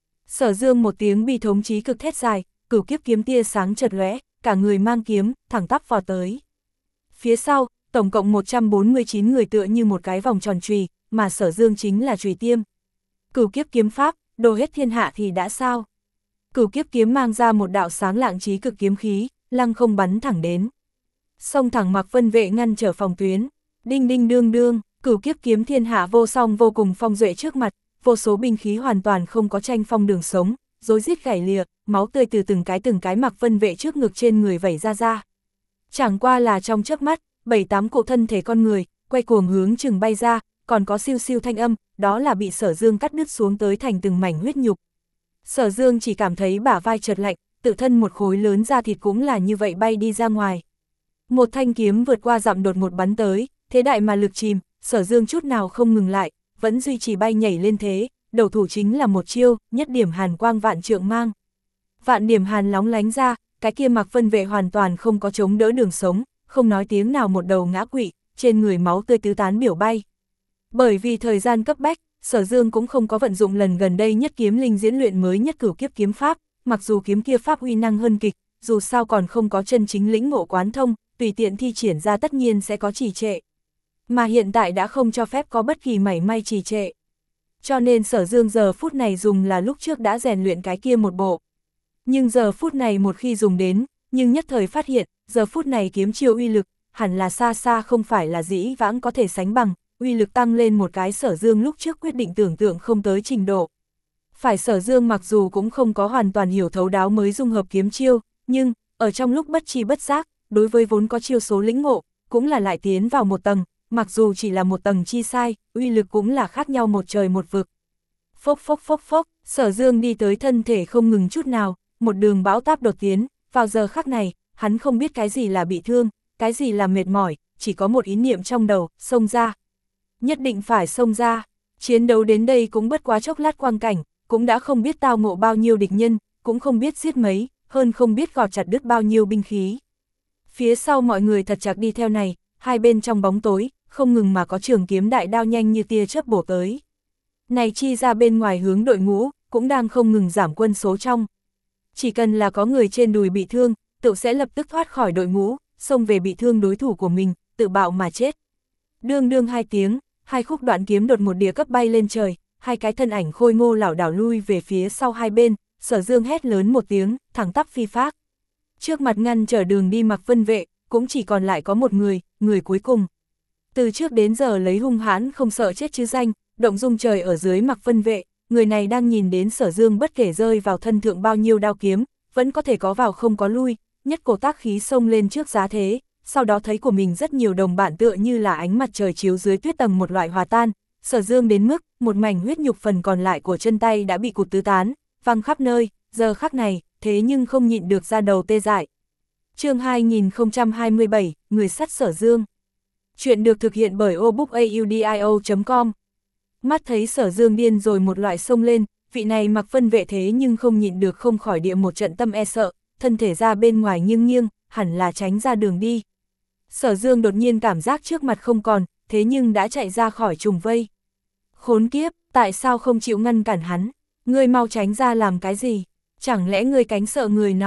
Sở Dương một tiếng bi thống chí cực thét dài, cửu kiếp kiếm tia sáng chợt lóe, cả người mang kiếm, thẳng tắp vào tới. Phía sau, tổng cộng một trăm bốn mươi chín người tựa như một cái vòng tròn chùy, mà Sở Dương chính là chùy tiêm. Cửu kiếp kiếm pháp, đồ hết thiên hạ thì đã sao? Cửu kiếp kiếm mang ra một đạo sáng lạng chí cực kiếm khí, lăng không bắn thẳng đến. Xông thẳng Mạc Vân Vệ ngăn trở phòng tuyến, đinh đinh đương đương, cửu kiếp kiếm thiên hạ vô song vô cùng phong duệ trước mặt, vô số binh khí hoàn toàn không có tranh phong đường sống, rối rít gảy lìa, máu tươi từ từng cái từng cái Mạc Vân Vệ trước ngực trên người vẩy ra ra. Chẳng qua là trong chớp mắt, bảy tám cụ thân thể con người, quay cuồng hướng chừng bay ra, còn có siêu siêu thanh âm, đó là bị Sở Dương cắt đứt xuống tới thành từng mảnh huyết nhục. Sở Dương chỉ cảm thấy bả vai chợt lạnh, tự thân một khối lớn da thịt cũng là như vậy bay đi ra ngoài. Một thanh kiếm vượt qua dặm đột một bắn tới, thế đại mà lực chìm, Sở Dương chút nào không ngừng lại, vẫn duy trì bay nhảy lên thế, đầu thủ chính là một chiêu, nhất điểm hàn quang vạn trượng mang. Vạn điểm hàn lóng lánh ra, cái kia Mạc Vân Vệ hoàn toàn không có chống đỡ đường sống, không nói tiếng nào một đầu ngã quỵ, trên người máu tươi tứ tán biểu bay. Bởi vì thời gian cấp bách, Sở Dương cũng không có vận dụng lần gần đây nhất kiếm linh diễn luyện mới nhất cửu kiếp kiếm pháp, mặc dù kiếm kia pháp uy năng hơn kịch, dù sao còn không có chân chính lĩnh ngộ quán thông, tùy tiện thi triển ra tất nhiên sẽ có trì trệ. Mà hiện tại đã không cho phép có bất kỳ mảy may trì trệ. Cho nên Sở Dương giờ phút này dùng là lúc trước đã rèn luyện cái kia một bộ. Nhưng giờ phút này một khi dùng đến, nhưng nhất thời phát hiện, giờ phút này kiếm chiêu uy lực, hẳn là xa xa không phải là dĩ vãng có thể sánh bằng, uy lực tăng lên một cái Sở Dương lúc trước quyết định tưởng tượng không tới trình độ. Phải Sở Dương mặc dù cũng không có hoàn toàn hiểu thấu đáo mới dung hợp kiếm chiêu, nhưng, ở trong lúc bất chi bất giác, đối với vốn có chiêu số lĩnh ngộ, cũng là lại tiến vào một tầng, mặc dù chỉ là một tầng chi sai, uy lực cũng là khác nhau một trời một vực. Phốc phốc phốc phốc, Sở Dương đi tới thân thể không ngừng chút nào, một đường bão táp đột tiến, vào giờ khắc này, hắn không biết cái gì là bị thương, cái gì là mệt mỏi, chỉ có một ý niệm trong đầu, xông ra. Nhất định phải xông ra, chiến đấu đến đây cũng bất quá chốc lát quang cảnh, cũng đã không biết tao ngộ bao nhiêu địch nhân, cũng không biết giết mấy, hơn không biết gọt chặt đứt bao nhiêu binh khí. Phía sau mọi người thật chặt đi theo này, hai bên trong bóng tối, không ngừng mà có trường kiếm đại đao nhanh như tia chớp bổ tới. Này chi ra bên ngoài hướng đội ngũ, cũng đang không ngừng giảm quân số trong. Chỉ cần là có người trên đùi bị thương, tự sẽ lập tức thoát khỏi đội ngũ, xông về bị thương đối thủ của mình, tự bạo mà chết. Đương đương hai tiếng, hai khúc đoạn kiếm đột một đĩa cấp bay lên trời, hai cái thân ảnh khôi ngô lảo đảo lui về phía sau hai bên, Sở Dương hét lớn một tiếng, thẳng tắp phi phác. Trước mặt ngăn trở đường đi Mạc Vân Vệ, cũng chỉ còn lại có một người, người cuối cùng. Từ trước đến giờ lấy hung hãn không sợ chết chứ danh, động dung trời ở dưới Mạc Vân Vệ, người này đang nhìn đến Sở Dương bất kể rơi vào thân thượng bao nhiêu đao kiếm, vẫn có thể có vào không có lui, nhất cổ tác khí xông lên trước giá thế, sau đó thấy của mình rất nhiều đồng bạn tựa như là ánh mặt trời chiếu dưới tuyết tầng một loại hòa tan, Sở Dương đến mức, một mảnh huyết nhục phần còn lại của chân tay đã bị cụt tứ tán, văng khắp nơi, giờ khắc này, thế nhưng không nhịn được ra đầu tê dại. Chương hai nghìn không trăm hai mươi bảy, Người sắt Sở Dương. Chuyện được thực hiện bởi obookaudio chấm com. Mắt thấy Sở Dương điên rồi một loại xông lên, vị này Mạc Vân Vệ thế nhưng không nhịn được không khỏi địa một trận tâm e sợ, thân thể ra bên ngoài nghiêng nghiêng, hẳn là tránh ra đường đi. Sở Dương đột nhiên cảm giác trước mặt không còn, thế nhưng đã chạy ra khỏi trùng vây. Khốn kiếp, tại sao không chịu ngăn cản hắn? Ngươi mau tránh ra làm cái gì? Chẳng lẽ ngươi cánh sợ người nọ?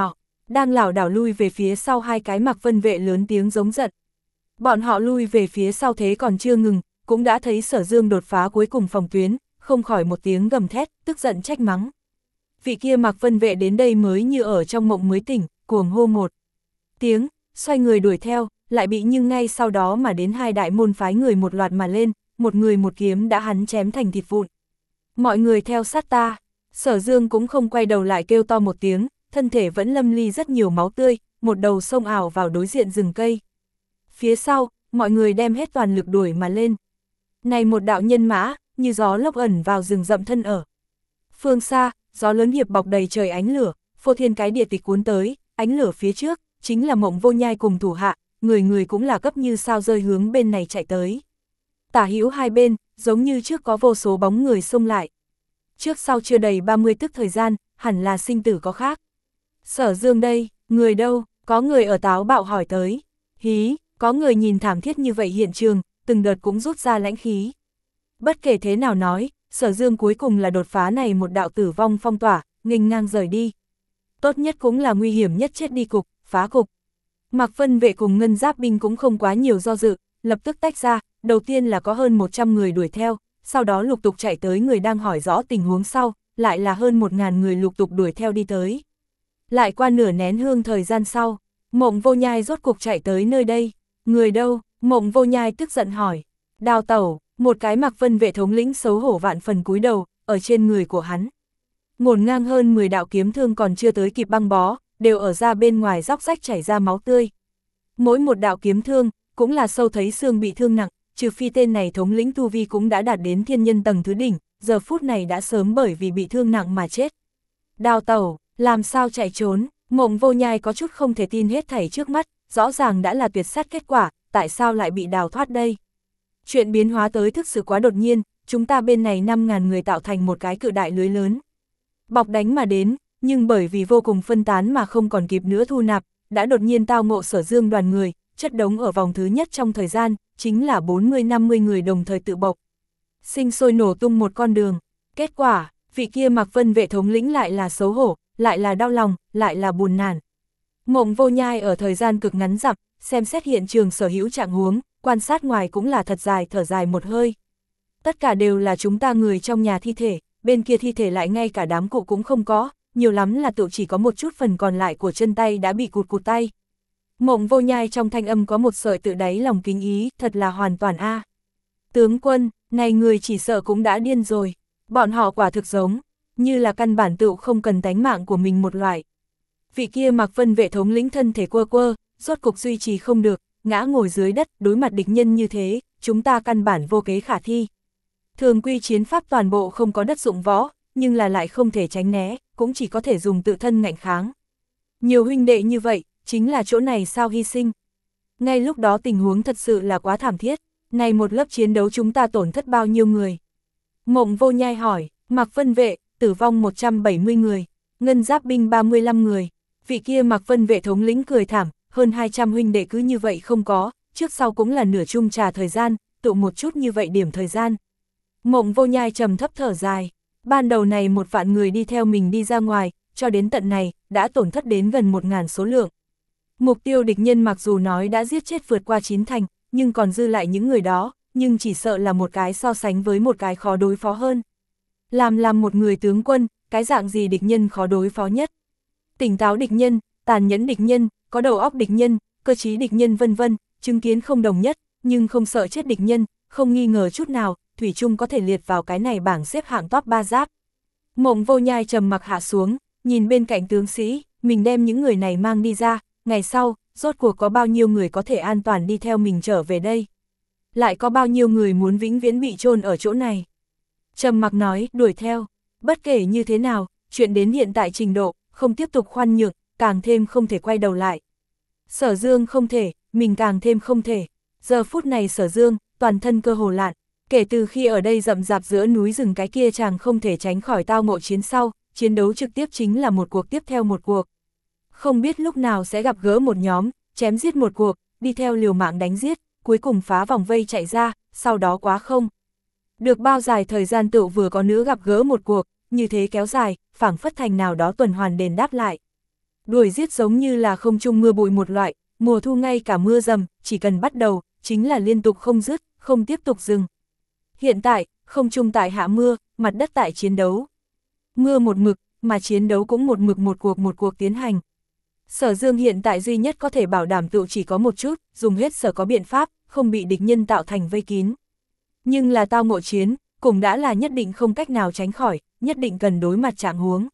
đang lảo đảo lui về phía sau hai cái Mạc Vân vệ lớn tiếng giống giận. Bọn họ lui về phía sau thế còn chưa ngừng, cũng đã thấy Sở Dương đột phá cuối cùng phòng tuyến, không khỏi một tiếng gầm thét, tức giận trách mắng. Vị kia Mạc Vân vệ đến đây mới như ở trong mộng mới tỉnh, cuồng hô một tiếng, xoay người đuổi theo, lại bị nhưng ngay sau đó mà đến hai đại môn phái người một loạt mà lên, một người một kiếm đã hắn chém thành thịt vụn. Mọi người theo sát ta, Sở Dương cũng không quay đầu lại kêu to một tiếng, thân thể vẫn lâm ly rất nhiều máu tươi, một đầu sông ảo vào đối diện rừng cây. Phía sau, mọi người đem hết toàn lực đuổi mà lên. Này một đạo nhân mã, như gió lốc ẩn vào rừng rậm thân ở. Phương xa, gió lớn hiệp bọc đầy trời ánh lửa, phô thiên cái địa tịch cuốn tới, ánh lửa phía trước, chính là Mộng Vô Nhai cùng thủ hạ, người người cũng là cấp như sao rơi hướng bên này chạy tới. Tả hữu hai bên, giống như trước có vô số bóng người xông lại. Trước sau chưa đầy ba mươi tức thời gian, hẳn là sinh tử có khác. Sở Dương đây, người đâu, có người ở táo bạo hỏi tới. Hí, có người nhìn thảm thiết như vậy hiện trường, từng đợt cũng rút ra lãnh khí. Bất kể thế nào nói, Sở Dương cuối cùng là đột phá này một đạo tử vong phong tỏa, nghênh ngang rời đi. Tốt nhất cũng là nguy hiểm nhất chết đi cục, phá cục. Mạc Vân vệ cùng Ngân Giáp binh cũng không quá nhiều do dự, lập tức tách ra, đầu tiên là có hơn một trăm người đuổi theo, sau đó lục tục chạy tới người đang hỏi rõ tình huống sau, lại là hơn một nghìn người lục tục đuổi theo đi tới. Lại qua nửa nén hương thời gian sau, Mộng Vô Nhai rốt cục chạy tới nơi đây. Người đâu? Mộng Vô Nhai tức giận hỏi. Đào Tẩu, một cái Mạc Vân vệ thống lĩnh xấu hổ vạn phần cúi đầu, ở trên người của hắn. Ngổn ngang hơn mười đạo kiếm thương còn chưa tới kịp băng bó, đều ở ra bên ngoài róc rách chảy ra máu tươi. Mỗi một đạo kiếm thương, cũng là sâu thấy xương bị thương nặng, trừ phi tên này thống lĩnh tu vi cũng đã đạt đến thiên nhân tầng thứ đỉnh, giờ phút này đã sớm bởi vì bị thương nặng mà chết. Đào Tẩu, làm sao chạy trốn? Mộng Vô Nhai có chút không thể tin hết thảy trước mắt, rõ ràng đã là tuyệt sát kết quả, tại sao lại bị đào thoát đây? Chuyện biến hóa tới thực sự quá đột nhiên, chúng ta bên này năm nghìn người tạo thành một cái cự đại lưới lớn. Bọc đánh mà đến, nhưng bởi vì vô cùng phân tán mà không còn kịp nữa thu nạp, đã đột nhiên tao ngộ Sở Dương đoàn người, chất đống ở vòng thứ nhất trong thời gian, chính là bốn mươi năm mươi người đồng thời tự bộc. Sinh sôi nổ tung một con đường. Kết quả, vị kia Mạc Vân vệ thống lĩnh lại là xấu hổ, lại là đau lòng, lại là buồn nản. Mộng Vô Nhai ở thời gian cực ngắn dặm, xem xét hiện trường sở hữu trạng huống, quan sát ngoài cũng là thật dài thở dài một hơi. Tất cả đều là chúng ta người trong nhà thi thể, bên kia thi thể lại ngay cả đám cụ cũng không có, nhiều lắm là tự chỉ có một chút phần còn lại của chân tay đã bị cụt cụt tay. Mộng Vô Nhai trong thanh âm có một sợi tự đáy lòng kính ý, thật là hoàn toàn a. À. Tướng quân, này người chỉ sợ cũng đã điên rồi, bọn họ quả thực giống, như là căn bản tự không cần tánh mạng của mình một loại. Vị kia Mạc Vân vệ thống lĩnh thân thể quơ quơ, rốt cục duy trì không được, ngã ngồi dưới đất, đối mặt địch nhân như thế, chúng ta căn bản vô kế khả thi. Thường quy chiến pháp toàn bộ không có đất dụng võ, nhưng là lại không thể tránh né, cũng chỉ có thể dùng tự thân ngạnh kháng. Nhiều huynh đệ như vậy, chính là chỗ này sao hy sinh. Ngay lúc đó tình huống thật sự là quá thảm thiết, này một lớp chiến đấu chúng ta tổn thất bao nhiêu người? Mộng Vô Nhai hỏi, Mạc Vân vệ, tử vong một trăm bảy mươi người, Ngân Giáp binh ba mươi lăm người, vị kia Mạc Vân vệ thống lĩnh cười thảm, hơn hai trăm huynh đệ cứ như vậy không có, trước sau cũng là nửa chung trà thời gian, tụ một chút như vậy điểm thời gian. Mộng Vô Nhai trầm thấp thở dài, ban đầu này một vạn người đi theo mình đi ra ngoài, cho đến tận này, đã tổn thất đến gần một ngàn số lượng. Mục tiêu địch nhân mặc dù nói đã giết chết vượt qua chín thành, nhưng còn dư lại những người đó, nhưng chỉ sợ là một cái so sánh với một cái khó đối phó hơn. Làm làm một người tướng quân, cái dạng gì địch nhân khó đối phó nhất? Tỉnh táo địch nhân, tàn nhẫn địch nhân, có đầu óc địch nhân, cơ trí địch nhân vân vân, chứng kiến không đồng nhất, nhưng không sợ chết địch nhân, không nghi ngờ chút nào, thủy chung có thể liệt vào cái này bảng xếp hạng top ba giáp. Mộng Vô Nhai trầm mặc hạ xuống, nhìn bên cạnh tướng sĩ, mình đem những người này mang đi ra, ngày sau, rốt cuộc có bao nhiêu người có thể an toàn đi theo mình trở về đây? Lại có bao nhiêu người muốn vĩnh viễn bị chôn ở chỗ này? Trầm mặc nói, đuổi theo, bất kể như thế nào, chuyện đến hiện tại trình độ, không tiếp tục khoan nhượng, càng thêm không thể quay đầu lại. Sở Dương không thể, mình càng thêm không thể. Giờ phút này Sở Dương, toàn thân cơ hồ lạn, kể từ khi ở đây rậm rạp giữa núi rừng cái kia chàng không thể tránh khỏi tao ngộ chiến sau, chiến đấu trực tiếp chính là một cuộc tiếp theo một cuộc. Không biết lúc nào sẽ gặp gỡ một nhóm, chém giết một cuộc, đi theo liều mạng đánh giết, cuối cùng phá vòng vây chạy ra, sau đó quá không. Được bao dài thời gian tựu vừa có nữa gặp gỡ một cuộc, như thế kéo dài, phảng phất thành nào đó tuần hoàn đền đáp lại. Đuổi giết giống như là không trung mưa bụi một loại, mùa thu ngay cả mưa dầm, chỉ cần bắt đầu, chính là liên tục không dứt, không tiếp tục dừng. Hiện tại, không trung tại hạ mưa, mặt đất tại chiến đấu. Mưa một mực, mà chiến đấu cũng một mực một cuộc một cuộc tiến hành. Sở Dương hiện tại duy nhất có thể bảo đảm tựu chỉ có một chút, dùng hết sở có biện pháp, không bị địch nhân tạo thành vây kín. Nhưng là tao ngộ chiến, cũng đã là nhất định không cách nào tránh khỏi, nhất định cần đối mặt trạng huống.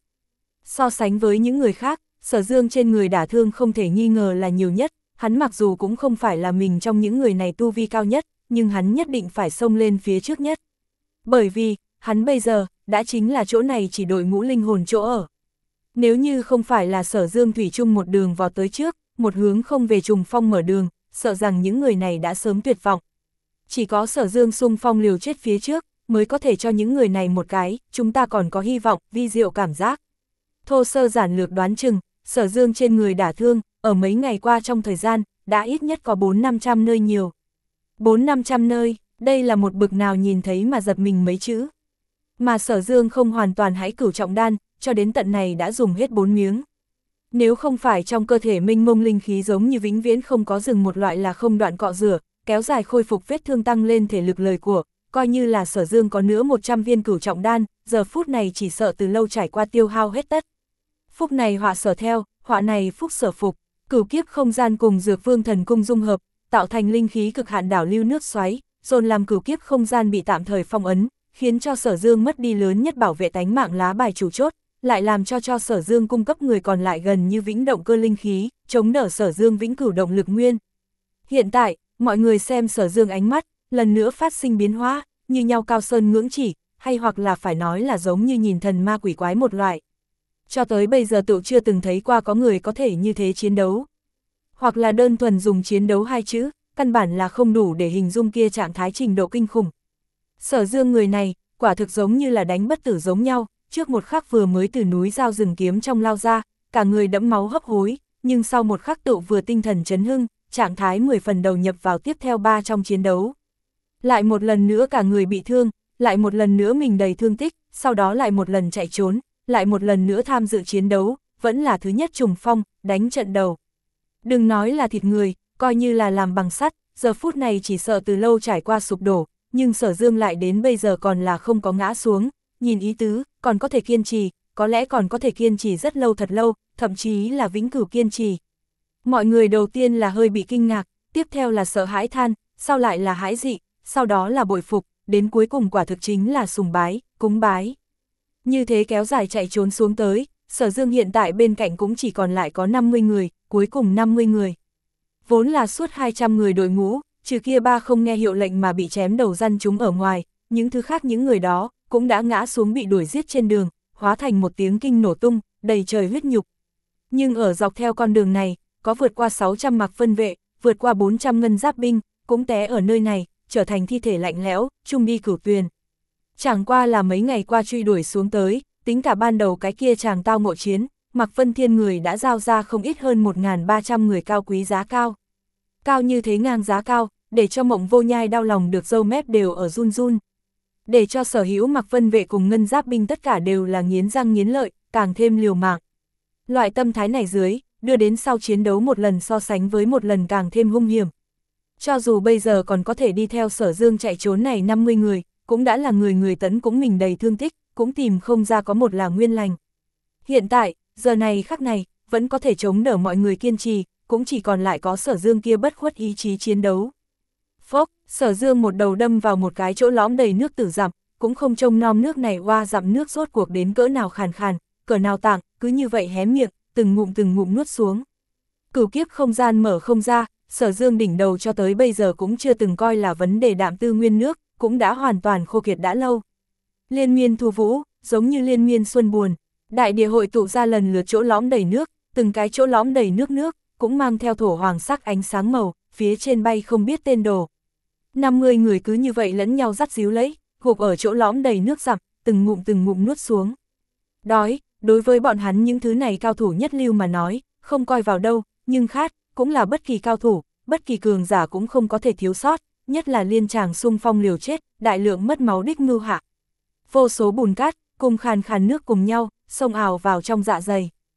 So sánh với những người khác, Sở Dương trên người đả thương không thể nghi ngờ là nhiều nhất, hắn mặc dù cũng không phải là mình trong những người này tu vi cao nhất, nhưng hắn nhất định phải xông lên phía trước nhất. Bởi vì, hắn bây giờ, đã chính là chỗ này chỉ đội ngũ linh hồn chỗ ở. Nếu như không phải là Sở Dương thủy chung một đường vào tới trước, một hướng không về trùng phong mở đường, sợ rằng những người này đã sớm tuyệt vọng. Chỉ có Sở Dương xung phong liều chết phía trước, mới có thể cho những người này một cái, chúng ta còn có hy vọng, vi diệu cảm giác. Thô sơ giản lược đoán chừng, Sở Dương trên người đả thương, ở mấy ngày qua trong thời gian, đã ít nhất có bốn năm trăm nơi nhiều. bốn năm trăm nơi, đây là một bực nào nhìn thấy mà giật mình mấy chữ. Mà Sở Dương không hoàn toàn hãy cửu trọng đan, cho đến tận này đã dùng hết bốn miếng. Nếu không phải trong cơ thể minh mông linh khí giống như vĩnh viễn không có dừng một loại là không đoạn cọ rửa, kéo dài khôi phục vết thương tăng lên thể lực lời của, coi như là Sở Dương có nữa một trăm viên cửu trọng đan, giờ phút này chỉ sợ từ lâu trải qua tiêu hao hết tất. Phúc này họa sở theo, họa này phúc sở phục, cửu kiếp không gian cùng Dược Vương Thần Cung dung hợp, tạo thành linh khí cực hạn đảo lưu nước xoáy, dồn làm cửu kiếp không gian bị tạm thời phong ấn, khiến cho Sở Dương mất đi lớn nhất bảo vệ tánh mạng lá bài chủ chốt, lại làm cho cho Sở Dương cung cấp người còn lại gần như vĩnh động cơ linh khí, chống đỡ Sở Dương vĩnh cửu động lực nguyên. Hiện tại, mọi người xem Sở Dương ánh mắt, lần nữa phát sinh biến hóa, như nhau cao sơn ngưỡng chỉ, hay hoặc là phải nói là giống như nhìn thần ma quỷ quái một loại. Cho tới bây giờ tựu chưa từng thấy qua có người có thể như thế chiến đấu. Hoặc là đơn thuần dùng chiến đấu hai chữ, căn bản là không đủ để hình dung kia trạng thái trình độ kinh khủng. Sở Dương người này, quả thực giống như là đánh bất tử giống nhau, trước một khắc vừa mới từ núi dao rừng kiếm trong lao ra, cả người đẫm máu hấp hối, nhưng sau một khắc tựu vừa tinh thần chấn hưng, trạng thái mười phần đầu nhập vào tiếp theo ba trong chiến đấu. Lại một lần nữa cả người bị thương, lại một lần nữa mình đầy thương tích, sau đó lại một lần chạy trốn, lại một lần nữa tham dự chiến đấu, vẫn là thứ nhất trùng phong, đánh trận đầu. Đừng nói là thịt người, coi như là làm bằng sắt, giờ phút này chỉ sợ từ lâu trải qua sụp đổ, nhưng Sở Dương lại đến bây giờ còn là không có ngã xuống, nhìn ý tứ, còn có thể kiên trì, có lẽ còn có thể kiên trì rất lâu thật lâu, thậm chí là vĩnh cửu kiên trì. Mọi người đầu tiên là hơi bị kinh ngạc, tiếp theo là sợ hãi than, sau lại là hãi dị, sau đó là bội phục, đến cuối cùng quả thực chính là sùng bái, cúng bái. Như thế kéo dài chạy trốn xuống tới, Sở Dương hiện tại bên cạnh cũng chỉ còn lại có năm mươi người, cuối cùng năm mươi người. Vốn là suốt hai trăm người đội ngũ, trừ kia ba không nghe hiệu lệnh mà bị chém đầu răn chúng ở ngoài, những thứ khác những người đó, cũng đã ngã xuống bị đuổi giết trên đường, hóa thành một tiếng kinh nổ tung, đầy trời huyết nhục. Nhưng ở dọc theo con đường này, có vượt qua sáu trăm mặc phân vệ, vượt qua bốn trăm ngân giáp binh, cũng té ở nơi này, trở thành thi thể lạnh lẽo, chung đi cửu tuyền. Chẳng qua là mấy ngày qua truy đuổi xuống tới, tính cả ban đầu cái kia chàng tao ngộ chiến, Mạc Vân Thiên người đã giao ra không ít hơn một nghìn ba trăm người cao quý giá cao. Cao như thế ngang giá cao, để cho Mộng Vô Nhai đau lòng được râu mép đều ở run run. Để cho sở hữu Mạc Vân vệ cùng ngân giáp binh tất cả đều là nghiến răng nghiến lợi, càng thêm liều mạng. Loại tâm thái này dưới, đưa đến sau chiến đấu một lần so sánh với một lần càng thêm hung hiểm. Cho dù bây giờ còn có thể đi theo Sở Dương chạy trốn này năm mươi người, cũng đã là người người tấn cũng mình đầy thương tích, cũng tìm không ra có một là nguyên lành. Hiện tại, giờ này khắc này, vẫn có thể chống đỡ mọi người kiên trì, cũng chỉ còn lại có Sở Dương kia bất khuất ý chí chiến đấu. Phốc, Sở Dương một đầu đâm vào một cái chỗ lõm đầy nước tử dặm, cũng không trông nom nước này qua dặm nước rốt cuộc đến cỡ nào khàn khàn, cỡ nào tạng, cứ như vậy hé miệng, từng ngụm từng ngụm nuốt xuống. Cửu kiếp không gian mở không ra, Sở Dương đỉnh đầu cho tới bây giờ cũng chưa từng coi là vấn đề đạm tư nguyên nước, cũng đã hoàn toàn khô kiệt đã lâu. Liên miên thu vũ, giống như liên miên xuân buồn, đại địa hội tụ ra lần lượt chỗ lõm đầy nước, từng cái chỗ lõm đầy nước nước, cũng mang theo thổ hoàng sắc ánh sáng màu, phía trên bay không biết tên đồ. năm mươi người cứ như vậy lẫn nhau dắt díu lấy, gục ở chỗ lõm đầy nước dặm, từng ngụm từng ngụm nuốt xuống. Đói, đối với bọn hắn những thứ này cao thủ nhất lưu mà nói, không coi vào đâu, nhưng khát, cũng là bất kỳ cao thủ, bất kỳ cường giả cũng không có thể thiếu sót, nhất là liên tràng xung phong liều chết, đại lượng mất máu đích mưu hạ. Vô số bùn cát, cùng khàn khàn nước cùng nhau, xông ào vào trong dạ dày.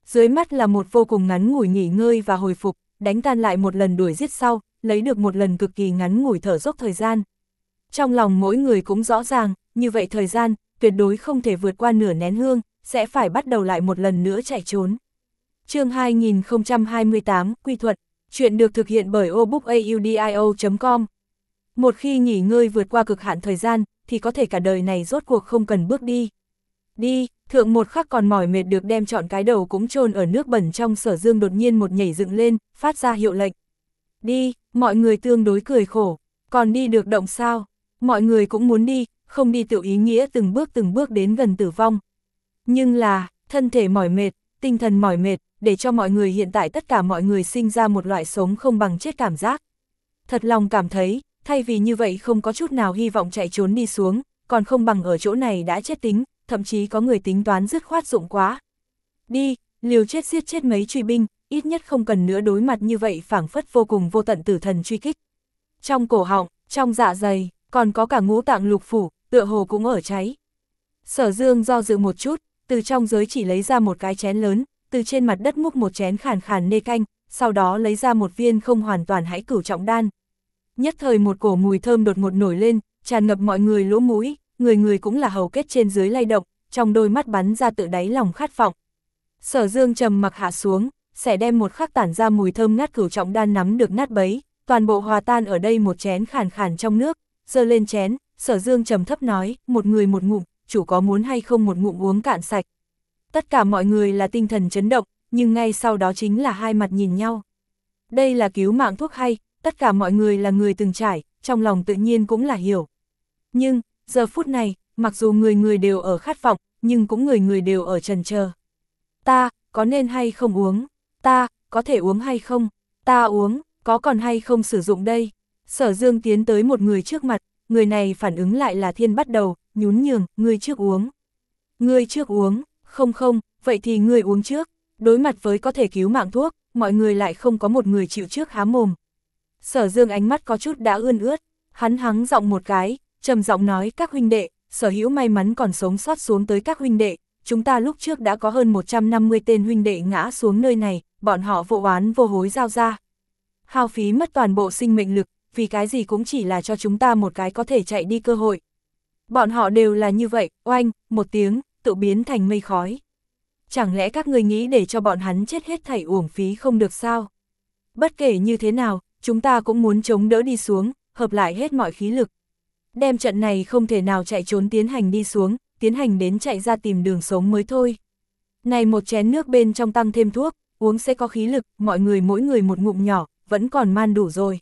Dưới mắt là một vô cùng ngắn ngủi nghỉ ngơi và hồi phục, đánh tan lại một lần đuổi giết sau, lấy được một lần cực kỳ ngắn ngủi thở dốc thời gian. Trong lòng mỗi người cũng rõ ràng, như vậy thời gian, tuyệt đối không thể vượt qua nửa nén hương, sẽ phải bắt đầu lại một lần nữa chạy trốn. Chương hai nghìn không trăm hai mươi tám, Quy thuật, chuyện được thực hiện bởi obookaudio chấm com. Một khi nghỉ ngơi vượt qua cực hạn thời gian, thì có thể cả đời này rốt cuộc không cần bước đi. Đi, thượng một khắc còn mỏi mệt được đem trọn cái đầu cũng chôn ở nước bẩn trong. Sở Dương đột nhiên một nhảy dựng lên, phát ra hiệu lệnh. Đi, mọi người tương đối cười khổ, còn đi được động sao? Mọi người cũng muốn đi, không đi tự ý nghĩa từng bước từng bước đến gần tử vong. Nhưng là, thân thể mỏi mệt, tinh thần mỏi mệt, để cho mọi người hiện tại tất cả mọi người sinh ra một loại sống không bằng chết cảm giác. Thật lòng cảm thấy, thay vì như vậy không có chút nào hy vọng chạy trốn đi xuống, còn không bằng ở chỗ này đã chết tính, thậm chí có người tính toán dứt khoát dụng quá. Đi, liều chết giết chết mấy truy binh, ít nhất không cần nữa đối mặt như vậy phảng phất vô cùng vô tận tử thần truy kích. Trong cổ họng, trong dạ dày, còn có cả ngũ tạng lục phủ, tựa hồ cũng ở cháy. Sở Dương do dự một chút, từ trong giới chỉ lấy ra một cái chén lớn, từ trên mặt đất múc một chén khàn khàn nê canh, sau đó lấy ra một viên không hoàn toàn hãy cửu trọng đan. Nhất thời một cổ mùi thơm đột ngột nổi lên, tràn ngập mọi người lỗ mũi, người người cũng là hầu kết trên dưới lay động, trong đôi mắt bắn ra tự đáy lòng khát vọng. Sở Dương trầm mặc hạ xuống, sẽ đem một khắc tản ra mùi thơm ngát cửu trọng đan nắm được nát bấy, toàn bộ hòa tan ở đây một chén khàn khàn trong nước, giơ lên chén, Sở Dương trầm thấp nói, một người một ngụm, chủ có muốn hay không một ngụm uống cạn sạch. Tất cả mọi người là tinh thần chấn động, nhưng ngay sau đó chính là hai mặt nhìn nhau. Đây là cứu mạng thuốc hay, tất cả mọi người là người từng trải, trong lòng tự nhiên cũng là hiểu. Nhưng, giờ phút này, mặc dù người người đều ở khát vọng, nhưng cũng người người đều ở chần chờ. Ta, có nên hay không uống? Ta, có thể uống hay không? Ta uống, có còn hay không sử dụng đây? Sở Dương tiến tới một người trước mặt, người này phản ứng lại là Thiên bắt đầu, nhún nhường, ngươi trước uống. Ngươi trước uống, không không, vậy thì ngươi uống trước. Đối mặt với có thể cứu mạng thuốc, mọi người lại không có một người chịu trước há mồm. Sở Dương ánh mắt có chút đã ươn ướt, hắn hắng giọng một cái, trầm giọng nói, các huynh đệ, sở hữu may mắn còn sống sót xuống tới các huynh đệ, chúng ta lúc trước đã có hơn một trăm năm mươi tên huynh đệ ngã xuống nơi này, bọn họ vô oán vô hối giao ra. Hao phí mất toàn bộ sinh mệnh lực, vì cái gì cũng chỉ là cho chúng ta một cái có thể chạy đi cơ hội. Bọn họ đều là như vậy, oanh, một tiếng, tự biến thành mây khói. Chẳng lẽ các người nghĩ để cho bọn hắn chết hết thảy uổng phí không được sao? Bất kể như thế nào, chúng ta cũng muốn chống đỡ đi xuống, hợp lại hết mọi khí lực. Đem trận này không thể nào chạy trốn tiến hành đi xuống, tiến hành đến chạy ra tìm đường sống mới thôi. Này một chén nước bên trong tăng thêm thuốc, uống sẽ có khí lực, mọi người mỗi người một ngụm nhỏ, vẫn còn man đủ rồi.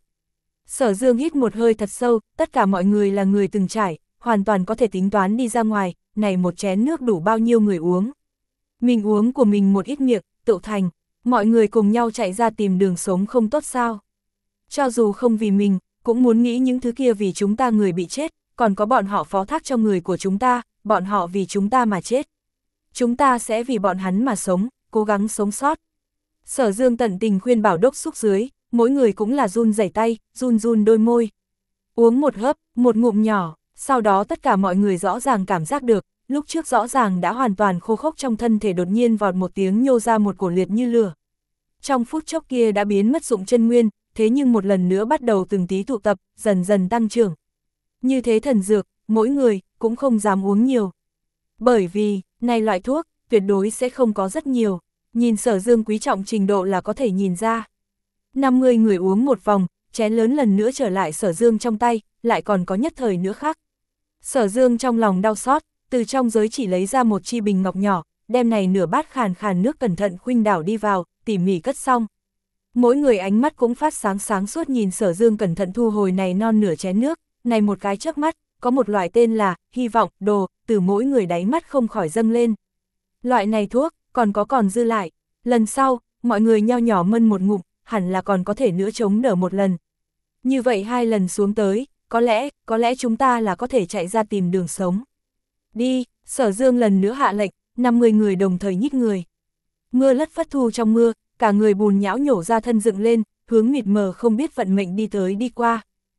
Sở Dương hít một hơi thật sâu, tất cả mọi người là người từng trải, hoàn toàn có thể tính toán đi ra ngoài, này một chén nước đủ bao nhiêu người uống. Mình uống của mình một ít miệng, tự thành, mọi người cùng nhau chạy ra tìm đường sống không tốt sao. Cho dù không vì mình, cũng muốn nghĩ những thứ kia vì chúng ta người bị chết, còn có bọn họ phó thác cho người của chúng ta, bọn họ vì chúng ta mà chết. Chúng ta sẽ vì bọn hắn mà sống, cố gắng sống sót. Sở Dương tận tình khuyên bảo đốc xúc dưới, mỗi người cũng là run rẩy tay, run run đôi môi. Uống một hớp, một ngụm nhỏ, sau đó tất cả mọi người rõ ràng cảm giác được, lúc trước rõ ràng đã hoàn toàn khô khốc trong thân thể đột nhiên vọt một tiếng nhô ra một cổ liệt như lửa. Trong phút chốc kia đã biến mất dụng chân nguyên, thế nhưng một lần nữa bắt đầu từng tí tụ tập, dần dần tăng trưởng. Như thế thần dược, mỗi người cũng không dám uống nhiều. Bởi vì, này loại thuốc, tuyệt đối sẽ không có rất nhiều, nhìn Sở Dương quý trọng trình độ là có thể nhìn ra. năm mươi người uống một vòng, chén lớn lần nữa trở lại Sở Dương trong tay, lại còn có nhất thời nữa khác. Sở Dương trong lòng đau xót, từ trong giới chỉ lấy ra một chi bình ngọc nhỏ, đem này nửa bát khàn khàn nước cẩn thận khuynh đảo đi vào, tỉ mỉ cất xong. Mỗi người ánh mắt cũng phát sáng sáng suốt nhìn Sở Dương cẩn thận thu hồi này non nửa chén nước, này một cái chớp mắt, có một loại tên là hy vọng đồ, từ mỗi người đáy mắt không khỏi dâng lên. Loại này thuốc, còn có còn dư lại, lần sau, mọi người nho nhỏ mân một ngụm, hẳn là còn có thể nữa chống đỡ một lần. Như vậy hai lần xuống tới, có lẽ, có lẽ chúng ta là có thể chạy ra tìm đường sống. Đi, Sở Dương lần nữa hạ lệnh, năm mươi người đồng thời nhích người. Mưa lất phất thu trong mưa, cả người bùn nhão nhổ ra thân dựng lên, hướng mịt mờ không biết vận mệnh đi tới đi qua.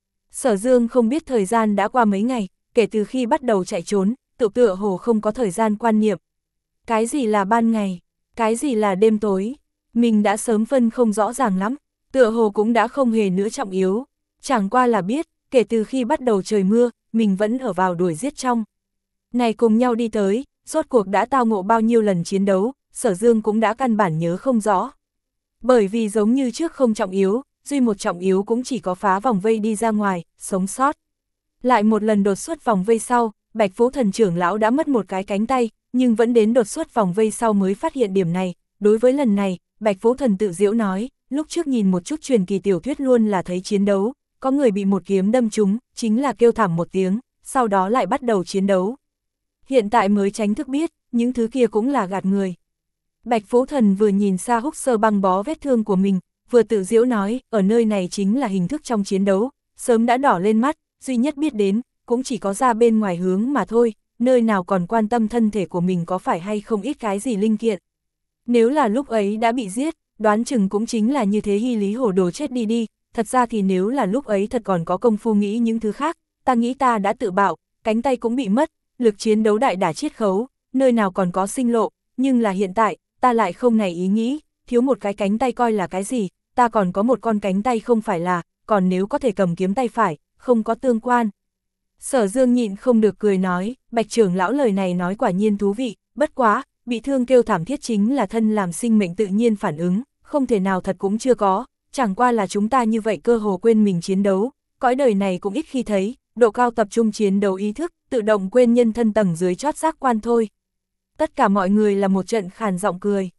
Sở Dương không biết thời gian đã qua mấy ngày, kể từ khi bắt đầu chạy trốn, tự tựa hồ không có thời gian quan niệm. Cái gì là ban ngày? Cái gì là đêm tối? Mình đã sớm phân không rõ ràng lắm, tựa hồ cũng đã không hề nữa trọng yếu. Chẳng qua là biết, kể từ khi bắt đầu trời mưa, mình vẫn ở vào đuổi giết trong. Này cùng nhau đi tới, rốt cuộc đã tao ngộ bao nhiêu lần chiến đấu, Sở Dương cũng đã căn bản nhớ không rõ. Bởi vì giống như trước không trọng yếu, duy một trọng yếu cũng chỉ có phá vòng vây đi ra ngoài, sống sót. Lại một lần đột xuất vòng vây sau, Bạch Vũ Thần trưởng lão đã mất một cái cánh tay, nhưng vẫn đến đột xuất vòng vây sau mới phát hiện điểm này. Đối với lần này, Bạch Vũ Thần tự giễu nói, lúc trước nhìn một chút truyền kỳ tiểu thuyết luôn là thấy chiến đấu, có người bị một kiếm đâm trúng, chính là kêu thảm một tiếng, sau đó lại bắt đầu chiến đấu. Hiện tại mới tránh thức biết, những thứ kia cũng là gạt người. Bạch Vũ Thần vừa nhìn Sa Húc Sơ băng bó vết thương của mình, vừa tự giễu nói, ở nơi này chính là hình thức trong chiến đấu, sớm đã đỏ lên mắt, duy nhất biết đến, cũng chỉ có ra bên ngoài hướng mà thôi, nơi nào còn quan tâm thân thể của mình có phải hay không ít cái gì linh kiện. Nếu là lúc ấy đã bị giết, đoán chừng cũng chính là như thế hy lý hổ đồ chết đi đi, thật ra thì nếu là lúc ấy thật còn có công phu nghĩ những thứ khác, ta nghĩ ta đã tự bạo, cánh tay cũng bị mất, lực chiến đấu đại đả chiết khấu, nơi nào còn có sinh lộ, nhưng là hiện tại, ta lại không này ý nghĩ, thiếu một cái cánh tay coi là cái gì, ta còn có một con cánh tay không phải là, còn nếu có thể cầm kiếm tay phải, không có tương quan. Sở Dương nhịn không được cười nói, Bạch trưởng lão lời này nói quả nhiên thú vị, bất quá, bị thương kêu thảm thiết chính là thân làm sinh mệnh tự nhiên phản ứng, không thể nào thật cũng chưa có, chẳng qua là chúng ta như vậy cơ hồ quên mình chiến đấu, cõi đời này cũng ít khi thấy, độ cao tập trung chiến đấu ý thức, tự động quên nhân thân tầng dưới chót giác quan thôi. Tất cả mọi người là một trận khàn giọng cười.